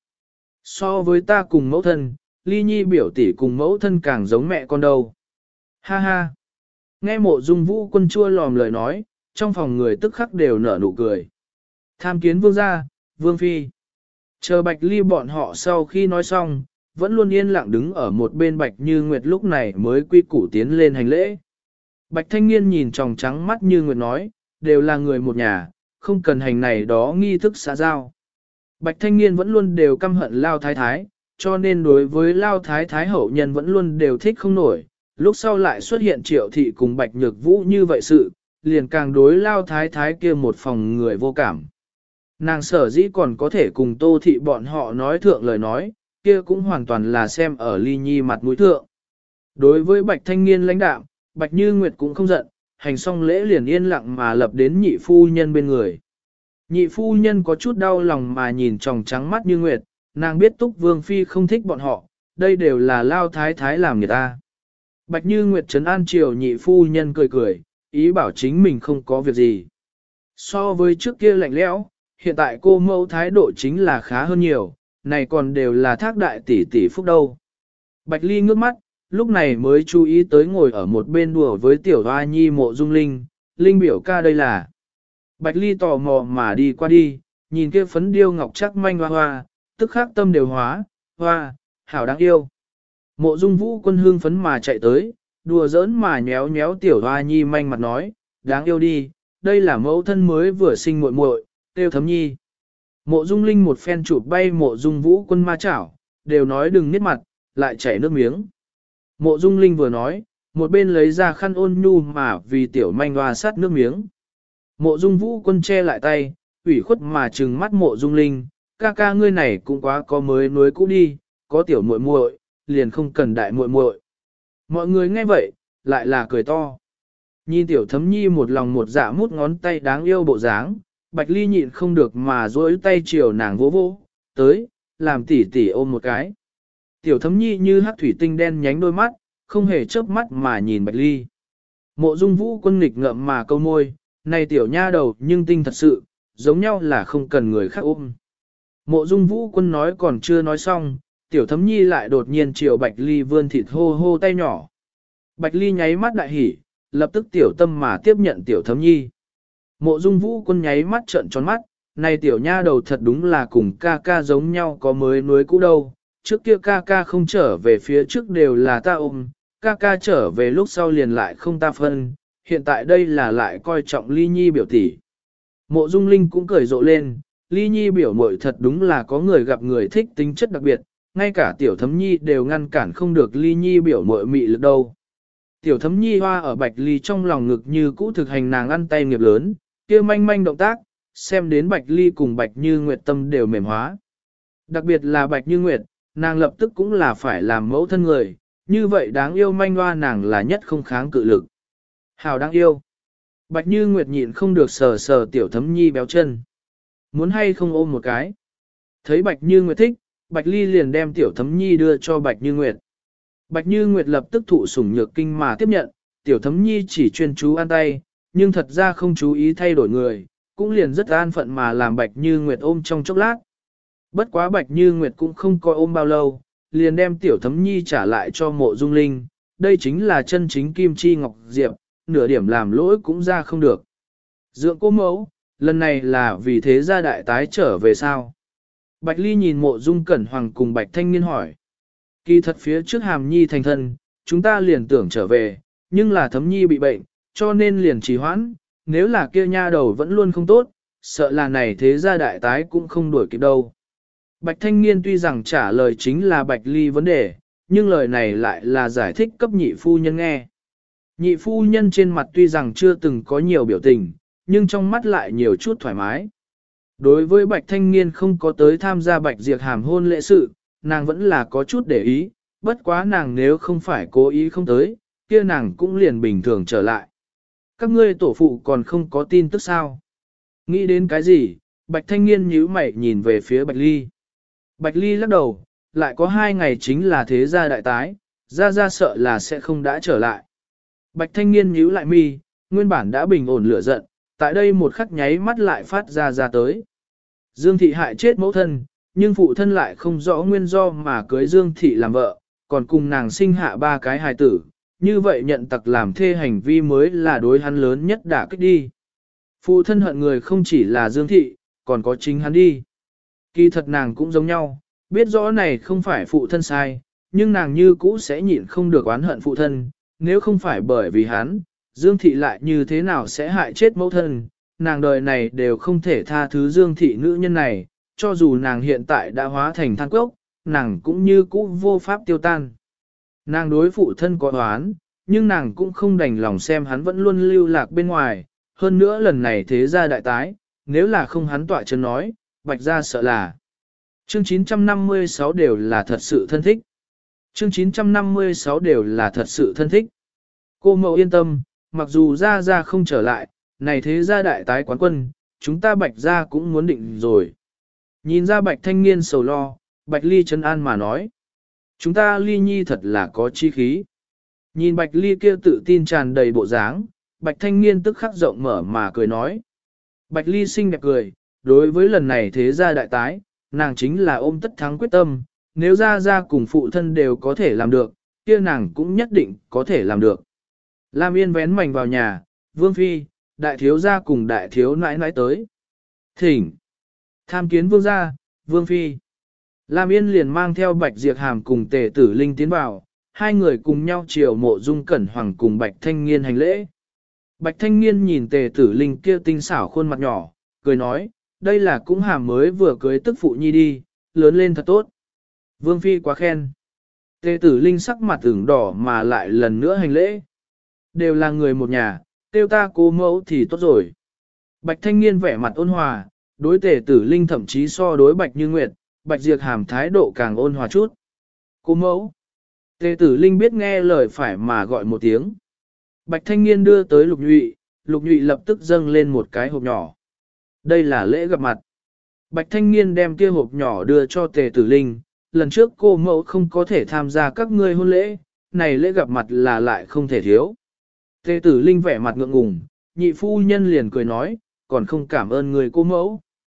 So với ta cùng mẫu thân, Ly Nhi biểu tỷ cùng mẫu thân càng giống mẹ con đâu. Ha ha. Nghe Mộ Dung Vũ Quân chua lòm lời nói, trong phòng người tức khắc đều nở nụ cười. Tham kiến vương gia, vương phi. Chờ Bạch Ly bọn họ sau khi nói xong, vẫn luôn yên lặng đứng ở một bên Bạch Như Nguyệt lúc này mới quy củ tiến lên hành lễ. Bạch Thanh Niên nhìn tròng trắng mắt Như Nguyệt nói, đều là người một nhà, không cần hành này đó nghi thức xã giao. Bạch Thanh Niên vẫn luôn đều căm hận Lao Thái Thái, cho nên đối với Lao Thái Thái hậu nhân vẫn luôn đều thích không nổi, lúc sau lại xuất hiện Triệu Thị cùng Bạch Nhược Vũ như vậy sự, liền càng đối Lao Thái Thái kia một phòng người vô cảm. Nàng sở dĩ còn có thể cùng Tô Thị bọn họ nói thượng lời nói, kia cũng hoàn toàn là xem ở Ly Nhi mặt mũi thượng. Đối với Bạch Thanh Niên lãnh đạm, Bạch Như Nguyệt cũng không giận, hành xong lễ liền yên lặng mà lập đến nhị phu nhân bên người. Nhị phu nhân có chút đau lòng mà nhìn tròng trắng mắt Như Nguyệt, nàng biết Túc Vương Phi không thích bọn họ, đây đều là Lao Thái Thái làm người ta. Bạch Như Nguyệt trấn an chiều nhị phu nhân cười cười, ý bảo chính mình không có việc gì. So với trước kia lạnh lẽo, hiện tại cô mẫu thái độ chính là khá hơn nhiều, này còn đều là thác đại tỷ tỷ phúc đâu. Bạch Ly ngước mắt, lúc này mới chú ý tới ngồi ở một bên đùa với tiểu hoa nhi Mộ Dung Linh, Linh biểu ca đây là. Bạch Ly tò mò mà đi qua đi, nhìn kia phấn điêu ngọc chắc manh hoa hoa, tức khắc tâm đều hóa, hoa, hảo đáng yêu. Mộ Dung Vũ Quân hương phấn mà chạy tới, đùa giỡn mà nhéo nhéo tiểu hoa nhi manh mặt nói, đáng yêu đi, đây là mẫu thân mới vừa sinh muội muội, tiêu Thấm Nhi. Mộ Dung Linh một phen chụp bay Mộ Dung Vũ Quân ma chảo, đều nói đừng niết mặt, lại chảy nước miếng. Mộ Dung Linh vừa nói, một bên lấy ra khăn ôn nhu mà vì tiểu manh hoa sát nước miếng. Mộ Dung Vũ Quân che lại tay, ủy khuất mà trừng mắt Mộ Dung Linh, ca ca ngươi này cũng quá có mới nuối cũ đi, có tiểu muội muội, liền không cần đại muội muội. Mọi người nghe vậy, lại là cười to. Nhìn tiểu thấm nhi một lòng một dạ mút ngón tay đáng yêu bộ dáng, Bạch Ly nhịn không được mà duỗi tay chiều nàng vỗ vỗ, tới, làm tỉ tỉ ôm một cái. Tiểu thấm nhi như hắc thủy tinh đen nhánh đôi mắt, không hề chớp mắt mà nhìn Bạch Ly. Mộ Dung Vũ Quân nghịch ngợm mà câu môi, này tiểu nha đầu nhưng tinh thật sự, giống nhau là không cần người khác ôm. Mộ Dung Vũ Quân nói còn chưa nói xong, tiểu thấm nhi lại đột nhiên chiều Bạch Ly vươn thịt hô hô tay nhỏ. Bạch Ly nháy mắt đại hỉ, lập tức tiểu tâm mà tiếp nhận tiểu thấm nhi. Mộ Dung Vũ Quân nháy mắt trợn tròn mắt, này tiểu nha đầu thật đúng là cùng ca ca giống nhau có mới nuối cũ đâu. Trước kia ca ca không trở về phía trước đều là ta ôm, ca ca trở về lúc sau liền lại không ta phân, hiện tại đây là lại coi trọng Ly Nhi biểu tỷ. Mộ Dung Linh cũng cười rộ lên, Ly Nhi biểu muội thật đúng là có người gặp người thích tính chất đặc biệt, ngay cả tiểu thấm nhi đều ngăn cản không được Ly Nhi biểu muội mị lực đâu. Tiểu thấm nhi hoa ở Bạch Ly trong lòng ngực như cũ thực hành nàng ăn tay nghiệp lớn, kia manh manh động tác, xem đến Bạch Ly cùng Bạch Như Nguyệt tâm đều mềm hóa. Đặc biệt là Bạch Như Nguyệt, nàng lập tức cũng là phải làm mẫu thân người, như vậy đáng yêu manh hoa nàng là nhất không kháng cự lực. Hào đáng yêu. Bạch Như Nguyệt nhịn không được sờ sờ tiểu thấm nhi béo chân. Muốn hay không ôm một cái. Thấy Bạch Như Nguyệt thích, Bạch Ly liền đem tiểu thấm nhi đưa cho Bạch Như Nguyệt. Bạch Như Nguyệt lập tức thụ sủng nhược kinh mà tiếp nhận, tiểu thấm nhi chỉ chuyên chú ăn tay, nhưng thật ra không chú ý thay đổi người, cũng liền rất an phận mà làm Bạch Như Nguyệt ôm trong chốc lát. Bất quá Bạch Như Nguyệt cũng không coi ôm bao lâu, liền đem tiểu thấm nhi trả lại cho Mộ Dung Linh, đây chính là chân chính kim chi ngọc diệp, nửa điểm làm lỗi cũng ra không được. Dượng cô mẫu, lần này là vì thế gia đại tái trở về sao? Bạch Ly nhìn Mộ Dung Cẩn Hoàng cùng Bạch Thanh Niên hỏi. Kỳ thật phía trước Hàm Nhi thành thân, chúng ta liền tưởng trở về, nhưng là Thấm Nhi bị bệnh, cho nên liền trì hoãn, nếu là kia nha đầu vẫn luôn không tốt, sợ là này thế gia đại tái cũng không đuổi kịp đâu. Bạch Thanh Niên tuy rằng trả lời chính là Bạch Ly vấn đề, nhưng lời này lại là giải thích cấp nhị phu nhân nghe. Nhị phu nhân trên mặt tuy rằng chưa từng có nhiều biểu tình, nhưng trong mắt lại nhiều chút thoải mái. Đối với Bạch Thanh Niên không có tới tham gia Bạch Diệp Hàm hôn lễ sự, nàng vẫn là có chút để ý, bất quá nàng nếu không phải cố ý không tới, kia nàng cũng liền bình thường trở lại. Các ngươi tổ phụ còn không có tin tức sao? Nghĩ đến cái gì? Bạch Thanh Niên nhíu mày nhìn về phía Bạch Ly. Bạch Ly lắc đầu, lại có 2 ngày chính là thế gia đại tái, ra sợ là sẽ không đã trở lại. Bạch Thanh Niên nhíu lại mi, nguyên bản đã bình ổn lửa giận, tại đây một khắc nháy mắt lại phát ra tới. Dương thị hại chết mẫu thân, nhưng phụ thân lại không rõ nguyên do mà cưới Dương thị làm vợ, còn cùng nàng sinh hạ 3 cái hài tử, như vậy nhận tặc làm thê hành vi mới là đối hắn lớn nhất đả kích đi. Phụ thân hận người không chỉ là Dương thị, còn có chính hắn đi. Kỳ thật nàng cũng giống nhau, biết rõ này không phải phụ thân sai, nhưng nàng như cũ sẽ nhịn không được oán hận phụ thân, nếu không phải bởi vì hắn, Dương thị lại như thế nào sẽ hại chết mẫu thân, nàng đời này đều không thể tha thứ Dương thị nữ nhân này, cho dù nàng hiện tại đã hóa thành than cốc, nàng cũng như cũ vô pháp tiêu tan. Nàng đối phụ thân có oán, nhưng nàng cũng không đành lòng xem hắn vẫn luôn lưu lạc bên ngoài, hơn nữa lần này thế gia đại tái, nếu là không hắn tọa chân nói, Bạch gia sợ là. Chương 956 đều là thật sự thân thích. Chương 956 đều là thật sự thân thích. Cô mẫu yên tâm, mặc dù gia không trở lại, này thế gia đại tái quán quân, chúng ta Bạch gia cũng muốn định rồi. Nhìn ra Bạch Thanh Niên sầu lo, Bạch Ly trấn an mà nói. Chúng ta Ly Nhi thật là có chi khí. Nhìn Bạch Ly kia tự tin tràn đầy bộ dáng, Bạch Thanh Niên tức khắc rộng mở mà cười nói. Bạch Ly xinh đẹp cười, đối với lần này thế gia đại tái, nàng chính là ôm tất thắng quyết tâm, nếu gia cùng phụ thân đều có thể làm được, kia nàng cũng nhất định có thể làm được. Lam Yên vén mảnh vào nhà, Vương Phi, đại thiếu gia cùng đại thiếu nãi nãi tới. Thỉnh! Tham kiến vương gia, Vương Phi. Lam Yên liền mang theo Bạch Diệp Hàm cùng Tề Tử Linh tiến vào, hai người cùng nhau chiều Mộ Dung Cẩn Hoàng cùng Bạch Thanh Nghiên hành lễ. Bạch Thanh Nghiên nhìn Tề Tử Linh kia tinh xảo khuôn mặt nhỏ, cười nói, đây là cũng Hàm mới vừa cưới tức phụ nhi đi, lớn lên thật tốt. Vương Phi quá khen. Tề tử linh sắc mặt ửng đỏ mà lại lần nữa hành lễ. Đều là người một nhà, tiêu ta cô mẫu thì tốt rồi. Bạch thanh niên vẻ mặt ôn hòa, đối tề tử linh thậm chí so đối bạch như nguyệt, bạch diệt hàm thái độ càng ôn hòa chút. Cô mẫu. Tề tử linh biết nghe lời phải mà gọi một tiếng. Bạch thanh niên đưa tới lục nhụy lập tức dâng lên một cái hộp nhỏ. Đây là lễ gặp mặt. Bạch thanh niên đem kia hộp nhỏ đưa cho tề tử linh. Lần trước cô mẫu không có thể tham gia các ngươi hôn lễ, này lễ gặp mặt là lại không thể thiếu. Tề tử linh vẻ mặt ngượng ngùng, nhị phu nhân liền cười nói, còn không cảm ơn người cô mẫu.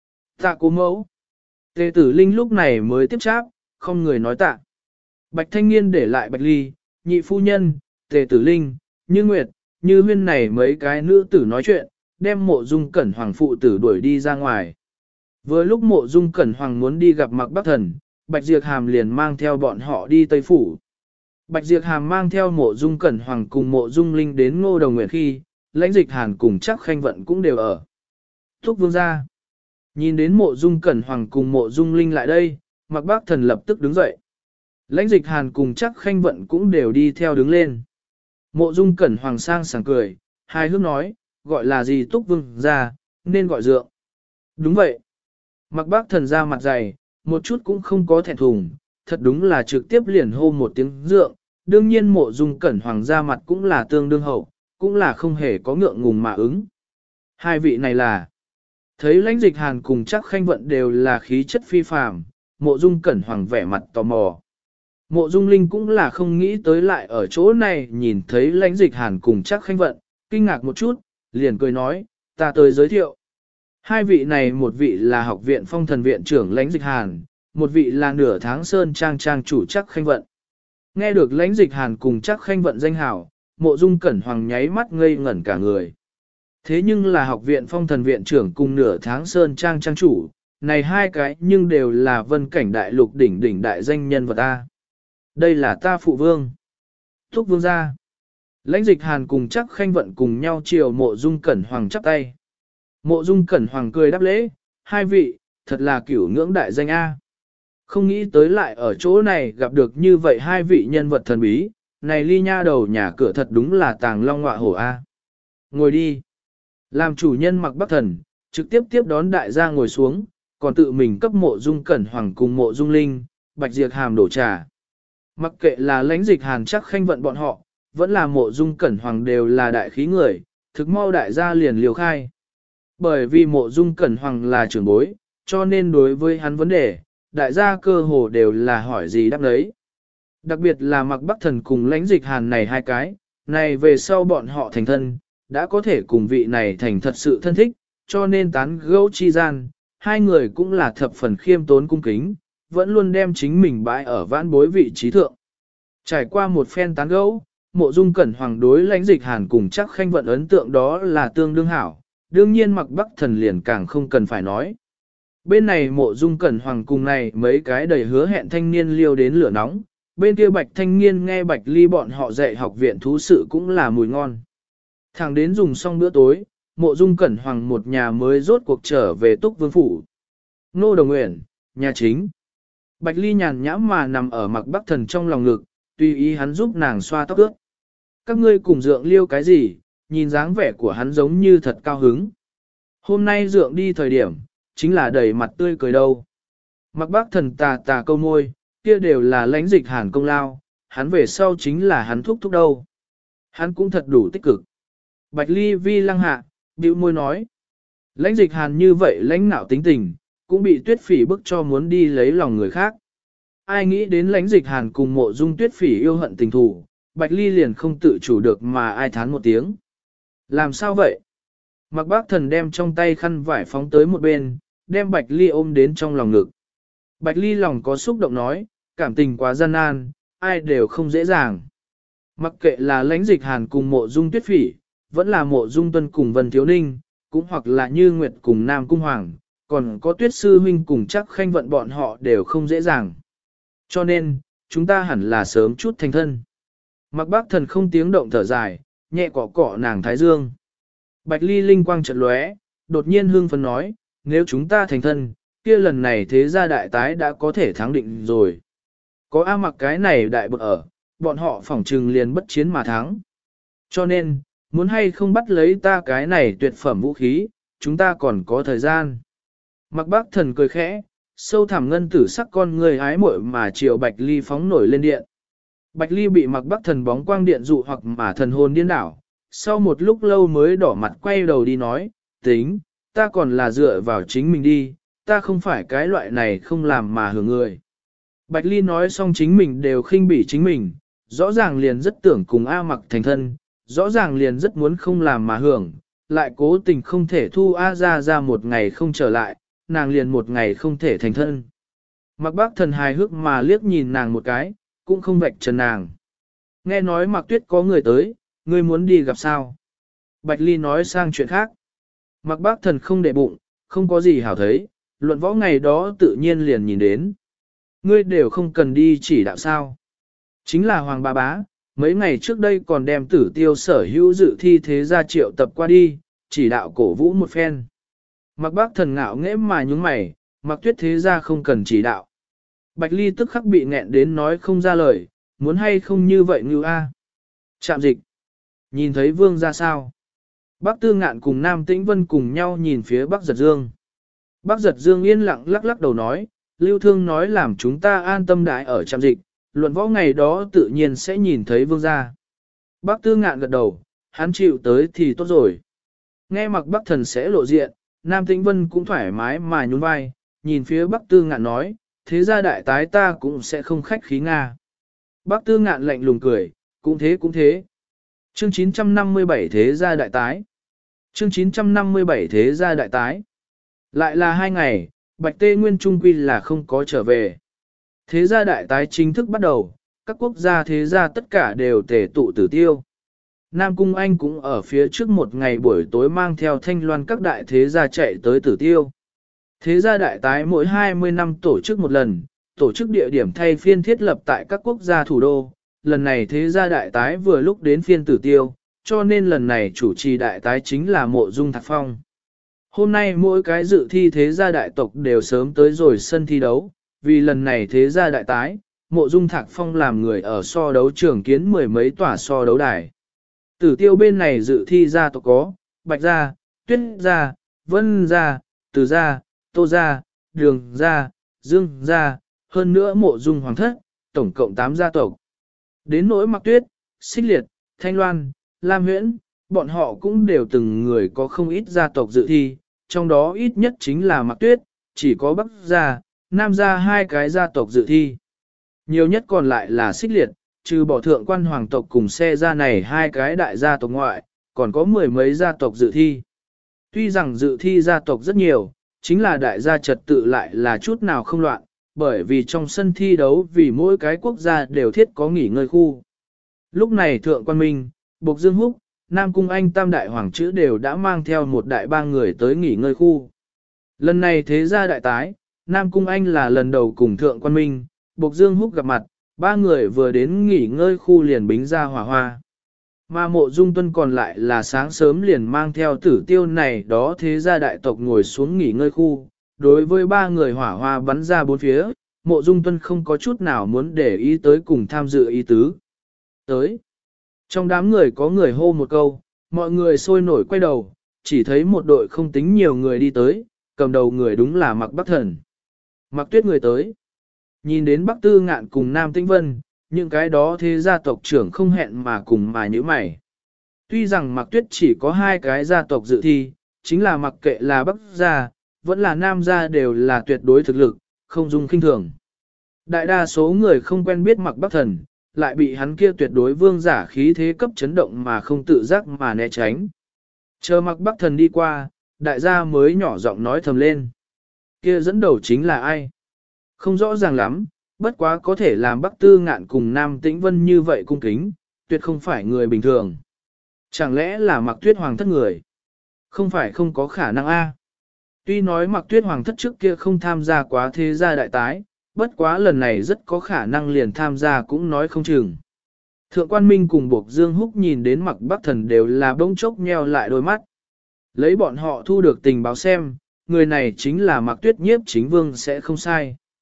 Tạ cô mẫu. Tề tử linh lúc này mới tiếp cháp, không người nói tạ. Bạch thanh niên để lại bạch ly, nhị phu nhân, tề tử linh, như nguyệt, như huyên này mấy cái nữ tử nói chuyện, đem mộ dung cẩn hoàng phụ tử đuổi đi ra ngoài. Vừa lúc mộ dung cẩn hoàng muốn đi gặp Mạc Bắc Thần, Bạch Diệp Hàm liền mang theo bọn họ đi Tây Phủ. Bạch Diệp Hàm mang theo mộ dung cẩn hoàng cùng mộ dung linh đến Ngô Đồng Nguyện khi, lãnh dịch hàn cùng chắc khanh vận cũng đều ở. Thúc vương ra. Nhìn đến mộ dung cẩn hoàng cùng mộ dung linh lại đây, Mạc Bắc Thần lập tức đứng dậy. Lãnh dịch hàn cùng chắc khanh vận cũng đều đi theo đứng lên. Mộ dung cẩn hoàng sang sảng cười, hai hước nói, gọi là gì túc vương ra, nên gọi dượng. Đúng vậy. Mạc Bắc Thần ra mặt dày, một chút cũng không có thẹn thùng, thật đúng là trực tiếp liền hô một tiếng dượng. Đương nhiên mộ dung cẩn hoàng ra mặt cũng là tương đương hậu, cũng là không hề có ngượng ngùng mà ứng. Hai vị này là, thấy lãnh dịch hàn cùng chắc khanh vận đều là khí chất phi phàm, mộ dung cẩn hoàng vẻ mặt tò mò. Mộ dung linh cũng là không nghĩ tới lại ở chỗ này nhìn thấy lãnh dịch hàn cùng chắc khanh vận, kinh ngạc một chút, liền cười nói, ta tới giới thiệu. Hai vị này một vị là học viện phong thần viện trưởng lãnh dịch hàn, một vị là nửa tháng sơn trang trang chủ chắc khanh vận. Nghe được lãnh dịch hàn cùng chắc khanh vận danh hảo, mộ dung cẩn hoàng nháy mắt ngây ngẩn cả người. Thế nhưng là học viện phong thần viện trưởng cùng nửa tháng sơn trang trang chủ, này hai cái nhưng đều là vân cảnh đại lục đỉnh đỉnh đại danh nhân vật ta. Đây là ta phụ vương. Thúc vương gia. Lãnh dịch hàn cùng chắc khanh vận cùng nhau chiều mộ dung cẩn hoàng chắp tay. Mộ dung cẩn hoàng cười đáp lễ, hai vị, thật là cửu ngưỡng đại danh A. Không nghĩ tới lại ở chỗ này gặp được như vậy hai vị nhân vật thần bí, này ly nha đầu nhà cửa thật đúng là tàng long ngọa hổ A. Ngồi đi. Làm chủ nhân Mạc Bắc Thần, trực tiếp tiếp đón đại gia ngồi xuống, còn tự mình cấp mộ dung cẩn hoàng cùng mộ dung linh, bạch diệt hàm đổ trà. Mặc kệ là lãnh dịch hàn chắc khanh vận bọn họ, vẫn là mộ dung cẩn hoàng đều là đại khí người, thực mau đại gia liền liều khai. Bởi vì mộ dung cẩn hoàng là trưởng bối, cho nên đối với hắn vấn đề, đại gia cơ hồ đều là hỏi gì đáp đấy. Đặc biệt là Mạc Bắc Thần cùng lãnh dịch hàn này hai cái, này về sau bọn họ thành thân, đã có thể cùng vị này thành thật sự thân thích, cho nên tán gẫu chi gian, hai người cũng là thập phần khiêm tốn cung kính, vẫn luôn đem chính mình bãi ở vãn bối vị trí thượng. Trải qua một phen tán gẫu, mộ dung cẩn hoàng đối lãnh dịch hàn cùng chắc khanh vận ấn tượng đó là tương đương hảo, đương nhiên Mạc Bắc Thần liền càng không cần phải nói. Bên này mộ dung cẩn hoàng cùng này mấy cái đầy hứa hẹn thanh niên liêu đến lửa nóng, bên kia bạch thanh niên nghe bạch ly bọn họ dạy học viện thú sự cũng là mùi ngon. Thẳng đến dùng xong bữa tối, mộ dung cẩn hoàng một nhà mới rốt cuộc trở về túc vương phủ. Nô Đồng Nguyện, nhà chính. Bạch ly nhàn nhãm mà nằm ở Mạc Bắc Thần trong lòng ngực, tùy ý hắn giúp nàng xoa tóc ướt. Các ngươi cùng dượng liêu cái gì, nhìn dáng vẻ của hắn giống như thật cao hứng. Hôm nay dượng đi thời điểm, chính là đầy mặt tươi cười đâu. Mạc Bắc Thần tà tà câu môi, kia đều là lãnh dịch hàn công lao, hắn về sau chính là hắn thúc thúc đâu. Hắn cũng thật đủ tích cực. Bạch ly vi lăng hạ, bĩu môi nói. Lãnh dịch hàn như vậy lãnh nạo tính tình, cũng bị tuyết phỉ bức cho muốn đi lấy lòng người khác. Ai nghĩ đến lãnh dịch hàn cùng mộ dung tuyết phỉ yêu hận tình thù, Bạch ly liền không tự chủ được mà ai thán một tiếng. Làm sao vậy? Mạc Bắc Thần đem trong tay khăn vải phóng tới một bên, đem Bạch ly ôm đến trong lòng ngực. Bạch ly lòng có xúc động nói, cảm tình quá gian nan, ai đều không dễ dàng. Mặc kệ là lãnh dịch hàn cùng mộ dung tuyết phỉ, vẫn là mộ dung tuân cùng Vân Thiếu Ninh, cũng hoặc là như Nguyệt cùng Nam Cung Hoàng, còn có tuyết sư huynh cùng chắc khanh vận bọn họ đều không dễ dàng. Cho nên, chúng ta hẳn là sớm chút thành thân. Mạc Bắc Thần không tiếng động thở dài, nhẹ cọ cọ nàng thái dương. Bạch ly linh quang chợt lóe, đột nhiên hương phấn nói, nếu chúng ta thành thân, kia lần này thế gia đại tái đã có thể thắng định rồi. có A Mặc cái này đại bậc ở, bọn họ phỏng trừng liền bất chiến mà thắng. Cho nên, muốn hay không bắt lấy ta cái này tuyệt phẩm vũ khí, chúng ta còn có thời gian. Mặc Bác Thần cười khẽ, sâu thẳm ngân tử sắc con người ái muội mà chiều Bạch Ly phóng nổi lên điện. Bạch Ly bị Mặc Bác Thần bóng quang điện dụ hoặc mà thần hồn điên đảo, sau một lúc lâu mới đỏ mặt quay đầu đi nói, tính, ta còn là dựa vào chính mình đi, ta không phải cái loại này không làm mà hưởng người. Bạch Ly nói xong chính mình đều khinh bỉ chính mình, rõ ràng liền rất tưởng cùng A Mặc thành thân, rõ ràng liền rất muốn không làm mà hưởng, lại cố tình không thể thu A ra một ngày không trở lại, nàng liền một ngày không thể thành thân. Mặc Bác Thần hài hước mà liếc nhìn nàng một cái, cũng không vạch trần nàng. Nghe nói Mặc Tuyết có người tới, ngươi muốn đi gặp sao? Bạch Ly nói sang chuyện khác. Mặc Bác Thần không để bụng, không có gì hảo thấy, luận võ ngày đó tự nhiên liền nhìn đến. Ngươi đều không cần đi chỉ đạo sao. Chính là Hoàng Ba Bá, mấy ngày trước đây còn đem Tử Tiêu sở hữu dự thi thế gia triệu tập qua đi, chỉ đạo cổ vũ một phen. Mặc Bác Thần ngạo nghễ mà nhúng mày, Mặc Tuyết thế gia không cần chỉ đạo. Bạch Ly tức khắc bị nghẹn đến nói không ra lời, muốn hay không như vậy như a. Trạm dịch. Nhìn thấy vương ra sao? Bác Tư Ngạn cùng Nam Tĩnh Vân cùng nhau nhìn phía Bắc Giật Dương. Bắc Giật Dương yên lặng lắc lắc đầu nói, Lưu Thương nói làm chúng ta an tâm đại ở trạm dịch, luận võ ngày đó tự nhiên sẽ nhìn thấy vương gia. Bác Tư Ngạn gật đầu, hắn chịu tới thì tốt rồi. Nghe Mặc Bắc Thần sẽ lộ diện, Nam Tĩnh Vân cũng thoải mái mà nhún vai, nhìn phía Bắc Tư Ngạn nói, thế ra đại tái ta cũng sẽ không khách khí Nga. Bắc Tư Ngạn lạnh lùng cười, cũng thế cũng thế. Chương 957 thế gia đại tái. Chương 957 thế gia đại tái. Lại là 2 ngày, Bạch Tê Nguyên trung quy là không có trở về. Thế gia đại tái chính thức bắt đầu, các quốc gia thế gia tất cả đều tề tụ Tử Tiêu. Nam Cung Anh cũng ở phía trước một ngày buổi tối mang theo Thanh Loan các đại thế gia chạy tới Tử Tiêu. Thế gia đại tái mỗi 20 năm tổ chức một lần, tổ chức địa điểm thay phiên thiết lập tại các quốc gia thủ đô. Lần này thế gia đại tái vừa lúc đến phiên Tử Tiêu, cho nên lần này chủ trì đại tái chính là Mộ Dung Thạc Phong. Hôm nay mỗi cái dự thi thế gia đại tộc đều sớm tới rồi sân thi đấu, vì lần này thế gia đại tái, Mộ Dung Thạc Phong làm người ở so đấu trường kiến mười mấy tòa so đấu đài. Tử Tiêu bên này dự thi gia tộc có, Bạch gia, Tuyết gia, Vân gia, Từ gia, Tô gia, Đường gia, Dương gia, hơn nữa Mộ Dung Hoàng thất, tổng cộng 8 gia tộc. Đến nỗi Mặc Tuyết, Xích Liệt, Thanh Loan, Lam Huyễn, bọn họ cũng đều từng người có không ít gia tộc dự thi, trong đó ít nhất chính là Mặc Tuyết, chỉ có Bắc gia, Nam gia 2 cái gia tộc dự thi. Nhiều nhất còn lại là Xích Liệt, trừ bỏ thượng quan hoàng tộc cùng xe gia này 2 cái đại gia tộc ngoại, còn có mười mấy gia tộc dự thi. Tuy rằng dự thi gia tộc rất nhiều, chính là đại gia trật tự lại là chút nào không loạn, bởi vì trong sân thi đấu vì mỗi cái quốc gia đều thiết có nghỉ ngơi khu. Lúc này Thượng Quan Minh, Bộc Dương Húc, Nam Cung Anh tam đại hoàng chữ đều đã mang theo một đại ba người tới nghỉ ngơi khu. Lần này thế gia đại tái, Nam Cung Anh là lần đầu cùng Thượng Quan Minh, Bộc Dương Húc gặp mặt, 3 người vừa đến nghỉ ngơi khu liền bính ra hỏa hoa. Mà Mộ Dung Tuân còn lại là sáng sớm liền mang theo Tử Tiêu này đó thế gia đại tộc ngồi xuống nghỉ ngơi khu. Đối với 3 người hỏa hoa bắn ra bốn phía, Mộ Dung Tuân không có chút nào muốn để ý tới cùng tham dự ý tứ. Tới. Trong đám người có người hô một câu, mọi người sôi nổi quay đầu, chỉ thấy một đội không tính nhiều người đi tới, cầm đầu người đúng là Mặc Bắc Thần. Mặc Tuyết người tới. Nhìn đến Bắc Tư Ngạn cùng Nam Tĩnh Vân, những cái đó thế gia tộc trưởng không hẹn mà cùng mà nhíu mày. Tuy rằng Mặc Tuyết chỉ có 2 cái gia tộc dự thi, chính là mặc kệ là Bắc gia, vẫn là Nam gia đều là tuyệt đối thực lực, không dung khinh thường. Đại đa số người không quen biết Mặc Bắc Thần, lại bị hắn kia tuyệt đối vương giả khí thế cấp chấn động mà không tự giác mà né tránh. Chờ Mặc Bắc Thần đi qua, đại gia mới nhỏ giọng nói thầm lên. Kia dẫn đầu chính là ai? Không rõ ràng lắm, bất quá có thể làm Bắc Tư Ngạn cùng Nam Tĩnh Vân như vậy cung kính, tuyệt không phải người bình thường. Chẳng lẽ là Mặc Tuyết Hoàng thất người? Không phải không có khả năng a. Tuy nói Mặc Tuyết Hoàng thất trước kia không tham gia quá thế gia đại tái, bất quá lần này rất có khả năng liền tham gia cũng nói không chừng. Thượng Quan Minh cùng Bộc Dương Húc nhìn đến Mặc Bắc Thần đều là bỗng chốc nheo lại đôi mắt. Lấy bọn họ thu được tình báo xem, người này chính là Mặc Tuyết Nhiếp chính vương sẽ không sai.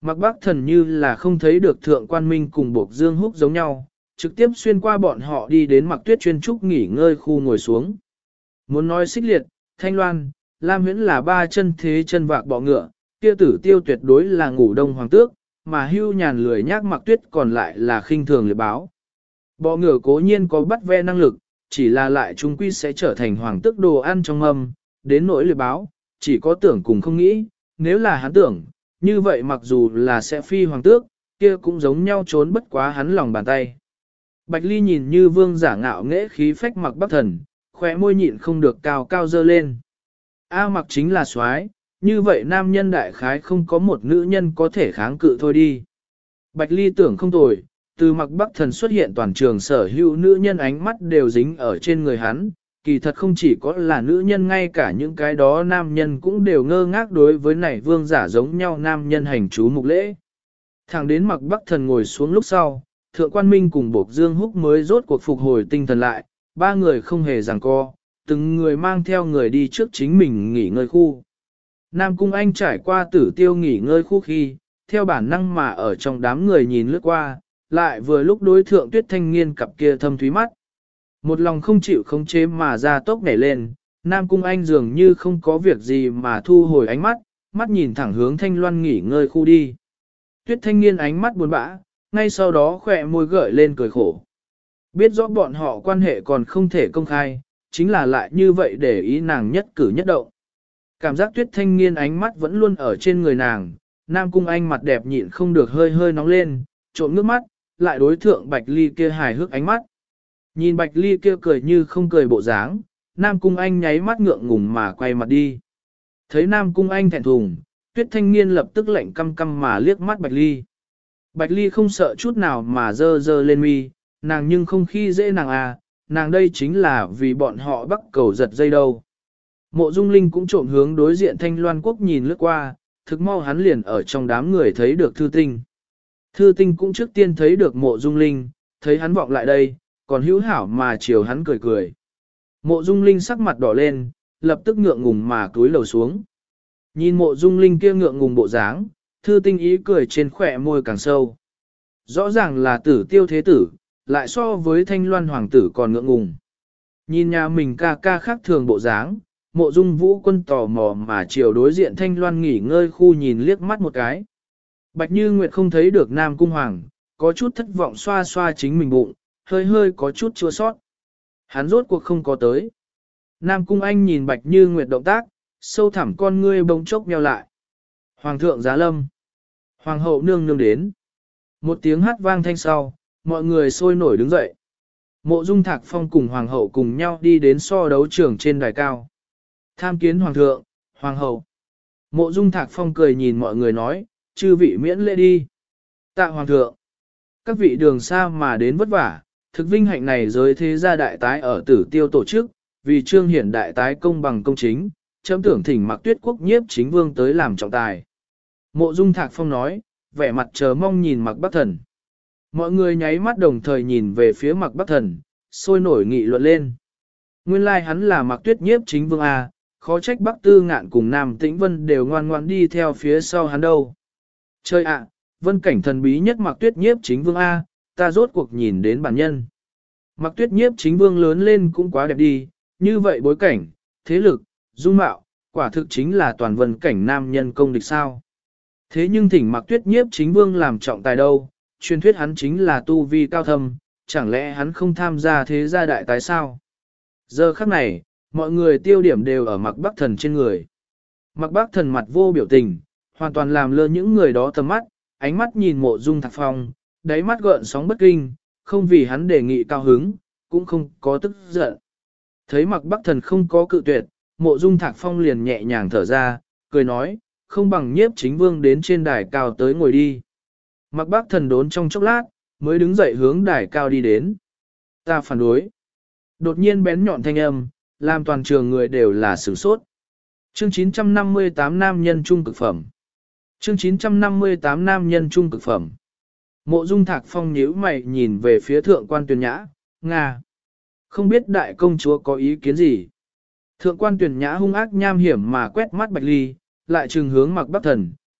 Mạc Bắc Thần như là không thấy được Thượng Quan Minh cùng Bộc Dương Húc giống nhau, trực tiếp xuyên qua bọn họ đi đến Mạc Tuyết chuyên trúc nghỉ ngơi khu ngồi xuống. Muốn nói xích liệt, Thanh Loan, Lam Huyễn là ba chân thế chân vạc bọ ngựa, kia Tử Tiêu tuyệt đối là ngủ đông hoàng tước, mà Hưu Nhàn lười nhác Mạc Tuyết còn lại là khinh thường liệt báo. Bọ ngựa cố nhiên có bắt ve năng lực, chỉ là lại chúng quy sẽ trở thành hoàng tước đồ ăn trong mâm, đến nỗi liệt báo, chỉ có tưởng cùng không nghĩ, nếu là hắn tưởng, như vậy mặc dù là sẽ phi hoàng tước, kia cũng giống nhau trốn bất quá hắn lòng bàn tay. Bạch Ly nhìn như vương giả ngạo nghễ khí phách Mạc Bắc Thần, khóe môi nhịn không được cao cao dơ lên. A Mặc chính là soái, như vậy nam nhân đại khái không có một nữ nhân có thể kháng cự thôi đi. Bạch Ly tưởng không tồi, từ Mạc Bắc Thần xuất hiện toàn trường sở hữu nữ nhân ánh mắt đều dính ở trên người hắn, kỳ thật không chỉ có là nữ nhân, ngay cả những cái đó nam nhân cũng đều ngơ ngác đối với này vương giả giống nhau nam nhân hành chú mục lễ. Thẳng đến Mạc Bắc Thần ngồi xuống lúc sau, Thượng Quan Minh cùng Bộc Dương Húc mới rốt cuộc phục hồi tinh thần lại, ba người không hề giằng co, từng người mang theo người đi trước chính mình nghỉ ngơi khu. Nam Cung Anh trải qua Tử Tiêu nghỉ ngơi khu khi, theo bản năng mà ở trong đám người nhìn lướt qua, lại vừa lúc đối thượng Tuyết Thanh Nghiên cặp kia thâm thúy mắt. Một lòng không chịu khống chế mà ra tốc nhảy lên, Nam Cung Anh dường như không có việc gì mà thu hồi ánh mắt, mắt nhìn thẳng hướng Thanh Loan nghỉ ngơi khu đi. Tuyết Thanh Nghiên ánh mắt buồn bã, ngay sau đó khỏe môi gợi lên cười khổ. Biết rõ bọn họ quan hệ còn không thể công khai, chính là lại như vậy để ý nàng nhất cử nhất động. Cảm giác Tuyết Thanh Nghiên ánh mắt vẫn luôn ở trên người nàng, Nam Cung Anh mặt đẹp nhịn không được hơi hơi nóng lên, trộn nước mắt, lại đối thượng Bạch Ly kia hài hước ánh mắt. Nhìn Bạch Ly kia cười như không cười bộ dáng, Nam Cung Anh nháy mắt ngượng ngùng mà quay mặt đi. Thấy Nam Cung Anh thẹn thùng, Tuyết Thanh Nghiên lập tức lạnh căm căm mà liếc mắt Bạch Ly. Bạch Ly không sợ chút nào mà dơ dơ lên mi, nàng nhưng không khi dễ nàng à, nàng đây chính là vì bọn họ bắt cầu giật dây đâu. Mộ Dung Linh cũng trộm hướng đối diện Thanh Loan Quốc nhìn lướt qua, thực mau hắn liền ở trong đám người thấy được Thư Tinh. Thư Tinh cũng trước tiên thấy được Mộ Dung Linh, thấy hắn vọng lại đây, còn hữu hảo mà chiều hắn cười cười. Mộ Dung Linh sắc mặt đỏ lên, lập tức ngượng ngùng mà cúi lầu xuống. Nhìn Mộ Dung Linh kia ngượng ngùng bộ dáng, Thư Tinh ý cười trên khỏe môi càng sâu. Rõ ràng là Tử Tiêu thế tử, lại so với Thanh Loan hoàng tử còn ngượng ngùng. Nhìn nhà mình ca ca khác thường bộ dáng, Mộ Dung Vũ Quân tò mò mà chiều đối diện Thanh Loan nghỉ ngơi khu nhìn liếc mắt một cái. Bạch Như Nguyệt không thấy được Nam Cung Hoàng, có chút thất vọng xoa xoa chính mình bụng, hơi hơi có chút chua sót. Hắn rốt cuộc không có tới. Nam Cung Anh nhìn Bạch Như Nguyệt động tác, sâu thẳm con ngươi bỗng chốc nheo lại. Hoàng thượng giá lâm. Hoàng hậu nương nương đến. Một tiếng hát vang thanh sau, mọi người sôi nổi đứng dậy. Mộ Dung Thạc Phong cùng Hoàng hậu cùng nhau đi đến so đấu trường trên đài cao. Tham kiến Hoàng thượng, Hoàng hậu. Mộ Dung Thạc Phong cười nhìn mọi người nói, chư vị miễn lễ đi. Tạ Hoàng thượng. Các vị đường xa mà đến vất vả, thực vinh hạnh này giới thế gia đại tái ở Tử Tiêu tổ chức, vì trương hiển đại tái công bằng công chính, chấm tưởng thỉnh Mạc Tuyết Quốc nhiếp chính vương tới làm trọng tài. Mộ Dung Thạc Phong nói, vẻ mặt chờ mong nhìn Mạc Bắc Thần. Mọi người nháy mắt đồng thời nhìn về phía Mạc Bắc Thần, sôi nổi nghị luận lên. Nguyên lai like hắn là Mạc Tuyết nhiếp chính vương A, khó trách Bắc Tư Ngạn cùng Nam Tĩnh Vân đều ngoan ngoan đi theo phía sau hắn đâu. Chơi ạ, Vân cảnh thần bí nhất Mạc Tuyết nhiếp chính vương A, ta rốt cuộc nhìn đến bản nhân. Mạc Tuyết nhiếp chính vương lớn lên cũng quá đẹp đi, như vậy bối cảnh, thế lực, dung mạo, quả thực chính là toàn vân cảnh nam nhân công địch sao. Thế nhưng thỉnh Mạc Tuyết nhiếp chính vương làm trọng tài đâu, truyền thuyết hắn chính là tu vi cao thâm, chẳng lẽ hắn không tham gia thế gia đại tái sao? Giờ khắc này, mọi người tiêu điểm đều ở Mạc Bắc Thần trên người. Mạc Bắc Thần mặt vô biểu tình, hoàn toàn làm lơ những người đó tầm mắt, ánh mắt nhìn Mộ Dung Thạc Phong, đáy mắt gợn sóng bất kinh, không vì hắn đề nghị cao hứng, cũng không có tức giận. Thấy Mạc Bắc Thần không có cự tuyệt, Mộ Dung Thạc Phong liền nhẹ nhàng thở ra, cười nói, không bằng nhiếp chính vương đến trên đài cao tới ngồi đi. Mạc Bắc Thần đốn trong chốc lát, mới đứng dậy hướng đài cao đi đến. Ta phản đối. Đột nhiên bén nhọn thanh âm, làm toàn trường người đều là sửng sốt. Chương 958 nam nhân trung cực phẩm. Chương 958 nam nhân trung cực phẩm. Mộ Dung Thạc Phong nhíu mày nhìn về phía thượng quan Tuyền Nhã, Nga. Không biết đại công chúa có ý kiến gì. Thượng quan Tuyền Nhã hung ác nham hiểm mà quét mắt Bạch Ly, lại trừng hướng Mạc Bắc Thần,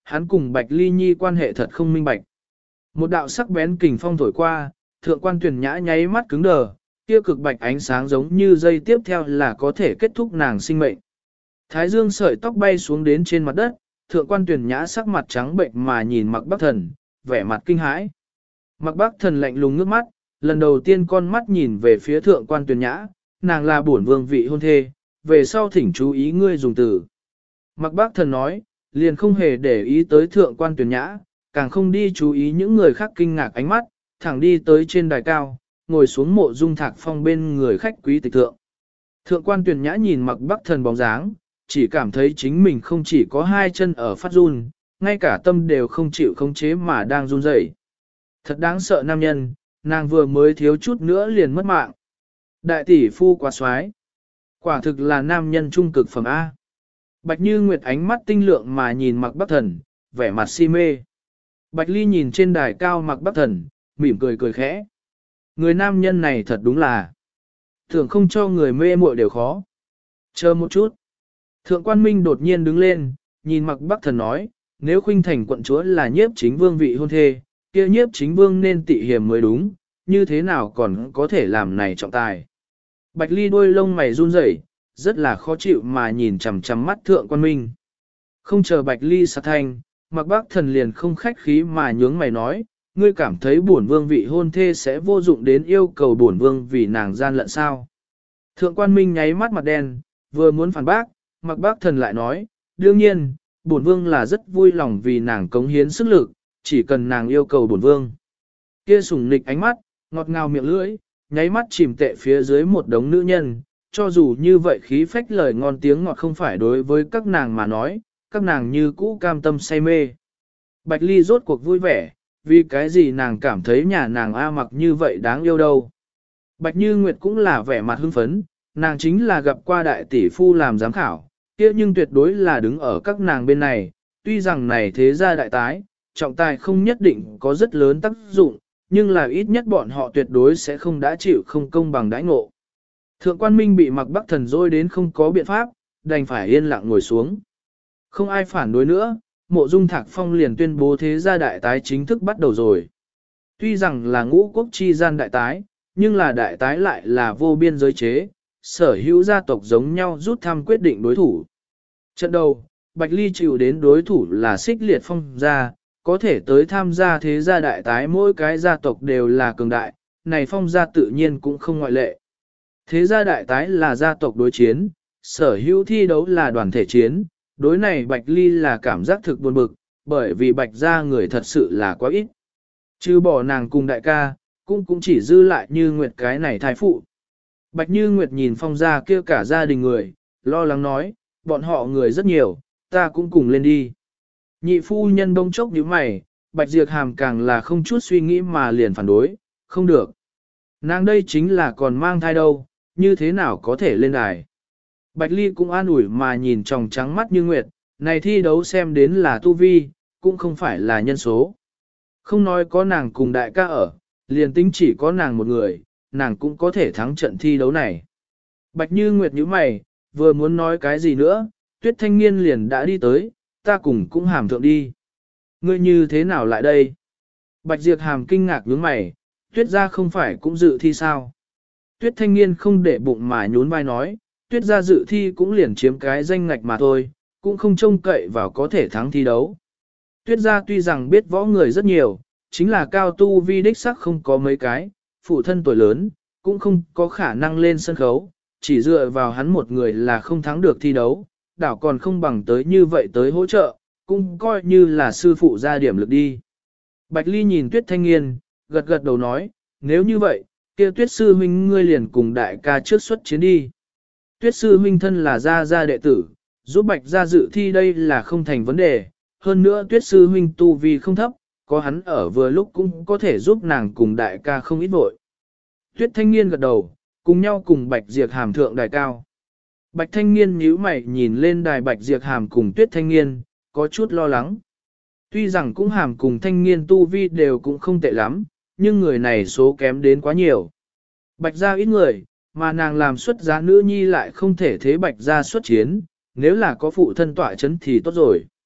hắn cùng Bạch Ly Nhi quan hệ thật không minh bạch. Một đạo sắc bén kình phong thổi qua, thượng quan tuyển nhã nháy mắt cứng đờ, kia cực bạch ánh sáng giống như dây tiếp theo là có thể kết thúc nàng sinh mệnh. Thái dương sợi tóc bay xuống đến trên mặt đất, thượng quan tuyển nhã sắc mặt trắng bệnh mà nhìn Mạc Bắc Thần, vẻ mặt kinh hãi. Mạc Bắc Thần lạnh lùng ngước mắt, lần đầu tiên con mắt nhìn về phía thượng quan tuyển nhã, nàng là bổn vương vị hôn thê, về sau thỉnh chú ý ngươi dùng từ. Mạc Bắc Thần nói, liền không hề để ý tới thượng quan tuyển nhã, càng không đi chú ý những người khác kinh ngạc ánh mắt, thẳng đi tới trên đài cao, ngồi xuống mộ dung thạc phong bên người khách quý tịch thượng. Thượng quan tuyển nhã nhìn Mạc Bắc Thần bóng dáng, chỉ cảm thấy chính mình không chỉ có hai chân ở phát run, ngay cả tâm đều không chịu khống chế mà đang run rẩy. Thật đáng sợ nam nhân, nàng vừa mới thiếu chút nữa liền mất mạng. Đại tỷ phu quá xoái. Quả thực là nam nhân trung cực phẩm A. Bạch Như Nguyệt ánh mắt tinh lượng mà nhìn Mạc Bắc Thần, vẻ mặt si mê. Bạch Ly nhìn trên đài cao Mạc Bắc Thần, mỉm cười cười khẽ. Người nam nhân này thật đúng là tưởng không cho người mê muội đều khó. Chờ một chút. Thượng quan Minh đột nhiên đứng lên, nhìn Mạc Bắc Thần nói, nếu Khuynh Thành quận chúa là nhiếp chính vương vị hôn thê, kia nhiếp chính vương nên tị hiềm mới đúng, như thế nào còn có thể làm này trọng tài. Bạch Ly đôi lông mày run rẩy, rất là khó chịu mà nhìn chằm chằm mắt thượng quan Minh. Không chờ Bạch Ly sạc thanh, Mạc Bắc Thần liền không khách khí mà nhướng mày nói, ngươi cảm thấy bổn vương vị hôn thê sẽ vô dụng đến yêu cầu bổn vương vì nàng gian lận sao. Thượng quan Minh nháy mắt mặt đen, vừa muốn phản bác, Mạc Bắc Thần lại nói, đương nhiên, bổn vương là rất vui lòng vì nàng cống hiến sức lực, chỉ cần nàng yêu cầu bổn vương. Kia sủng nịch ánh mắt, ngọt ngào miệng lưỡi, nháy mắt chìm tệ phía dưới một đống nữ nhân, cho dù như vậy khí phách lời ngon tiếng ngọt không phải đối với các nàng mà nói, các nàng như cũ cam tâm say mê. Bạch Ly rốt cuộc vui vẻ, vì cái gì nàng cảm thấy nhà nàng A Mặc như vậy đáng yêu đâu. Bạch Như Nguyệt cũng là vẻ mặt hưng phấn, nàng chính là gặp qua đại tỷ phu làm giám khảo, kia nhưng tuyệt đối là đứng ở các nàng bên này, tuy rằng này thế gia đại tái, trọng tài không nhất định có rất lớn tác dụng, nhưng là ít nhất bọn họ tuyệt đối sẽ không đã chịu không công bằng đãi ngộ. Thượng quan Minh bị Mạc Bắc Thần dối đến không có biện pháp, đành phải yên lặng ngồi xuống. Không ai phản đối nữa, Mộ Dung Thạc Phong liền tuyên bố thế gia đại tái chính thức bắt đầu rồi. Tuy rằng là ngũ quốc chi gian đại tái, nhưng là đại tái lại là vô biên giới chế, sở hữu gia tộc giống nhau rút thăm quyết định đối thủ. Trận đầu, Bạch Ly chịu đến đối thủ là Xích Liệt Phong gia, có thể tới tham gia thế gia đại tái mỗi cái gia tộc đều là cường đại, này Phong gia tự nhiên cũng không ngoại lệ. Thế gia đại tái là gia tộc đối chiến, sở hữu thi đấu là đoàn thể chiến, đối này Bạch Ly là cảm giác thực buồn bực, bởi vì Bạch gia người thật sự là quá ít. Chứ bỏ nàng cùng đại ca, cũng chỉ dư lại Như Nguyệt cái này thai phụ. Bạch Như Nguyệt nhìn Phong gia kia cả gia đình người, lo lắng nói, bọn họ người rất nhiều, ta cũng cùng lên đi. Nhị phu nhân bông chốc nhíu mày, Bạch Diệp Hàm càng là không chút suy nghĩ mà liền phản đối, không được. Nàng đây chính là còn mang thai đâu, như thế nào có thể lên đài. Bạch Ly cũng an ủi mà nhìn tròng trắng mắt Như Nguyệt, này thi đấu xem đến là tu vi, cũng không phải là nhân số. Không nói có nàng cùng đại ca ở, liền tính chỉ có nàng một người, nàng cũng có thể thắng trận thi đấu này. Bạch Như Nguyệt nhíu mày, vừa muốn nói cái gì nữa, Tuyết Thanh Niên liền đã đi tới, ta cùng cũng hàm thượng đi. Ngươi như thế nào lại đây? Bạch Diệp Hàm kinh ngạc nhướng mày, Tuyết gia không phải cũng dự thi sao? Tuyết Thanh Niên không để bụng mà nhún vai nói, Tuyết gia dự thi cũng liền chiếm cái danh ngạch mà thôi, cũng không trông cậy vào có thể thắng thi đấu. Tuyết gia tuy rằng biết võ người rất nhiều, chính là cao tu vi đích sắc không có mấy cái, phụ thân tuổi lớn, cũng không có khả năng lên sân khấu, chỉ dựa vào hắn một người là không thắng được thi đấu, đảo còn không bằng tới như vậy tới hỗ trợ, cũng coi như là sư phụ ra điểm lực đi. Bạch Ly nhìn Tuyết Thanh Niên, gật gật đầu nói, nếu như vậy, kia Tuyết sư huynh ngươi liền cùng đại ca trước xuất chiến đi. Tuyết sư huynh thân là gia đệ tử, giúp Bạch gia dự thi đây là không thành vấn đề, hơn nữa Tuyết sư huynh tu vi không thấp, có hắn ở vừa lúc cũng có thể giúp nàng cùng đại ca không ít vội. Tuyết Thanh Niên gật đầu, cùng nhau cùng Bạch Diệp Hàm thượng đài cao. Bạch Thanh Niên nhíu mày nhìn lên đài Bạch Diệp Hàm cùng Tuyết Thanh Niên, có chút lo lắng. Tuy rằng cũng Hàm cùng Thanh Niên tu vi đều cũng không tệ lắm, nhưng người này số kém đến quá nhiều. Bạch gia ít người, mà nàng làm xuất giá nữ nhi lại không thể thế Bạch gia xuất chiến, nếu là có phụ thân tỏa chấn thì tốt rồi.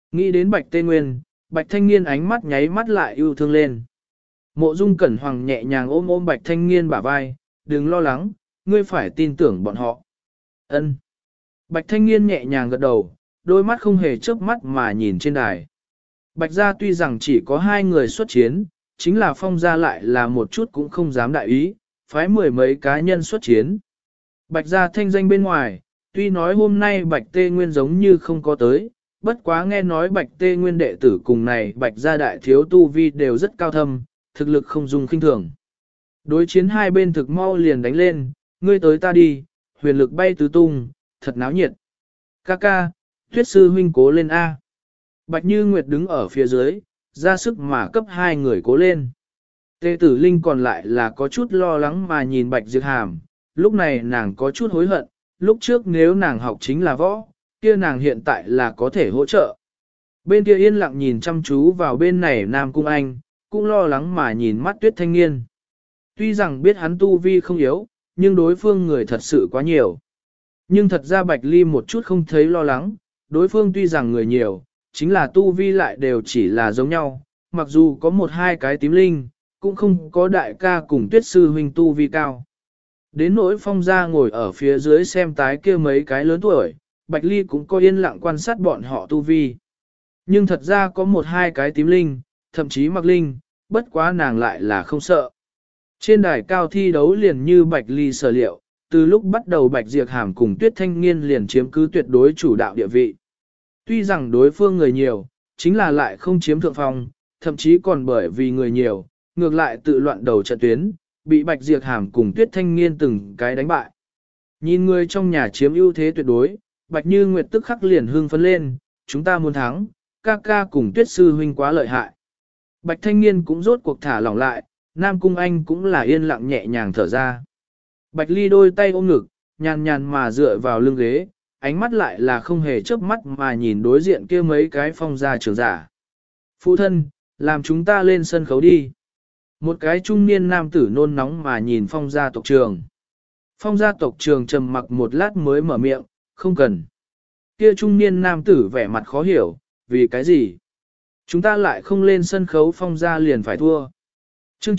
Nghĩ đến Bạch Tê Nguyên, Bạch Thanh Niên ánh mắt nháy mắt lại yêu thương lên. Mộ Dung Cẩn Hoàng nhẹ nhàng ôm ôm Bạch Thanh Niên bả vai, đừng lo lắng, ngươi phải tin tưởng bọn họ. Ân. Bạch Thanh Niên nhẹ nhàng gật đầu, đôi mắt không hề chớp mắt mà nhìn trên đài. Bạch gia tuy rằng chỉ có 2 người xuất chiến, chính là Phong gia lại là một chút cũng không dám đại ý, phái 10 mấy cá nhân xuất chiến. Bạch gia thanh danh bên ngoài, tuy nói hôm nay Bạch Tê Nguyên giống như không có tới, bất quá nghe nói Bạch Tê Nguyên đệ tử cùng này Bạch gia đại thiếu tu vi đều rất cao thâm, thực lực không dùng khinh thường. Đối chiến hai bên thực mau liền đánh lên, ngươi tới ta đi, huyền lực bay tứ tung, thật náo nhiệt. Ca ca, Tuyết sư huynh cố lên A. Bạch Như Nguyệt đứng ở phía dưới, ra sức mà cấp 2 người cố lên. Tề Tử Linh còn lại là có chút lo lắng mà nhìn Bạch Diệp Hàm, lúc này nàng có chút hối hận, lúc trước nếu nàng học chính là võ, kia nàng hiện tại là có thể hỗ trợ. Bên kia yên lặng nhìn chăm chú vào bên này Nam Cung Anh, cũng lo lắng mà nhìn mắt Tuyết thanh niên. Tuy rằng biết hắn tu vi không yếu, nhưng đối phương người thật sự quá nhiều. Nhưng thật ra Bạch Ly một chút không thấy lo lắng, đối phương tuy rằng người nhiều, chính là tu vi lại đều chỉ là giống nhau, mặc dù có 1-2 cái tím linh, cũng không có đại ca cùng Tuyết sư huynh tu vi cao. Đến nỗi Phong gia ngồi ở phía dưới xem tái kia mấy cái lớn tuổi, Bạch Ly cũng có yên lặng quan sát bọn họ tu vi. Nhưng thật ra có 1-2 cái tím linh, thậm chí mặc linh, bất quá nàng lại là không sợ. Trên đài cao thi đấu liền như Bạch Ly sở liệu, từ lúc bắt đầu Bạch Diệp Hàm cùng Tuyết Thanh Niên liền chiếm cứ tuyệt đối chủ đạo địa vị. Tuy rằng đối phương người nhiều, chính là lại không chiếm thượng phong, thậm chí còn bởi vì người nhiều, ngược lại tự loạn đầu trận tuyến, bị Bạch Diệp Hàm cùng Tuyết Thanh Niên từng cái đánh bại. Nhìn người trong nhà chiếm ưu thế tuyệt đối, Bạch Như Nguyệt tức khắc liền hưng phấn lên, chúng ta muốn thắng, ca ca cùng Tuyết sư huynh quá lợi hại. Bạch Thanh Niên cũng rốt cuộc thả lỏng lại, Nam Cung Anh cũng là yên lặng nhẹ nhàng thở ra. Bạch Ly đôi tay ôm ngực, nhàn nhàn mà dựa vào lưng ghế, ánh mắt lại là không hề chớp mắt mà nhìn đối diện kia mấy cái Phong gia trưởng giả. Phụ thân, làm chúng ta lên sân khấu đi. Một cái trung niên nam tử nôn nóng mà nhìn Phong gia tộc trường. Phong gia tộc trường trầm mặc một lát mới mở miệng, không cần. Kia trung niên nam tử vẻ mặt khó hiểu, vì cái gì? Chúng ta lại không lên sân khấu Phong gia liền phải thua. Chương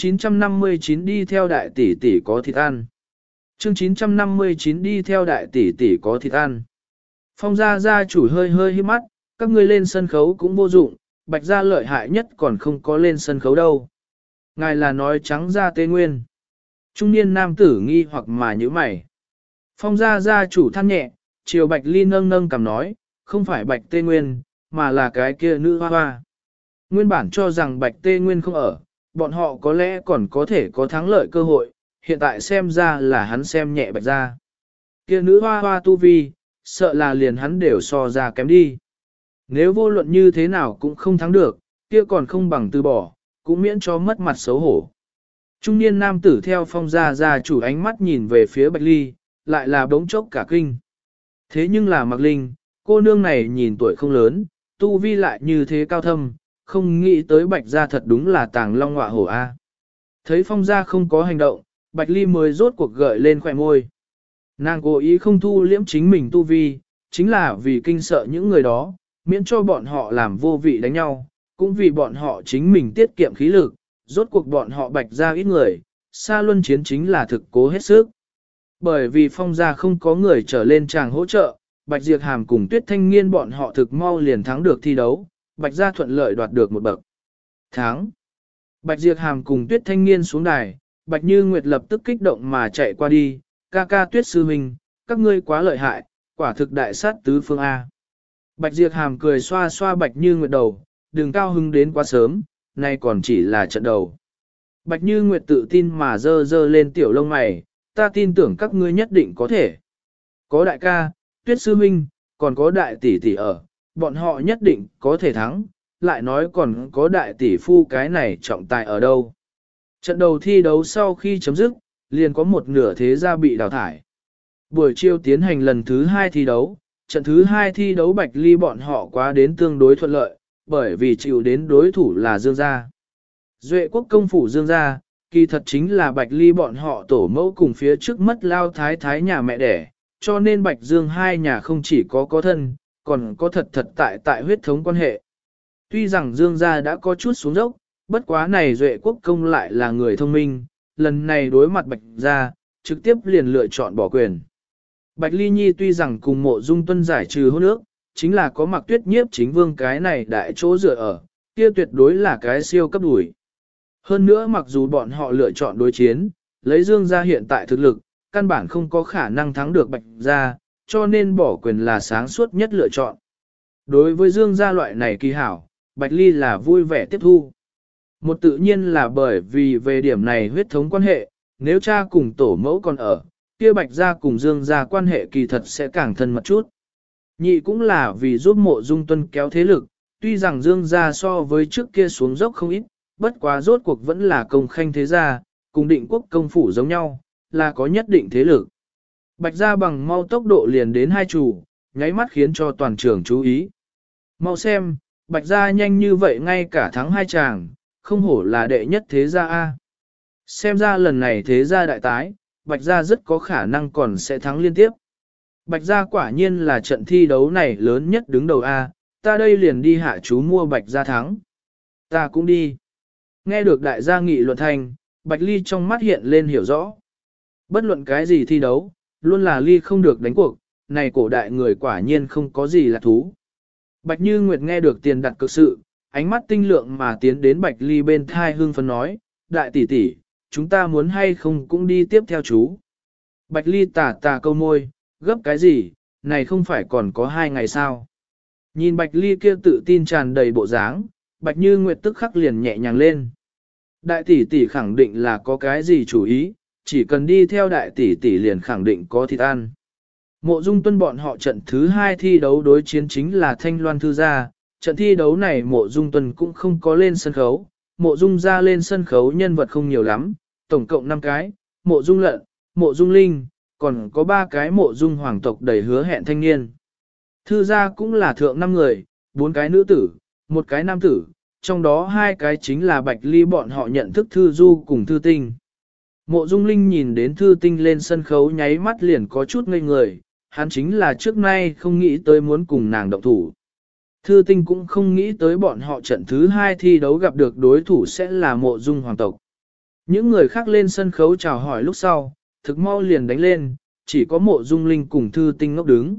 959 đi theo đại tỷ tỷ có thịt ăn. Chương 959 đi theo đại tỷ tỷ có thịt ăn. Phong gia gia chủ hơi hơi hí mắt, các ngươi lên sân khấu cũng vô dụng, Bạch gia lợi hại nhất còn không có lên sân khấu đâu. Ngài là nói trắng ra Tê Nguyên. Trung niên nam tử nghi hoặc mà nhíu mày. Phong gia gia chủ than nhẹ, chiều Bạch Ly nâng nâng cầm nói, không phải Bạch Tê Nguyên, mà là cái kia nữ hoa hoa. Nguyên bản cho rằng Bạch Tê Nguyên không ở, bọn họ có lẽ còn có thể có thắng lợi cơ hội, hiện tại xem ra là hắn xem nhẹ Bạch gia. Kia nữ hoa hoa tu vi, sợ là liền hắn đều so ra kém đi. Nếu vô luận như thế nào cũng không thắng được, kia còn không bằng từ bỏ, cũng miễn cho mất mặt xấu hổ. Trung niên nam tử theo Phong gia gia chủ ánh mắt nhìn về phía Bạch Ly, lại là bỗng chốc cả kinh. Thế nhưng là Mạc Linh, cô nương này nhìn tuổi không lớn, tu vi lại như thế cao thâm, không nghĩ tới Bạch gia thật đúng là tàng long ngọa hổ a. Thấy Phong gia không có hành động, Bạch Ly mới rốt cuộc gợi lên khỏe môi. Nàng cố ý không thu liễm chính mình tu vi, chính là vì kinh sợ những người đó, miễn cho bọn họ làm vô vị đánh nhau, cũng vì bọn họ chính mình tiết kiệm khí lực, rốt cuộc bọn họ Bạch gia ít người, xa luân chiến chính là thực cố hết sức. Bởi vì Phong gia không có người trở lên chàng hỗ trợ, Bạch Diệp Hàm cùng Tuyết Thanh Niên bọn họ thực mau liền thắng được thi đấu, Bạch gia thuận lợi đoạt được một bậc. Thắng. Bạch Diệp Hàm cùng Tuyết Thanh Niên xuống đài, Bạch Như Nguyệt lập tức kích động mà chạy qua đi, ca ca Tuyết sư huynh, các ngươi quá lợi hại, quả thực đại sát tứ phương A. Bạch Diệp Hàm cười xoa xoa Bạch Như Nguyệt đầu, đừng cao hứng đến quá sớm, nay còn chỉ là trận đầu. Bạch Như Nguyệt tự tin mà dơ dơ lên tiểu lông mày, ta tin tưởng các ngươi nhất định có thể. Có đại ca, Tuyết sư huynh, còn có đại tỷ tỷ ở, bọn họ nhất định có thể thắng, lại nói còn có đại tỷ phu cái này trọng tài ở đâu. Trận đầu thi đấu sau khi chấm dứt, liền có một nửa thế gia bị đào thải. Buổi chiều tiến hành lần thứ 2 thi đấu, trận thứ 2 thi đấu Bạch Ly bọn họ quá đến tương đối thuận lợi, bởi vì chịu đến đối thủ là Dương gia. Duệ quốc công phủ Dương gia, kỳ thật chính là Bạch Ly bọn họ tổ mẫu cùng phía trước mất lao thái thái nhà mẹ đẻ, cho nên Bạch Dương hai nhà không chỉ có thân, còn có thật thật tại huyết thống quan hệ. Tuy rằng Dương gia đã có chút xuống dốc, bất quá này Duệ quốc công lại là người thông minh, lần này đối mặt Bạch gia, trực tiếp liền lựa chọn bỏ quyền. Bạch Ly Nhi tuy rằng cùng Mộ Dung Tuân giải trừ hôn ước, chính là có Mặc Tuyết Nhiếp chính vương cái này đại chỗ dựa ở, kia tuyệt đối là cái siêu cấp đuổi. Hơn nữa mặc dù bọn họ lựa chọn đối chiến, lấy Dương gia hiện tại thực lực, căn bản không có khả năng thắng được Bạch gia, cho nên bỏ quyền là sáng suốt nhất lựa chọn. Đối với Dương gia loại này kỳ hảo, Bạch Ly là vui vẻ tiếp thu. Một tự nhiên là bởi vì về điểm này huyết thống quan hệ, nếu cha cùng tổ mẫu còn ở, kia Bạch gia cùng Dương gia quan hệ kỳ thật sẽ càng thân mật chút. Nhị cũng là vì giúp Mộ Dung Tuân kéo thế lực, tuy rằng Dương gia so với trước kia xuống dốc không ít, bất quá rốt cuộc vẫn là công khanh thế gia, cùng Định Quốc công phủ giống nhau, là có nhất định thế lực. Bạch gia bằng mau tốc độ liền đến hai chủ, nháy mắt khiến cho toàn trường chú ý. Mau xem, Bạch gia nhanh như vậy ngay cả thắng hai chàng, không hổ là đệ nhất thế gia A. Xem ra lần này thế gia đại tái, Bạch gia rất có khả năng còn sẽ thắng liên tiếp. Bạch gia quả nhiên là trận thi đấu này lớn nhất đứng đầu A, ta đây liền đi hạ chú mua Bạch gia thắng. Ta cũng đi. Nghe được đại gia nghị luận thành, Bạch Ly trong mắt hiện lên hiểu rõ. Bất luận cái gì thi đấu, luôn là Ly không được đánh cuộc, này cổ đại người quả nhiên không có gì là thú. Bạch Như Nguyệt nghe được tiền đặt cực sự, ánh mắt tinh lượng mà tiến đến Bạch Ly bên thai hương phấn nói, đại tỷ tỷ, chúng ta muốn hay không cũng đi tiếp theo chú. Bạch Ly tà câu môi, gấp cái gì, này không phải còn có 2 ngày sao. Nhìn Bạch Ly kia tự tin tràn đầy bộ dáng, Bạch Như Nguyệt tức khắc liền nhẹ nhàng lên. Đại tỷ tỷ khẳng định là có cái gì chủ ý, chỉ cần đi theo đại tỷ tỷ liền khẳng định có thịt ăn. Mộ Dung Tuân bọn họ trận thứ 2 thi đấu đối chiến chính là Thanh Loan Thư gia, trận thi đấu này Mộ Dung Tuân cũng không có lên sân khấu, Mộ Dung gia lên sân khấu nhân vật không nhiều lắm, tổng cộng 5 cái, Mộ Dung Lận, Mộ Dung Linh, còn có 3 cái Mộ Dung hoàng tộc đầy hứa hẹn thanh niên. Thư gia cũng là thượng 5 người, 4 cái nữ tử, 1 cái nam tử, trong đó 2 cái chính là Bạch Ly bọn họ nhận thức Thư Du cùng Thư Tinh. Mộ Dung Linh nhìn đến Thư Tinh lên sân khấu nháy mắt liền có chút ngây người, hắn chính là trước nay không nghĩ tới muốn cùng nàng động thủ. Thư Tinh cũng không nghĩ tới bọn họ trận thứ 2 thi đấu gặp được đối thủ sẽ là Mộ Dung hoàng tộc. Những người khác lên sân khấu chào hỏi lúc sau, thực mau liền đánh lên, chỉ có Mộ Dung Linh cùng Thư Tinh ngốc đứng.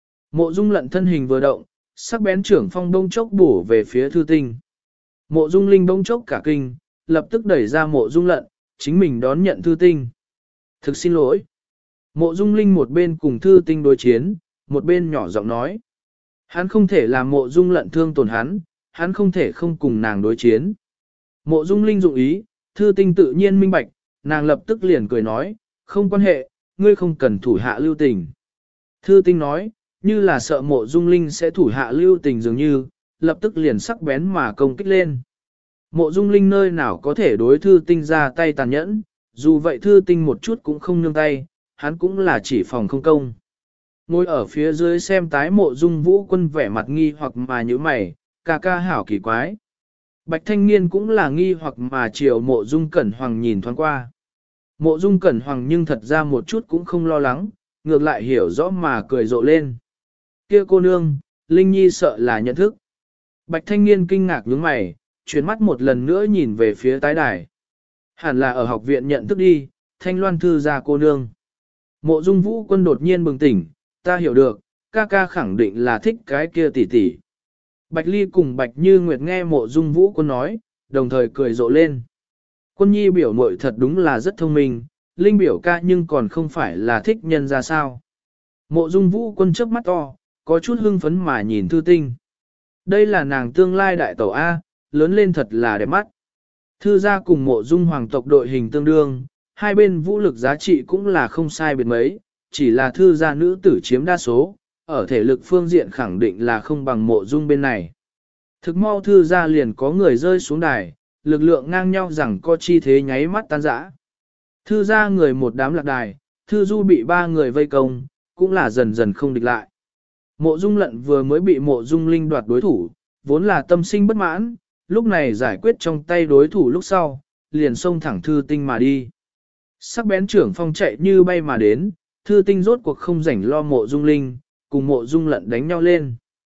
Mộ Dung Lận thân hình vừa động, sắc bén trưởng phong đông chốc bổ về phía Thư Tinh. Mộ Dung Linh đông chốc cả kinh, lập tức đẩy ra Mộ Dung Lận, chính mình đón nhận Thư Tinh. Thực xin lỗi. Mộ Dung Linh một bên cùng Thư Tinh đối chiến, một bên nhỏ giọng nói. Hắn không thể làm Mộ Dung Lận thương tổn hắn không thể không cùng nàng đối chiến. Mộ Dung Linh dụng ý, Thư Tinh tự nhiên minh bạch, nàng lập tức liền cười nói, không quan hệ, ngươi không cần thủ hạ lưu tình. Thư Tinh nói, như là sợ Mộ Dung Linh sẽ thủ hạ lưu tình dường như, lập tức liền sắc bén mà công kích lên. Mộ Dung Linh nơi nào có thể đối Thư Tinh ra tay tàn nhẫn, dù vậy Thư Tinh một chút cũng không nương tay, hắn cũng là chỉ phòng không công. Ngồi ở phía dưới xem tái Mộ Dung Vũ Quân vẻ mặt nghi hoặc mà nhíu mày, ca ca hảo kỳ quái. Bạch Thanh Niên cũng là nghi hoặc mà chiều Mộ Dung Cẩn Hoàng nhìn thoáng qua. Mộ Dung Cẩn Hoàng nhưng thật ra một chút cũng không lo lắng, ngược lại hiểu rõ mà cười rộ lên. Kia cô nương, Linh Nhi sợ là nhận thức. Bạch Thanh Niên kinh ngạc nhướng mày, chuyển mắt một lần nữa nhìn về phía tái đài. Hẳn là ở học viện nhận thức đi, Thanh Loan Thư gia cô nương. Mộ Dung Vũ Quân đột nhiên bừng tỉnh, ta hiểu được, ca ca khẳng định là thích cái kia tỷ tỷ. Bạch Ly cùng Bạch Như Nguyệt nghe Mộ Dung Vũ Quân nói, đồng thời cười rộ lên. Quân nhi biểu muội thật đúng là rất thông minh, Linh biểu ca nhưng còn không phải là thích nhân ra sao. Mộ Dung Vũ Quân chớp mắt to, có chút hưng phấn mà nhìn Thư Tinh. Đây là nàng tương lai đại tẩu A, lớn lên thật là đẹp mắt. Thư gia cùng Mộ Dung hoàng tộc đội hình tương đương, hai bên vũ lực giá trị cũng là không sai biệt mấy, chỉ là Thư gia nữ tử chiếm đa số, ở thể lực phương diện khẳng định là không bằng Mộ Dung bên này. Thực mau Thư gia liền có người rơi xuống đài, lực lượng ngang nhau rằng co chi thế nháy mắt tan rã. Thư gia người một đám lạc đài, Thư Du bị 3 người vây công, cũng là dần dần không địch lại. Mộ Dung Lận vừa mới bị Mộ Dung Linh đoạt đối thủ, vốn là tâm sinh bất mãn, lúc này giải quyết trong tay đối thủ lúc sau, liền xông thẳng Thư Tinh mà đi. Sắc bén trưởng phong chạy như bay mà đến, Thư Tinh rốt cuộc không rảnh lo Mộ Dung Linh, cùng Mộ Dung Lận đánh nhau lên.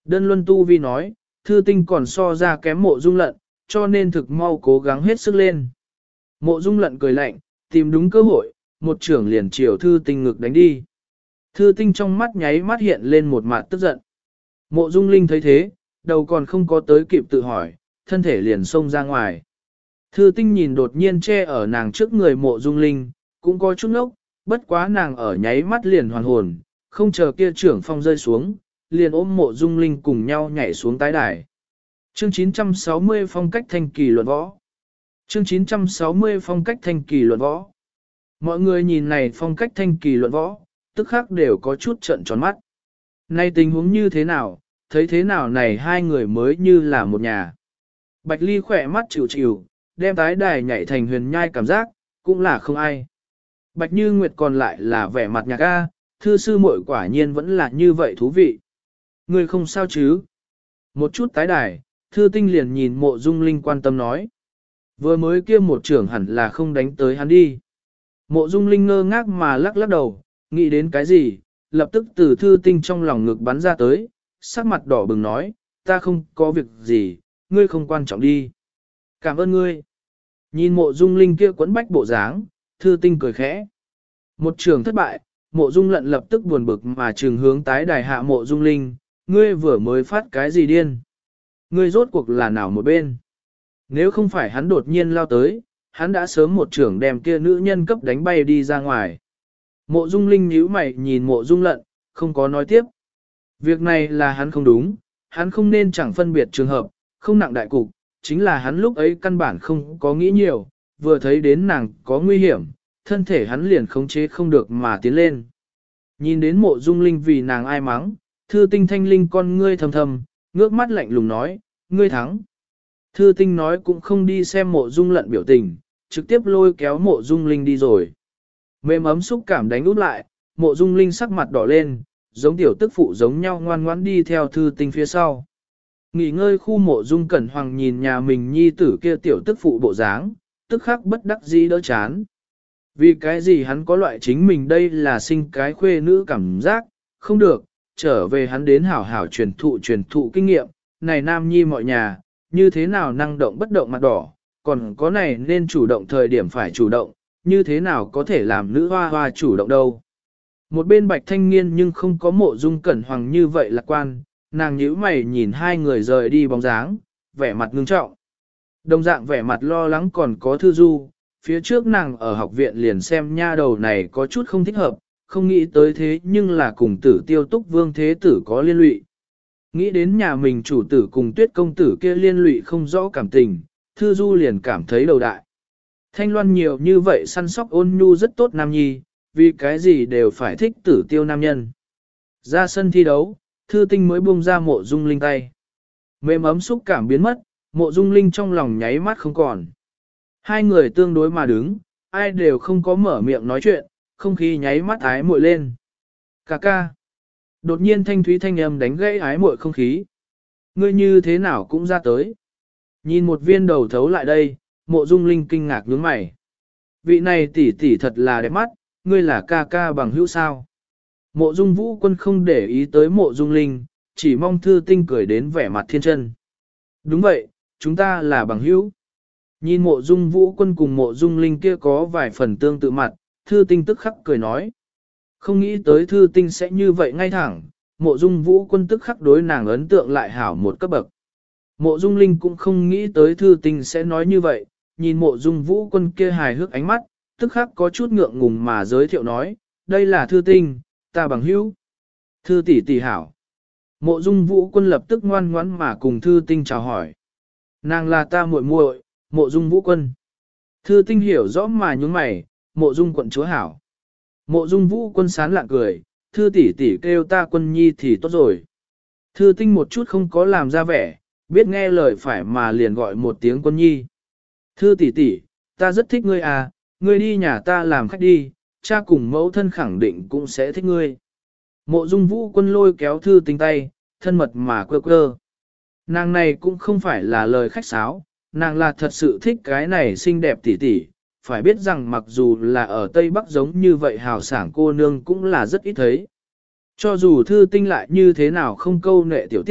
Đơn Luân Tu Vi nói, Thư Tinh còn so ra kém Mộ Dung Lận, cho nên thực mau cố gắng hết sức lên. Mộ Dung Lận cười lạnh, tìm đúng cơ hội, một trưởng liền chiều Thư Tinh ngực đánh đi. Thư Tinh trong mắt nháy mắt hiện lên một mặt tức giận. Mộ Dung Linh thấy thế, đầu còn không có tới kịp tự hỏi, thân thể liền xông ra ngoài. Thư Tinh nhìn đột nhiên che ở nàng trước người Mộ Dung Linh, cũng có chút ngốc, bất quá nàng ở nháy mắt liền hoàn hồn, không chờ kia trưởng phong rơi xuống, liền ôm Mộ Dung Linh cùng nhau nhảy xuống tái đài. Chương 960 phong cách thanh kỳ luận võ. Chương 960 phong cách thanh kỳ luận võ. Mọi người nhìn này phong cách thanh kỳ luận võ, tức khắc đều có chút trợn tròn mắt. Nay tình huống như thế nào, thấy thế nào này hai người mới như là một nhà. Bạch Ly khỏe mắt chịu chịu, đem tái đài nhảy thành huyền nhai cảm giác, cũng là không ai. Bạch Như Nguyệt còn lại là vẻ mặt nhạc a, thư sư muội quả nhiên vẫn là như vậy thú vị. Người không sao chứ? Một chút tái đài, Thư Tinh liền nhìn Mộ Dung Linh quan tâm nói. Vừa mới kia một trưởng hẳn là không đánh tới hắn đi. Mộ Dung Linh ngơ ngác mà lắc lắc đầu, nghĩ đến cái gì, lập tức từ Thư Tinh trong lòng ngực bắn ra tới, sắc mặt đỏ bừng nói, ta không có việc gì, ngươi không quan trọng đi. Cảm ơn ngươi. Nhìn Mộ Dung Linh kia quấn bách bộ dáng, Thư Tinh cười khẽ. Một trường thất bại, Mộ Dung Lận lập tức buồn bực mà trường hướng tái đài hạ Mộ Dung Linh, ngươi vừa mới phát cái gì điên? Ngươi rốt cuộc là nào một bên? Nếu không phải hắn đột nhiên lao tới, hắn đã sớm một trưởng đem kia nữ nhân cấp đánh bay đi ra ngoài. Mộ Dung Linh nhíu mày nhìn Mộ Dung Lận, không có nói tiếp. Việc này là hắn không đúng, hắn không nên chẳng phân biệt trường hợp, không nặng đại cục, chính là hắn lúc ấy căn bản không có nghĩ nhiều, vừa thấy đến nàng có nguy hiểm, thân thể hắn liền khống chế không được mà tiến lên. Nhìn đến Mộ Dung Linh vì nàng ai mắng, Thư Tinh thanh linh con ngươi thầm thầm, ngước mắt lạnh lùng nói, ngươi thắng. Thư Tinh nói cũng không đi xem Mộ Dung Lận biểu tình, trực tiếp lôi kéo Mộ Dung Linh đi rồi. Mềm ấm xúc cảm đánh út lại, Mộ Dung Linh sắc mặt đỏ lên, giống tiểu tức phụ giống nhau ngoan ngoãn đi theo Thư Tinh phía sau. Nghỉ ngơi khu Mộ Dung Cẩn Hoàng nhìn nhà mình nhi tử kia tiểu tức phụ bộ dáng, tức khắc bất đắc dĩ đỡ chán. Vì cái gì hắn có loại chính mình đây là sinh cái khuê nữ cảm giác, không được, trở về hắn đến hảo hảo truyền thụ kinh nghiệm, này nam nhi mọi nhà, như thế nào năng động bất động mặt đỏ, còn có này nên chủ động thời điểm phải chủ động, như thế nào có thể làm nữ hoa hoa chủ động đâu. Một bên Bạch Thanh Nghiên nhưng không có Mộ Dung Cẩn Hoàng như vậy lạc quan, nàng nhíu mày nhìn hai người rời đi bóng dáng, vẻ mặt ngưng trọng. Đồng dạng vẻ mặt lo lắng còn có Thư Du, phía trước nàng ở học viện liền xem nha đầu này có chút không thích hợp, không nghĩ tới thế nhưng là cùng Tử Tiêu Túc Vương Thế Tử có liên lụy. Nghĩ đến nhà mình chủ tử cùng Tuyết công tử kia liên lụy không rõ cảm tình, Thư Du liền cảm thấy đầu đại. Thanh Loan nhiều như vậy săn sóc ôn nhu rất tốt nam nhi, vì cái gì đều phải thích Tử Tiêu nam nhân. Ra sân thi đấu, Thư Tinh mới buông ra Mộ Dung Linh tay. Mềm ấm xúc cảm biến mất, Mộ Dung Linh trong lòng nháy mắt không còn. Hai người tương đối mà đứng, ai đều không có mở miệng nói chuyện, không khí nháy mắt ái muội lên. Cà ca. Đột nhiên thanh thúy thanh âm đánh gãy ái muội không khí. Ngươi như thế nào cũng ra tới. Nhìn một viên đầu thấu lại đây, Mộ Dung Linh kinh ngạc nhướng mày. Vị này tỷ tỷ thật là đẹp mắt, ngươi là ca ca bằng hữu sao. Mộ Dung Vũ Quân không để ý tới Mộ Dung Linh, chỉ mong Thư Tinh cười đến vẻ mặt thiên chân. Đúng vậy, chúng ta là bằng hữu. Nhìn Mộ Dung Vũ Quân cùng Mộ Dung Linh kia có vài phần tương tự mặt, Thư Tinh tức khắc cười nói. Không nghĩ tới Thư Tinh sẽ như vậy ngay thẳng, Mộ Dung Vũ Quân tức khắc đối nàng ấn tượng lại hảo một cấp bậc. Mộ Dung Linh cũng không nghĩ tới Thư Tinh sẽ nói như vậy, nhìn Mộ Dung Vũ Quân kia hài hước ánh mắt, tức khắc có chút ngượng ngùng mà giới thiệu nói, đây là Thư Tinh, ta bằng hữu. Thư tỷ tỷ hảo. Mộ Dung Vũ Quân lập tức ngoan ngoãn mà cùng Thư Tinh chào hỏi. Nàng là ta muội muội, Mộ Dung Vũ Quân. Thư Tinh hiểu rõ mà nhướng mày, Mộ Dung quận chúa hảo. Mộ Dung Vũ Quân sán lạ cười, Thư tỷ tỷ kêu ta Quân nhi thì tốt rồi. Thư Tinh một chút không có làm ra vẻ, biết nghe lời phải mà liền gọi một tiếng Quân nhi. Thư tỷ tỷ, ta rất thích ngươi à, ngươi đi nhà ta làm khách đi, cha cùng mẫu thân khẳng định cũng sẽ thích ngươi. Mộ Dung Vũ Quân lôi kéo Thư Tinh tay, thân mật mà quơ quơ. Nàng này cũng không phải là lời khách sáo, nàng là thật sự thích cái này xinh đẹp tỷ tỷ, phải biết rằng mặc dù là ở Tây Bắc giống như vậy hào sảng cô nương cũng là rất ít thấy. Cho dù Thư Tinh lại như thế nào không câu nệ tiểu tiết,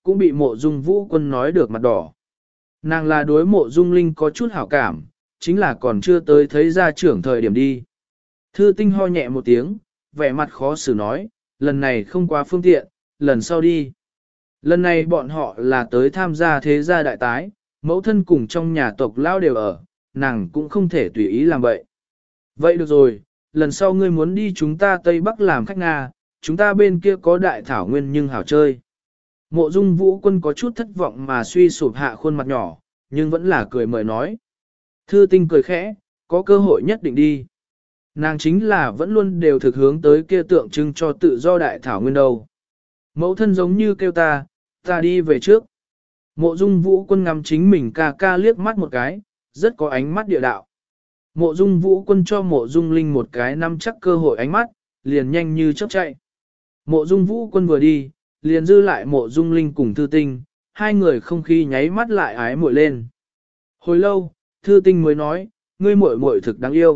cũng bị mộ dung vũ quân nói được mặt đỏ. Nàng là đối mộ dung linh có chút hảo cảm, chính là còn chưa tới thấy gia trưởng thời điểm đi. Thư tinh ho nhẹ một tiếng, vẻ mặt khó xử nói, lần này không quá phương tiện, lần sau đi. Lần này bọn họ là tới tham gia thế gia đại tái, mẫu thân cùng trong nhà tộc lao đều ở, nàng cũng không thể tùy ý làm vậy. Vậy được rồi, lần sau ngươi muốn đi chúng ta Tây Bắc làm khách Nga, chúng ta bên kia có đại thảo nguyên nhưng hảo chơi. Mộ dung vũ quân có chút thất vọng mà suy sụp hạ khuôn mặt nhỏ, nhưng vẫn là cười mời nói. Thư tinh cười khẽ, có cơ hội nhất định đi. Nàng chính là vẫn luôn đều thực hướng tới kia tượng trưng cho tự do đại thảo nguyên đâu. Mẫu thân giống như kêu ta đi về trước. Mộ dung vũ quân ngắm chính mình ca ca liếc mắt một cái, rất có ánh mắt địa đạo. Mộ dung vũ quân cho mộ dung linh một cái nắm chắc cơ hội ánh mắt, liền nhanh như chớp chạy. Mộ dung vũ quân vừa đi, liền dư lại mộ dung linh cùng thư tinh, hai người không khí nháy mắt lại ái muội lên. Hồi lâu, thư tinh mới nói, ngươi muội muội thực đáng yêu.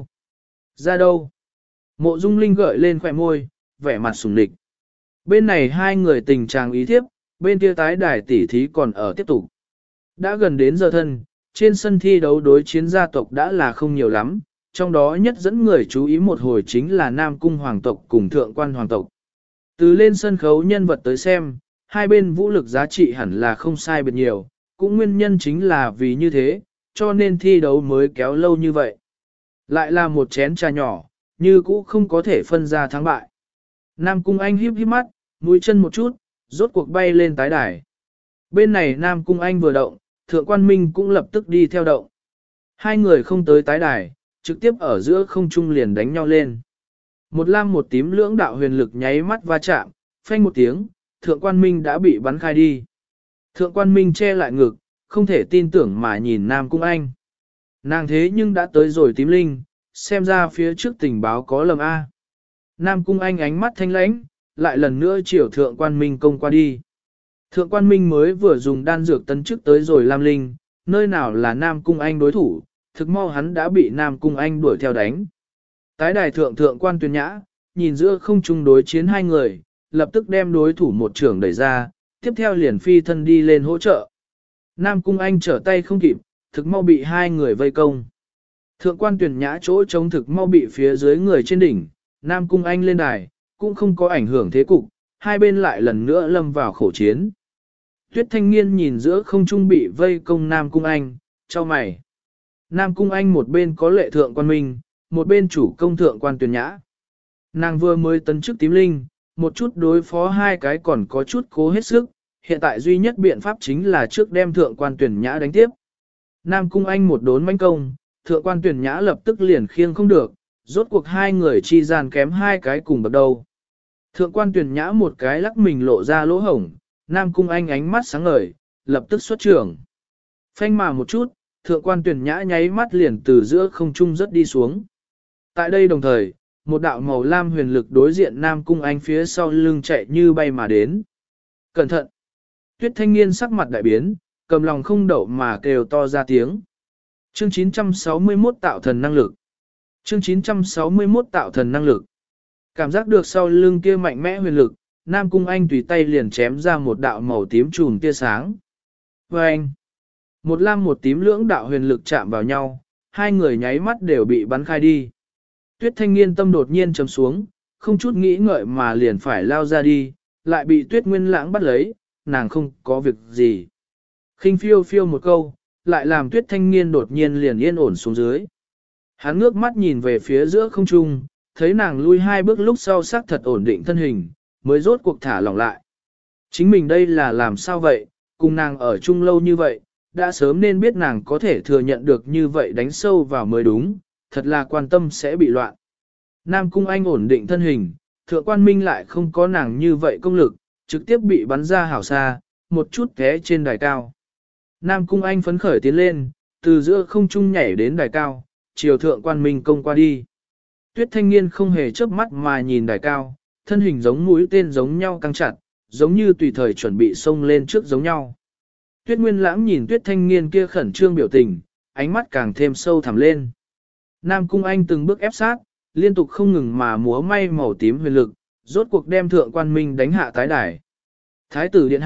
Ra đâu? Mộ dung linh gợi lên khỏe môi, vẻ mặt sủng địch. Bên này hai người tình trạng ý thiếp, bên kia tái đài tỉ thí còn ở tiếp tục. Đã gần đến giờ thân, trên sân thi đấu đối chiến gia tộc đã là không nhiều lắm, trong đó nhất dẫn người chú ý một hồi chính là Nam Cung Hoàng tộc cùng Thượng Quan Hoàng tộc. Từ lên sân khấu nhân vật tới xem, hai bên vũ lực giá trị hẳn là không sai biệt nhiều, cũng nguyên nhân chính là vì như thế, cho nên thi đấu mới kéo lâu như vậy. Lại là một chén trà nhỏ, như cũ không có thể phân ra thắng bại. Nam Cung Anh híp híp mắt, mũi chân một chút, rốt cuộc bay lên tái đài. Bên này Nam Cung Anh vừa động, Thượng Quan Minh cũng lập tức đi theo động. Hai người không tới tái đài, trực tiếp ở giữa không trung liền đánh nhau lên. Một lam một tím lưỡng đạo huyền lực nháy mắt va chạm, phanh một tiếng, Thượng Quan Minh đã bị bắn khai đi. Thượng Quan Minh che lại ngực, không thể tin tưởng mà nhìn Nam Cung Anh. Nàng thế nhưng đã tới rồi tím linh, xem ra phía trước tình báo có lầm A. Nam Cung Anh ánh mắt thanh lãnh, lại lần nữa chiều Thượng Quan Minh công qua đi. Thượng Quan Minh mới vừa dùng đan dược tấn chức tới rồi Lam Linh, nơi nào là Nam Cung Anh đối thủ, thực mau hắn đã bị Nam Cung Anh đuổi theo đánh. Tái đài Thượng Quan Tuyền Nhã, nhìn giữa không chung đối chiến hai người, lập tức đem đối thủ một trưởng đẩy ra, tiếp theo liền phi thân đi lên hỗ trợ. Nam Cung Anh trở tay không kịp, thực mau bị hai người vây công. Thượng Quan Tuyền Nhã chỗ chống thực mau bị phía dưới người trên đỉnh, Nam Cung Anh lên đài, cũng không có ảnh hưởng thế cục, hai bên lại lần nữa lâm vào khổ chiến. Tuyết Thanh Nghiên nhìn giữa không trung bị vây công Nam Cung Anh, cho mày. Nam Cung Anh một bên có lệ Thượng Quan Minh, một bên chủ công Thượng Quan Tuyền Nhã. Nàng vừa mới tấn chức tím linh, một chút đối phó hai cái còn có chút cố hết sức, hiện tại duy nhất biện pháp chính là trước đem Thượng Quan Tuyền Nhã đánh tiếp. Nam Cung Anh một đốn mãnh công, Thượng Quan Tuyền Nhã lập tức liền khiêng không được, rốt cuộc hai người chi gian kém hai cái cùng bậc đầu. Thượng Quan Tuyền Nhã một cái lắc mình lộ ra lỗ hổng, Nam Cung Anh ánh mắt sáng ngời, lập tức xuất trưởng. Phanh mà một chút, Thượng Quan Tuyền Nhã nháy mắt liền từ giữa không trung rất đi xuống. Tại đây đồng thời, một đạo màu lam huyền lực đối diện Nam Cung Anh phía sau lưng chạy như bay mà đến. Cẩn thận! Tuyết Thanh Nghiên sắc mặt đại biến, cầm lòng không đậu mà kêu to ra tiếng. Chương 961 tạo thần năng lực. Chương 961 tạo thần năng lực. Cảm giác được sau lưng kia mạnh mẽ huyền lực, Nam Cung Anh tùy tay liền chém ra một đạo màu tím chùm tia sáng. Và anh, một lam một tím lưỡng đạo huyền lực chạm vào nhau, hai người nháy mắt đều bị bắn khai đi. Tuyết Thanh Nghiên tâm đột nhiên trầm xuống, không chút nghĩ ngợi mà liền phải lao ra đi, lại bị Tuyết Nguyên Lãng bắt lấy, nàng không có việc gì. Khinh phiêu phiêu một câu, lại làm Tuyết Thanh Nghiên đột nhiên liền yên ổn xuống dưới. Hắn ngước mắt nhìn về phía giữa không trung, thấy nàng lui hai bước lúc sau sắc thật ổn định thân hình, mới rốt cuộc thả lỏng lại. Chính mình đây là làm sao vậy, cùng nàng ở chung lâu như vậy, đã sớm nên biết nàng có thể thừa nhận được như vậy đánh sâu vào mới đúng, thật là quan tâm sẽ bị loạn. Nam Cung Anh ổn định thân hình, Thượng Quan Minh lại không có nàng như vậy công lực, trực tiếp bị bắn ra hảo xa, một chút té trên đài cao. Nam Cung Anh phấn khởi tiến lên, từ giữa không trung nhảy đến đài cao, chiều Thượng Quan Minh công qua đi. Tuyết Thanh Nghiên không hề chớp mắt mà nhìn đài cao, thân hình giống mũi tên giống nhau căng chặt, giống như tùy thời chuẩn bị xông lên trước giống nhau. Tuyết Nguyên Lãng nhìn Tuyết Thanh Nghiên kia khẩn trương biểu tình, ánh mắt càng thêm sâu thẳm lên. Nam Cung Anh từng bước ép sát, liên tục không ngừng mà múa may màu tím huyền lực, rốt cuộc đem Thượng Quan Minh đánh hạ tái đài. Thái tử điện hạ,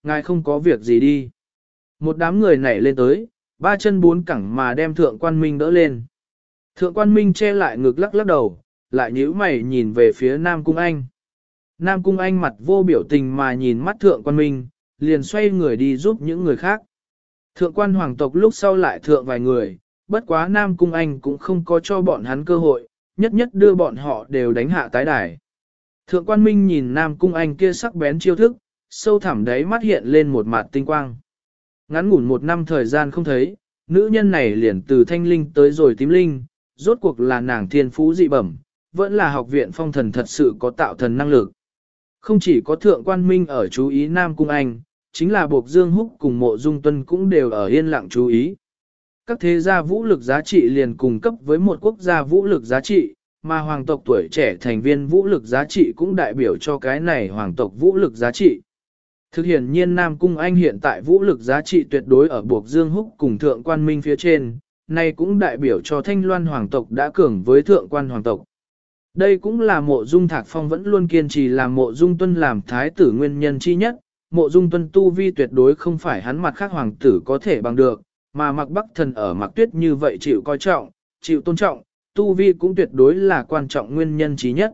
ngài không có việc gì đi. Một đám người nảy lên tới, ba chân bốn cẳng mà đem thượng quan minh đỡ lên. Thượng quan minh che lại ngực lắc lắc đầu, lại nhíu mày nhìn về phía Nam Cung Anh. Nam Cung Anh mặt vô biểu tình mà nhìn mắt thượng quan minh, liền xoay người đi giúp những người khác. Thượng quan hoàng tộc lúc sau lại thượng vài người, bất quá Nam Cung Anh cũng không có cho bọn hắn cơ hội, nhất nhất đưa bọn họ đều đánh hạ tái đài. Thượng quan minh nhìn Nam Cung Anh kia sắc bén chiêu thức, sâu thẳm đáy mắt hiện lên một mặt tinh quang. Ngắn ngủn một năm thời gian không thấy, nữ nhân này liền từ thanh linh tới rồi tím linh, rốt cuộc là nàng thiên phú dị bẩm, vẫn là học viện phong thần thật sự có tạo thần năng lực. Không chỉ có thượng quan minh ở chú ý Nam Cung Anh, chính là Bộc Dương Húc cùng Mộ Dung Tuân cũng đều ở yên lặng chú ý. Các thế gia vũ lực giá trị liền cùng cấp với một quốc gia vũ lực giá trị, mà hoàng tộc tuổi trẻ thành viên vũ lực giá trị cũng đại biểu cho cái này hoàng tộc vũ lực giá trị. Thực hiện nhiên Nam Cung Anh hiện tại vũ lực giá trị tuyệt đối ở Bộc Dương Húc cùng Thượng Quan Minh phía trên, này cũng đại biểu cho Thanh Loan hoàng tộc đã cường với Thượng Quan hoàng tộc. Đây cũng là Mộ Dung Thạc Phong vẫn luôn kiên trì làm Mộ Dung Tuân làm thái tử nguyên nhân chi nhất. Mộ Dung Tuân tu vi tuyệt đối không phải hắn mặt khác hoàng tử có thể bằng được, mà Mạc Bắc Thần ở Mạc Tuyết như vậy chịu coi trọng, chịu tôn trọng, tu vi cũng tuyệt đối là quan trọng nguyên nhân chí nhất.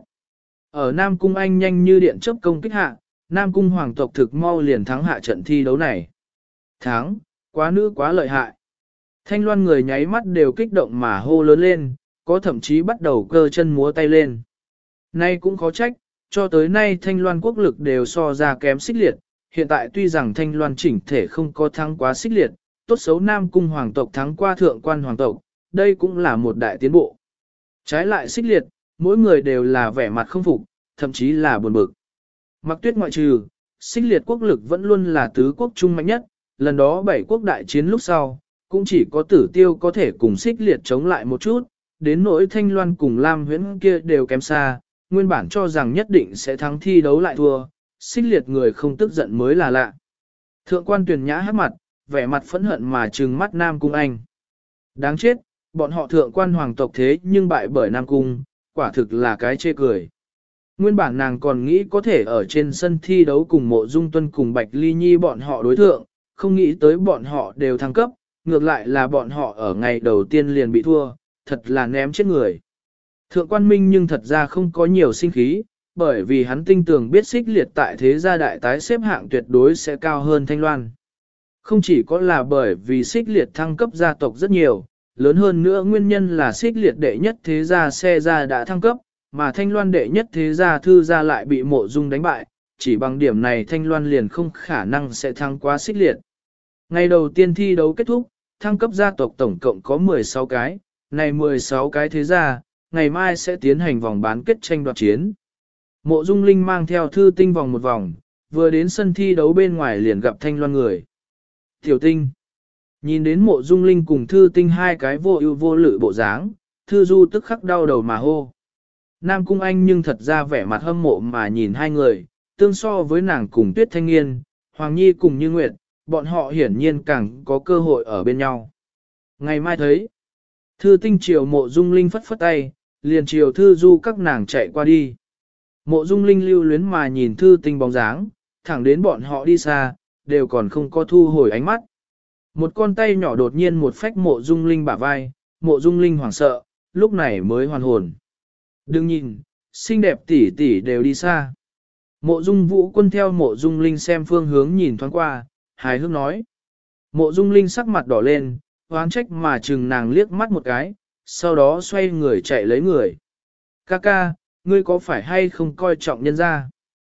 Ở Nam Cung Anh nhanh như điện chớp công kích hạ, Nam Cung hoàng tộc thực mau liền thắng hạ trận thi đấu này. Thắng, quá nữ quá lợi hại. Thanh Loan người nháy mắt đều kích động mà hô lớn lên, có thậm chí bắt đầu cơ chân múa tay lên. Nay cũng khó trách, cho tới nay Thanh Loan quốc lực đều so ra kém Xích Liệt, hiện tại tuy rằng Thanh Loan chỉnh thể không có thắng quá Xích Liệt, tốt xấu Nam Cung hoàng tộc thắng qua Thượng Quan hoàng tộc, đây cũng là một đại tiến bộ. Trái lại Xích Liệt, mỗi người đều là vẻ mặt không phục, thậm chí là buồn bực. Mặc Tuyết ngoại trừ, Xích Liệt quốc lực vẫn luôn là tứ quốc trung mạnh nhất, lần đó 7 quốc đại chiến lúc sau, cũng chỉ có Tử Tiêu có thể cùng Xích Liệt chống lại một chút, đến nỗi Thanh Loan cùng Lam Huyễn kia đều kém xa, nguyên bản cho rằng nhất định sẽ thắng thi đấu lại thua, Xích Liệt người không tức giận mới là lạ. Thượng Quan Tuyền Nhã hát mặt, vẻ mặt phẫn hận mà trừng mắt Nam Cung Anh. Đáng chết, bọn họ Thượng Quan hoàng tộc thế nhưng bại bởi Nam Cung, quả thực là cái chê cười. Nguyên bản nàng còn nghĩ có thể ở trên sân thi đấu cùng Mộ Dung Tuân cùng Bạch Ly Nhi bọn họ đối thượng, không nghĩ tới bọn họ đều thăng cấp, ngược lại là bọn họ ở ngày đầu tiên liền bị thua, thật là ném chết người. Thượng Quan Minh nhưng thật ra không có nhiều sinh khí, bởi vì hắn tinh tường biết Xích Liệt tại thế gia đại tái xếp hạng tuyệt đối sẽ cao hơn Thanh Loan. Không chỉ có là bởi vì Xích Liệt thăng cấp gia tộc rất nhiều, lớn hơn nữa nguyên nhân là Xích Liệt đệ nhất thế gia xe gia đã thăng cấp, mà Thanh Loan đệ nhất thế gia thư gia lại bị Mộ Dung đánh bại, chỉ bằng điểm này Thanh Loan liền không khả năng sẽ thăng qua Xích Liệt. Ngày đầu tiên thi đấu kết thúc, thăng cấp gia tộc tổng cộng có 16 cái, này 16 cái thế gia, ngày mai sẽ tiến hành vòng bán kết tranh đoạt chiến. Mộ Dung Linh mang theo Thư Tinh vòng một vòng, vừa đến sân thi đấu bên ngoài liền gặp Thanh Loan người. Tiểu Tinh. Nhìn đến Mộ Dung Linh cùng Thư Tinh hai cái vô ưu vô lự bộ dáng, Thư Du tức khắc đau đầu mà hô. Nam Cung Anh nhưng thật ra vẻ mặt hâm mộ mà nhìn hai người, tương so với nàng cùng Tuyết Thanh Nghiên, Hoàng Nhi cùng Như Nguyệt, bọn họ hiển nhiên càng có cơ hội ở bên nhau. Ngày mai thấy, Thư Tinh chiều Mộ Dung Linh phất phất tay, liền chiều Thư Du các nàng chạy qua đi. Mộ Dung Linh lưu luyến mà nhìn Thư Tinh bóng dáng, thẳng đến bọn họ đi xa, đều còn không có thu hồi ánh mắt. Một con tay nhỏ đột nhiên một phách Mộ Dung Linh bả vai, Mộ Dung Linh hoảng sợ, lúc này mới hoàn hồn. Đừng nhìn, xinh đẹp tỷ tỷ đều đi xa. Mộ Dung Vũ Quân theo Mộ Dung Linh xem phương hướng nhìn thoáng qua, hài hước nói. Mộ Dung Linh sắc mặt đỏ lên, oán trách mà chừng nàng liếc mắt một cái, sau đó xoay người chạy lấy người. Ca ca, ngươi có phải hay không coi trọng nhân gia?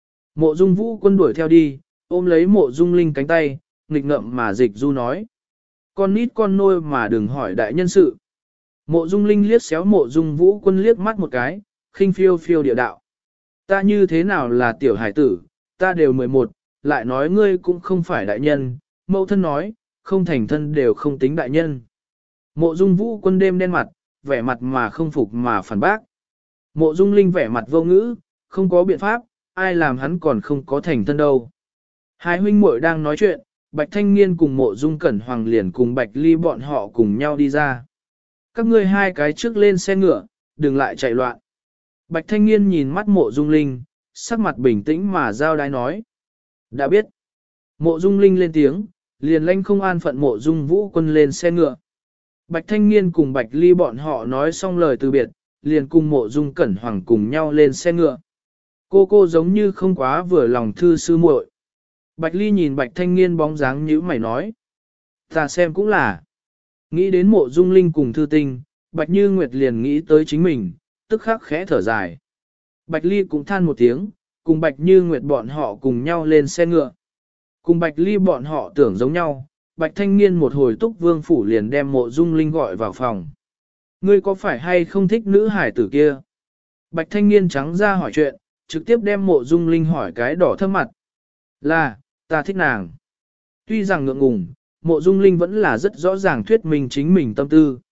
Mộ Dung Vũ Quân đuổi theo đi, ôm lấy Mộ Dung Linh cánh tay, nghịch ngợm mà dịch du nói. Con nít con nôi mà đừng hỏi đại nhân sự. Mộ Dung Linh liếc xéo Mộ Dung Vũ Quân liếc mắt một cái, khinh phiêu phiêu địa đạo. Ta như thế nào là tiểu hải tử, ta đều 11, lại nói ngươi cũng không phải đại nhân, mẫu thân nói, không thành thân đều không tính đại nhân. Mộ Dung Vũ Quân đêm đen mặt, vẻ mặt mà không phục mà phản bác. Mộ Dung Linh vẻ mặt vô ngữ, không có biện pháp, ai làm hắn còn không có thành thân đâu. Hai huynh muội đang nói chuyện, Bạch Thanh Nghiên cùng Mộ Dung Cẩn Hoàng liền cùng Bạch Ly bọn họ cùng nhau đi ra. Các ngươi hai cái trước lên xe ngựa, đừng lại chạy loạn. Bạch Thanh Nghiên nhìn mắt Mộ Dung Linh, sắc mặt bình tĩnh mà giao đái nói. Đã biết. Mộ Dung Linh lên tiếng, liền lanh không an phận Mộ Dung Vũ Quân lên xe ngựa. Bạch Thanh Niên cùng Bạch Ly bọn họ nói xong lời từ biệt, liền cùng Mộ Dung Cẩn Hoàng cùng nhau lên xe ngựa. Cô giống như không quá vừa lòng thư sư muội. Bạch Ly nhìn Bạch Thanh Niên bóng dáng nhíu mày nói. Ta xem cũng là. Nghĩ đến Mộ Dung Linh cùng Thư Tinh, Bạch Như Nguyệt liền nghĩ tới chính mình, tức khắc khẽ thở dài. Bạch Ly cũng than một tiếng, cùng Bạch Như Nguyệt bọn họ cùng nhau lên xe ngựa. Cùng Bạch Ly bọn họ tưởng giống nhau, Bạch Thanh Niên một hồi túc vương phủ liền đem Mộ Dung Linh gọi vào phòng. Ngươi có phải hay không thích nữ hải tử kia? Bạch Thanh Niên trắng ra hỏi chuyện, trực tiếp đem Mộ Dung Linh hỏi cái đỏ thâm mặt. Là, ta thích nàng. Tuy rằng ngượng ngùng, Mộ Dung Linh vẫn là rất rõ ràng thuyết minh chính mình tâm tư.